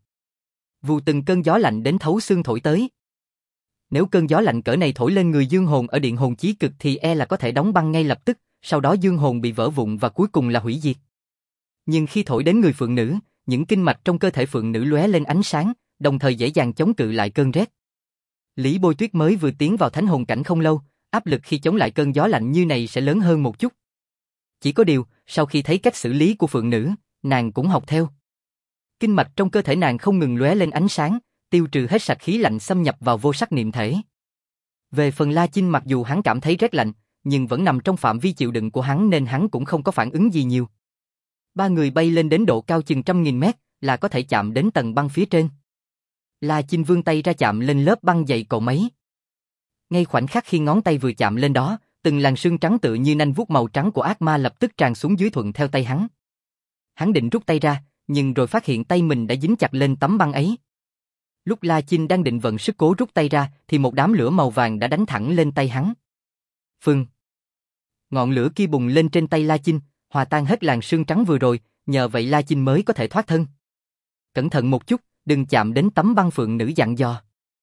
Vù từng cơn gió lạnh đến thấu xương thổi tới. Nếu cơn gió lạnh cỡ này thổi lên người dương hồn ở điện hồn chí cực thì e là có thể đóng băng ngay lập tức, sau đó dương hồn bị vỡ vụn và cuối cùng là hủy diệt. Nhưng khi thổi đến người phượng nữ, những kinh mạch trong cơ thể phượng nữ lóe lên ánh sáng, đồng thời dễ dàng chống cự lại cơn rét. Lý Bôi Tuyết mới vừa tiến vào thánh hồn cảnh không lâu, áp lực khi chống lại cơn gió lạnh như này sẽ lớn hơn một chút. Chỉ có điều, sau khi thấy cách xử lý của phượng nữ, nàng cũng học theo. Kinh mạch trong cơ thể nàng không ngừng lóe lên ánh sáng, tiêu trừ hết sạch khí lạnh xâm nhập vào vô sắc niệm thể. Về phần La Chinh, mặc dù hắn cảm thấy rét lạnh, nhưng vẫn nằm trong phạm vi chịu đựng của hắn nên hắn cũng không có phản ứng gì nhiều. Ba người bay lên đến độ cao chừng 100.000 mét là có thể chạm đến tầng băng phía trên. La Chinh vươn tay ra chạm lên lớp băng dày cộm ấy. Ngay khoảnh khắc khi ngón tay vừa chạm lên đó, từng làn sương trắng tựa như nanh vuốt màu trắng của ác ma lập tức tràn xuống dưới thuận theo tay hắn. Hắn định rút tay ra, nhưng rồi phát hiện tay mình đã dính chặt lên tấm băng ấy. Lúc La Chinh đang định vận sức cố rút tay ra, thì một đám lửa màu vàng đã đánh thẳng lên tay hắn. Phừng! Ngọn lửa kia bùng lên trên tay La Chinh, hòa tan hết làn sương trắng vừa rồi, nhờ vậy La Chinh mới có thể thoát thân. Cẩn thận một chút, đừng chạm đến tấm băng, phượng nữ dặn dò.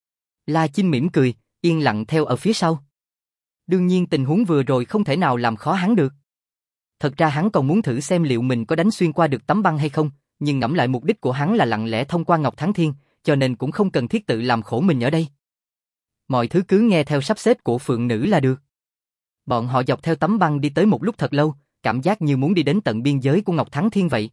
La Chinh mỉm cười, yên lặng theo ở phía sau. Đương nhiên tình huống vừa rồi không thể nào làm khó hắn được. Thật ra hắn còn muốn thử xem liệu mình có đánh xuyên qua được tấm băng hay không, nhưng ngẫm lại mục đích của hắn là lặng lẽ thông qua Ngọc Thắng Thiên, cho nên cũng không cần thiết tự làm khổ mình ở đây. Mọi thứ cứ nghe theo sắp xếp của phượng nữ là được. Bọn họ dọc theo tấm băng đi tới một lúc thật lâu, cảm giác như muốn đi đến tận biên giới của Ngọc Thắng Thiên vậy.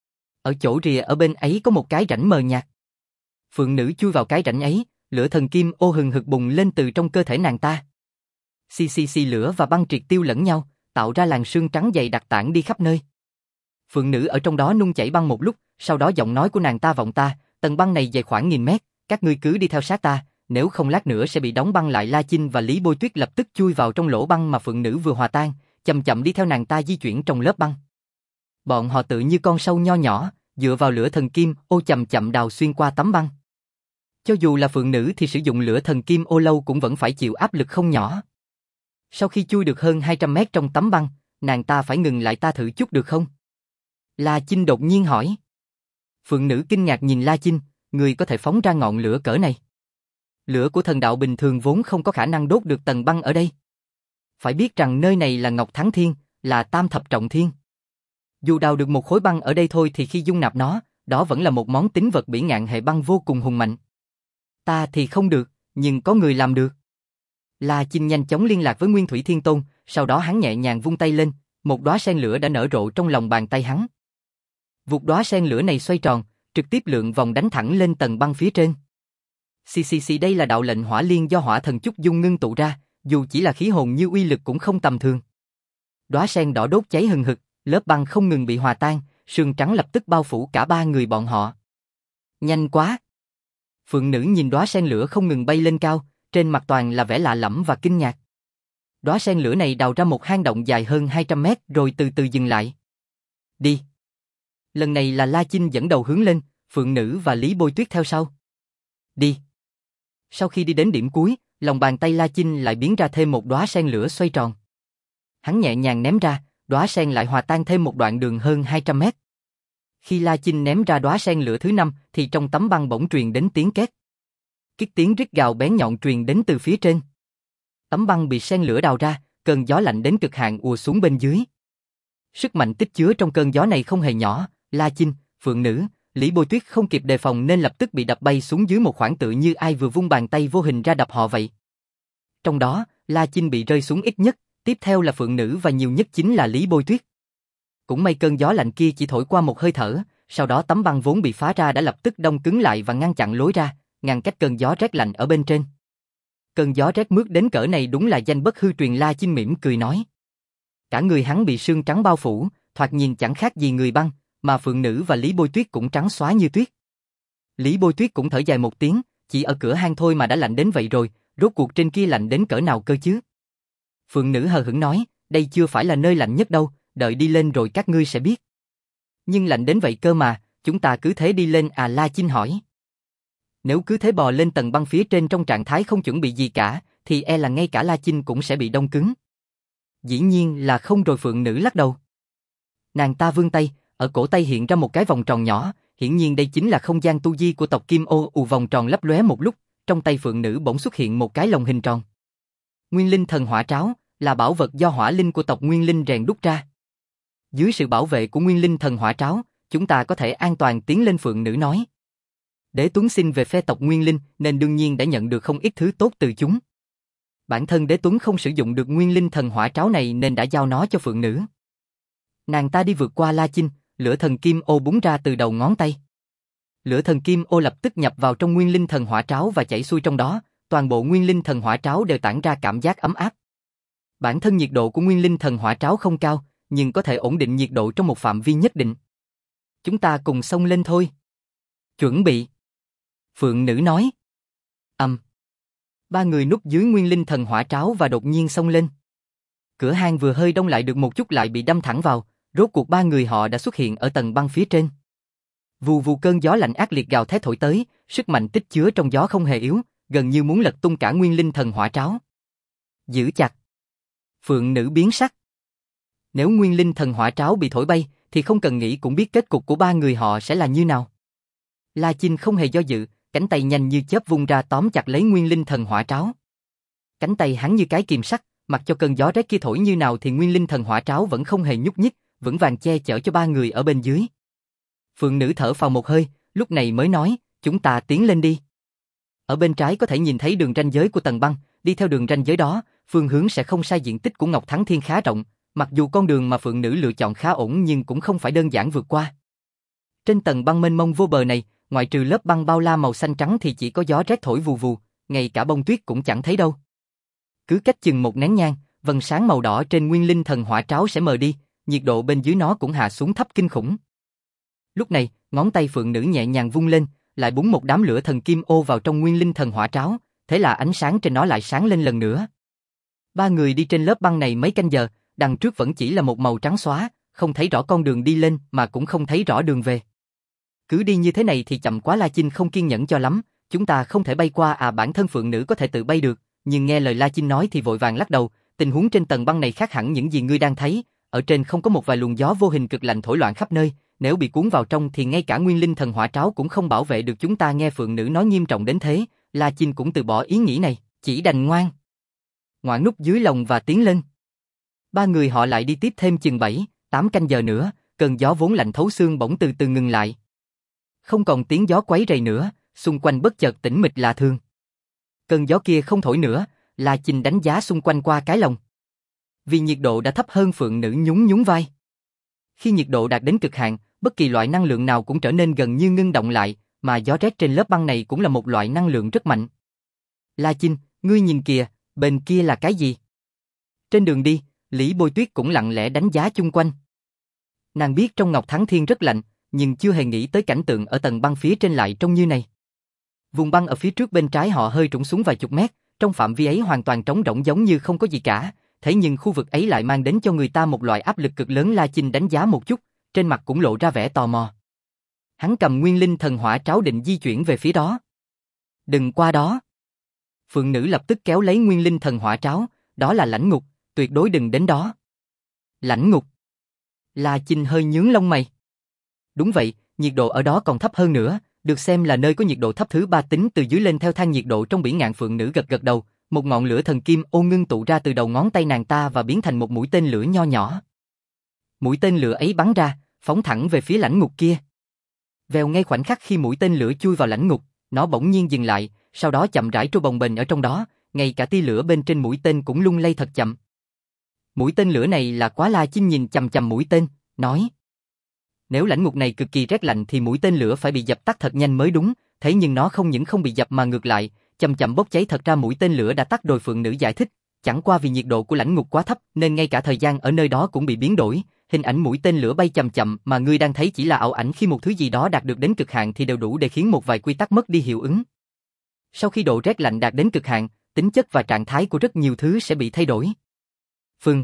Ở chỗ rìa ở bên ấy có một cái rãnh mờ nhạt. Phượng nữ chui vào cái rãnh ấy, lửa thần kim ô hừng hực bùng lên từ trong cơ thể nàng ta. Xì lửa và băng triệt tiêu lẫn nhau, tạo ra làn sương trắng dày đặc tản đi khắp nơi. Phượng nữ ở trong đó nung chảy băng một lúc, sau đó giọng nói của nàng ta vọng ta, tầng băng này dày khoảng 1000 mét, các ngươi cứ đi theo sát ta, nếu không lát nữa sẽ bị đóng băng lại. La Chinh và Lý Bôi Tuyết lập tức chui vào trong lỗ băng mà phượng nữ vừa hòa tan, chậm chậm đi theo nàng ta di chuyển trong lớp băng. Bọn họ tự như con sâu nho nhỏ, dựa vào lửa thần kim ô chậm chậm đào xuyên qua tấm băng. Cho dù là phượng nữ thì sử dụng lửa thần kim ô lâu cũng vẫn phải chịu áp lực không nhỏ. Sau khi chui được hơn 200 mét trong tấm băng, nàng ta phải ngừng lại, ta thử chút được không? La Chinh đột nhiên hỏi. Phượng nữ kinh ngạc nhìn La Chinh, người có thể phóng ra ngọn lửa cỡ này. Lửa của thần đạo bình thường vốn không có khả năng đốt được tầng băng ở đây. Phải biết rằng nơi này là Ngọc Thắng Thiên, là tam thập trọng thiên. Dù đào được một khối băng ở đây thôi thì khi dung nạp nó, đó vẫn là một món tín vật bỉ ngạn hệ băng vô cùng hùng mạnh. Ta thì không được, nhưng có người làm được. La Chinh nhanh chóng liên lạc với Nguyên Thủy Thiên Tôn, sau đó hắn nhẹ nhàng vung tay lên, một đóa sen lửa đã nở rộ trong lòng bàn tay hắn. Vụt đóa sen lửa này xoay tròn, trực tiếp lượn vòng đánh thẳng lên tầng băng phía trên. Xì đây là đạo lệnh hỏa liên do hỏa thần Chúc Dung ngưng tụ ra, dù chỉ là khí hồn như uy lực cũng không tầm thường. Đóa sen đỏ đốt cháy hừng hực, lớp băng không ngừng bị hòa tan, sương trắng lập tức bao phủ cả ba người bọn họ. Nhanh quá! Phượng nữ nhìn đóa sen lửa không ngừng bay lên cao, trên mặt toàn là vẻ lạ lẫm và kinh ngạc. Đóa sen lửa này đào ra một hang động dài hơn 200 mét rồi từ từ dừng lại. Đi! Lần này là La Chinh dẫn đầu hướng lên, Phượng nữ và Lý Bôi Tuyết theo sau. Đi! Sau khi đi đến điểm cuối, lòng bàn tay La Chinh lại biến ra thêm một đóa sen lửa xoay tròn. Hắn nhẹ nhàng ném ra, đóa sen lại hòa tan thêm một đoạn đường hơn 200 mét. Khi La Chinh ném ra đóa sen lửa thứ 5 thì trong tấm băng bỗng truyền đến tiếng két. Cái tiếng rít gào bén nhọn truyền đến từ phía trên. Tấm băng bị sen lửa đào ra, cơn gió lạnh đến cực hạn ùa xuống bên dưới. Sức mạnh tích chứa trong cơn gió này không hề nhỏ, La Chinh, Phượng nữ, Lý Bôi Tuyết không kịp đề phòng nên lập tức bị đập bay xuống dưới một khoảng tự như ai vừa vung bàn tay vô hình ra đập họ vậy. Trong đó, La Chinh bị rơi xuống ít nhất, tiếp theo là Phượng nữ và nhiều nhất chính là Lý Bôi Tuyết. Cũng may cơn gió lạnh kia chỉ thổi qua một hơi thở, sau đó tấm băng vốn bị phá ra đã lập tức đông cứng lại và ngăn chặn lối ra, ngăn cách cơn gió rét lạnh ở bên trên. Cơn gió rét mướt đến cỡ này đúng là danh bất hư truyền, La Chinh mỉm cười nói. Cả người hắn bị sương trắng bao phủ, thoạt nhìn chẳng khác gì người băng, mà Phượng nữ và Lý Bôi Tuyết cũng trắng xóa như tuyết. Lý Bôi Tuyết cũng thở dài một tiếng, chỉ ở cửa hang thôi mà đã lạnh đến vậy rồi, rốt cuộc trên kia lạnh đến cỡ nào cơ chứ? Phượng nữ hờ hững nói, đây chưa phải là nơi lạnh nhất đâu, đợi đi lên rồi các ngươi sẽ biết. Nhưng lạnh đến vậy cơ mà, chúng ta cứ thế đi lên à? La Chinh hỏi. Nếu cứ thế bò lên tầng băng phía trên trong trạng thái không chuẩn bị gì cả, thì e là ngay cả La Chinh cũng sẽ bị đông cứng. Dĩ nhiên là không rồi, Phượng nữ lắc đầu. Nàng ta vươn tay, ở cổ tay hiện ra một cái vòng tròn nhỏ, hiển nhiên đây chính là không gian tu di của tộc Kim Ô. Vòng tròn lấp lóe một lúc, trong tay Phượng nữ bỗng xuất hiện một cái lồng hình tròn. Nguyên linh thần hỏa tráo là bảo vật do hỏa linh của tộc Nguyên Linh rèn đúc ra. Dưới sự bảo vệ của Nguyên linh thần hỏa tráo, chúng ta có thể an toàn tiến lên, Phượng nữ nói. Đế Tuấn sinh về phe tộc Nguyên Linh nên đương nhiên đã nhận được không ít thứ tốt từ chúng. Bản thân Đế Tuấn không sử dụng được Nguyên linh thần hỏa tráo này nên đã giao nó cho Phượng nữ. Nàng ta đi vượt qua La Chinh, lửa thần kim ô búng ra từ đầu ngón tay. Lửa thần kim ô lập tức nhập vào trong Nguyên linh thần hỏa tráo và chảy xuôi trong đó, toàn bộ Nguyên linh thần hỏa tráo đều tản ra cảm giác ấm áp. Bản thân nhiệt độ của Nguyên linh thần hỏa tráo không cao, nhưng có thể ổn định nhiệt độ trong một phạm vi nhất định. Chúng ta cùng xông lên thôi. Chuẩn bị. Phượng nữ nói. Ba người núp dưới Nguyên linh thần hỏa tráo và đột nhiên xông lên. Cửa hang vừa hơi đông lại được một chút lại bị đâm thẳng vào, rốt cuộc ba người họ đã xuất hiện ở tầng băng phía trên. Vù vù, cơn gió lạnh ác liệt gào thét thổi tới, sức mạnh tích chứa trong gió không hề yếu, gần như muốn lật tung cả Nguyên linh thần hỏa tráo. Giữ chặt. Phượng nữ biến sắc. Nếu Nguyên linh thần hỏa tráo bị thổi bay, thì không cần nghĩ cũng biết kết cục của ba người họ sẽ là như nào. La Chinh không hề do dự, cánh tay nhanh như chớp vung ra tóm chặt lấy Nguyên linh thần hỏa tráo. Cánh tay hắn như cái kìm sắt, mặc cho cơn gió rét kia thổi như nào thì Nguyên linh thần hỏa tráo vẫn không hề nhúc nhích, vững vàng che chở cho ba người ở bên dưới. Phượng nữ thở phào một hơi, lúc này mới nói, chúng ta tiến lên đi. Ở bên trái có thể nhìn thấy đường ranh giới của tầng băng, đi theo đường ranh giới đó, phương hướng sẽ không sai, diện tích của Ngọc Thắng Thiên khá rộng, mặc dù con đường mà Phượng nữ lựa chọn khá ổn nhưng cũng không phải đơn giản vượt qua. Trên tầng băng mênh mông vô bờ này, ngoại trừ lớp băng bao la màu xanh trắng thì chỉ có gió rét thổi vù vù, ngay cả bông tuyết cũng chẳng thấy đâu. Cứ cách chừng một nén nhang, vầng sáng màu đỏ trên Nguyên linh thần hỏa tráo sẽ mờ đi, nhiệt độ bên dưới nó cũng hạ xuống thấp kinh khủng. Lúc này, ngón tay Phượng nữ nhẹ nhàng vung lên, lại búng một đám lửa thần kim ô vào trong Nguyên linh thần hỏa tráo, thế là ánh sáng trên nó lại sáng lên lần nữa. Ba người đi trên lớp băng này mấy canh giờ, đằng trước vẫn chỉ là một màu trắng xóa, không thấy rõ con đường đi lên mà cũng không thấy rõ đường về. Cứ đi như thế này thì chậm quá, La Chinh không kiên nhẫn cho lắm, chúng ta không thể bay qua à? Bản thân Phượng nữ có thể tự bay được, nhưng nghe lời La Chinh nói thì vội vàng lắc đầu, tình huống trên tầng băng này khác hẳn những gì ngươi đang thấy, ở trên không có một vài luồng gió vô hình cực lạnh thổi loạn khắp nơi, nếu bị cuốn vào trong thì ngay cả Nguyên linh thần hỏa tráo cũng không bảo vệ được chúng ta. Nghe Phượng nữ nói nghiêm trọng đến thế, La Chinh cũng từ bỏ ý nghĩ này, chỉ đành ngoan núp dưới lòng và tiến lên. Ba người họ lại đi tiếp thêm chừng 7, 8 canh giờ nữa, cơn gió vốn lạnh thấu xương bỗng từ từ ngừng lại. Không còn tiếng gió quấy rầy nữa, xung quanh bất chợt tĩnh mịch lạ thường. Cơn gió kia không thổi nữa, La Chinh đánh giá xung quanh qua cái lòng. Vì nhiệt độ đã thấp hơn, phượng nữ nhún nhún vai. Khi nhiệt độ đạt đến cực hạn, bất kỳ loại năng lượng nào cũng trở nên gần như ngưng động lại, mà gió rét trên lớp băng này cũng là một loại năng lượng rất mạnh. La Chinh, ngươi nhìn kìa, bên kia là cái gì? Trên đường đi, Lý Bôi Tuyết cũng lặng lẽ đánh giá chung quanh. Nàng biết trong Ngọc Thắng Thiên rất lạnh, nhưng chưa hề nghĩ tới cảnh tượng ở tầng băng phía trên lại trông như này. Vùng băng ở phía trước bên trái họ hơi trũng xuống vài chục mét, trong phạm vi ấy hoàn toàn trống rỗng giống như không có gì cả, thế nhưng khu vực ấy lại mang đến cho người ta một loại áp lực cực lớn. La Chinh đánh giá một chút, trên mặt cũng lộ ra vẻ tò mò. Hắn cầm nguyên linh thần hỏa tráo định di chuyển về phía đó. Đừng qua đó. Phượng nữ lập tức kéo lấy nguyên linh thần hỏa tráo, đó là lãnh ngục, tuyệt đối đừng đến đó. Lãnh ngục. La Chinh hơi nhướng lông mày. Đúng vậy, nhiệt độ ở đó còn thấp hơn nữa, được xem là nơi có nhiệt độ thấp thứ 3 tính từ dưới lên theo thang nhiệt độ trong biển ngạn. Phượng nữ gật gật đầu, một ngọn lửa thần kim ô ngưng tụ ra từ đầu ngón tay nàng ta và biến thành một mũi tên lửa nho nhỏ. Mũi tên lửa ấy bắn ra, phóng thẳng về phía lãnh ngục kia. Vèo, ngay khoảnh khắc khi mũi tên lửa chui vào lãnh ngục, nó bỗng nhiên dừng lại, sau đó chậm rãi trôi bồng bềnh ở trong đó, ngay cả tia lửa bên trên mũi tên cũng lung lay thật chậm. Mũi tên lửa này là quá. La Chinh nhìn chằm chằm mũi tên, nói: nếu lãnh ngục này cực kỳ rét lạnh thì mũi tên lửa phải bị dập tắt thật nhanh mới đúng, thế nhưng nó không những không bị dập mà ngược lại, chậm chậm bốc cháy. Thật ra mũi tên lửa đã tắt rồi. Phượng nữ giải thích, chẳng qua vì nhiệt độ của lãnh ngục quá thấp nên ngay cả thời gian ở nơi đó cũng bị biến đổi, hình ảnh mũi tên lửa bay chậm chậm mà ngươi đang thấy chỉ là ảo ảnh. Khi một thứ gì đó đạt được đến cực hạn thì đều đủ để khiến một vài quy tắc mất đi hiệu ứng. Sau khi độ rét lạnh đạt đến cực hạn, tính chất và trạng thái của rất nhiều thứ sẽ bị thay đổi. Phừng.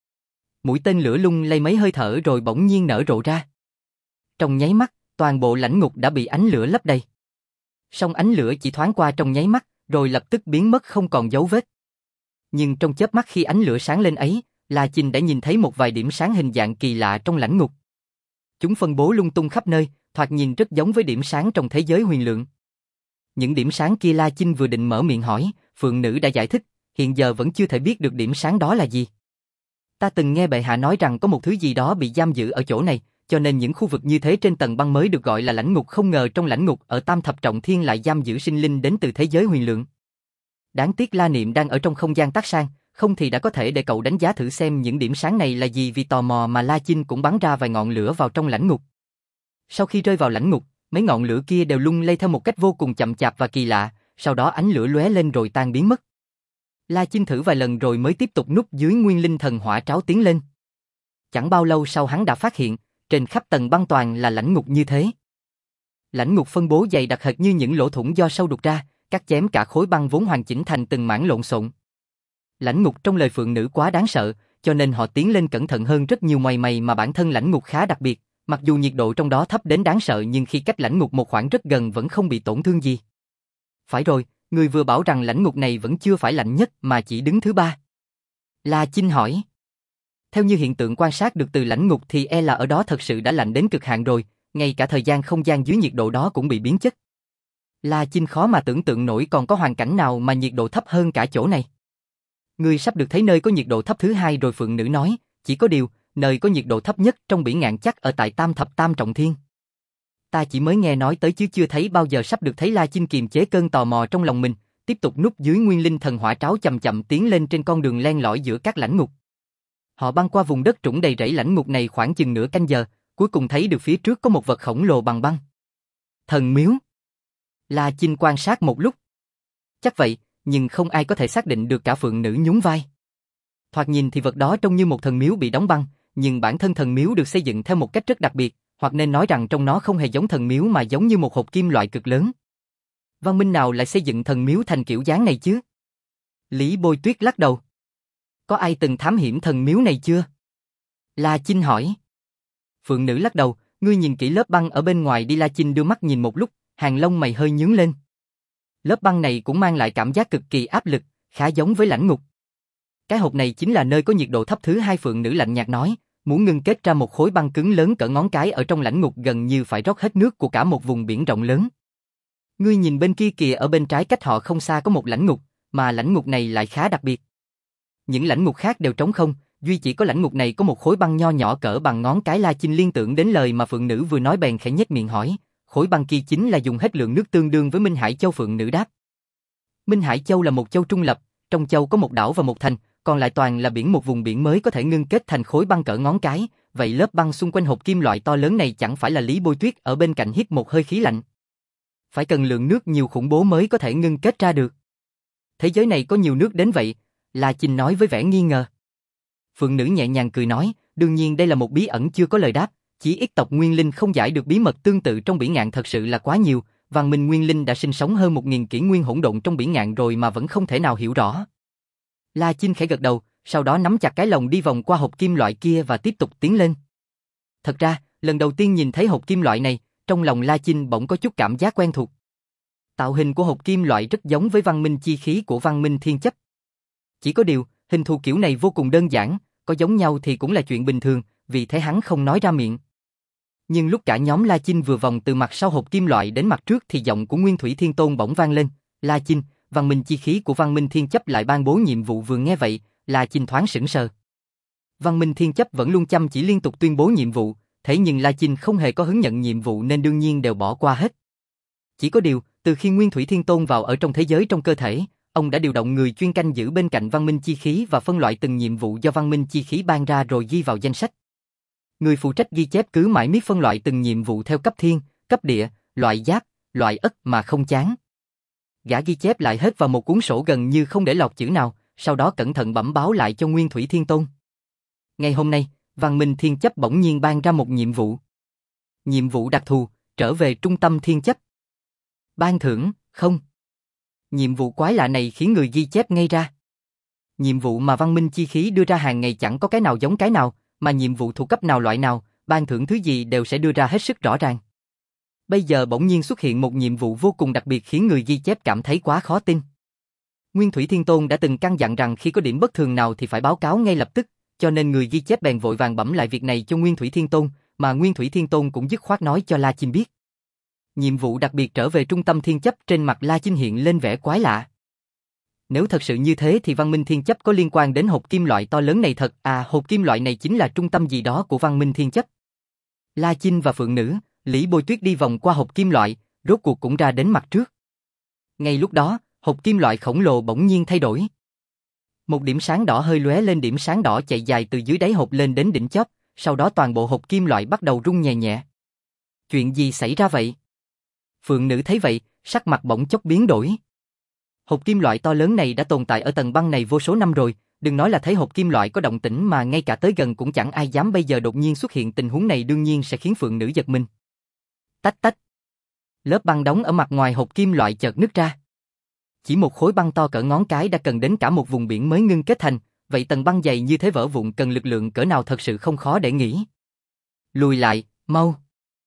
Mũi tên lửa lung lay mấy hơi thở rồi bỗng nhiên nở rộ ra. Trong nháy mắt, toàn bộ lãnh ngục đã bị ánh lửa lấp đầy. Song ánh lửa chỉ thoáng qua trong nháy mắt, rồi lập tức biến mất không còn dấu vết. Nhưng trong chớp mắt khi ánh lửa sáng lên ấy, La Chinh đã nhìn thấy một vài điểm sáng hình dạng kỳ lạ trong lãnh ngục. Chúng phân bố lung tung khắp nơi, thoạt nhìn rất giống với điểm sáng trong thế giới huyền lượng. Những điểm sáng kia La Chinh vừa định mở miệng hỏi, Phượng nữ đã giải thích, hiện giờ vẫn chưa thể biết được điểm sáng đó là gì. Ta từng nghe bệ hạ nói rằng có một thứ gì đó bị giam giữ ở chỗ này, cho nên những khu vực như thế trên tầng băng mới được gọi là lãnh ngục. Không ngờ trong lãnh ngục ở Tam Thập Trọng Thiên lại giam giữ sinh linh đến từ thế giới huyền lượng. Đáng tiếc La Niệm đang ở trong không gian tác sang, không thì đã có thể để cậu đánh giá thử xem những điểm sáng này là gì. Vì tò mò mà La Chinh cũng bắn ra vài ngọn lửa vào trong lãnh ngục. Sau khi rơi vào lãnh ngục, mấy ngọn lửa kia đều lung lay theo một cách vô cùng chậm chạp và kỳ lạ, sau đó ánh lửa lóe lên rồi tan biến mất. La Chinh thử vài lần rồi mới tiếp tục núp dưới nguyên linh thần hỏa tráo tiến lên. Chẳng bao lâu sau hắn đã phát hiện, trên khắp tầng băng toàn là lãnh ngục như thế. Lãnh ngục phân bố dày đặc hệt như những lỗ thủng do sâu đục ra, cắt chém cả khối băng vốn hoàn chỉnh thành từng mảng lộn xộn. Lãnh ngục trong lời Phượng nữ quá đáng sợ, cho nên họ tiến lên cẩn thận hơn rất nhiều. May mà bản thân lãnh ngục khá đặc biệt, mặc dù nhiệt độ trong đó thấp đến đáng sợ nhưng khi cách lãnh ngục một khoảng rất gần vẫn không bị tổn thương gì. Phải rồi, người vừa bảo rằng lãnh ngục này vẫn chưa phải lạnh nhất mà chỉ đứng thứ 3. La Chinh hỏi. Theo như hiện tượng quan sát được từ lãnh ngục thì e là ở đó thật sự đã lạnh đến cực hạn rồi, ngay cả thời gian không gian dưới nhiệt độ đó cũng bị biến chất. La Chinh khó mà tưởng tượng nổi còn có hoàn cảnh nào mà nhiệt độ thấp hơn cả chỗ này. Ngươi sắp được thấy nơi có nhiệt độ thấp thứ 2 rồi. Phượng nữ nói, chỉ có điều, nơi có nhiệt độ thấp nhất trong biển ngạn chắc ở tại Tam Thập Tam Trọng Thiên. Ta chỉ mới nghe nói tới chứ chưa thấy bao giờ. Sắp được thấy. La Chinh kiềm chế cơn tò mò trong lòng mình, tiếp tục núp dưới nguyên linh thần hỏa tráo chậm chậm tiến lên trên con đường len lỏi giữa các lãnh ngục. Họ băng qua vùng đất trũng đầy rẫy lãnh ngục này khoảng chừng nửa canh giờ, cuối cùng thấy được phía trước có một vật khổng lồ bằng băng. Thần miếu. La Chinh quan sát một lúc. Chắc vậy, nhưng không ai có thể xác định được cả. Phượng nữ nhún vai. Thoạt nhìn thì vật đó trông như một thần miếu bị đóng băng, nhưng bản thân thần miếu được xây dựng theo một cách rất đặc biệt, hoặc nên nói rằng trong nó không hề giống thần miếu mà giống như một hộp kim loại cực lớn. Văn minh nào lại xây dựng thần miếu thành kiểu dáng này chứ? Lý Bôi Tuyết lắc đầu. Có ai từng thám hiểm thần miếu này chưa? La Chinh hỏi. Phượng nữ lắc đầu, ngươi nhìn kỹ lớp băng ở bên ngoài đi. La Chinh đưa mắt nhìn một lúc, hàng lông mày hơi nhướng lên. Lớp băng này cũng mang lại cảm giác cực kỳ áp lực, khá giống với lãnh ngục. Cái hộp này chính là nơi có nhiệt độ thấp thứ 2. Phượng nữ lạnh nhạt nói, muốn ngưng kết ra một khối băng cứng lớn cỡ ngón cái ở trong lãnh ngục gần như phải rót hết nước của cả một vùng biển rộng lớn. Ngươi nhìn bên kia kìa, ở bên trái cách họ không xa có một lãnh ngục, mà lãnh ngục này lại khá đặc biệt. Những lãnh ngục khác đều trống không, duy chỉ có lãnh ngục này có một khối băng nho nhỏ cỡ bằng ngón cái. La Chinh liên tưởng đến lời mà Phượng Nữ vừa nói bèn khẽ nhếch miệng hỏi, khối băng kia chính là dùng hết lượng nước tương đương với Minh Hải Châu? Phượng Nữ đáp. Minh Hải Châu là một châu trung lập, trong châu có một đảo và một thành, còn lại toàn là biển, một vùng biển mới có thể ngưng kết thành khối băng cỡ ngón cái, vậy lớp băng xung quanh hộp kim loại to lớn này chẳng phải là Lý Bôi Tuyết ở bên cạnh hít một hơi khí lạnh. Phải cần lượng nước nhiều khủng bố mới có thể ngưng kết ra được. Thế giới này có nhiều nước đến vậy? La Chinh nói với vẻ nghi ngờ. Phượng Nữ nhẹ nhàng cười nói, đương nhiên đây là một bí ẩn chưa có lời đáp, chỉ ít tộc Nguyên Linh không giải được bí mật tương tự trong biển ngạn thật sự là quá nhiều, văn minh Nguyên Linh đã sinh sống hơn 1000 kỷ nguyên hỗn độn trong biển ngạn rồi mà vẫn không thể nào hiểu rõ. La Chinh khẽ gật đầu, sau đó nắm chặt cái lồng đi vòng qua hộp kim loại kia và tiếp tục tiến lên. Thật ra, lần đầu tiên nhìn thấy hộp kim loại này, trong lòng La Chinh bỗng có chút cảm giác quen thuộc. Tạo hình của hộp kim loại rất giống với văn minh chi khí của văn minh thiên chấp. Chỉ có điều, hình thù kiểu này vô cùng đơn giản, có giống nhau thì cũng là chuyện bình thường, vì thế hắn không nói ra miệng. Nhưng lúc cả nhóm La Chinh vừa vòng từ mặt sau hộp kim loại đến mặt trước thì giọng của Nguyên Thủy Thiên Tôn bỗng vang lên, La Chinh, văn minh chi khí của văn minh thiên chấp lại ban bố nhiệm vụ. Vừa nghe vậy, La Chinh thoáng sững sờ. Văn minh thiên chấp vẫn luôn chăm chỉ liên tục tuyên bố nhiệm vụ, thế nhưng La Chinh không hề có hứng nhận nhiệm vụ nên đương nhiên đều bỏ qua hết. Chỉ có điều, từ khi Nguyên Thủy Thiên Tôn vào ở trong thế giới trong cơ thể, ông đã điều động người chuyên canh giữ bên cạnh văn minh chi khí và phân loại từng nhiệm vụ do văn minh chi khí ban ra rồi ghi vào danh sách. Người phụ trách ghi chép cứ mãi miết phân loại từng nhiệm vụ theo cấp thiên, cấp địa, loại giáp, loại ất mà không chán. Gã ghi chép lại hết vào một cuốn sổ gần như không để lọt chữ nào, sau đó cẩn thận bẩm báo lại cho Nguyên Thủy Thiên Tôn. Ngày hôm nay, văn minh thiên chấp bỗng nhiên ban ra một nhiệm vụ. Nhiệm vụ đặc thù, trở về trung tâm thiên chấp. Ban thưởng, không. Nhiệm vụ quái lạ này khiến người ghi chép ngây ra. Nhiệm vụ mà văn minh chi khí đưa ra hàng ngày chẳng có cái nào giống cái nào, mà nhiệm vụ thuộc cấp nào loại nào, ban thưởng thứ gì đều sẽ đưa ra hết sức rõ ràng. Bây giờ bỗng nhiên xuất hiện một nhiệm vụ vô cùng đặc biệt khiến người ghi chép cảm thấy quá khó tin. Nguyên Thủy Thiên Tôn đã từng căn dặn rằng khi có điểm bất thường nào thì phải báo cáo ngay lập tức, cho nên người ghi chép bèn vội vàng bẩm lại việc này cho Nguyên Thủy Thiên Tôn, mà Nguyên Thủy Thiên Tôn cũng dứt khoát nói cho La Chinh biết. Nhiệm vụ đặc biệt trở về trung tâm thiên chấp. Trên mặt La Chinh hiện lên vẻ quái lạ. Nếu thật sự như thế thì văn minh thiên chấp có liên quan đến hộp kim loại to lớn này thật à? Hộp kim loại này chính là trung tâm gì đó của văn minh thiên chấp. La Chinh và Phượng Nữ, Lý Bôi Tuyết đi vòng qua hộp kim loại, rốt cuộc cũng ra đến mặt trước. Ngay lúc đó, hộp kim loại khổng lồ bỗng nhiên thay đổi. Một điểm sáng đỏ hơi lóe lên, điểm sáng đỏ chạy dài từ dưới đáy hộp lên đến đỉnh chóp, sau đó toàn bộ hộp kim loại bắt đầu rung nhẹ nhẹ. Chuyện gì xảy ra vậy? Phượng Nữ thấy vậy, sắc mặt bỗng chốc biến đổi. Hộp kim loại to lớn này đã tồn tại ở tầng băng này vô số năm rồi, đừng nói là thấy hộp kim loại có động tĩnh mà ngay cả tới gần cũng chẳng ai dám, bây giờ đột nhiên xuất hiện tình huống này đương nhiên sẽ khiến Phượng Nữ giật mình. Tách tách. Lớp băng đóng ở mặt ngoài hộp kim loại chợt nứt ra. Chỉ một khối băng to cỡ ngón cái đã cần đến cả một vùng biển mới ngưng kết thành, vậy tầng băng dày như thế vỡ vụn cần lực lượng cỡ nào thật sự không khó để nghĩ. Lùi lại, mau.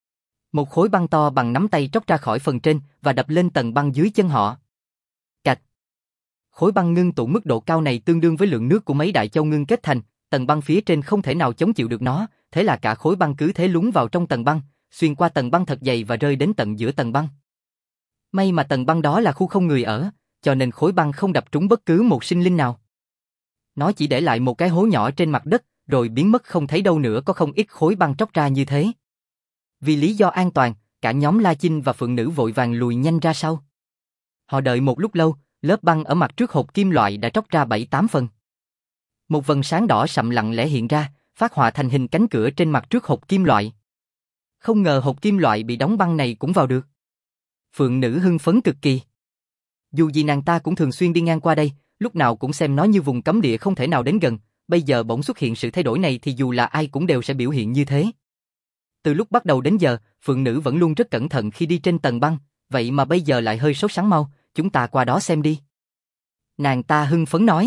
Một khối băng to bằng nắm tay tróc ra khỏi phần trên và đập lên tầng băng dưới chân họ. Cạch. Khối băng ngưng tụ mức độ cao này tương đương với lượng nước của mấy đại châu ngưng kết thành, tầng băng phía trên không thể nào chống chịu được nó, thế là cả khối băng cứ thế lún vào trong tầng băng, xuyên qua tầng băng thật dày và rơi đến tận giữa tầng băng. May mà tầng băng đó là khu không người ở, cho nên khối băng không đập trúng bất cứ một sinh linh nào. Nó chỉ để lại một cái hố nhỏ trên mặt đất, rồi biến mất không thấy đâu nữa. Có không ít khối băng tróc ra như thế. Vì lý do an toàn, cả nhóm La Chinh và Phượng Nữ vội vàng lùi nhanh ra sau. Họ đợi một lúc lâu, lớp băng ở mặt trước hộp kim loại đã tróc ra 7-8 phần. Một vầng sáng đỏ sậm lặng lẽ hiện ra, phát họa thành hình cánh cửa trên mặt trước hộp kim loại. Không ngờ hộp kim loại bị đóng băng này cũng vào được. Phượng Nữ hưng phấn cực kỳ. Dù gì nàng ta cũng thường xuyên đi ngang qua đây, lúc nào cũng xem nó như vùng cấm địa không thể nào đến gần, bây giờ bỗng xuất hiện sự thay đổi này thì dù là ai cũng đều sẽ biểu hiện như thế. Từ lúc bắt đầu đến giờ, Phượng Nữ vẫn luôn rất cẩn thận khi đi trên tầng băng, vậy mà bây giờ lại hơi sốt sắng. Mau, chúng ta qua đó xem đi. Nàng ta hưng phấn nói.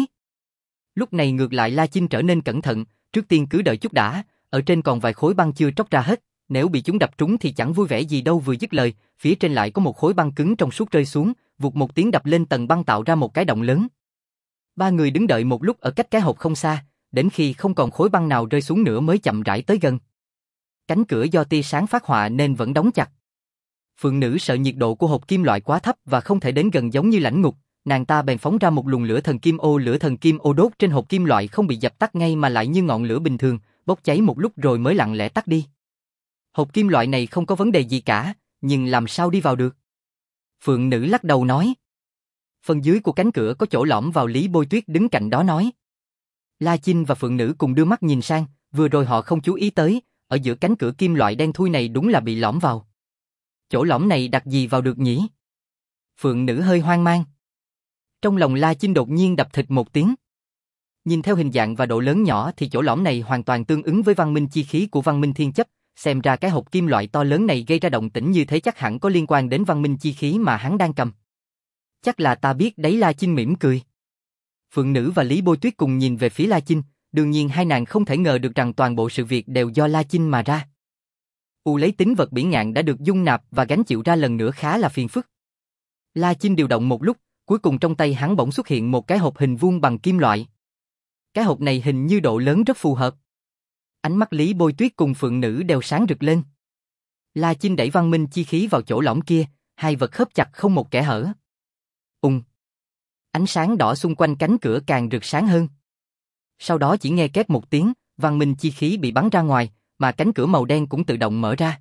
Lúc này ngược lại La Chinh trở nên cẩn thận, trước tiên cứ đợi chút đã, ở trên còn vài khối băng chưa tróc ra hết, nếu bị chúng đập trúng thì chẳng vui vẻ gì đâu. Vừa dứt lời, phía trên lại có một khối băng cứng trong suốt rơi xuống, vụt một tiếng đập lên tầng băng tạo ra một cái động lớn. Ba người đứng đợi một lúc ở cách cái hộp không xa, đến khi không còn khối băng nào rơi xuống nữa mới chậm rãi tới gần. Cánh cửa do tia sáng phát họa nên vẫn đóng chặt. Phượng Nữ sợ nhiệt độ của hộp kim loại quá thấp và không thể đến gần giống như lãnh ngục, nàng ta bèn phóng ra một luồng lửa thần kim ô đốt trên hộp kim loại không bị dập tắt ngay mà lại như ngọn lửa bình thường, bốc cháy một lúc rồi mới lặng lẽ tắt đi. Hộp kim loại này không có vấn đề gì cả, nhưng làm sao đi vào được? Phượng nữ lắc đầu nói. Phần dưới của cánh cửa có chỗ lõm vào, Lý Bôi Tuyết đứng cạnh đó nói. La Chinh và Phượng nữ cùng đưa mắt nhìn sang, vừa rồi họ không chú ý tới, ở giữa cánh cửa kim loại đen thui này đúng là bị lõm vào. Chỗ lõm này đặt gì vào được nhỉ? Phượng nữ hơi hoang mang. Trong lòng La Chinh đột nhiên đập thịt một tiếng. Nhìn theo hình dạng và độ lớn nhỏ thì chỗ lõm này hoàn toàn tương ứng với văn minh chi khí của văn minh thiên chấp, xem ra cái hộp kim loại to lớn này gây ra động tĩnh như thế chắc hẳn có liên quan đến văn minh chi khí mà hắn đang cầm. Chắc là ta biết đấy, La Chinh mỉm cười. Phượng nữ và Lý Bôi Tuyết cùng nhìn về phía La Chinh, đương nhiên hai nàng không thể ngờ được rằng toàn bộ sự việc đều do La Chinh mà ra. Lấy tính vật bỉ ngạn đã được dung nạp và gánh chịu ra lần nữa khá là phiền phức. La Chinh điều động một lúc, cuối cùng trong tay hắn bỗng xuất hiện một cái hộp hình vuông bằng kim loại. Cái hộp này hình như độ lớn rất phù hợp. Ánh mắt Lý Bôi Tuyết cùng Phượng nữ đều sáng rực lên. La Chinh đẩy văn minh chi khí vào chỗ lõm kia, hai vật khớp chặt không một kẽ hở. Ánh sáng đỏ xung quanh cánh cửa càng rực sáng hơn. Sau đó chỉ nghe két một tiếng, văn minh chi khí bị bắn ra ngoài, mà cánh cửa màu đen cũng tự động mở ra.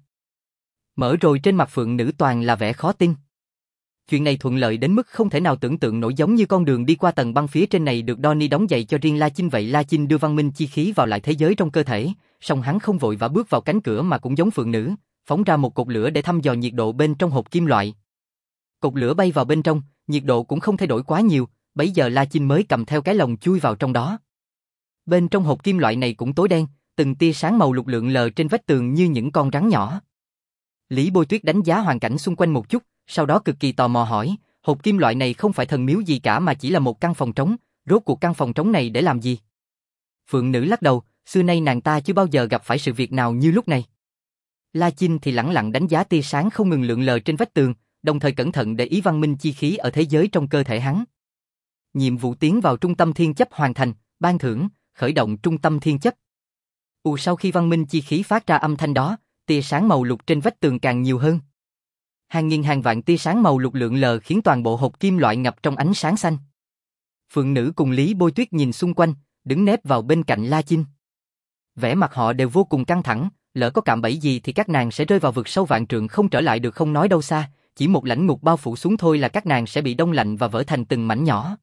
Mở rồi trên mặt Phượng nữ toàn là vẻ khó tin. Chuyện này thuận lợi đến mức không thể nào tưởng tượng nổi, giống như con đường đi qua tầng băng phía trên này được Donnie đóng giày cho riêng La Chinh vậy. La Chinh đưa văn minh chi khí vào lại thế giới trong cơ thể, song hắn không vội vã bước vào cánh cửa mà cũng giống Phượng nữ, phóng ra một cột lửa để thăm dò nhiệt độ bên trong hộp kim loại. Cột lửa bay vào bên trong, nhiệt độ cũng không thay đổi quá nhiều, bấy giờ La Chinh mới cầm theo cái lồng chui vào trong đó. Bên trong hộp kim loại này cũng tối đen, từng tia sáng màu lục lượn lờ trên vách tường như những con rắn nhỏ. Lý Bôi Tuyết đánh giá hoàn cảnh xung quanh một chút, sau đó cực kỳ tò mò hỏi, hộp kim loại này không phải thần miếu gì cả mà chỉ là một căn phòng trống, rốt cuộc căn phòng trống này để làm gì? Phượng nữ lắc đầu, xưa nay nàng ta chưa bao giờ gặp phải sự việc nào như lúc này. La Chinh thì lẳng lặng đánh giá tia sáng không ngừng lượn lờ trên vách tường, đồng thời cẩn thận để ý văn minh chi khí ở thế giới trong cơ thể hắn. Nhiệm vụ tiến vào trung tâm thiên chấp hoàn thành, ban thưởng, khởi động trung tâm thiên chấp. Sau khi văn minh chi khí phát ra âm thanh đó, tia sáng màu lục trên vách tường càng nhiều hơn. Hàng nghìn hàng vạn tia sáng màu lục lượn lờ khiến toàn bộ hộp kim loại ngập trong ánh sáng xanh. Phượng nữ cùng Lý Bôi Tuyết nhìn xung quanh, đứng nép vào bên cạnh La Chinh. Vẻ mặt họ đều vô cùng căng thẳng, lỡ có cạm bẫy gì thì các nàng sẽ rơi vào vực sâu vạn trượng không trở lại được, không nói đâu xa, chỉ một lãnh ngục bao phủ xuống thôi là các nàng sẽ bị đông lạnh và vỡ thành từng mảnh nhỏ.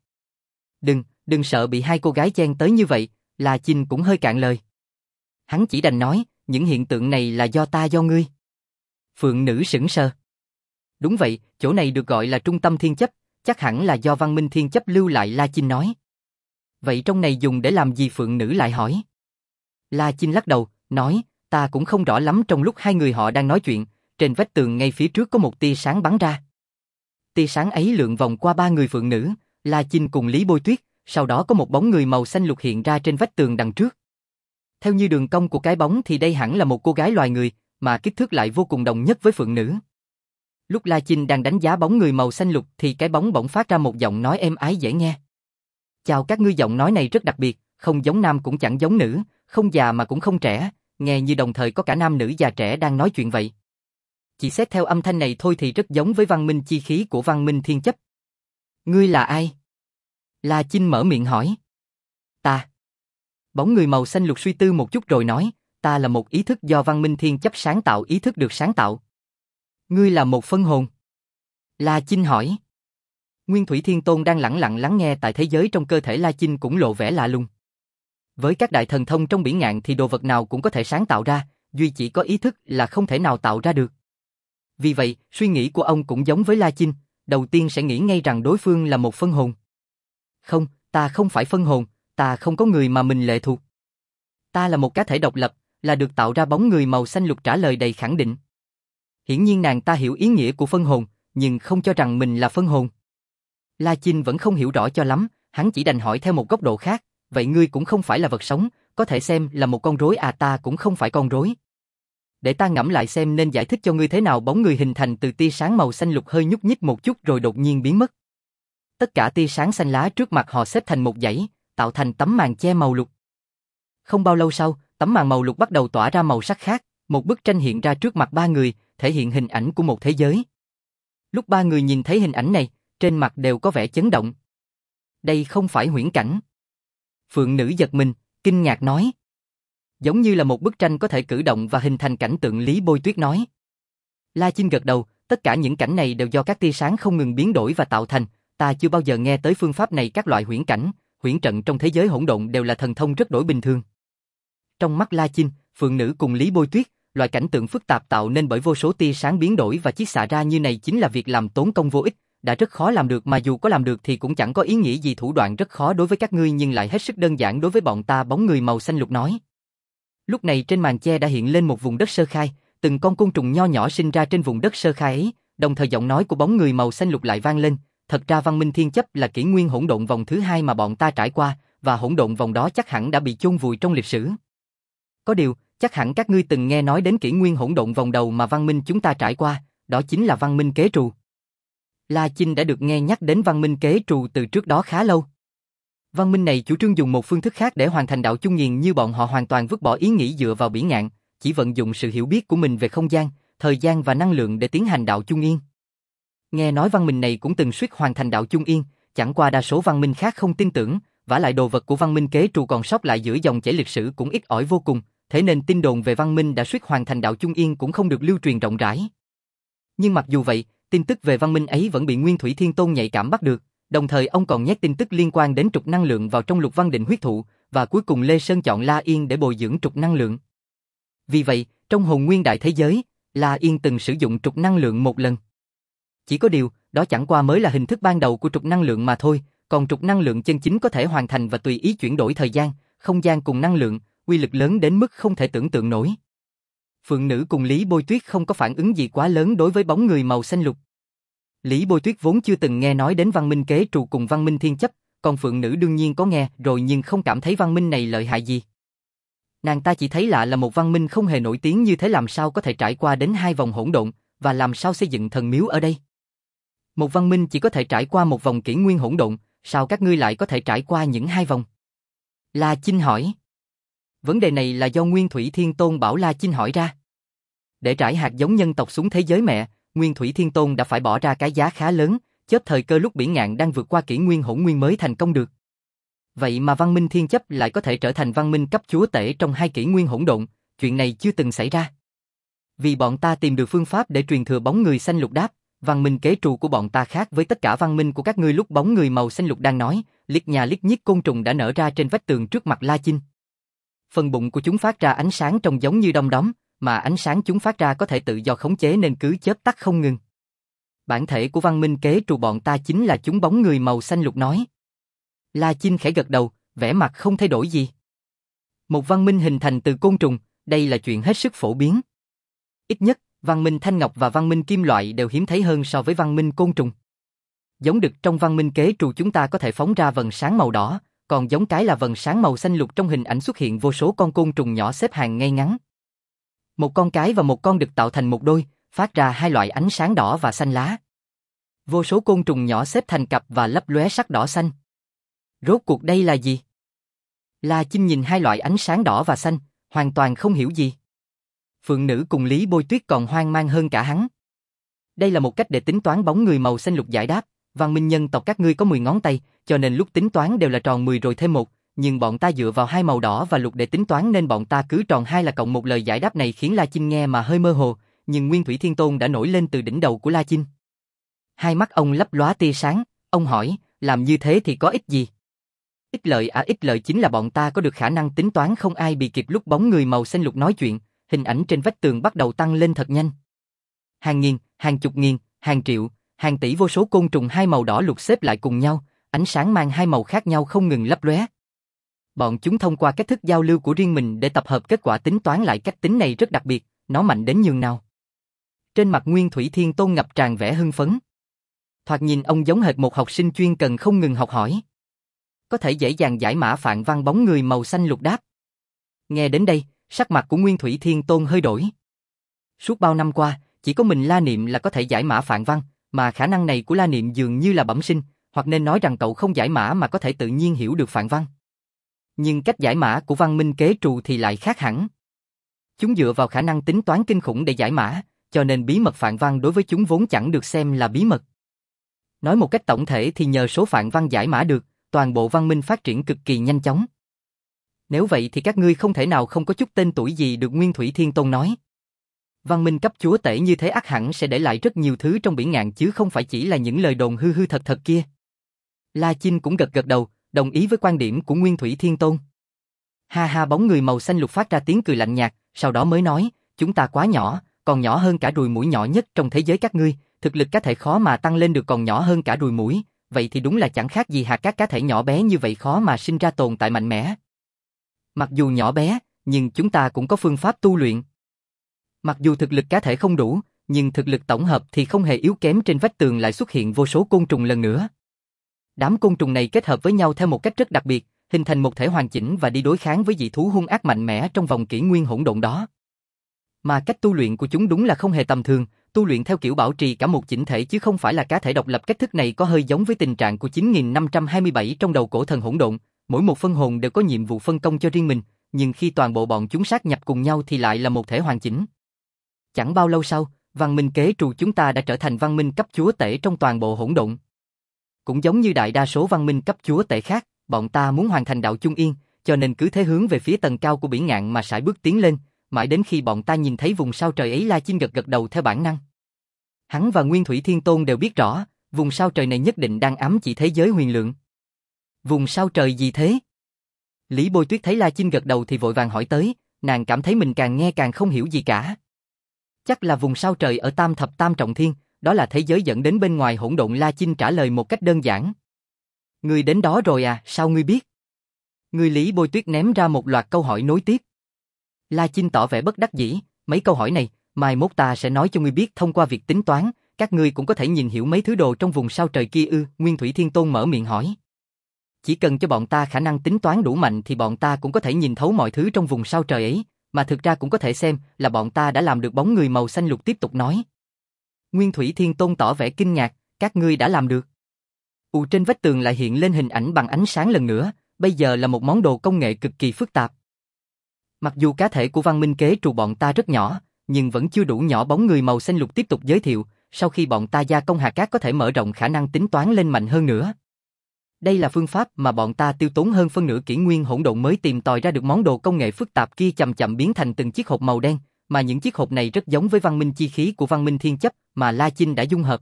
Đừng sợ bị hai cô gái chen tới như vậy, La Chinh cũng hơi cạn lời. Hắn chỉ đành nói, những hiện tượng này là do ta do ngươi. Phượng nữ sững sờ. Đúng vậy, chỗ này được gọi là trung tâm thiên chấp, chắc hẳn là do văn minh thiên chấp lưu lại, La Chinh nói. Vậy trong này dùng để làm gì? Phượng nữ lại hỏi. La Chinh lắc đầu, nói, ta cũng không rõ lắm. Trong lúc hai người họ đang nói chuyện, trên vách tường ngay phía trước có một tia sáng bắn ra. Tia sáng ấy lượn vòng qua ba người Phượng nữ, La Chinh cùng Lý Bôi Tuyết, sau đó có một bóng người màu xanh lục hiện ra trên vách tường đằng trước. Theo như đường cong của cái bóng thì đây hẳn là một cô gái loài người, mà kích thước lại vô cùng đồng nhất với Phượng nữ. Lúc La Chinh đang đánh giá bóng người màu xanh lục thì cái bóng bỗng phát ra một giọng nói êm ái dễ nghe. Chào các ngươi, giọng nói này rất đặc biệt, không giống nam cũng chẳng giống nữ, không già mà cũng không trẻ, nghe như đồng thời có cả nam nữ già trẻ đang nói chuyện vậy. Chỉ xét theo âm thanh này thôi thì rất giống với văn minh chi khí của văn minh thiên chấp. Ngươi là ai? La Chinh mở miệng hỏi. Ta. Bóng người màu xanh lục suy tư một chút rồi nói, ta là một ý thức do văn minh thiên chấp sáng tạo, ý thức được sáng tạo. Ngươi là một phân hồn? La Chinh hỏi. Nguyên Thủy Thiên Tôn đang lẳng lặng lắng nghe tại thế giới trong cơ thể La Chinh cũng lộ vẻ lạ lùng. Với các đại thần thông trong bỉ ngạn thì đồ vật nào cũng có thể sáng tạo ra, duy chỉ có ý thức là không thể nào tạo ra được. Vì vậy, suy nghĩ của ông cũng giống với La Chinh, đầu tiên sẽ nghĩ ngay rằng đối phương là một phân hồn. Không, ta không phải phân hồn, ta không có người mà mình lệ thuộc. Ta là một cá thể độc lập, là được tạo ra. Bóng người màu xanh lục trả lời đầy khẳng định. Hiển nhiên nàng ta hiểu ý nghĩa của phân hồn, nhưng không cho rằng mình là phân hồn. La Chinh vẫn không hiểu rõ cho lắm, hắn chỉ đành hỏi theo một góc độ khác, vậy ngươi cũng không phải là vật sống, có thể xem là một con rối à? Ta cũng không phải con rối. Để ta ngẫm lại xem nên giải thích cho ngươi thế nào. Bóng người hình thành từ tia sáng màu xanh lục hơi nhúc nhích một chút rồi đột nhiên biến mất. Tất cả tia sáng xanh lá trước mặt họ xếp thành một dãy, tạo thành tấm màn che màu lục. Không bao lâu sau, tấm màn màu lục bắt đầu tỏa ra màu sắc khác, một bức tranh hiện ra trước mặt ba người, thể hiện hình ảnh của một thế giới. Lúc ba người nhìn thấy hình ảnh này, trên mặt đều có vẻ chấn động. Đây không phải huyễn cảnh. Phượng nữ giật mình, kinh ngạc nói. Giống như là một bức tranh có thể cử động và hình thành cảnh tượng, Lý Bôi Tuyết nói. La Chinh gật đầu, tất cả những cảnh này đều do các tia sáng không ngừng biến đổi và tạo thành, ta chưa bao giờ nghe tới phương pháp này. Các loại huyễn cảnh, huyễn trận trong thế giới hỗn độn đều là thần thông rất đổi bình thường. Trong mắt La Chinh, Phượng nữ cùng Lý Bôi Tuyết, loại cảnh tượng phức tạp tạo nên bởi vô số tia sáng biến đổi và chiết xạ ra như này chính là việc làm tốn công vô ích, đã rất khó làm được, mà dù có làm được thì cũng chẳng có ý nghĩa gì. Thủ đoạn rất khó đối với các ngươi nhưng lại hết sức đơn giản đối với bọn ta, bóng người màu xanh lục nói. Lúc này trên màn che đã hiện lên một vùng đất sơ khai, từng con côn trùng nho nhỏ sinh ra trên vùng đất sơ khai ấy, đồng thời giọng nói của bóng người màu xanh lục lại vang lên, thật ra văn minh thiên chấp là kỷ nguyên hỗn độn vòng thứ hai mà bọn ta trải qua, và hỗn độn vòng đó chắc hẳn đã bị chôn vùi trong lịch sử. Có điều, chắc hẳn các ngươi từng nghe nói đến kỷ nguyên hỗn độn vòng đầu mà văn minh chúng ta trải qua, đó chính là văn minh kế trù. La Chinh đã được nghe nhắc đến văn minh kế trù từ trước đó khá lâu. Văn minh này chủ trương dùng một phương thức khác để hoàn thành đạo chung nghiền, như bọn họ hoàn toàn vứt bỏ ý nghĩ dựa vào bỉ ngạn, chỉ vận dụng sự hiểu biết của mình về không gian, thời gian và năng lượng để tiến hành đạo chung yên. Nghe nói văn minh này cũng từng suýt hoàn thành đạo chung yên, chẳng qua đa số văn minh khác không tin tưởng, vả lại đồ vật của văn minh kế trù còn sót lại giữa dòng chảy lịch sử cũng ít ỏi vô cùng, thế nên tin đồn về văn minh đã suýt hoàn thành đạo chung yên cũng không được lưu truyền rộng rãi. Nhưng mặc dù vậy, tin tức về văn minh ấy vẫn bị Nguyên Thủy Thiên Tôn nhạy cảm bắt được, đồng thời ông còn nhét tin tức liên quan đến trục năng lượng vào trong Lục Văn Định huyết thụ, và cuối cùng Lê Sơn chọn La Yên để bồi dưỡng trục năng lượng. Vì vậy, trong hồn nguyên đại thế giới, La Yên từng sử dụng trục năng lượng một lần. Chỉ có điều, đó chẳng qua mới là hình thức ban đầu của trục năng lượng mà thôi, còn trục năng lượng chân chính có thể hoàn thành và tùy ý chuyển đổi thời gian, không gian cùng năng lượng, uy lực lớn đến mức không thể tưởng tượng nổi. Phượng nữ cùng Lý Bôi Tuyết không có phản ứng gì quá lớn đối với bóng người màu xanh lục. Lý Bôi Tuyết vốn chưa từng nghe nói đến văn minh kế trù cùng văn minh thiên chấp, còn Phượng nữ đương nhiên có nghe rồi nhưng không cảm thấy văn minh này lợi hại gì. Nàng ta chỉ thấy lạ là một văn minh không hề nổi tiếng như thế làm sao có thể trải qua đến 2 vòng hỗn độn, và làm sao xây dựng thần miếu ở đây. Một văn minh chỉ có thể trải qua một vòng kỷ nguyên hỗn độn, sao các ngươi lại có thể trải qua những 2 vòng? La Chinh hỏi. Vấn đề này là do Nguyên Thủy Thiên Tôn bảo La Chinh hỏi ra. Để trải hạt giống nhân tộc xuống thế giới mẹ, Nguyên Thủy Thiên Tôn đã phải bỏ ra cái giá khá lớn, chớp thời cơ lúc Bỉ Ngạn đang vượt qua kỷ nguyên hỗn nguyên mới thành công được. Vậy mà văn minh thiên chấp lại có thể trở thành văn minh cấp chúa tể trong 2 kỷ nguyên hỗn độn, chuyện này chưa từng xảy ra. Vì bọn ta tìm được phương pháp để truyền thừa bóng người xanh lục đáp, văn minh kế trù của bọn ta khác với tất cả văn minh của các ngươi. Lúc bóng người màu xanh lục đang nói, liếc nhà liếc nhíu côn trùng đã nở ra trên vách tường trước mặt La Chinh. Phần bụng của chúng phát ra ánh sáng trông giống như đom đóm, mà ánh sáng chúng phát ra có thể tự do khống chế nên cứ chớp tắt không ngừng. Bản thể của văn minh kế trù bọn ta chính là chúng, bóng người màu xanh lục nói. La Chinh khẽ gật đầu, vẻ mặt không thay đổi gì. Một văn minh hình thành từ côn trùng, đây là chuyện hết sức phổ biến. Ít nhất, văn minh thanh ngọc và văn minh kim loại đều hiếm thấy hơn so với văn minh côn trùng. Giống đực trong văn minh kế trù chúng ta có thể phóng ra vầng sáng màu đỏ, còn giống cái là vầng sáng màu xanh lục. Trong hình ảnh xuất hiện vô số con côn trùng nhỏ xếp hàng ngay ngắn. Một con cái và một con đực tạo thành một đôi, phát ra 2 loại ánh sáng đỏ và xanh lá. Vô số côn trùng nhỏ xếp thành cặp và lấp lóe sắc đỏ xanh. Rốt cuộc đây là gì? La Chinh nhìn 2 loại ánh sáng đỏ và xanh, hoàn toàn không hiểu gì. Phượng nữ cùng Lý Bôi Tuyết còn hoang mang hơn cả hắn. Đây là một cách để tính toán, bóng người màu xanh lục giải đáp. Văn minh nhân tộc các ngươi có 10 ngón tay, cho nên lúc tính toán đều là tròn 10 rồi thêm 1, nhưng bọn ta dựa vào 2 màu đỏ và lục để tính toán nên bọn ta cứ tròn 2 là cộng 1. Lời giải đáp này khiến La Chinh nghe mà hơi mơ hồ, nhưng Nguyên Thủy Thiên Tôn đã nổi lên từ đỉnh đầu của La Chinh. Hai mắt ông lấp lóa tia sáng, ông hỏi, làm như thế thì có ích gì? Ích lợi à? Ích lợi chính là bọn ta có được khả năng tính toán không ai bị kịp. Lúc bóng người màu xanh lục nói chuyện, hình ảnh trên vách tường bắt đầu tăng lên thật nhanh. Hàng nghìn, hàng chục nghìn, hàng triệu, hàng tỷ vô số côn trùng 2 màu đỏ lục xếp lại cùng nhau, ánh sáng mang 2 màu khác nhau không ngừng lấp lóe. Bọn chúng thông qua cách thức giao lưu của riêng mình để tập hợp kết quả tính toán lại. Cách tính này rất đặc biệt, nó mạnh đến nhường nào. Trên mặt Nguyên Thủy Thiên Tôn ngập tràn vẻ hưng phấn. Thoạt nhìn ông giống hệt một học sinh chuyên cần không ngừng học hỏi. Có thể dễ dàng giải mã phạn văn, bóng người màu xanh lục đáp. Nghe đến đây, sắc mặt của Nguyên Thủy Thiên Tôn hơi đổi. Suốt bao năm qua, chỉ có mình La Niệm là có thể giải mã phạn văn, mà khả năng này của La Niệm dường như là bẩm sinh, hoặc nên nói rằng cậu không giải mã mà có thể tự nhiên hiểu được phạn văn. Nhưng cách giải mã của văn minh kế trù thì lại khác hẳn. Chúng dựa vào khả năng tính toán kinh khủng để giải mã, cho nên bí mật phạn văn đối với chúng vốn chẳng được xem là bí mật. Nói một cách tổng thể thì nhờ số phạn văn giải mã được, toàn bộ văn minh phát triển cực kỳ nhanh chóng. Nếu vậy thì các ngươi không thể nào không có chút tên tuổi gì được Nguyên Thủy Thiên Tôn nói. Văn minh cấp chúa tể như thế ắt hẳn sẽ để lại rất nhiều thứ trong biển ngạn chứ không phải chỉ là những lời đồn hư hư thật thật kia. La Chinh cũng gật gật đầu, đồng ý với quan điểm của Nguyên Thủy Thiên Tôn. Ha ha, bóng người màu xanh lục phát ra tiếng cười lạnh nhạt, sau đó mới nói, chúng ta quá nhỏ, còn nhỏ hơn cả ruồi muỗi nhỏ nhất trong thế giới các ngươi, thực lực cá thể khó mà tăng lên được còn nhỏ hơn cả ruồi muỗi, vậy thì đúng là chẳng khác gì hạt các cá thể nhỏ bé như vậy khó mà sinh ra tồn tại mạnh mẽ. Mặc dù nhỏ bé, nhưng chúng ta cũng có phương pháp tu luyện. Mặc dù thực lực cá thể không đủ, nhưng thực lực tổng hợp thì không hề yếu kém, trên vách tường lại xuất hiện vô số côn trùng lần nữa. Đám côn trùng này kết hợp với nhau theo một cách rất đặc biệt, hình thành một thể hoàn chỉnh và đi đối kháng với dị thú hung ác mạnh mẽ trong vòng kỷ nguyên hỗn độn đó. Mà cách tu luyện của chúng đúng là không hề tầm thường, tu luyện theo kiểu bảo trì cả một chỉnh thể chứ không phải là cá thể độc lập. Cách thức này có hơi giống với tình trạng của 9527 trong đầu cổ thần hỗn độn, mỗi một phân hồn đều có nhiệm vụ phân công cho riêng mình, nhưng khi toàn bộ bọn chúng sát nhập cùng nhau thì lại là một thể hoàn chỉnh. Chẳng bao lâu sau, văn minh kế trù chúng ta đã trở thành văn minh cấp chúa tể trong toàn bộ hỗn độn. Cũng giống như đại đa số văn minh cấp chúa tể khác, bọn ta muốn hoàn thành đạo chung yên, cho nên cứ thế hướng về phía tầng cao của biển ngạn mà sải bước tiến lên, mãi đến khi bọn ta nhìn thấy vùng sao trời ấy. La Chinh gật gật đầu theo bản năng. Hắn và Nguyên Thủy Thiên Tôn đều biết rõ, vùng sao trời này nhất định đang ám chỉ thế giới huyền lượng. Vùng sao trời gì thế? Lý Bôi Tuyết thấy La Chinh gật đầu thì vội vàng hỏi tới, nàng cảm thấy mình càng nghe càng không hiểu gì cả. Chắc là vùng sao trời ở Tam Thập Tam Trọng Thiên, đó là thế giới dẫn đến bên ngoài hỗn độn. La Chinh trả lời một cách đơn giản. Ngươi đến đó rồi à, sao ngươi biết? Người Lý Bôi Tuyết ném ra một loạt câu hỏi nối tiếp. La Chinh tỏ vẻ bất đắc dĩ, mấy câu hỏi này, mai mốt ta sẽ nói cho ngươi biết thông qua việc tính toán, các ngươi cũng có thể nhìn hiểu mấy thứ đồ trong vùng sao trời kia ư? Nguyên Thủy Thiên Tôn mở miệng hỏi. Chỉ cần cho bọn ta khả năng tính toán đủ mạnh thì bọn ta cũng có thể nhìn thấu mọi thứ trong vùng sao trời ấy, mà thực ra cũng có thể xem là bọn ta đã làm được. Bóng người màu xanh lục tiếp tục nói. Nguyên Thủy Thiên Tôn tỏ vẻ kinh ngạc, các ngươi đã làm được. Trên vách tường lại hiện lên hình ảnh bằng ánh sáng lần nữa, bây giờ là một món đồ công nghệ cực kỳ phức tạp. Mặc dù cá thể của văn minh kế trù bọn ta rất nhỏ, nhưng vẫn chưa đủ nhỏ. Bóng người màu xanh lục tiếp tục giới thiệu, sau khi bọn ta gia công hạt cát có thể mở rộng khả năng tính toán lên mạnh hơn nữa. Đây là phương pháp mà bọn ta tiêu tốn hơn phân nửa kỷ nguyên hỗn độn mới tìm tòi ra được. Món đồ công nghệ phức tạp kia chậm chậm biến thành từng chiếc hộp màu đen, mà những chiếc hộp này rất giống với văn minh chi khí của văn minh thiên chấp mà La Chinh đã dung hợp.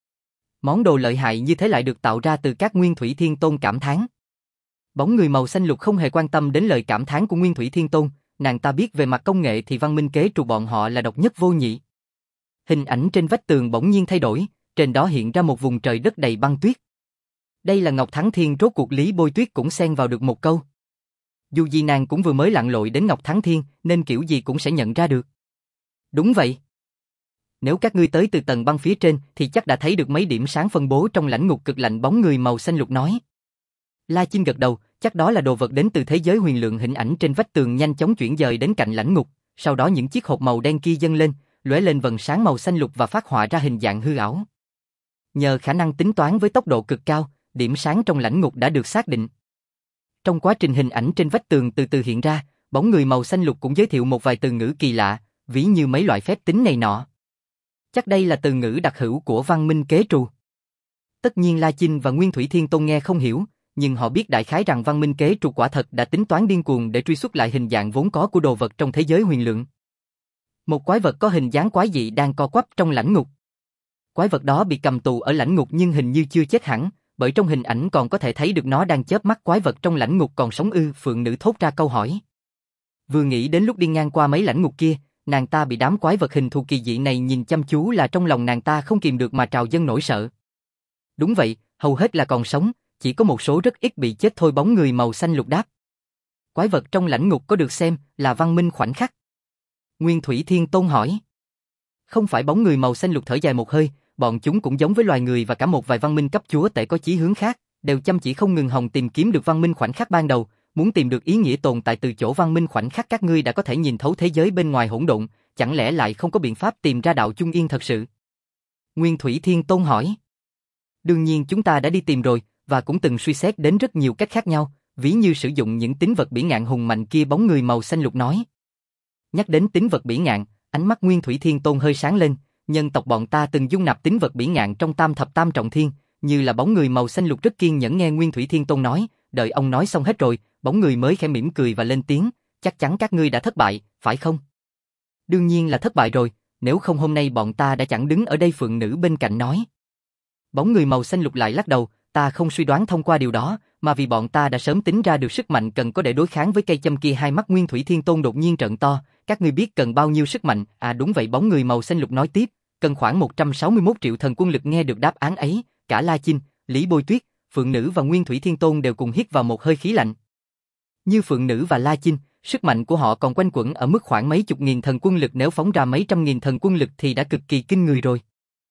Món đồ lợi hại như thế lại được tạo ra từ các Nguyên Thủy Thiên Tôn cảm thán. Bóng người màu xanh lục không hề quan tâm đến lời cảm thán của Nguyên Thủy Thiên Tôn, nàng ta biết về mặt công nghệ thì văn minh kế trù bọn họ là độc nhất vô nhị. Hình ảnh trên vách tường bỗng nhiên thay đổi, trên đó hiện ra một vùng trời đất đầy băng tuyết. Đây là Ngọc Thắng Thiên. Rốt cuộc Lý Bôi Tuyết cũng xen vào được một câu. Dù gì nàng cũng vừa mới lặn lội đến Ngọc Thắng Thiên, nên kiểu gì cũng sẽ nhận ra được. Đúng vậy. Nếu các ngươi tới từ tầng băng phía trên thì chắc đã thấy được mấy điểm sáng phân bố trong lãnh ngục cực lạnh. Bóng người màu xanh lục nói. La Chinh gật đầu, chắc đó là đồ vật đến từ thế giới huyền lượng. Hình ảnh trên vách tường nhanh chóng chuyển dời đến cạnh lãnh ngục, sau đó những chiếc hộp màu đen kia dâng lên, lóe lên vầng sáng màu xanh lục và phát họa ra hình dạng hư ảo. Nhờ khả năng tính toán với tốc độ cực cao, điểm sáng trong lãnh ngục đã được xác định. Trong quá trình hình ảnh trên vách tường từ từ hiện ra, bóng người màu xanh lục cũng giới thiệu một vài từ ngữ kỳ lạ, ví như mấy loại phép tính này nọ. Chắc đây là từ ngữ đặc hữu của văn minh kế trù. Tất nhiên La Chinh và Nguyên Thủy Thiên Tôn nghe không hiểu, nhưng họ biết đại khái rằng văn minh kế trù quả thật đã tính toán điên cuồng để truy xuất lại hình dạng vốn có của đồ vật trong thế giới huyền lượng. Một quái vật có hình dáng quái dị đang co quắp trong lãnh ngục. Quái vật đó bị cầm tù ở lãnh ngục nhưng hình như chưa chết hẳn, bởi trong hình ảnh còn có thể thấy được nó đang chớp mắt. Quái vật trong lãnh ngục còn sống ư? Phượng nữ thốt ra câu hỏi. Vừa nghĩ đến lúc đi ngang qua mấy lãnh ngục kia, nàng ta bị đám quái vật hình thù kỳ dị này nhìn chăm chú là trong lòng nàng ta không kìm được mà trào dâng nỗi sợ. Đúng vậy, hầu hết là còn sống, chỉ có một số rất ít bị chết thôi. Bóng người màu xanh lục đáp. Quái vật trong lãnh ngục có được xem là văn minh khoảnh khắc? Nguyên Thủy Thiên Tôn hỏi. Không phải. Bóng người màu xanh lục thở dài một hơi, bọn chúng cũng giống với loài người và cả một vài văn minh cấp chúa tể có chí hướng khác, đều chăm chỉ không ngừng hòng tìm kiếm được văn minh khoảnh khắc ban đầu, muốn tìm được ý nghĩa tồn tại từ chỗ văn minh khoảnh khắc. Các ngươi đã có thể nhìn thấu thế giới bên ngoài hỗn độn, chẳng lẽ lại không có biện pháp tìm ra đạo chung yên thật sự? Nguyên Thủy Thiên Tôn hỏi. Đương nhiên chúng ta đã đi tìm rồi, và cũng từng suy xét đến rất nhiều cách khác nhau, ví như sử dụng những tín vật bỉ ngạn hùng mạnh kia. Bóng người màu xanh lục nói. Nhắc đến tín vật bỉ ngạn, ánh mắt Nguyên Thủy Thiên Tôn hơi sáng lên. Nhân tộc bọn ta từng dung nạp tín vật bỉ ngạn trong Tam Thập Tam Trọng Thiên, như là bóng người màu xanh lục rất kiên nhẫn nghe Nguyên Thủy Thiên Tôn nói, đợi ông nói xong hết rồi, bóng người mới khẽ mỉm cười và lên tiếng, chắc chắn các ngươi đã thất bại, phải không? Đương nhiên là thất bại rồi, nếu không hôm nay bọn ta đã chẳng đứng ở đây. Phượng nữ bên cạnh nói. Bóng người màu xanh lục lại lắc đầu, ta không suy đoán thông qua điều đó, mà vì bọn ta đã sớm tính ra được sức mạnh cần có để đối kháng với cây châm kia. Hai mắt Nguyên Thủy Thiên Tôn đột nhiên trợn to, các ngươi biết cần bao nhiêu sức mạnh? À đúng vậy, bóng người màu xanh lục nói tiếp, cần khoảng 161 triệu thần quân lực. Nghe được đáp án ấy, cả La Chinh, Lý Bôi Tuyết, Phượng nữ và Nguyên Thủy Thiên Tôn đều cùng hít vào một hơi khí lạnh. Như Phượng nữ và La Chinh, sức mạnh của họ còn quanh quẩn ở mức khoảng mấy chục nghìn thần quân lực, nếu phóng ra mấy trăm nghìn thần quân lực thì đã cực kỳ kinh người rồi.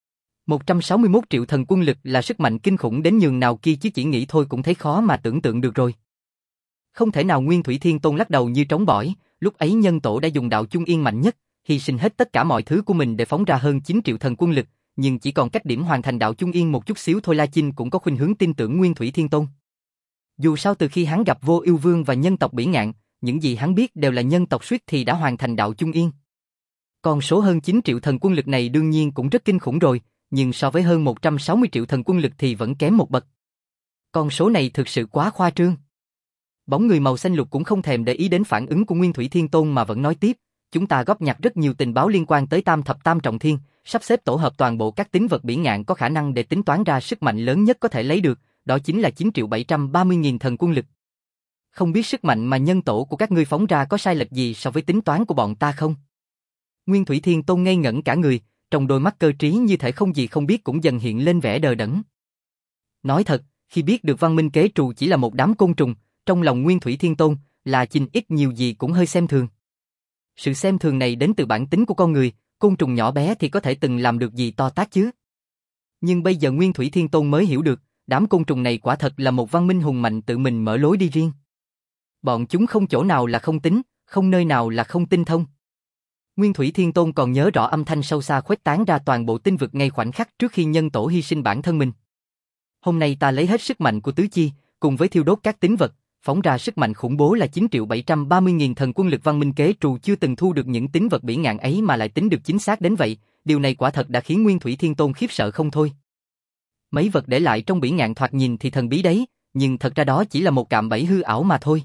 161 triệu thần quân lực là sức mạnh kinh khủng đến nhường nào kia chứ chỉ nghĩ thôi cũng thấy khó mà tưởng tượng được rồi. Không thể nào. Nguyên Thủy Thiên Tôn lắc đầu như trống bỏi, lúc ấy nhân tổ đã dùng đạo Chung Yên mạnh nhất, hy sinh hết tất cả mọi thứ của mình để phóng ra hơn 9 triệu thần quân lực, nhưng chỉ còn cách điểm hoàn thành đạo Chung Yên một chút xíu thôi. La Chinh cũng có khuynh hướng tin tưởng Nguyên Thủy Thiên Tôn. Dù sao từ khi hắn gặp Vô Ưu Vương và nhân tộc Bỉ Ngạn, những gì hắn biết đều là nhân tộc Suyết thì đã hoàn thành đạo Chung Yên. Con số hơn 9 triệu thần quân lực này đương nhiên cũng rất kinh khủng rồi, nhưng so với hơn 160 triệu thần quân lực thì vẫn kém một bậc. Con số này thực sự quá khoa trương. Bóng người màu xanh lục cũng không thèm để ý đến phản ứng của Nguyên Thủy Thiên Tôn mà vẫn nói tiếp, chúng ta góp nhặt rất nhiều tình báo liên quan tới Tam Thập Tam Trọng Thiên, sắp xếp tổ hợp toàn bộ các tính vật Bỉ Ngạn có khả năng để tính toán ra sức mạnh lớn nhất có thể lấy được, đó chính là 9.730.000 thần quân lực. Không biết sức mạnh mà nhân tổ của các ngươi phóng ra có sai lệch gì so với tính toán của bọn ta không? Nguyên Thủy Thiên Tôn ngây ngẩn cả người, trong đôi mắt cơ trí như thể không gì không biết cũng dần hiện lên vẻ đờ đẫn. Nói thật, khi biết được Văn Minh Kế Trù chỉ là một đám côn trùng, trong lòng Nguyên Thủy Thiên Tôn, La Chinh ít nhiều gì cũng hơi xem thường. Sự xem thường này đến từ bản tính của con người, côn trùng nhỏ bé thì có thể từng làm được gì to tát chứ. Nhưng bây giờ Nguyên Thủy Thiên Tôn mới hiểu được, đám côn trùng này quả thật là một văn minh hùng mạnh tự mình mở lối đi riêng. Bọn chúng không chỗ nào là không tính, không nơi nào là không tinh thông. Nguyên Thủy Thiên Tôn còn nhớ rõ âm thanh sâu xa khuếch tán ra toàn bộ tinh vực ngay khoảnh khắc trước khi nhân tổ hy sinh bản thân mình. Hôm nay ta lấy hết sức mạnh của tứ chi, cùng với thiêu đốt các tính vật, phóng ra sức mạnh khủng bố là 9.730.000 thần quân lực. Văn Minh Kế Trù chưa từng thu được những tính vật Bỉ Ngạn ấy mà lại tính được chính xác đến vậy, điều này quả thật đã khiến Nguyên Thủy Thiên Tôn khiếp sợ không thôi. Mấy vật để lại trong Bỉ Ngạn thoạt nhìn thì thần bí đấy, nhưng thật ra đó chỉ là một cạm bẫy hư ảo mà thôi.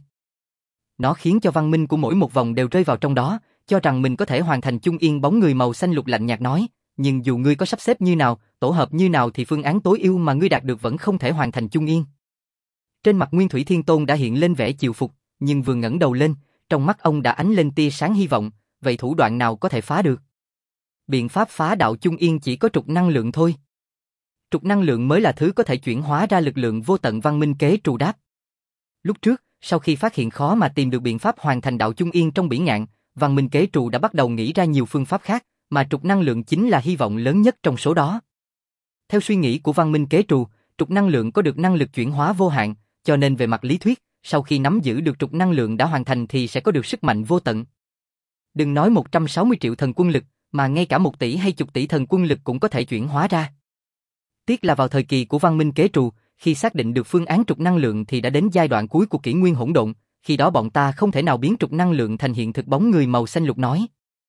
Nó khiến cho văn minh của mỗi một vòng đều rơi vào trong đó, cho rằng mình có thể hoàn thành Chung Yên. Bóng người màu xanh lục lạnh nhạt nói, nhưng dù ngươi có sắp xếp như nào, tổ hợp như nào thì phương án tối ưu mà ngươi đạt được vẫn không thể hoàn thành Chung Yên. Trên mặt Nguyên Thủy Thiên Tôn đã hiện lên vẻ chịu phục, nhưng vừa ngẩng đầu lên, trong mắt ông đã ánh lên tia sáng hy vọng, vậy thủ đoạn nào có thể phá được? Biện pháp phá đạo Chung Yên chỉ có trục năng lượng thôi. Trục năng lượng mới là thứ có thể chuyển hóa ra lực lượng vô tận. Văn Minh Kế Trù đáp. Lúc trước, sau khi phát hiện khó mà tìm được biện pháp hoàn thành đạo Chung Yên trong Bỉ Ngạn, Văn Minh Kế Trù đã bắt đầu nghĩ ra nhiều phương pháp khác, mà trục năng lượng chính là hy vọng lớn nhất trong số đó. Theo suy nghĩ của Văn Minh Kế Trù, trục năng lượng có được năng lực chuyển hóa vô hạn, cho nên về mặt lý thuyết, sau khi nắm giữ được trục năng lượng đã hoàn thành thì sẽ có được sức mạnh vô tận. Đừng nói 160 triệu thần quân lực, mà ngay cả 1 tỷ hay chục tỷ thần quân lực cũng có thể chuyển hóa ra. Tiếc là vào thời kỳ của Văn Minh Kế Trù, khi xác định được phương án trục năng lượng thì đã đến giai đoạn cuối của kỷ nguyên hỗn độn, khi đó bọn ta không thể nào biến trục năng lượng thành hiện thực. Bóng người màu xanh lục nói.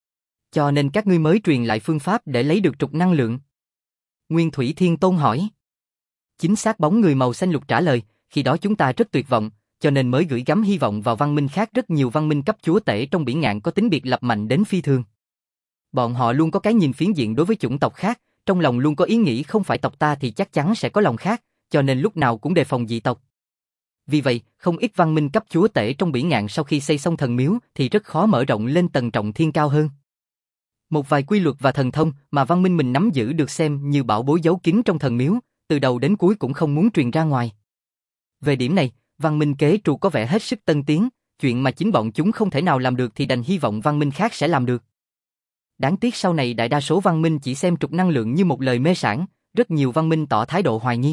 Cho nên các ngươi mới truyền lại phương pháp để lấy được trục năng lượng. Nguyên Thủy Thiên Tôn hỏi. Chính xác, bóng người màu xanh lục trả lời, khi đó chúng ta rất tuyệt vọng, cho nên mới gửi gắm hy vọng vào văn minh khác. Rất nhiều văn minh cấp chúa tể trong Bỉ Ngạn có tính biệt lập mạnh đến phi thường. Bọn họ luôn có cái nhìn phiến diện đối với chủng tộc khác, trong lòng luôn có ý nghĩ không phải tộc ta thì chắc chắn sẽ có lòng khác, cho nên lúc nào cũng đề phòng dị tộc. Vì vậy, không ít văn minh cấp chúa tể trong Bỉ Ngạn sau khi xây xong thần miếu thì rất khó mở rộng lên tầng trọng thiên cao hơn. Một vài quy luật và thần thông mà văn minh mình nắm giữ được xem như bảo bối giấu kín trong thần miếu, từ đầu đến cuối cũng không muốn truyền ra ngoài. Về điểm này, Văn Minh Kế Trù có vẻ hết sức tân tiến, chuyện mà chính bọn chúng không thể nào làm được thì đành hy vọng văn minh khác sẽ làm được. Đáng tiếc sau này đại đa số văn minh chỉ xem trục năng lượng như một lời mê sảng, rất nhiều văn minh tỏ thái độ hoài nghi.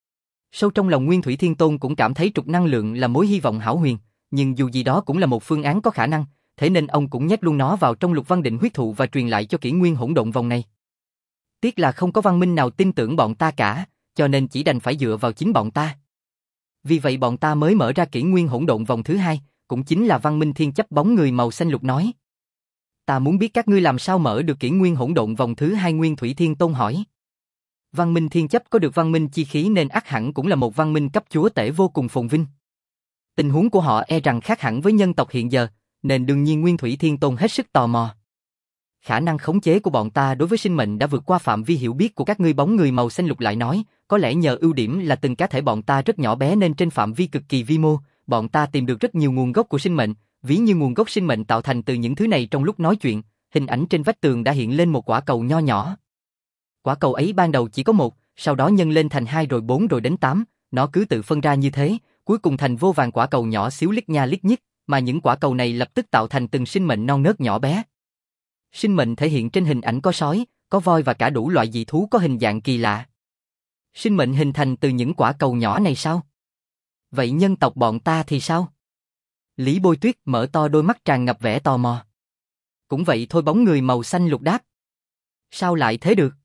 Sâu trong lòng Nguyên Thủy Thiên Tôn cũng cảm thấy trục năng lượng là mối hy vọng hão huyền, nhưng dù gì đó cũng là một phương án có khả năng, thế nên ông cũng nhét luôn nó vào trong Lục Văn Định huyết thụ và truyền lại cho kỷ nguyên hỗn độn vòng này. Tiếc là không có văn minh nào tin tưởng bọn ta cả, cho nên chỉ đành phải dựa vào chính bọn ta. Vì vậy bọn ta mới mở ra kỷ nguyên hỗn độn vòng thứ 2, cũng chính là văn minh thiên chấp. Bóng người màu xanh lục nói. Ta muốn biết các ngươi làm sao mở được kỷ nguyên hỗn độn vòng thứ 2. Nguyên Thủy Thiên Tôn hỏi. Văn minh thiên chấp có được văn minh chi khí nên ắt hẳn cũng là một văn minh cấp chúa tể vô cùng phồn vinh. Tình huống của họ e rằng khác hẳn với nhân tộc hiện giờ, nên đương nhiên Nguyên Thủy Thiên Tôn hết sức tò mò. Khả năng khống chế của bọn ta đối với sinh mệnh đã vượt qua phạm vi hiểu biết của các ngươi. Bóng người màu xanh lục lại nói, có lẽ nhờ ưu điểm là từng cá thể bọn ta rất nhỏ bé nên trên phạm vi cực kỳ vi mô, bọn ta tìm được rất nhiều nguồn gốc của sinh mệnh, ví như nguồn gốc sinh mệnh tạo thành từ những thứ này. Trong lúc nói chuyện, hình ảnh trên vách tường đã hiện lên một quả cầu nho nhỏ. Quả cầu ấy ban đầu chỉ có một, sau đó nhân lên thành 2 rồi 4 rồi đến 8, nó cứ tự phân ra như thế, cuối cùng thành vô vàn quả cầu nhỏ xíu lít nha lít nhít, mà những quả cầu này lập tức tạo thành từng sinh mệnh non nớt nhỏ bé. Sinh mệnh thể hiện trên hình ảnh có sói, có voi và cả đủ loại dị thú có hình dạng kỳ lạ. Sinh mệnh hình thành từ những quả cầu nhỏ này sao? Vậy nhân tộc bọn ta thì sao? Lý Bôi Tuyết mở to đôi mắt tràn ngập vẻ tò mò. Cũng vậy thôi, bóng người màu xanh lục đáp. Sao lại thế được?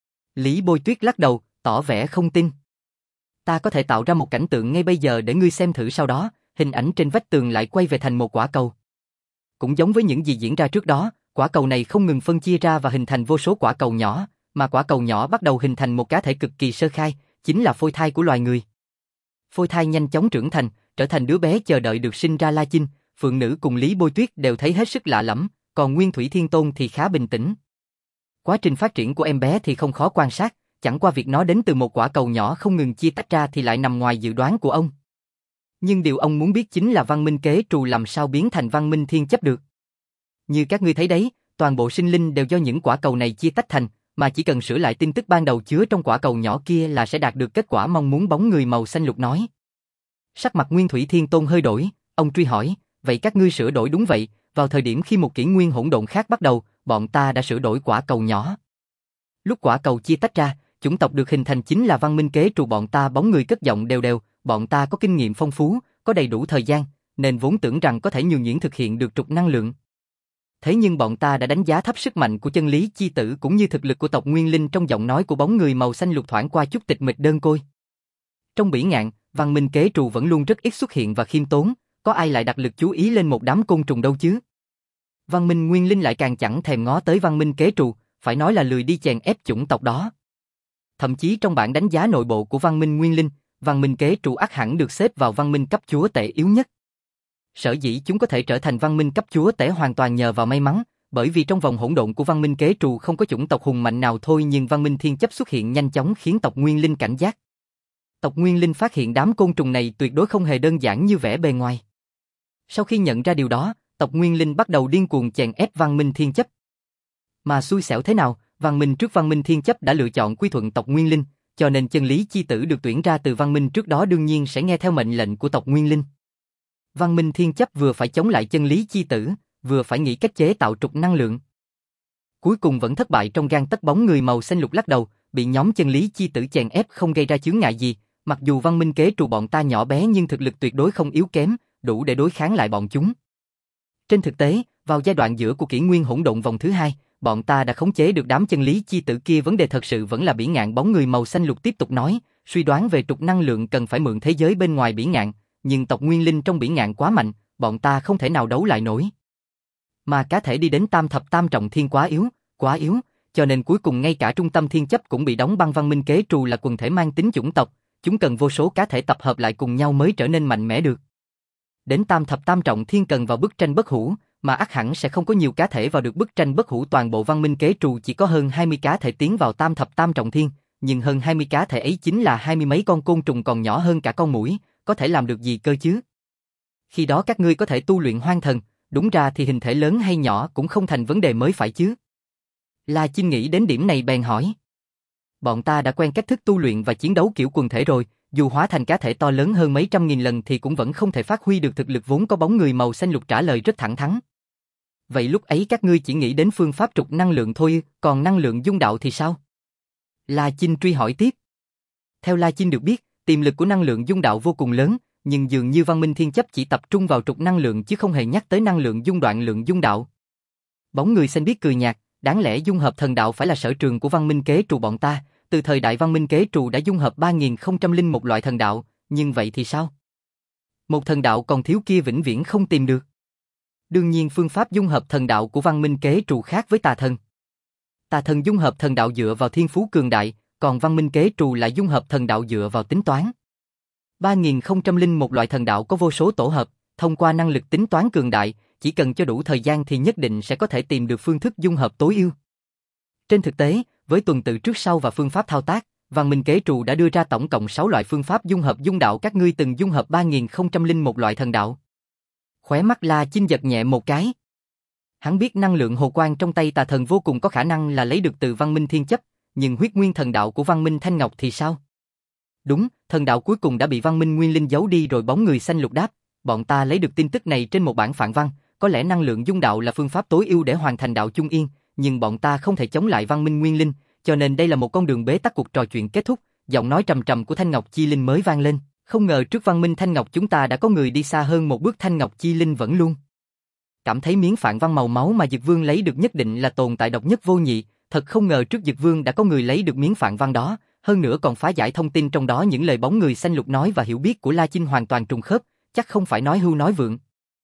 Lý Bôi Tuyết lắc đầu, tỏ vẻ không tin. Ta có thể tạo ra một cảnh tượng ngay bây giờ để ngươi xem thử. Sau đó, hình ảnh trên vách tường lại quay về thành một quả cầu. Cũng giống với những gì diễn ra trước đó, quả cầu này không ngừng phân chia ra và hình thành vô số quả cầu nhỏ, mà quả cầu nhỏ bắt đầu hình thành một cá thể cực kỳ sơ khai, chính là phôi thai của loài người. Phôi thai nhanh chóng trưởng thành, trở thành đứa bé chờ đợi được sinh ra. La Chinh, Phượng Nữ cùng Lý Bôi Tuyết đều thấy hết sức lạ lẫm, còn Nguyên Thủy Thiên Tôn thì khá bình tĩnh. Quá trình phát triển của em bé thì không khó quan sát, chẳng qua việc nó đến từ một quả cầu nhỏ không ngừng chia tách ra thì lại nằm ngoài dự đoán của ông. Nhưng điều ông muốn biết chính là văn minh kế trù làm sao biến thành văn minh thiên chấp được. Như các ngươi thấy đấy, toàn bộ sinh linh đều do những quả cầu này chia tách thành, mà chỉ cần sửa lại tin tức ban đầu chứa trong quả cầu nhỏ kia là sẽ đạt được kết quả mong muốn. Bóng người màu xanh lục nói. Sắc mặt Nguyên Thủy Thiên Tôn hơi đổi, ông truy hỏi, vậy các ngươi sửa đổi? Đúng vậy, vào thời điểm khi một kỷ nguyên hỗn độn khác bắt đầu, bọn ta đã sửa đổi quả cầu nhỏ. Lúc quả cầu chia tách ra, chủng tộc được hình thành chính là văn minh kế trù bọn ta. Bóng người cất giọng đều đều, bọn ta có kinh nghiệm phong phú, có đầy đủ thời gian, nên vốn tưởng rằng có thể nhuần nhuyễn thực hiện được trục năng lượng. Thế nhưng bọn ta đã đánh giá thấp sức mạnh của chân lý chi tử cũng như thực lực của tộc Nguyên Linh. Trong giọng nói của bóng người màu xanh lục thoảng qua chút tịch mịch đơn côi. Trong bỉ ngạn, văn minh kế trù vẫn luôn rất ít xuất hiện và khiêm tốn, có ai lại đặt lực chú ý lên một đám côn trùng đâu chứ? Văn minh Nguyên Linh lại càng chẳng thèm ngó tới văn minh kế trù, phải nói là lười đi chèn ép chủng tộc đó. Thậm chí trong bảng đánh giá nội bộ của văn minh Nguyên Linh, văn minh kế trù ắt hẳn được xếp vào văn minh cấp chúa tể yếu nhất. Sở dĩ chúng có thể trở thành văn minh cấp chúa tể hoàn toàn nhờ vào may mắn, bởi vì trong vòng hỗn độn của văn minh kế trù không có chủng tộc hùng mạnh nào thôi. Nhưng văn minh thiên chấp xuất hiện nhanh chóng khiến tộc Nguyên Linh cảnh giác. Tộc Nguyên Linh phát hiện đám côn trùng này tuyệt đối không hề đơn giản như vẻ bề ngoài. Sau khi nhận ra điều đó, tộc Nguyên Linh bắt đầu điên cuồng chèn ép văn minh thiên chấp. Mà xui xẻo thế nào, văn minh trước văn minh thiên chấp đã lựa chọn quy thuận tộc Nguyên Linh, cho nên chân lý chi tử được tuyển ra từ văn minh trước đó đương nhiên sẽ nghe theo mệnh lệnh của tộc Nguyên Linh. Văn minh thiên chấp vừa phải chống lại chân lý chi tử, vừa phải nghĩ cách chế tạo trục năng lượng. Cuối cùng vẫn thất bại trong gang tấc. Bóng người màu xanh lục lắc đầu, bị nhóm chân lý chi tử chèn ép không gây ra chướng ngại gì, mặc dù văn minh kế trù bọn ta nhỏ bé nhưng thực lực tuyệt đối không yếu kém, đủ để đối kháng lại bọn chúng. Trên thực tế, vào giai đoạn giữa của kỷ nguyên hỗn độn vòng thứ 2, bọn ta đã khống chế được đám chân lý chi tử kia. Vấn đề thật sự vẫn là bỉ ngạn. Bóng người màu xanh lục tiếp tục nói, suy đoán về trục năng lượng cần phải mượn thế giới bên ngoài bỉ ngạn, nhưng tộc Nguyên Linh trong bỉ ngạn quá mạnh, bọn ta không thể nào đấu lại nổi. Mà cá thể đi đến tam thập tam trọng thiên quá yếu, cho nên cuối cùng ngay cả trung tâm thiên chấp cũng bị đóng băng. Văn minh kế trù là quần thể mang tính chủng tộc, chúng cần vô số cá thể tập hợp lại cùng nhau mới trở nên mạnh mẽ được. Đến tam thập tam trọng thiên cần vào bức tranh bất hủ, mà ắt hẳn sẽ không có nhiều cá thể vào được bức tranh bất hủ. Toàn bộ văn minh kế trù chỉ có hơn 20 cá thể tiến vào tam thập tam trọng thiên, nhưng hơn 20 cá thể ấy chính là 20 mấy con côn trùng còn nhỏ hơn cả con muỗi, có thể làm được gì cơ chứ? Khi đó các ngươi có thể tu luyện hoang thần, đúng ra thì hình thể lớn hay nhỏ cũng không thành vấn đề mới phải chứ? La Chinh nghĩ đến điểm này bèn hỏi. Bọn ta đã quen cách thức tu luyện và chiến đấu kiểu quần thể rồi, dù hóa thành cá thể to lớn hơn mấy trăm nghìn lần thì cũng vẫn không thể phát huy được thực lực vốn có. Bóng người màu xanh lục trả lời rất thẳng thắn. Vậy lúc ấy các ngươi chỉ nghĩ đến phương pháp trục năng lượng thôi, còn năng lượng dung đạo thì sao? La Chinh truy hỏi tiếp. Theo La Chinh được biết, tiềm lực của năng lượng dung đạo vô cùng lớn, nhưng dường như văn minh thiên chấp chỉ tập trung vào trục năng lượng chứ không hề nhắc tới năng lượng dung đoạn lượng dung đạo. Bóng người xanh biết cười nhạt, đáng lẽ dung hợp thần đạo phải là sở trường của văn minh kế trù bọn ta, từ thời đại văn minh kế trù đã dung hợp 3001 loại thần đạo, nhưng vậy thì sao? Một thần đạo còn thiếu kia vĩnh viễn không tìm được. Đương nhiên phương pháp dung hợp thần đạo của văn minh kế trù khác với tà thần. Tà thần dung hợp thần đạo dựa vào thiên phú cường đại, còn văn minh kế trù lại dung hợp thần đạo dựa vào tính toán. 3001 loại thần đạo có vô số tổ hợp, thông qua năng lực tính toán cường đại, chỉ cần cho đủ thời gian thì nhất định sẽ có thể tìm được phương thức dung hợp tối ưu. Trên thực tế, với tuần tự trước sau và phương pháp thao tác, văn minh kế trù đã đưa ra tổng cộng 6 loại phương pháp dung hợp dung đạo. Các ngươi từng dung hợp 3001 loại thần đạo. Khóe mắt La Chinh giật nhẹ một cái. Hắn biết năng lượng hồ quang trong tay tà thần vô cùng có khả năng là lấy được từ văn minh thiên chấp, nhưng huyết nguyên thần đạo của văn minh Thanh Ngọc thì sao? Đúng, thần đạo cuối cùng đã bị văn minh Nguyên Linh giấu đi rồi. Bóng người xanh lục đáp, bọn ta lấy được tin tức này trên một bản phản văn, có lẽ năng lượng dung đạo là phương pháp tối ưu để hoàn thành đạo chung yên, nhưng bọn ta không thể chống lại văn minh Nguyên Linh, cho nên đây là một con đường bế tắc. Cuộc trò chuyện kết thúc, giọng nói trầm trầm của Thanh Ngọc Chi Linh mới vang lên, không ngờ trước văn minh Thanh Ngọc chúng ta đã có người đi xa hơn một bước. Thanh Ngọc Chi Linh vẫn luôn cảm thấy miếng phản văn màu máu mà Dực Vương lấy được nhất định là tồn tại độc nhất vô nhị, thật không ngờ trước Dực Vương đã có người lấy được miếng phản văn đó, hơn nữa còn phá giải thông tin trong đó. Những lời bóng người xanh lục nói và hiểu biết của La Chinh hoàn toàn trùng khớp, chắc không phải nói hưu nói vượng.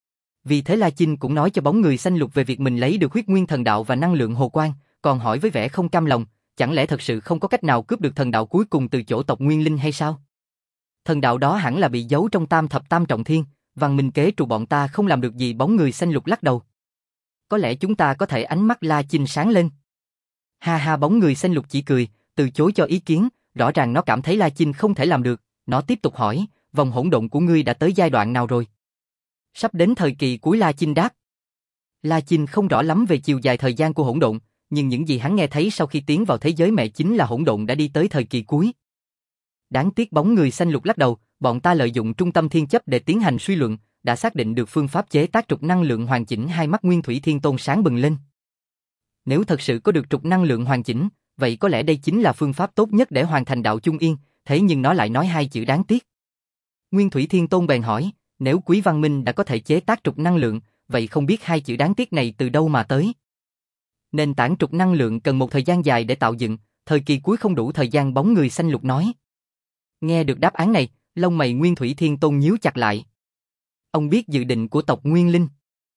Vì thế La Chinh cũng nói cho bóng người xanh lục về việc mình lấy được huyết nguyên thần đạo và năng lượng hồ quang, còn hỏi với vẻ không cam lòng, chẳng lẽ thật sự không có cách nào cướp được thần đạo cuối cùng từ chỗ tộc Nguyên Linh hay sao? Thần đạo đó hẳn là bị giấu trong tam thập tam trọng thiên, văn minh kế trù bọn ta không làm được gì. Bóng người xanh lục lắc đầu. Có lẽ chúng ta có thể. Ánh mắt La Chinh sáng lên. Ha ha, bóng người xanh lục chỉ cười, từ chối cho ý kiến, rõ ràng nó cảm thấy La Chinh không thể làm được. Nó tiếp tục hỏi, vòng hỗn độn của ngươi đã tới giai đoạn nào rồi? Sắp đến thời kỳ cuối. La Chinh đáp. La Chinh không rõ lắm về chiều dài thời gian của hỗn độn, nhưng những gì hắn nghe thấy sau khi tiến vào thế giới mẹ chính là hỗn độn đã đi tới thời kỳ cuối. Đáng tiếc, bóng người xanh lục lắc đầu, bọn ta lợi dụng trung tâm thiên chấp để tiến hành suy luận, đã xác định được phương pháp chế tác trục năng lượng hoàn chỉnh. Hai mắt Nguyên Thủy Thiên Tôn sáng bừng lên. Nếu thật sự có được trục năng lượng hoàn chỉnh, vậy có lẽ đây chính là phương pháp tốt nhất để hoàn thành đạo chung yên, thế nhưng nó lại nói hai chữ đáng tiếc. Nguyên Thủy Thiên Tôn bèn hỏi, nếu Quý Văn Minh đã có thể chế tác trục năng lượng, vậy không biết hai chữ đáng tiếc này từ đâu mà tới? Nền tảng trục năng lượng cần một thời gian dài để tạo dựng, thời kỳ cuối không đủ thời gian. Bóng người xanh lục nói. Nghe được đáp án này, lông mày Nguyên Thủy Thiên Tôn nhíu chặt lại. Ông biết dự định của tộc Nguyên Linh.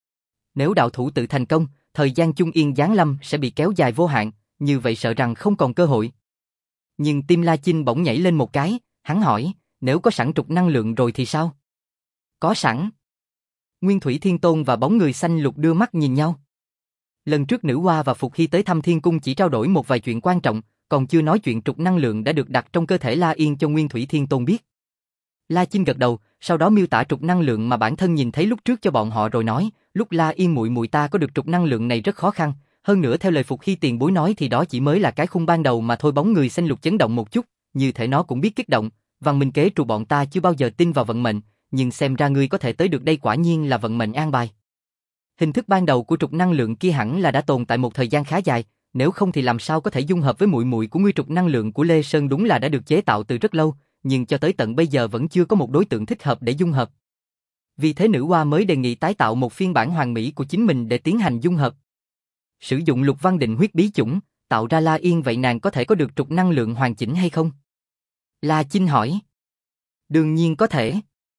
Nếu đạo thủ tự thành công, thời gian chung yên giáng lâm sẽ bị kéo dài vô hạn, như vậy sợ rằng không còn cơ hội. Nhưng tim La Chinh bỗng nhảy lên một cái, hắn hỏi, nếu có sẵn trục năng lượng rồi thì sao? Có sẵn. Nguyên Thủy Thiên Tôn và bóng người xanh lục đưa mắt nhìn nhau. Lần trước Nữ Hoa và Phục Hy tới thăm Thiên Cung chỉ trao đổi một vài chuyện quan trọng, còn chưa nói chuyện trục năng lượng đã được đặt trong cơ thể La Yên cho Nguyên Thủy Thiên Tôn biết. La Chinh gật đầu, sau đó miêu tả trục năng lượng mà bản thân nhìn thấy lúc trước cho bọn họ rồi nói, lúc La Yên muội muội ta có được trục năng lượng này rất khó khăn, hơn nữa theo lời Phục Hy tiền bối nói thì đó chỉ mới là cái khung ban đầu mà thôi. Bóng người xanh lục chấn động một chút, như thể nó cũng biết kích động. Văn minh kế trù bọn ta chưa bao giờ tin vào vận mệnh, nhưng xem ra ngươi có thể tới được đây quả nhiên là vận mệnh an bài. Hình thức ban đầu của trục năng lượng kia hẳn là đã tồn tại một thời gian khá dài, nếu không thì làm sao có thể dung hợp với muội muội của ngươi. Trục năng lượng của Lê Sơn đúng là đã được chế tạo từ rất lâu, nhưng cho tới tận bây giờ vẫn chưa có một đối tượng thích hợp để dung hợp. Vì thế Nữ Hoa mới đề nghị tái tạo một phiên bản hoàn mỹ của chính mình để tiến hành dung hợp. Sử dụng Lục Văn Định huyết bí chủng, tạo ra La Yên, vậy nàng có thể có được trục năng lượng hoàn chỉnh hay không? La Chinh hỏi. Đương nhiên có thể.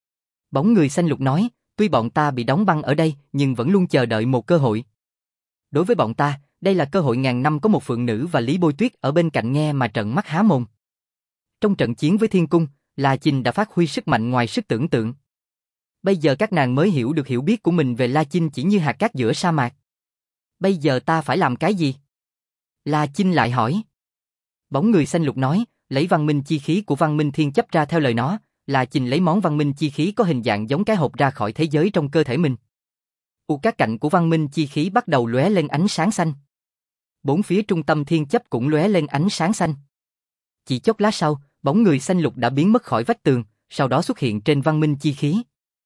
Bóng người xanh lục nói, tuy bọn ta bị đóng băng ở đây nhưng vẫn luôn chờ đợi một cơ hội. Đối với bọn ta, đây là cơ hội ngàn năm. Có một phượng nữ và Lý Bôi Tuyết ở bên cạnh nghe mà trợn mắt há mồm. Trong trận chiến với Thiên Cung, La Chinh đã phát huy sức mạnh ngoài sức tưởng tượng. Bây giờ các nàng mới hiểu được hiểu biết của mình về La Chinh chỉ như hạt cát giữa sa mạc. Bây giờ ta phải làm cái gì? La Chinh lại hỏi. Bóng người xanh lục nói, lấy văn minh chi khí của văn minh thiên chấp ra. Theo lời nó, La Chinh lấy món văn minh chi khí có hình dạng giống cái hộp ra khỏi thế giới trong cơ thể mình. Các cạnh của văn minh chi khí bắt đầu lóe lên ánh sáng xanh. Bốn phía trung tâm thiên chấp cũng lóe lên ánh sáng xanh. Chỉ chốc lát sau, bóng người xanh lục đã biến mất khỏi vách tường, sau đó xuất hiện trên văn minh chi khí.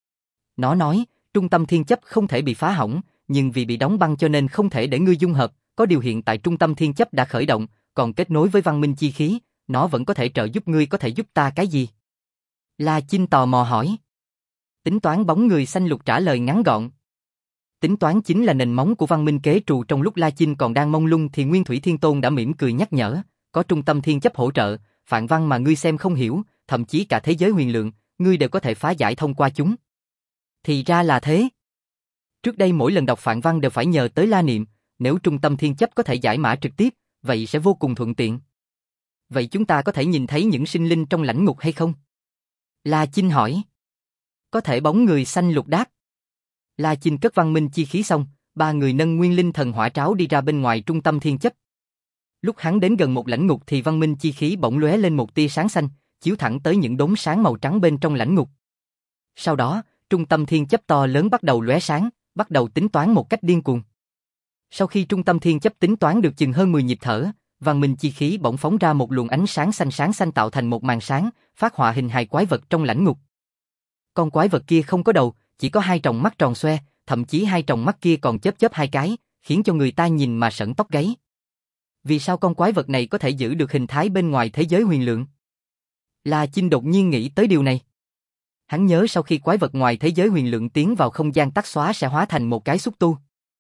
Nó nói, trung tâm thiên chấp không thể bị phá hỏng, nhưng vì bị đóng băng cho nên không thể để ngươi dung hợp. Có điều hiện tại trung tâm thiên chấp đã khởi động, còn kết nối với văn minh chi khí, nó vẫn có thể trợ giúp ngươi. Có thể giúp ta cái gì? La Chinh tò mò hỏi. Tính toán. Bóng người xanh lục trả lời ngắn gọn. Tính toán chính là nền móng của văn minh kế trù. Trong lúc La Chinh còn đang mông lung thì Nguyên Thủy Thiên Tôn đã mỉm cười nhắc nhở, có trung tâm thiên chấp hỗ trợ, phạn văn mà ngươi xem không hiểu, thậm chí cả thế giới huyền lượng, ngươi đều có thể phá giải thông qua chúng. Thì ra là thế. Trước đây mỗi lần đọc phạn văn đều phải nhờ tới La Niệm, nếu trung tâm thiên chấp có thể giải mã trực tiếp, vậy sẽ vô cùng thuận tiện. Vậy chúng ta có thể nhìn thấy những sinh linh trong lãnh ngục hay không? La Chinh hỏi. Có thể, bóng người xanh lục đáp. La Chinh cất văn minh chi khí xong, ba người nâng nguyên linh thần hỏa tráo đi ra bên ngoài trung tâm thiên chấp. Lúc hắn đến gần một lãnh ngục thì văn minh chi khí bỗng lóe lên một tia sáng xanh, chiếu thẳng tới những đốm sáng màu trắng bên trong lãnh ngục. Sau đó, trung tâm thiên chấp to lớn bắt đầu lóe sáng, bắt đầu tính toán một cách điên cuồng. Sau khi trung tâm thiên chấp tính toán được chừng hơn 10 nhịp thở, văn minh chi khí bỗng phóng ra một luồng ánh sáng xanh tạo thành một màn sáng, phát họa hình hài quái vật trong lãnh ngục. Con quái vật kia không có đầu, chỉ có hai tròng mắt tròn xoe, thậm chí hai tròng mắt kia còn chớp hai cái, khiến cho người ta nhìn mà sởn tóc gáy. Vì sao con quái vật này có thể giữ được hình thái bên ngoài thế giới huyền lượng? La Chinh đột nhiên nghĩ tới điều này. Hắn nhớ sau khi quái vật ngoài thế giới huyền lượng tiến vào không gian tắc xóa sẽ hóa thành một cái xúc tu.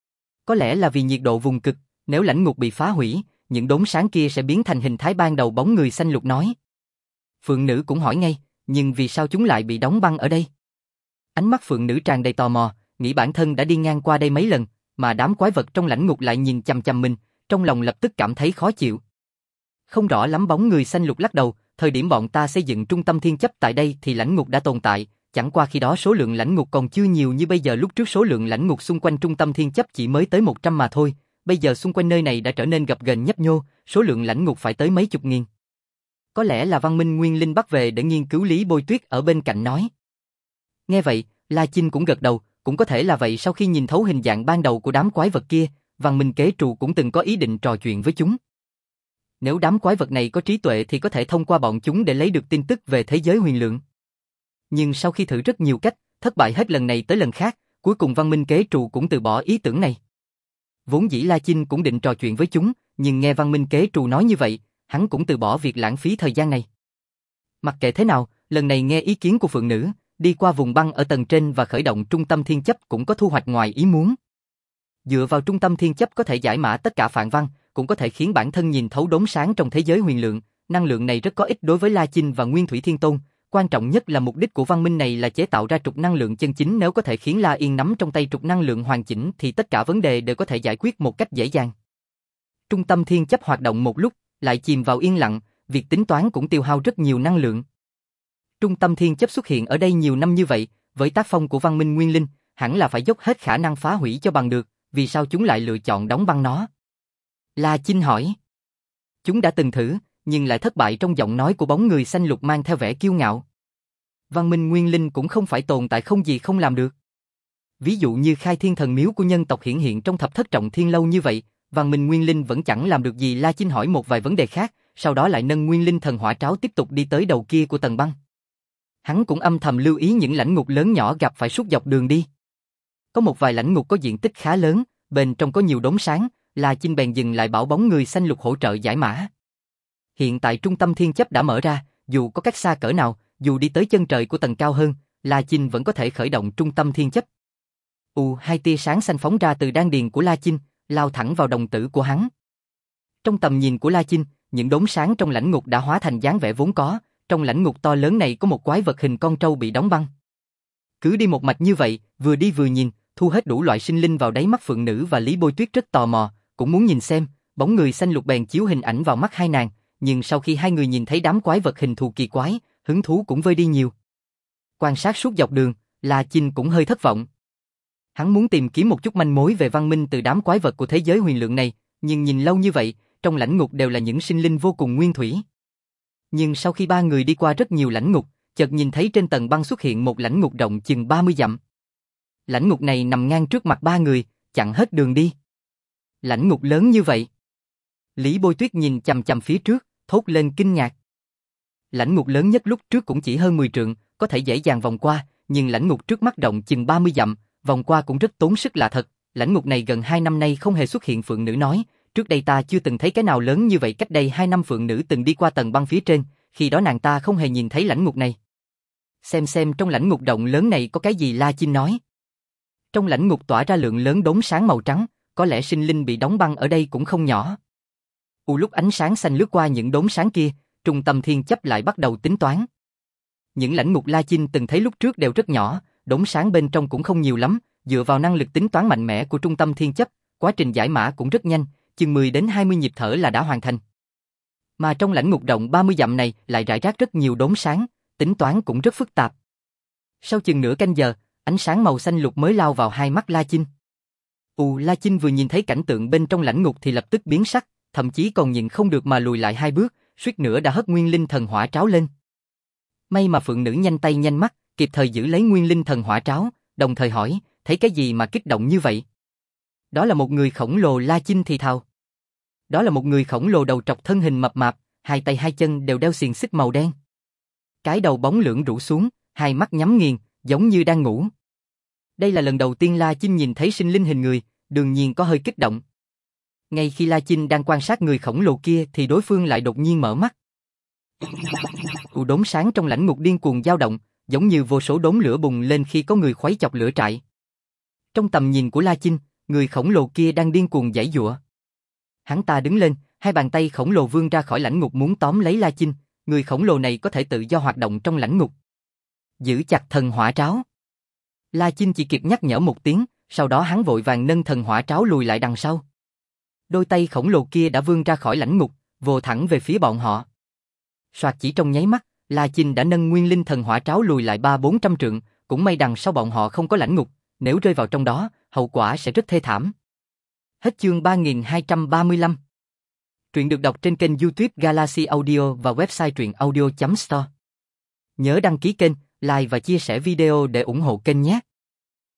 Có lẽ là vì nhiệt độ vùng cực, nếu lãnh ngục bị phá hủy, những đốm sáng kia sẽ biến thành hình thái ban đầu, bóng người xanh lục nói. Phượng nữ cũng hỏi ngay, nhưng vì sao chúng lại bị đóng băng ở đây? Ánh mắt phượng nữ tràn đầy tò mò, nghĩ bản thân đã đi ngang qua đây mấy lần, mà đám quái vật trong lãnh ngục lại nhìn chằm chằm mình, trong lòng lập tức cảm thấy khó chịu. Không rõ lắm, bóng người xanh lục lắc đầu, thời điểm bọn ta xây dựng trung tâm thiên chấp tại đây thì lãnh ngục đã tồn tại, chẳng qua khi đó số lượng lãnh ngục còn chưa nhiều như bây giờ, lúc trước số lượng lãnh ngục xung quanh trung tâm thiên chấp chỉ mới tới 100 mà thôi, bây giờ xung quanh nơi này đã trở nên gập ghềnh nhấp nhô, số lượng lãnh ngục phải tới mấy chục nghìn. Có lẽ là văn minh nguyên linh bắt về để nghiên cứu. Lý Bôi Tuyết ở bên cạnh nói. Nghe vậy, La Chinh cũng gật đầu, cũng có thể là vậy. Sau khi nhìn thấu hình dạng ban đầu của đám quái vật kia, văn minh kế trù cũng từng có ý định trò chuyện với chúng. Nếu đám quái vật này có trí tuệ thì có thể thông qua bọn chúng để lấy được tin tức về thế giới huyền lượng. Nhưng sau khi thử rất nhiều cách, thất bại hết lần này tới lần khác, cuối cùng văn minh kế trù cũng từ bỏ ý tưởng này. Vốn dĩ La Chinh cũng định trò chuyện với chúng, nhưng nghe văn minh kế trù nói như vậy, hắn cũng từ bỏ việc lãng phí thời gian này. Mặc kệ thế nào, lần này nghe ý kiến của phượng nữ, đi qua vùng băng ở tầng trên và khởi động trung tâm thiên chấp cũng có thu hoạch ngoài ý muốn. Dựa vào trung tâm thiên chấp có thể giải mã tất cả phạn văn, cũng có thể khiến bản thân nhìn thấu đốm sáng trong thế giới huyền lượng. Năng lượng này rất có ích đối với La Chinh và Nguyên Thủy Thiên Tôn. Quan trọng nhất là mục đích của văn minh này là chế tạo ra trục năng lượng chân chính. Nếu có thể khiến La Yên nắm trong tay trục năng lượng hoàn chỉnh thì tất cả vấn đề đều có thể giải quyết một cách dễ dàng. Trung tâm thiên chấp hoạt động một lúc, lại chìm vào yên lặng, việc tính toán cũng tiêu hao rất nhiều năng lượng. Trung tâm thiên chấp xuất hiện ở đây nhiều năm như vậy, với tác phong của văn minh nguyên linh, hẳn là phải dốc hết khả năng phá hủy cho bằng được, vì sao chúng lại lựa chọn đóng băng nó? La Chinh hỏi. Chúng đã từng thử, nhưng lại thất bại. Trong giọng nói của bóng người xanh lục mang theo vẻ kiêu ngạo. Văn minh nguyên linh cũng không phải tồn tại không gì không làm được. Ví dụ như khai thiên thần miếu của nhân tộc hiển hiện trong thập thất trọng thiên lâu như vậy, văn minh nguyên linh vẫn chẳng làm được gì. La Chinh hỏi một vài vấn đề khác, sau đó lại nâng nguyên linh thần hỏa tráo tiếp tục đi tới đầu kia của tầng băng. Hắn cũng âm thầm lưu ý những lãnh ngục lớn nhỏ gặp phải suốt dọc đường đi. Có một vài lãnh ngục có diện tích khá lớn, bên trong có nhiều đốm sáng, La Chinh bèn dừng lại bảo bóng người xanh lục hỗ trợ giải mã. Hiện tại trung tâm thiên chấp đã mở ra, dù có cách xa cỡ nào, dù đi tới chân trời của tầng cao hơn, La Chinh vẫn có thể khởi động trung tâm thiên chấp. Hai tia sáng xanh phóng ra từ đan điền của La Chinh, lao thẳng vào đồng tử của hắn. Trong tầm nhìn của La Chinh, những đốm sáng trong lãnh ngục đã hóa thành dáng vẻ vốn có. Trong lãnh ngục to lớn này có một quái vật hình con trâu bị đóng băng. Cứ đi một mạch như vậy, vừa đi vừa nhìn, thu hết đủ loại sinh linh vào đáy mắt phượng nữ và Lý Bôi Tuyết rất tò mò, cũng muốn nhìn xem. Bóng người xanh lục bèn chiếu hình ảnh vào mắt hai nàng, nhưng sau khi hai người nhìn thấy đám quái vật hình thù kỳ quái, hứng thú cũng vơi đi nhiều. Quan sát suốt dọc đường, La Chinh cũng hơi thất vọng. Hắn muốn tìm kiếm một chút manh mối về văn minh từ đám quái vật của thế giới huyền lượng này, nhưng nhìn lâu như vậy, trong lãnh ngục đều là những sinh linh vô cùng nguyên thủy. Nhưng sau khi ba người đi qua rất nhiều lãnh ngục, chợt nhìn thấy trên tầng băng xuất hiện một lãnh ngục rộng chừng 30 dặm. Lãnh ngục này nằm ngang trước mặt ba người, chặn hết đường đi. Lãnh ngục lớn như vậy. Lý Bôi Tuyết nhìn chằm chằm phía trước, thốt lên kinh ngạc. Lãnh ngục lớn nhất lúc trước cũng chỉ hơn 10 trượng, có thể dễ dàng vòng qua, nhưng lãnh ngục trước mắt rộng chừng 30 dặm, vòng qua cũng rất tốn sức là thật. Lãnh ngục này gần 2 năm nay không hề xuất hiện. Phượng nữ nói, trước đây ta chưa từng thấy cái nào lớn như vậy. Cách đây 2 năm phượng nữ từng đi qua tầng băng phía trên, khi đó nàng ta không hề nhìn thấy lãnh ngục này. Xem trong lãnh ngục rộng lớn này có cái gì? La Chinh nói. Trong lãnh ngục tỏa ra lượng lớn đốm sáng màu trắng, có lẽ sinh linh bị đóng băng ở đây cũng không nhỏ. Lúc ánh sáng xanh lướt qua những đốm sáng kia, trung tâm thiên chấp lại bắt đầu tính toán. Những lãnh ngục La Chinh từng thấy lúc trước đều rất nhỏ, đốm sáng bên trong cũng không nhiều lắm, dựa vào năng lực tính toán mạnh mẽ của trung tâm thiên chấp, quá trình giải mã cũng rất nhanh, chừng 10 đến 20 nhịp thở là đã hoàn thành. Mà trong lãnh ngục rộng 30 dặm này lại rải rác rất nhiều đốm sáng, tính toán cũng rất phức tạp. Sau chừng nửa canh giờ, ánh sáng màu xanh lục mới lao vào hai mắt La Chinh. La Chinh vừa nhìn thấy cảnh tượng bên trong lãnh ngục thì lập tức biến sắc, thậm chí còn nhịn không được mà lùi lại 2 bước, suýt nữa đã hất Nguyên Linh Thần Hỏa Tráo lên. May mà phượng nữ nhanh tay nhanh mắt, kịp thời giữ lấy Nguyên Linh Thần Hỏa Tráo, đồng thời hỏi, thấy cái gì mà kích động như vậy? Đó là một người khổng lồ, La Chinh thì thào. Đó là một người khổng lồ đầu trọc, thân hình mập mạp, hai tay hai chân đều đeo xiềng xích màu đen. Cái đầu bóng lưỡng rũ xuống, hai mắt nhắm nghiền, giống như đang ngủ. Đây là lần đầu tiên La Chinh nhìn thấy sinh linh hình người, đương nhiên có hơi kích động. Ngay khi La Chinh đang quan sát người khổng lồ kia thì đối phương lại đột nhiên mở mắt. Đốm sáng trong lãnh ngục điên cuồng dao động, giống như vô số đốm lửa bùng lên khi có người khuấy chọc lửa trại. Trong tầm nhìn của La Chinh, người khổng lồ kia đang điên cuồng giãy giụa. Hắn ta đứng lên, hai bàn tay khổng lồ vươn ra khỏi lãnh ngục muốn tóm lấy La Chinh, người khổng lồ này có thể tự do hoạt động trong lãnh ngục. Giữ chặt thần hỏa tráo. La Chinh chỉ kịp nhắc nhở một tiếng, sau đó hắn vội vàng nâng thần hỏa tráo lùi lại đằng sau. Đôi tay khổng lồ kia đã vươn ra khỏi lãnh ngục, vồ thẳng về phía bọn họ. Soạt, chỉ trong nháy mắt, La Chinh đã nâng Nguyên Linh Thần Hỏa Tráo lùi lại 300-400 trượng, cũng may đằng sau bọn họ không có lãnh ngục, nếu rơi vào trong đó, hậu quả sẽ rất thê thảm. Hết chương 3235. Truyện được đọc trên kênh YouTube Galaxy Audio và website truyệnaudio.store. Nhớ đăng ký kênh, like và chia sẻ video để ủng hộ kênh nhé.